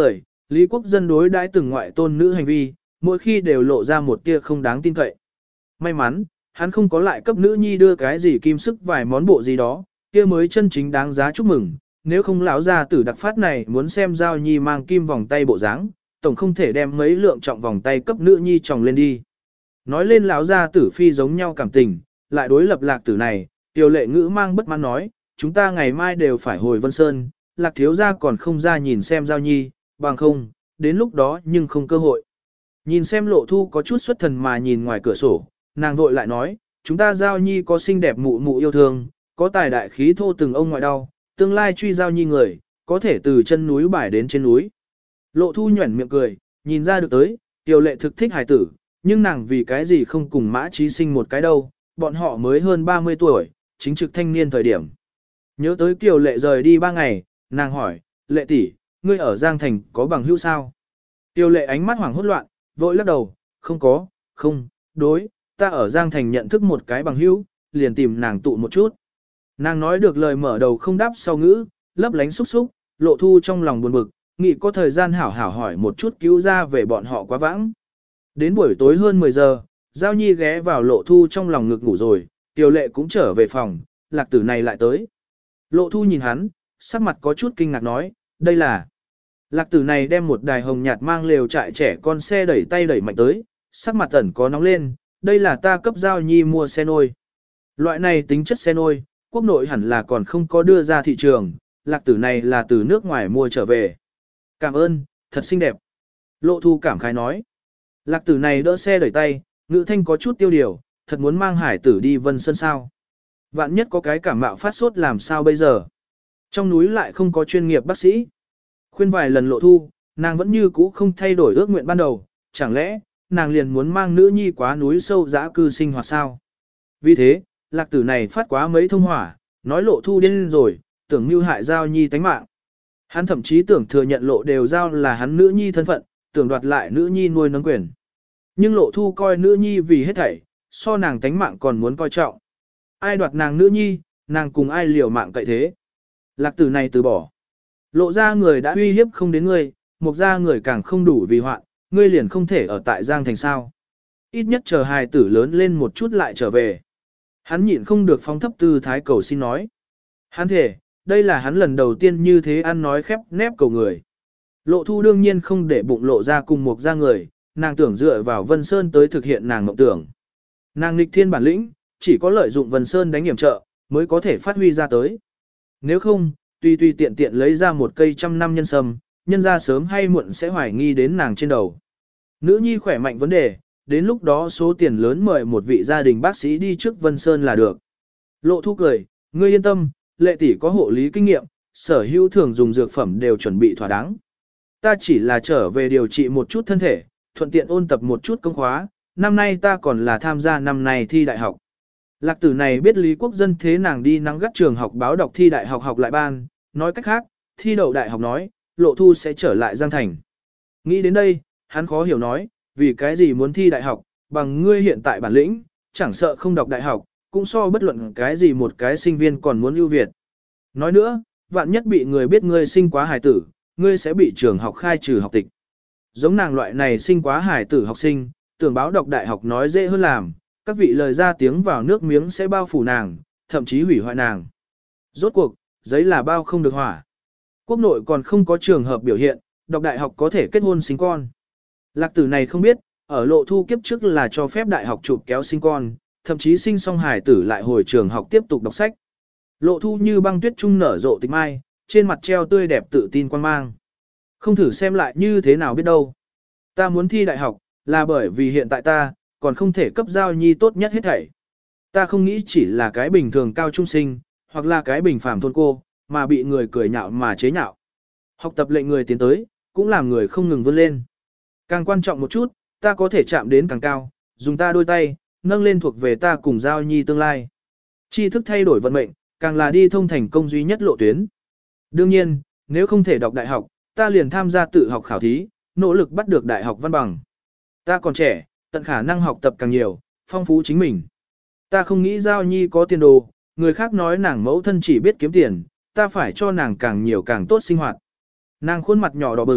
Lý Quốc Dân đối đãi từng ngoại tôn nữ hành vi, mỗi khi đều lộ ra một tia không đáng tin cậy. May mắn, hắn không có lại cấp nữ nhi đưa cái gì kim sức vài món bộ gì đó, kia mới chân chính đáng giá chúc mừng, nếu không lão gia tử đặc phát này muốn xem Giao Nhi mang kim vòng tay bộ dáng, tổng không thể đem mấy lượng trọng vòng tay cấp nữ nhi tròng lên đi. Nói lên lão gia tử phi giống nhau cảm tình, lại đối lập Lạc tử này, Tiêu Lệ Ngữ mang bất mãn nói, chúng ta ngày mai đều phải hồi Vân Sơn, Lạc thiếu gia còn không ra nhìn xem Giao Nhi, bằng không, đến lúc đó nhưng không cơ hội. Nhìn xem Lộ Thu có chút xuất thần mà nhìn ngoài cửa sổ, nàng vội lại nói, chúng ta Giao Nhi có xinh đẹp mụ mụ yêu thương, có tài đại khí thô từng ông ngoại đau, tương lai truy Giao Nhi người, có thể từ chân núi bài đến trên núi. Lộ Thu nhuẩn miệng cười, nhìn ra được tới, Tiêu Lệ thực thích hài tử, nhưng nàng vì cái gì không cùng Mã Trí Sinh một cái đâu, bọn họ mới hơn ba mươi tuổi, chính trực thanh niên thời điểm. Nhớ tới Kiều Lệ rời đi ba ngày, nàng hỏi, Lệ tỷ, ngươi ở Giang Thành có bằng hữu sao? Tiêu Lệ ánh mắt hoảng hốt loạn, vội lắc đầu, không có, không, đối, ta ở Giang Thành nhận thức một cái bằng hữu, liền tìm nàng tụ một chút. Nàng nói được lời mở đầu không đáp sau ngữ, lấp lánh xúc xúc, Lộ Thu trong lòng buồn bực, nghĩ có thời gian hảo hảo hỏi một chút cứu ra về bọn họ quá vãng. Đến buổi tối hơn mười giờ, Giao Nhi ghé vào Lộ Thu trong lòng ngực ngủ rồi, Tiêu Lệ cũng trở về phòng, Lạc tử này lại tới. Lộ Thu nhìn hắn, sắc mặt có chút kinh ngạc nói, đây là... Lạc tử này đem một đài hồng nhạt mang lều trại trẻ con xe đẩy tay đẩy mạnh tới, sắc mặt ẩn có nóng lên, đây là ta cấp Giao Nhi mua xe nôi. Loại này tính chất xe nôi, quốc nội hẳn là còn không có đưa ra thị trường, Lạc tử này là từ nước ngoài mua trở về. Cảm ơn, thật xinh đẹp. Lộ Thu cảm khái nói. Lạc tử này đỡ xe đẩy tay, ngữ thanh có chút tiêu điều, thật muốn mang hải tử đi Vân Sơn sao. Vạn nhất có cái cảm mạo phát sốt làm sao bây giờ. Trong núi lại không có chuyên nghiệp bác sĩ. Khuyên vài lần Lộ Thu, nàng vẫn như cũ không thay đổi ước nguyện ban đầu, chẳng lẽ, nàng liền muốn mang nữ nhi quá núi sâu dã cư sinh hoạt sao. Vì thế, Lạc tử này phát quá mấy thông hỏa, nói Lộ Thu điên rồi, tưởng mưu hại Giao Nhi tánh mạng. Hắn thậm chí tưởng thừa nhận Lộ đều Giao là hắn nữ nhi thân phận, tưởng đoạt lại nữ nhi nuôi nấng quyền. Nhưng Lộ Thu coi nữ nhi vì hết thảy, so nàng tánh mạng còn muốn coi trọng. Ai đoạt nàng nữ nhi, nàng cùng ai liều mạng cậy thế. Lạc tử này từ bỏ. Lộ ra người đã uy hiếp không đến ngươi, Mục ra người càng không đủ vì hoạn, ngươi liền không thể ở tại Giang Thành sao. Ít nhất chờ hài tử lớn lên một chút lại trở về. Hắn nhịn không được phóng thấp tư thái cầu xin nói. Hắn thể, đây là hắn lần đầu tiên như thế ăn nói khép nép cầu người. Lộ Thu đương nhiên không để bụng Lộ ra cùng Mục ra người, nàng tưởng dựa vào Vân Sơn tới thực hiện nàng mộng tưởng. Nàng nghịch thiên bản lĩnh, chỉ có lợi dụng Vân Sơn đánh hiểm trợ, mới có thể phát huy ra tới. Nếu không, tùy tùy tiện tiện lấy ra một cây trăm năm nhân sâm, nhân ra sớm hay muộn sẽ hoài nghi đến nàng trên đầu. Nữ nhi khỏe mạnh vấn đề, đến lúc đó số tiền lớn mời một vị gia đình bác sĩ đi trước Vân Sơn là được. Lộ Thu cười, ngươi yên tâm, Lệ tỷ có hộ lý kinh nghiệm, sở hữu thường dùng dược phẩm đều chuẩn bị thỏa đáng. Ta chỉ là trở về điều trị một chút thân thể, thuận tiện ôn tập một chút công khóa, năm nay ta còn là tham gia năm nay thi đại học. Lạc tử này biết Lý Quốc Dân thế nàng đi nắng gắt trường học báo đọc thi đại học học lại ban, nói cách khác, thi đậu đại học nói, Lộ Thu sẽ trở lại Giang Thành. Nghĩ đến đây, hắn khó hiểu nói, vì cái gì muốn thi đại học, bằng ngươi hiện tại bản lĩnh, chẳng sợ không đọc đại học, cũng so bất luận cái gì một cái sinh viên còn muốn ưu việt. Nói nữa, vạn nhất bị người biết ngươi sinh quá hài tử, ngươi sẽ bị trường học khai trừ học tịch. Giống nàng loại này sinh quá hài tử học sinh, tưởng báo đọc đại học nói dễ hơn làm, các vị lời ra tiếng vào nước miếng sẽ bao phủ nàng, thậm chí hủy hoại nàng. Rốt cuộc, giấy là bao không được hỏa. Quốc nội còn không có trường hợp biểu hiện, đọc đại học có thể kết hôn sinh con. Lạc tử này không biết, ở Lộ Thu kiếp trước là cho phép đại học chụp kéo sinh con, thậm chí sinh xong hài tử lại hồi trường học tiếp tục đọc sách. Lộ Thu như băng tuyết trung nở rộ tịch mai, trên mặt treo tươi đẹp tự tin quan mang. Không thử xem lại như thế nào biết đâu. Ta muốn thi đại học, là bởi vì hiện tại ta, còn không thể cấp Giao Nhi tốt nhất hết thảy. Ta không nghĩ chỉ là cái bình thường cao trung sinh, hoặc là cái bình phàm thôn cô, mà bị người cười nhạo mà chế nhạo. Học tập lệnh người tiến tới, cũng làm người không ngừng vươn lên. Càng quan trọng một chút, ta có thể chạm đến càng cao, dùng ta đôi tay, nâng lên thuộc về ta cùng Giao Nhi tương lai. Tri thức thay đổi vận mệnh, càng là đi thông thành công duy nhất lộ tuyến. Đương nhiên, nếu không thể đọc đại học, ta liền tham gia tự học khảo thí, nỗ lực bắt được đại học văn bằng. Ta còn trẻ, tận khả năng học tập càng nhiều, phong phú chính mình. Ta không nghĩ Giao Nhi có tiền đồ, người khác nói nàng mẫu thân chỉ biết kiếm tiền, ta phải cho nàng càng nhiều càng tốt sinh hoạt. Nàng khuôn mặt nhỏ đỏ bừng,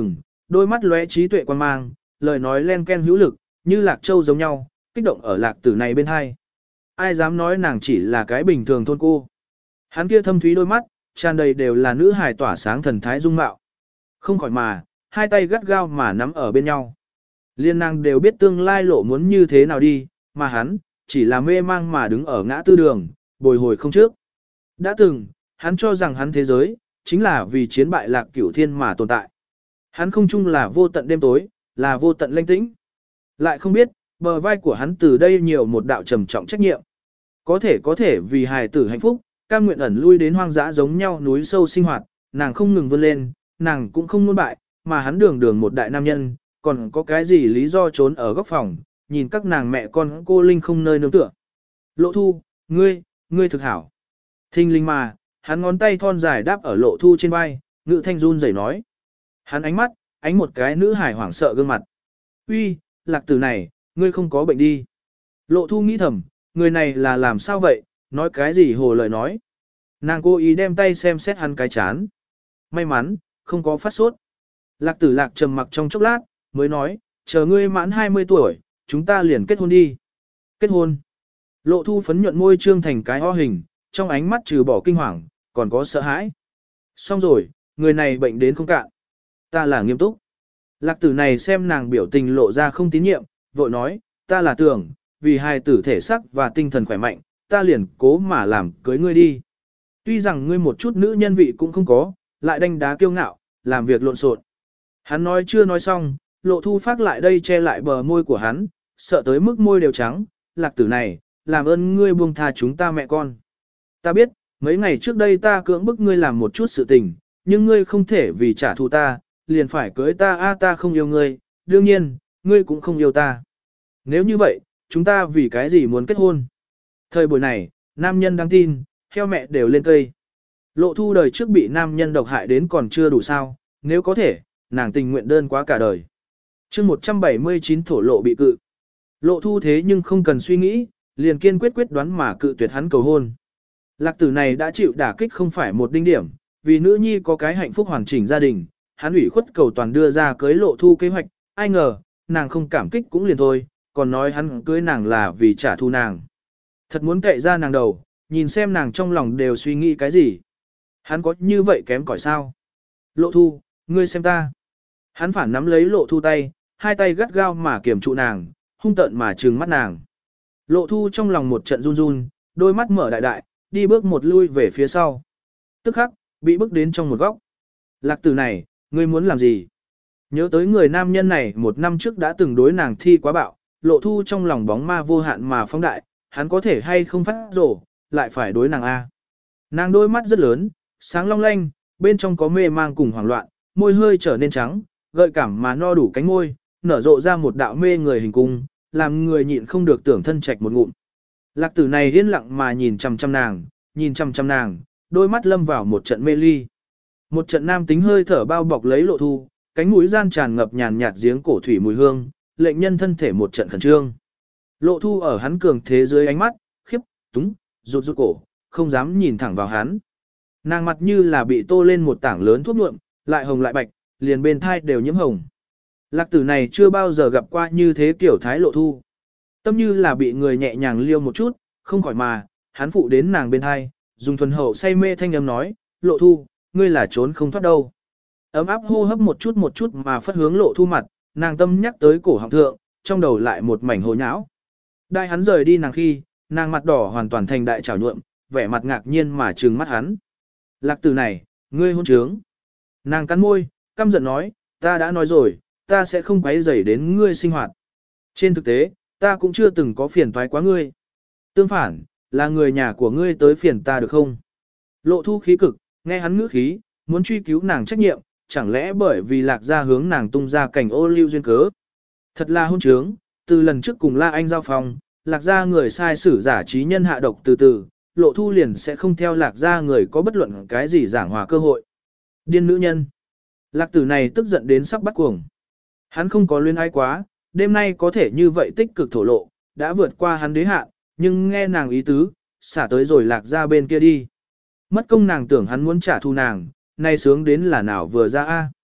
đôi mắt lóe trí tuệ quan mang, lời nói len ken hữu lực, như lạc châu giống nhau, kích động ở lạc tử này bên hai. Ai dám nói nàng chỉ là cái bình thường thôn cô. Hắn kia thâm thúy đôi mắt, tràn đầy đều là nữ hài tỏa sáng thần thái dung mạo. Không khỏi mà, hai tay gắt gao mà nắm ở bên nhau. Liên nàng đều biết tương lai lộ muốn như thế nào đi, mà hắn, chỉ là mê mang mà đứng ở ngã tư đường, bồi hồi không trước. Đã từng, hắn cho rằng hắn thế giới, chính là vì chiến bại lạc cửu thiên mà tồn tại. Hắn không chung là vô tận đêm tối, là vô tận lanh tĩnh. Lại không biết, bờ vai của hắn từ đây nhiều một đạo trầm trọng trách nhiệm. Có thể có thể vì hài tử hạnh phúc, cam nguyện ẩn lui đến hoang dã giống nhau núi sâu sinh hoạt, nàng không ngừng vươn lên, nàng cũng không muốn bại, mà hắn đường đường một đại nam nhân, còn có cái gì lý do trốn ở góc phòng, nhìn các nàng mẹ con cô Linh không nơi nương tựa. Lộ thu, ngươi, ngươi thực hảo. Thinh linh mà, hắn ngón tay thon dài đáp ở lộ thu trên vai, ngự thanh run rẩy nói. Hắn ánh mắt, ánh một cái nữ hải hoảng sợ gương mặt. Uy, lạc tử này, ngươi không có bệnh đi. Lộ thu nghĩ thầm, người này là làm sao vậy, nói cái gì hồ lời nói. Nàng cố ý đem tay xem xét hắn cái chán. May mắn, không có phát sốt. Lạc tử lạc trầm mặc trong chốc lát, mới nói, chờ ngươi mãn hai mươi tuổi, chúng ta liền kết hôn đi. Kết hôn. Lộ thu phấn nhuận môi trương thành cái ho hình, trong ánh mắt trừ bỏ kinh hoàng, còn có sợ hãi. Xong rồi, người này bệnh đến không cạn. Ta là nghiêm túc. Lạc tử này xem nàng biểu tình lộ ra không tín nhiệm, vội nói, ta là tưởng, vì hai tử thể sắc và tinh thần khỏe mạnh, ta liền cố mà làm cưới ngươi đi. Tuy rằng ngươi một chút nữ nhân vị cũng không có, lại đanh đá kiêu ngạo, làm việc lộn xộn. Hắn nói chưa nói xong, lộ thu phát lại đây che lại bờ môi của hắn, sợ tới mức môi đều trắng, lạc tử này, làm ơn ngươi buông tha chúng ta mẹ con. Ta biết, mấy ngày trước đây ta cưỡng bức ngươi làm một chút sự tình, nhưng ngươi không thể vì trả thù ta, liền phải cưới ta a ta không yêu ngươi, đương nhiên, ngươi cũng không yêu ta. Nếu như vậy, chúng ta vì cái gì muốn kết hôn? Thời buổi này, nam nhân đáng tin, theo mẹ đều lên cây. Lộ thu đời trước bị nam nhân độc hại đến còn chưa đủ sao, nếu có thể, nàng tình nguyện đơn quá cả đời. chương một trăm bảy mươi chín thổ lộ bị cự. Lộ thu thế nhưng không cần suy nghĩ, liền kiên quyết quyết đoán mà cự tuyệt hắn cầu hôn. Lạc tử này đã chịu đả kích không phải một đinh điểm, vì nữ nhi có cái hạnh phúc hoàn chỉnh gia đình, hắn ủy khuất cầu toàn đưa ra cưới lộ thu kế hoạch, ai ngờ, nàng không cảm kích cũng liền thôi, còn nói hắn cưới nàng là vì trả thù nàng. Thật muốn cậy ra nàng đầu, nhìn xem nàng trong lòng đều suy nghĩ cái gì. Hắn có như vậy kém cỏi sao? Lộ thu, ngươi xem ta. Hắn phản nắm lấy lộ thu tay, hai tay gắt gao mà kiểm trụ nàng, hung tợn mà trừng mắt nàng. Lộ thu trong lòng một trận run run, đôi mắt mở đại đại, đi bước một lui về phía sau. Tức khắc, bị bước đến trong một góc. Lạc tử này, ngươi muốn làm gì? Nhớ tới người nam nhân này một năm trước đã từng đối nàng thi quá bạo, lộ thu trong lòng bóng ma vô hạn mà phóng đại, hắn có thể hay không phát rổ, lại phải đối nàng A. Nàng đôi mắt rất lớn, sáng long lanh, bên trong có mê mang cùng hoảng loạn, môi hơi trở nên trắng, gợi cảm mà no đủ cánh môi, nở rộ ra một đạo mê người hình cung, làm người nhịn không được tưởng thân trạch một ngụm. Lạc tử này yên lặng mà nhìn chằm chằm nàng, nhìn chằm chằm nàng, đôi mắt lâm vào một trận mê ly. Một trận nam tính hơi thở bao bọc lấy lộ thu, cánh mũi gian tràn ngập nhàn nhạt giếng cổ thủy mùi hương, lệnh nhân thân thể một trận khẩn trương. Lộ thu ở hắn cường thế dưới ánh mắt, khiếp, túng, rụt rụt cổ, không dám nhìn thẳng vào hắn. Nàng mặt như là bị tô lên một tảng lớn thuốc nhuộm, lại hồng lại bạch, liền bên thai đều nhiễm hồng. Lạc tử này chưa bao giờ gặp qua như thế kiểu thái lộ thu. Tâm như là bị người nhẹ nhàng liêu một chút, không khỏi mà, hắn phụ đến nàng bên thai, dùng thuần hậu say mê thanh âm nói, lộ thu, ngươi là trốn không thoát đâu. Ấm áp hô hấp một chút một chút mà phất hướng lộ thu mặt, nàng tâm nhắc tới cổ họng thượng, trong đầu lại một mảnh hồ nhão. Đại hắn rời đi nàng khi, nàng mặt đỏ hoàn toàn thành đại trảo nhuộm, vẻ mặt ngạc nhiên mà trừng mắt hắn. Lạc tử này, ngươi hôn trướng. Nàng cắn môi, căm giận nói, ta đã nói rồi, ta sẽ không quấy rầy đến ngươi sinh hoạt. Trên thực tế, ta cũng chưa từng có phiền toái quá ngươi. Tương phản, là người nhà của ngươi tới phiền ta được không? Lộ thu khí cực, nghe hắn ngữ khí, muốn truy cứu nàng trách nhiệm, chẳng lẽ bởi vì lạc ra hướng nàng tung ra cảnh ô lưu duyên cớ. Thật là hôn trướng, từ lần trước cùng La Anh giao phòng, lạc ra người sai sử giả trí nhân hạ độc từ từ, lộ thu liền sẽ không theo lạc ra người có bất luận cái gì giảng hòa cơ hội. Điên nữ nhân. Lạc tử này tức giận đến sắp bắt cuồng. Hắn không có luyến ái quá, đêm nay có thể như vậy tích cực thổ lộ, đã vượt qua hắn đế hạn, nhưng nghe nàng ý tứ, xả tới rồi lạc ra bên kia đi. Mất công nàng tưởng hắn muốn trả thù nàng, nay sướng đến là nào vừa ra a.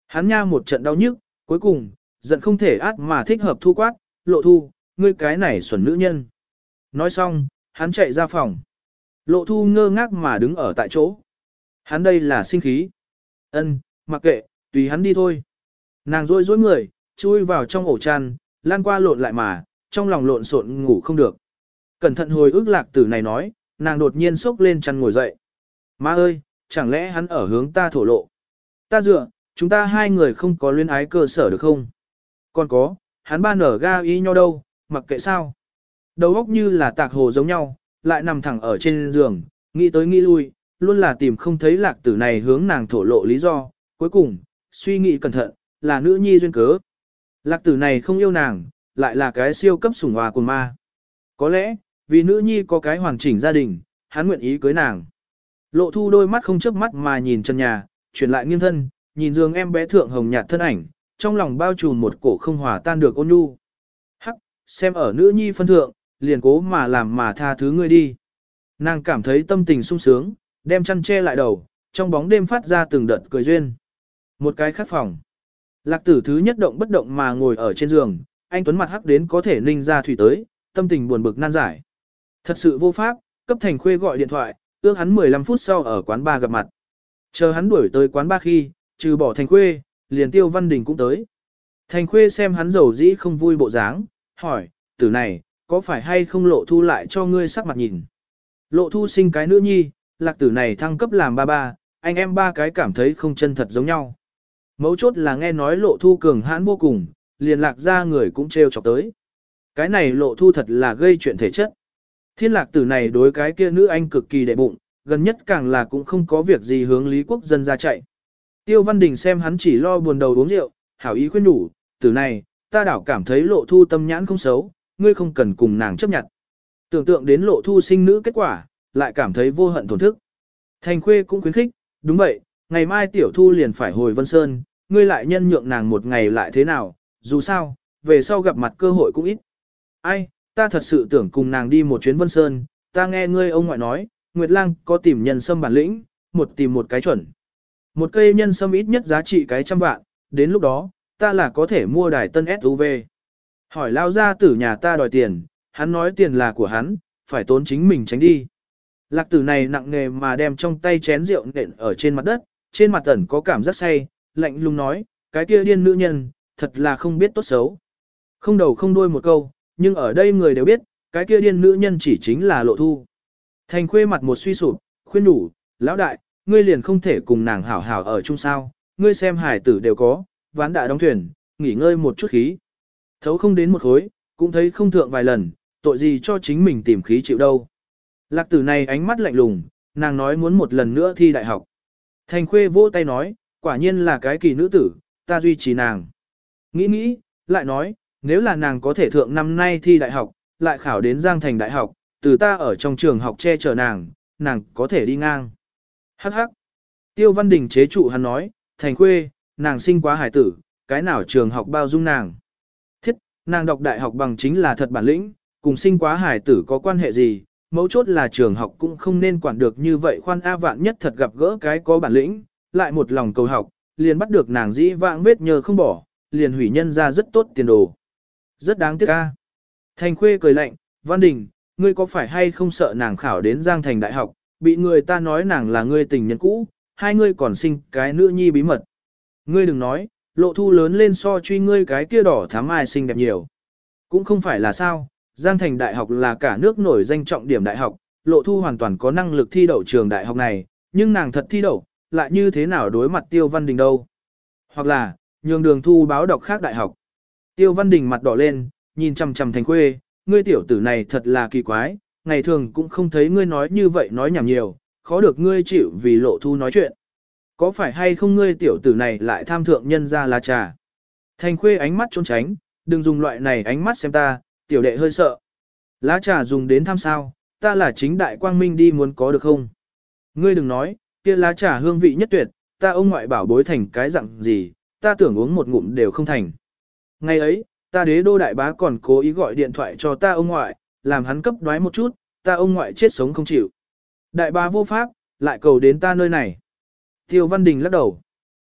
Hắn nha một trận đau nhức, cuối cùng, giận không thể át mà thích hợp thu quát, Lộ Thu, ngươi cái này xuẩn nữ nhân. Nói xong, hắn chạy ra phòng. Lộ Thu ngơ ngác mà đứng ở tại chỗ. Hắn đây là sinh khí. Ân, mặc kệ, tùy hắn đi thôi. Nàng rôi rối người, chui vào trong ổ chăn, lan qua lộn lại mà, trong lòng lộn xộn ngủ không được. Cẩn thận hồi ức lạc tử này nói, nàng đột nhiên sốc lên chăn ngồi dậy. Má ơi, chẳng lẽ hắn ở hướng ta thổ lộ. Ta dựa, chúng ta hai người không có luyến ái cơ sở được không? Còn có, hắn ba nở ga y nhau đâu, mặc kệ sao. Đầu óc như là tạc hồ giống nhau, lại nằm thẳng ở trên giường, nghĩ tới nghĩ lui, luôn là tìm không thấy lạc tử này hướng nàng thổ lộ lý do. Cuối cùng, suy nghĩ cẩn thận, là nữ nhi duyên cớ. Lạc tử này không yêu nàng, lại là cái siêu cấp sủng hòa của ma. Có lẽ, vì nữ nhi có cái hoàn chỉnh gia đình, hắn nguyện ý cưới nàng. Lộ Thu đôi mắt không chớp mắt mà nhìn chân nhà, chuyển lại nghiêng thân, nhìn giường em bé thượng hồng nhạt thân ảnh, trong lòng bao trùm một cổ không hòa tan được ôn nhu. Hắc, xem ở nữ nhi phân thượng, liền cố mà làm mà tha thứ ngươi đi. Nàng cảm thấy tâm tình sung sướng, đem chăn che lại đầu, trong bóng đêm phát ra từng đợt cười duyên. Một cái khác phòng. Lạc tử thứ nhất động bất động mà ngồi ở trên giường, anh Tuấn mặt hắc đến có thể ninh ra thủy tới, tâm tình buồn bực nan giải. Thật sự vô pháp, cấp Thành Khuê gọi điện thoại, ước hắn mười lăm phút sau ở quán bar gặp mặt. Chờ hắn đuổi tới quán bar khi, trừ bỏ Thành Khuê, liền Tiêu Văn Đình cũng tới. Thành Khuê xem hắn dầu dĩ không vui bộ dáng, hỏi, tử này, có phải hay không Lộ Thu lại cho ngươi sắc mặt nhìn? Lộ Thu sinh cái nữ nhi, lạc tử này thăng cấp làm ba ba, anh em ba cái cảm thấy không chân thật giống nhau. Mấu chốt là nghe nói Lộ Thu cường hãn vô cùng, liền lạc ra người cũng trêu chọc tới. Cái này Lộ Thu thật là gây chuyện thể chất. Thiên lạc tử này đối cái kia nữ anh cực kỳ đệ bụng, gần nhất càng là cũng không có việc gì hướng Lý Quốc Dân ra chạy. Tiêu Văn Đình xem hắn chỉ lo buồn đầu uống rượu, hảo ý khuyên đủ, tử này, ta đảo cảm thấy Lộ Thu tâm nhãn không xấu, ngươi không cần cùng nàng chấp nhận. Tưởng tượng đến Lộ Thu sinh nữ kết quả, lại cảm thấy vô hận thổn thức. Thành Khuê cũng khuyến khích, đúng vậy, ngày mai Tiểu Thu liền phải hồi Vân Sơn, ngươi lại nhân nhượng nàng một ngày lại thế nào, dù sao, về sau gặp mặt cơ hội cũng ít. Ai, ta thật sự tưởng cùng nàng đi một chuyến Vân Sơn, ta nghe ngươi ông ngoại nói, Nguyệt Lang có tìm nhân sâm bản lĩnh, một tìm một cái chuẩn. Một cây nhân sâm ít nhất giá trị cái trăm vạn, đến lúc đó, ta là có thể mua đài tân ét u vê. Hỏi lao ra tử nhà ta đòi tiền, hắn nói tiền là của hắn, phải tốn chính mình tránh đi. Lạc tử này nặng nề mà đem trong tay chén rượu nện ở trên mặt đất, trên mặt ẩn có cảm giác say, lạnh lùng nói, cái kia điên nữ nhân, thật là không biết tốt xấu. Không đầu không đuôi một câu, nhưng ở đây người đều biết, cái kia điên nữ nhân chỉ chính là Lộ Thu. Thành Khuê mặt một suy sụp, khuyên đủ, lão đại, ngươi liền không thể cùng nàng hảo hảo ở chung sao, ngươi xem hải tử đều có, ván đã đóng thuyền, nghỉ ngơi một chút khí. Thấu không đến một khối, cũng thấy không thượng vài lần, tội gì cho chính mình tìm khí chịu đâu. Lạc tử này ánh mắt lạnh lùng, nàng nói muốn một lần nữa thi đại học. Thành Khuê vỗ tay nói, quả nhiên là cái kỳ nữ tử, ta duy trì nàng. Nghĩ nghĩ, lại nói, nếu là nàng có thể thượng năm nay thi đại học, lại khảo đến Giang Thành đại học, từ ta ở trong trường học che chở nàng, nàng có thể đi ngang. Hắc hắc. Tiêu Văn Đình chế trụ hắn nói, Thành Khuê, nàng sinh quá hải tử, cái nào trường học bao dung nàng. Thiết, nàng đọc đại học bằng chính là thật bản lĩnh, cùng sinh quá hải tử có quan hệ gì, mấu chốt là trường học cũng không nên quản được như vậy khoan A vạn nhất thật gặp gỡ cái có bản lĩnh, lại một lòng cầu học, liền bắt được nàng dĩ vãng vết nhờ không bỏ, liền hủy nhân ra rất tốt tiền đồ. Rất đáng tiếc a. Thành Khuê cười lạnh, Văn Đình, ngươi có phải hay không sợ nàng khảo đến Giang Thành đại học, bị người ta nói nàng là ngươi tình nhân cũ, hai ngươi còn sinh cái nữ nhi bí mật. Ngươi đừng nói, Lộ Thu lớn lên so truy ngươi cái kia đỏ thắm ai xinh đẹp nhiều. Cũng không phải là sao, Giang Thành đại học là cả nước nổi danh trọng điểm đại học, Lộ Thu hoàn toàn có năng lực thi đậu trường đại học này, nhưng nàng thật thi đậu, lại như thế nào đối mặt Tiêu Văn Đình đâu. Hoặc là, nhường Đường Thu báo đọc khác đại học. Tiêu Văn Đình mặt đỏ lên, nhìn chằm chằm Thành Khuê, ngươi tiểu tử này thật là kỳ quái, ngày thường cũng không thấy ngươi nói như vậy nói nhảm nhiều, khó được ngươi chịu vì Lộ Thu nói chuyện. Có phải hay không ngươi tiểu tử này lại tham thượng nhân ra lá trà? Thành Khuê ánh mắt trốn tránh, đừng dùng loại này ánh mắt xem ta, tiểu đệ hơi sợ. Lá trà dùng đến tham sao, ta là chính đại quang minh đi muốn có được không? Ngươi đừng nói, kia lá trà hương vị nhất tuyệt, ta ông ngoại bảo bối thành cái dạng gì, ta tưởng uống một ngụm đều không thành. Ngày ấy, ta đế đô đại bá còn cố ý gọi điện thoại cho ta ông ngoại, làm hắn cấp đoái một chút, ta ông ngoại chết sống không chịu. Đại bá vô pháp, lại cầu đến ta nơi này. Tiêu Văn Đình lắc đầu.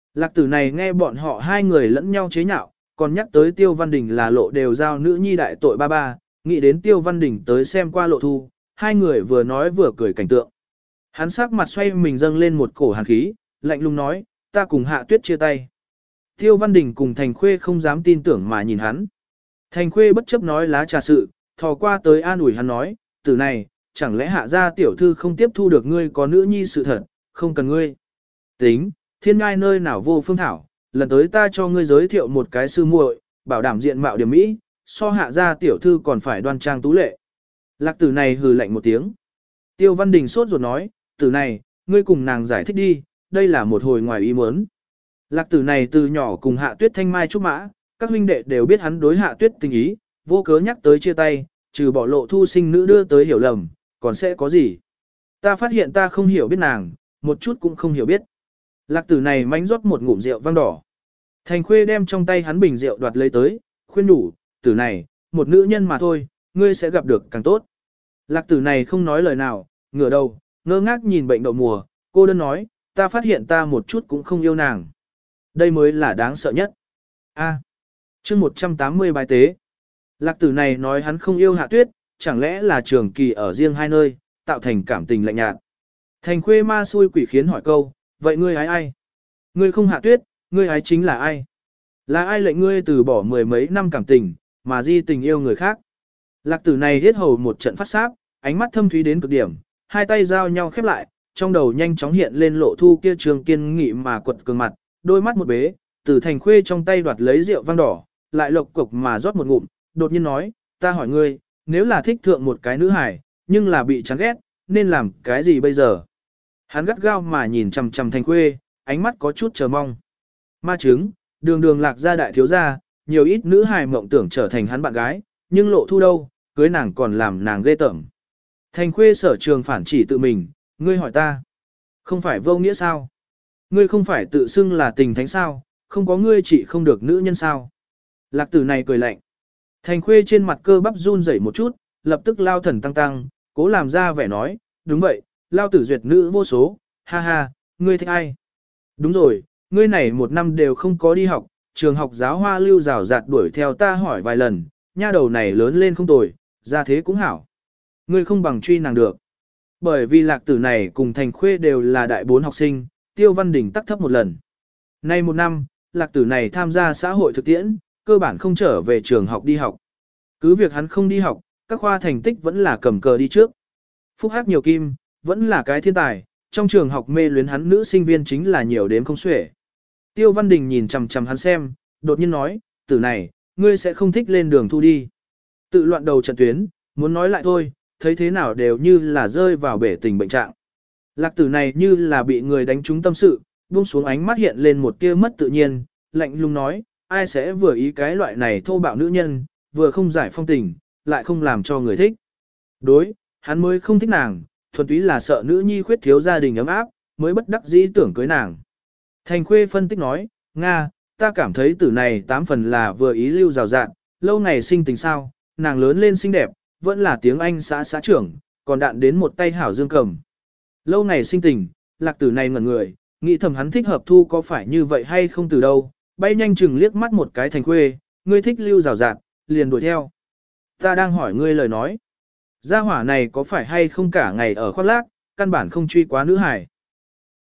Lạc tử này nghe bọn họ hai người lẫn nhau chế nhạo, còn nhắc tới Tiêu Văn Đình là lộ đều giao nữ nhi đại tội ba ba, nghĩ đến Tiêu Văn Đình tới xem qua lộ thu, hai người vừa nói vừa cười cảnh tượng. Hắn sắc mặt xoay mình dâng lên một cổ hàn khí, lạnh lùng nói, ta cùng Hạ Tuyết chia tay. Tiêu Văn Đình cùng Thành Khuê không dám tin tưởng mà nhìn hắn. Thành Khuê bất chấp nói lá trà sự, thò qua tới an ủi hắn nói, tử này, chẳng lẽ Hạ gia tiểu thư không tiếp thu được ngươi có nữ nhi sự thật, không cần ngươi. Tính, thiên ngai nơi nào vô phương thảo, lần tới ta cho ngươi giới thiệu một cái sư muội, bảo đảm diện mạo điểm mỹ, so Hạ gia tiểu thư còn phải đoan trang tú lệ. Lạc tử này hừ lạnh một tiếng. Tiêu Văn Đình sốt ruột nói, tử này, ngươi cùng nàng giải thích đi, đây là một hồi ngoài ý muốn. Lạc tử này từ nhỏ cùng Hạ Tuyết thanh mai trúc mã, các huynh đệ đều biết hắn đối Hạ Tuyết tình ý, vô cớ nhắc tới chia tay, trừ bỏ lộ thu sinh nữ đưa tới hiểu lầm, còn sẽ có gì. Ta phát hiện ta không hiểu biết nàng, một chút cũng không hiểu biết. Lạc tử này mánh rót một ngụm rượu vang đỏ. Thành Khuê đem trong tay hắn bình rượu đoạt lấy tới, khuyên đủ, tử này, một nữ nhân mà thôi, ngươi sẽ gặp được càng tốt. Lạc tử này không nói lời nào, ngửa đầu, ngơ ngác nhìn bệnh đậu mùa, cô đơn nói, ta phát hiện ta một chút cũng không yêu nàng. Đây mới là đáng sợ nhất. A. Chương một trăm tám mươi bài tế. Lạc tử này nói hắn không yêu Hạ Tuyết, chẳng lẽ là trường kỳ ở riêng hai nơi, tạo thành cảm tình lạnh nhạt. Thành Khuê ma xui quỷ khiến hỏi câu, vậy ngươi ái ai? Ngươi không Hạ Tuyết, ngươi ái chính là ai? Là ai lệnh ngươi từ bỏ mười mấy năm cảm tình, mà di tình yêu người khác? Lạc tử này hết hầu một trận phát sáp, ánh mắt thâm thúy đến cực điểm, hai tay giao nhau khép lại, trong đầu nhanh chóng hiện lên lộ thu kia trường kiên nghị mà quật cường mặt, đôi mắt một bế, từ Thành Khuê trong tay đoạt lấy rượu vang đỏ, lại lộc cục mà rót một ngụm, đột nhiên nói, ta hỏi ngươi, nếu là thích thượng một cái nữ hải, nhưng là bị chán ghét, nên làm cái gì bây giờ? Hắn gắt gao mà nhìn chằm chằm Thành Khuê, ánh mắt có chút chờ mong. Ma chứng, đường đường Lạc gia đại thiếu gia, nhiều ít nữ hài mộng tưởng trở thành hắn bạn gái, nhưng lộ thu đâu, cưới nàng còn làm nàng ghê tởm. Thành Khuê sở trường phản chỉ tự mình, ngươi hỏi ta, không phải vô nghĩa sao? Ngươi không phải tự xưng là tình thánh sao, không có ngươi chỉ không được nữ nhân sao? Lạc tử này cười lạnh. Thành Khuê trên mặt cơ bắp run rẩy một chút, lập tức lao thần tăng tăng, cố làm ra vẻ nói, đúng vậy, lao tử duyệt nữ vô số, ha ha, ngươi thích ai? Đúng rồi, ngươi này một năm đều không có đi học, trường học giáo hoa lưu rào rạt đuổi theo ta hỏi vài lần, nha đầu này lớn lên không tồi, ra thế cũng hảo. Ngươi không bằng truy nàng được. Bởi vì Lạc tử này cùng Thành Khuê đều là đại bốn học sinh, Tiêu Văn Đình tắc thấp một lần. Nay một năm, Lạc tử này tham gia xã hội thực tiễn, cơ bản không trở về trường học đi học. Cứ việc hắn không đi học, các khoa thành tích vẫn là cầm cờ đi trước. Phúc hắc nhiều kim, vẫn là cái thiên tài, trong trường học mê luyến hắn nữ sinh viên chính là nhiều đếm không xuể. Tiêu Văn Đình nhìn chằm chằm hắn xem, đột nhiên nói, tử này, ngươi sẽ không thích lên đường thu đi. Tự loạn đầu trận tuyến, muốn nói lại thôi, thấy thế nào đều như là rơi vào bể tình bệnh trạng. Lạc tử này như là bị người đánh trúng tâm sự, buông xuống ánh mắt hiện lên một tia mất tự nhiên, lạnh lùng nói, ai sẽ vừa ý cái loại này thô bạo nữ nhân, vừa không giải phong tình, lại không làm cho người thích. Đối, hắn mới không thích nàng, thuần túy là sợ nữ nhi khuyết thiếu gia đình ấm áp, mới bất đắc dĩ tưởng cưới nàng. Thành Khuê phân tích nói, Nga, ta cảm thấy tử này tám phần là vừa ý lưu rào rạn, lâu ngày sinh tình sao, nàng lớn lên xinh đẹp, vẫn là tiếng Anh xã xã trưởng, còn đạn đến một tay hảo dương cầm. Lâu ngày sinh tình, Lạc tử này ngẩn người, nghĩ thầm hắn thích hợp thu có phải như vậy hay không từ đâu, bay nhanh chừng liếc mắt một cái Thành Khuê, ngươi thích lưu rào rạt, liền đuổi theo. Ta đang hỏi ngươi lời nói. Gia hỏa này có phải hay không cả ngày ở khoác lác, căn bản không truy quá nữ hải.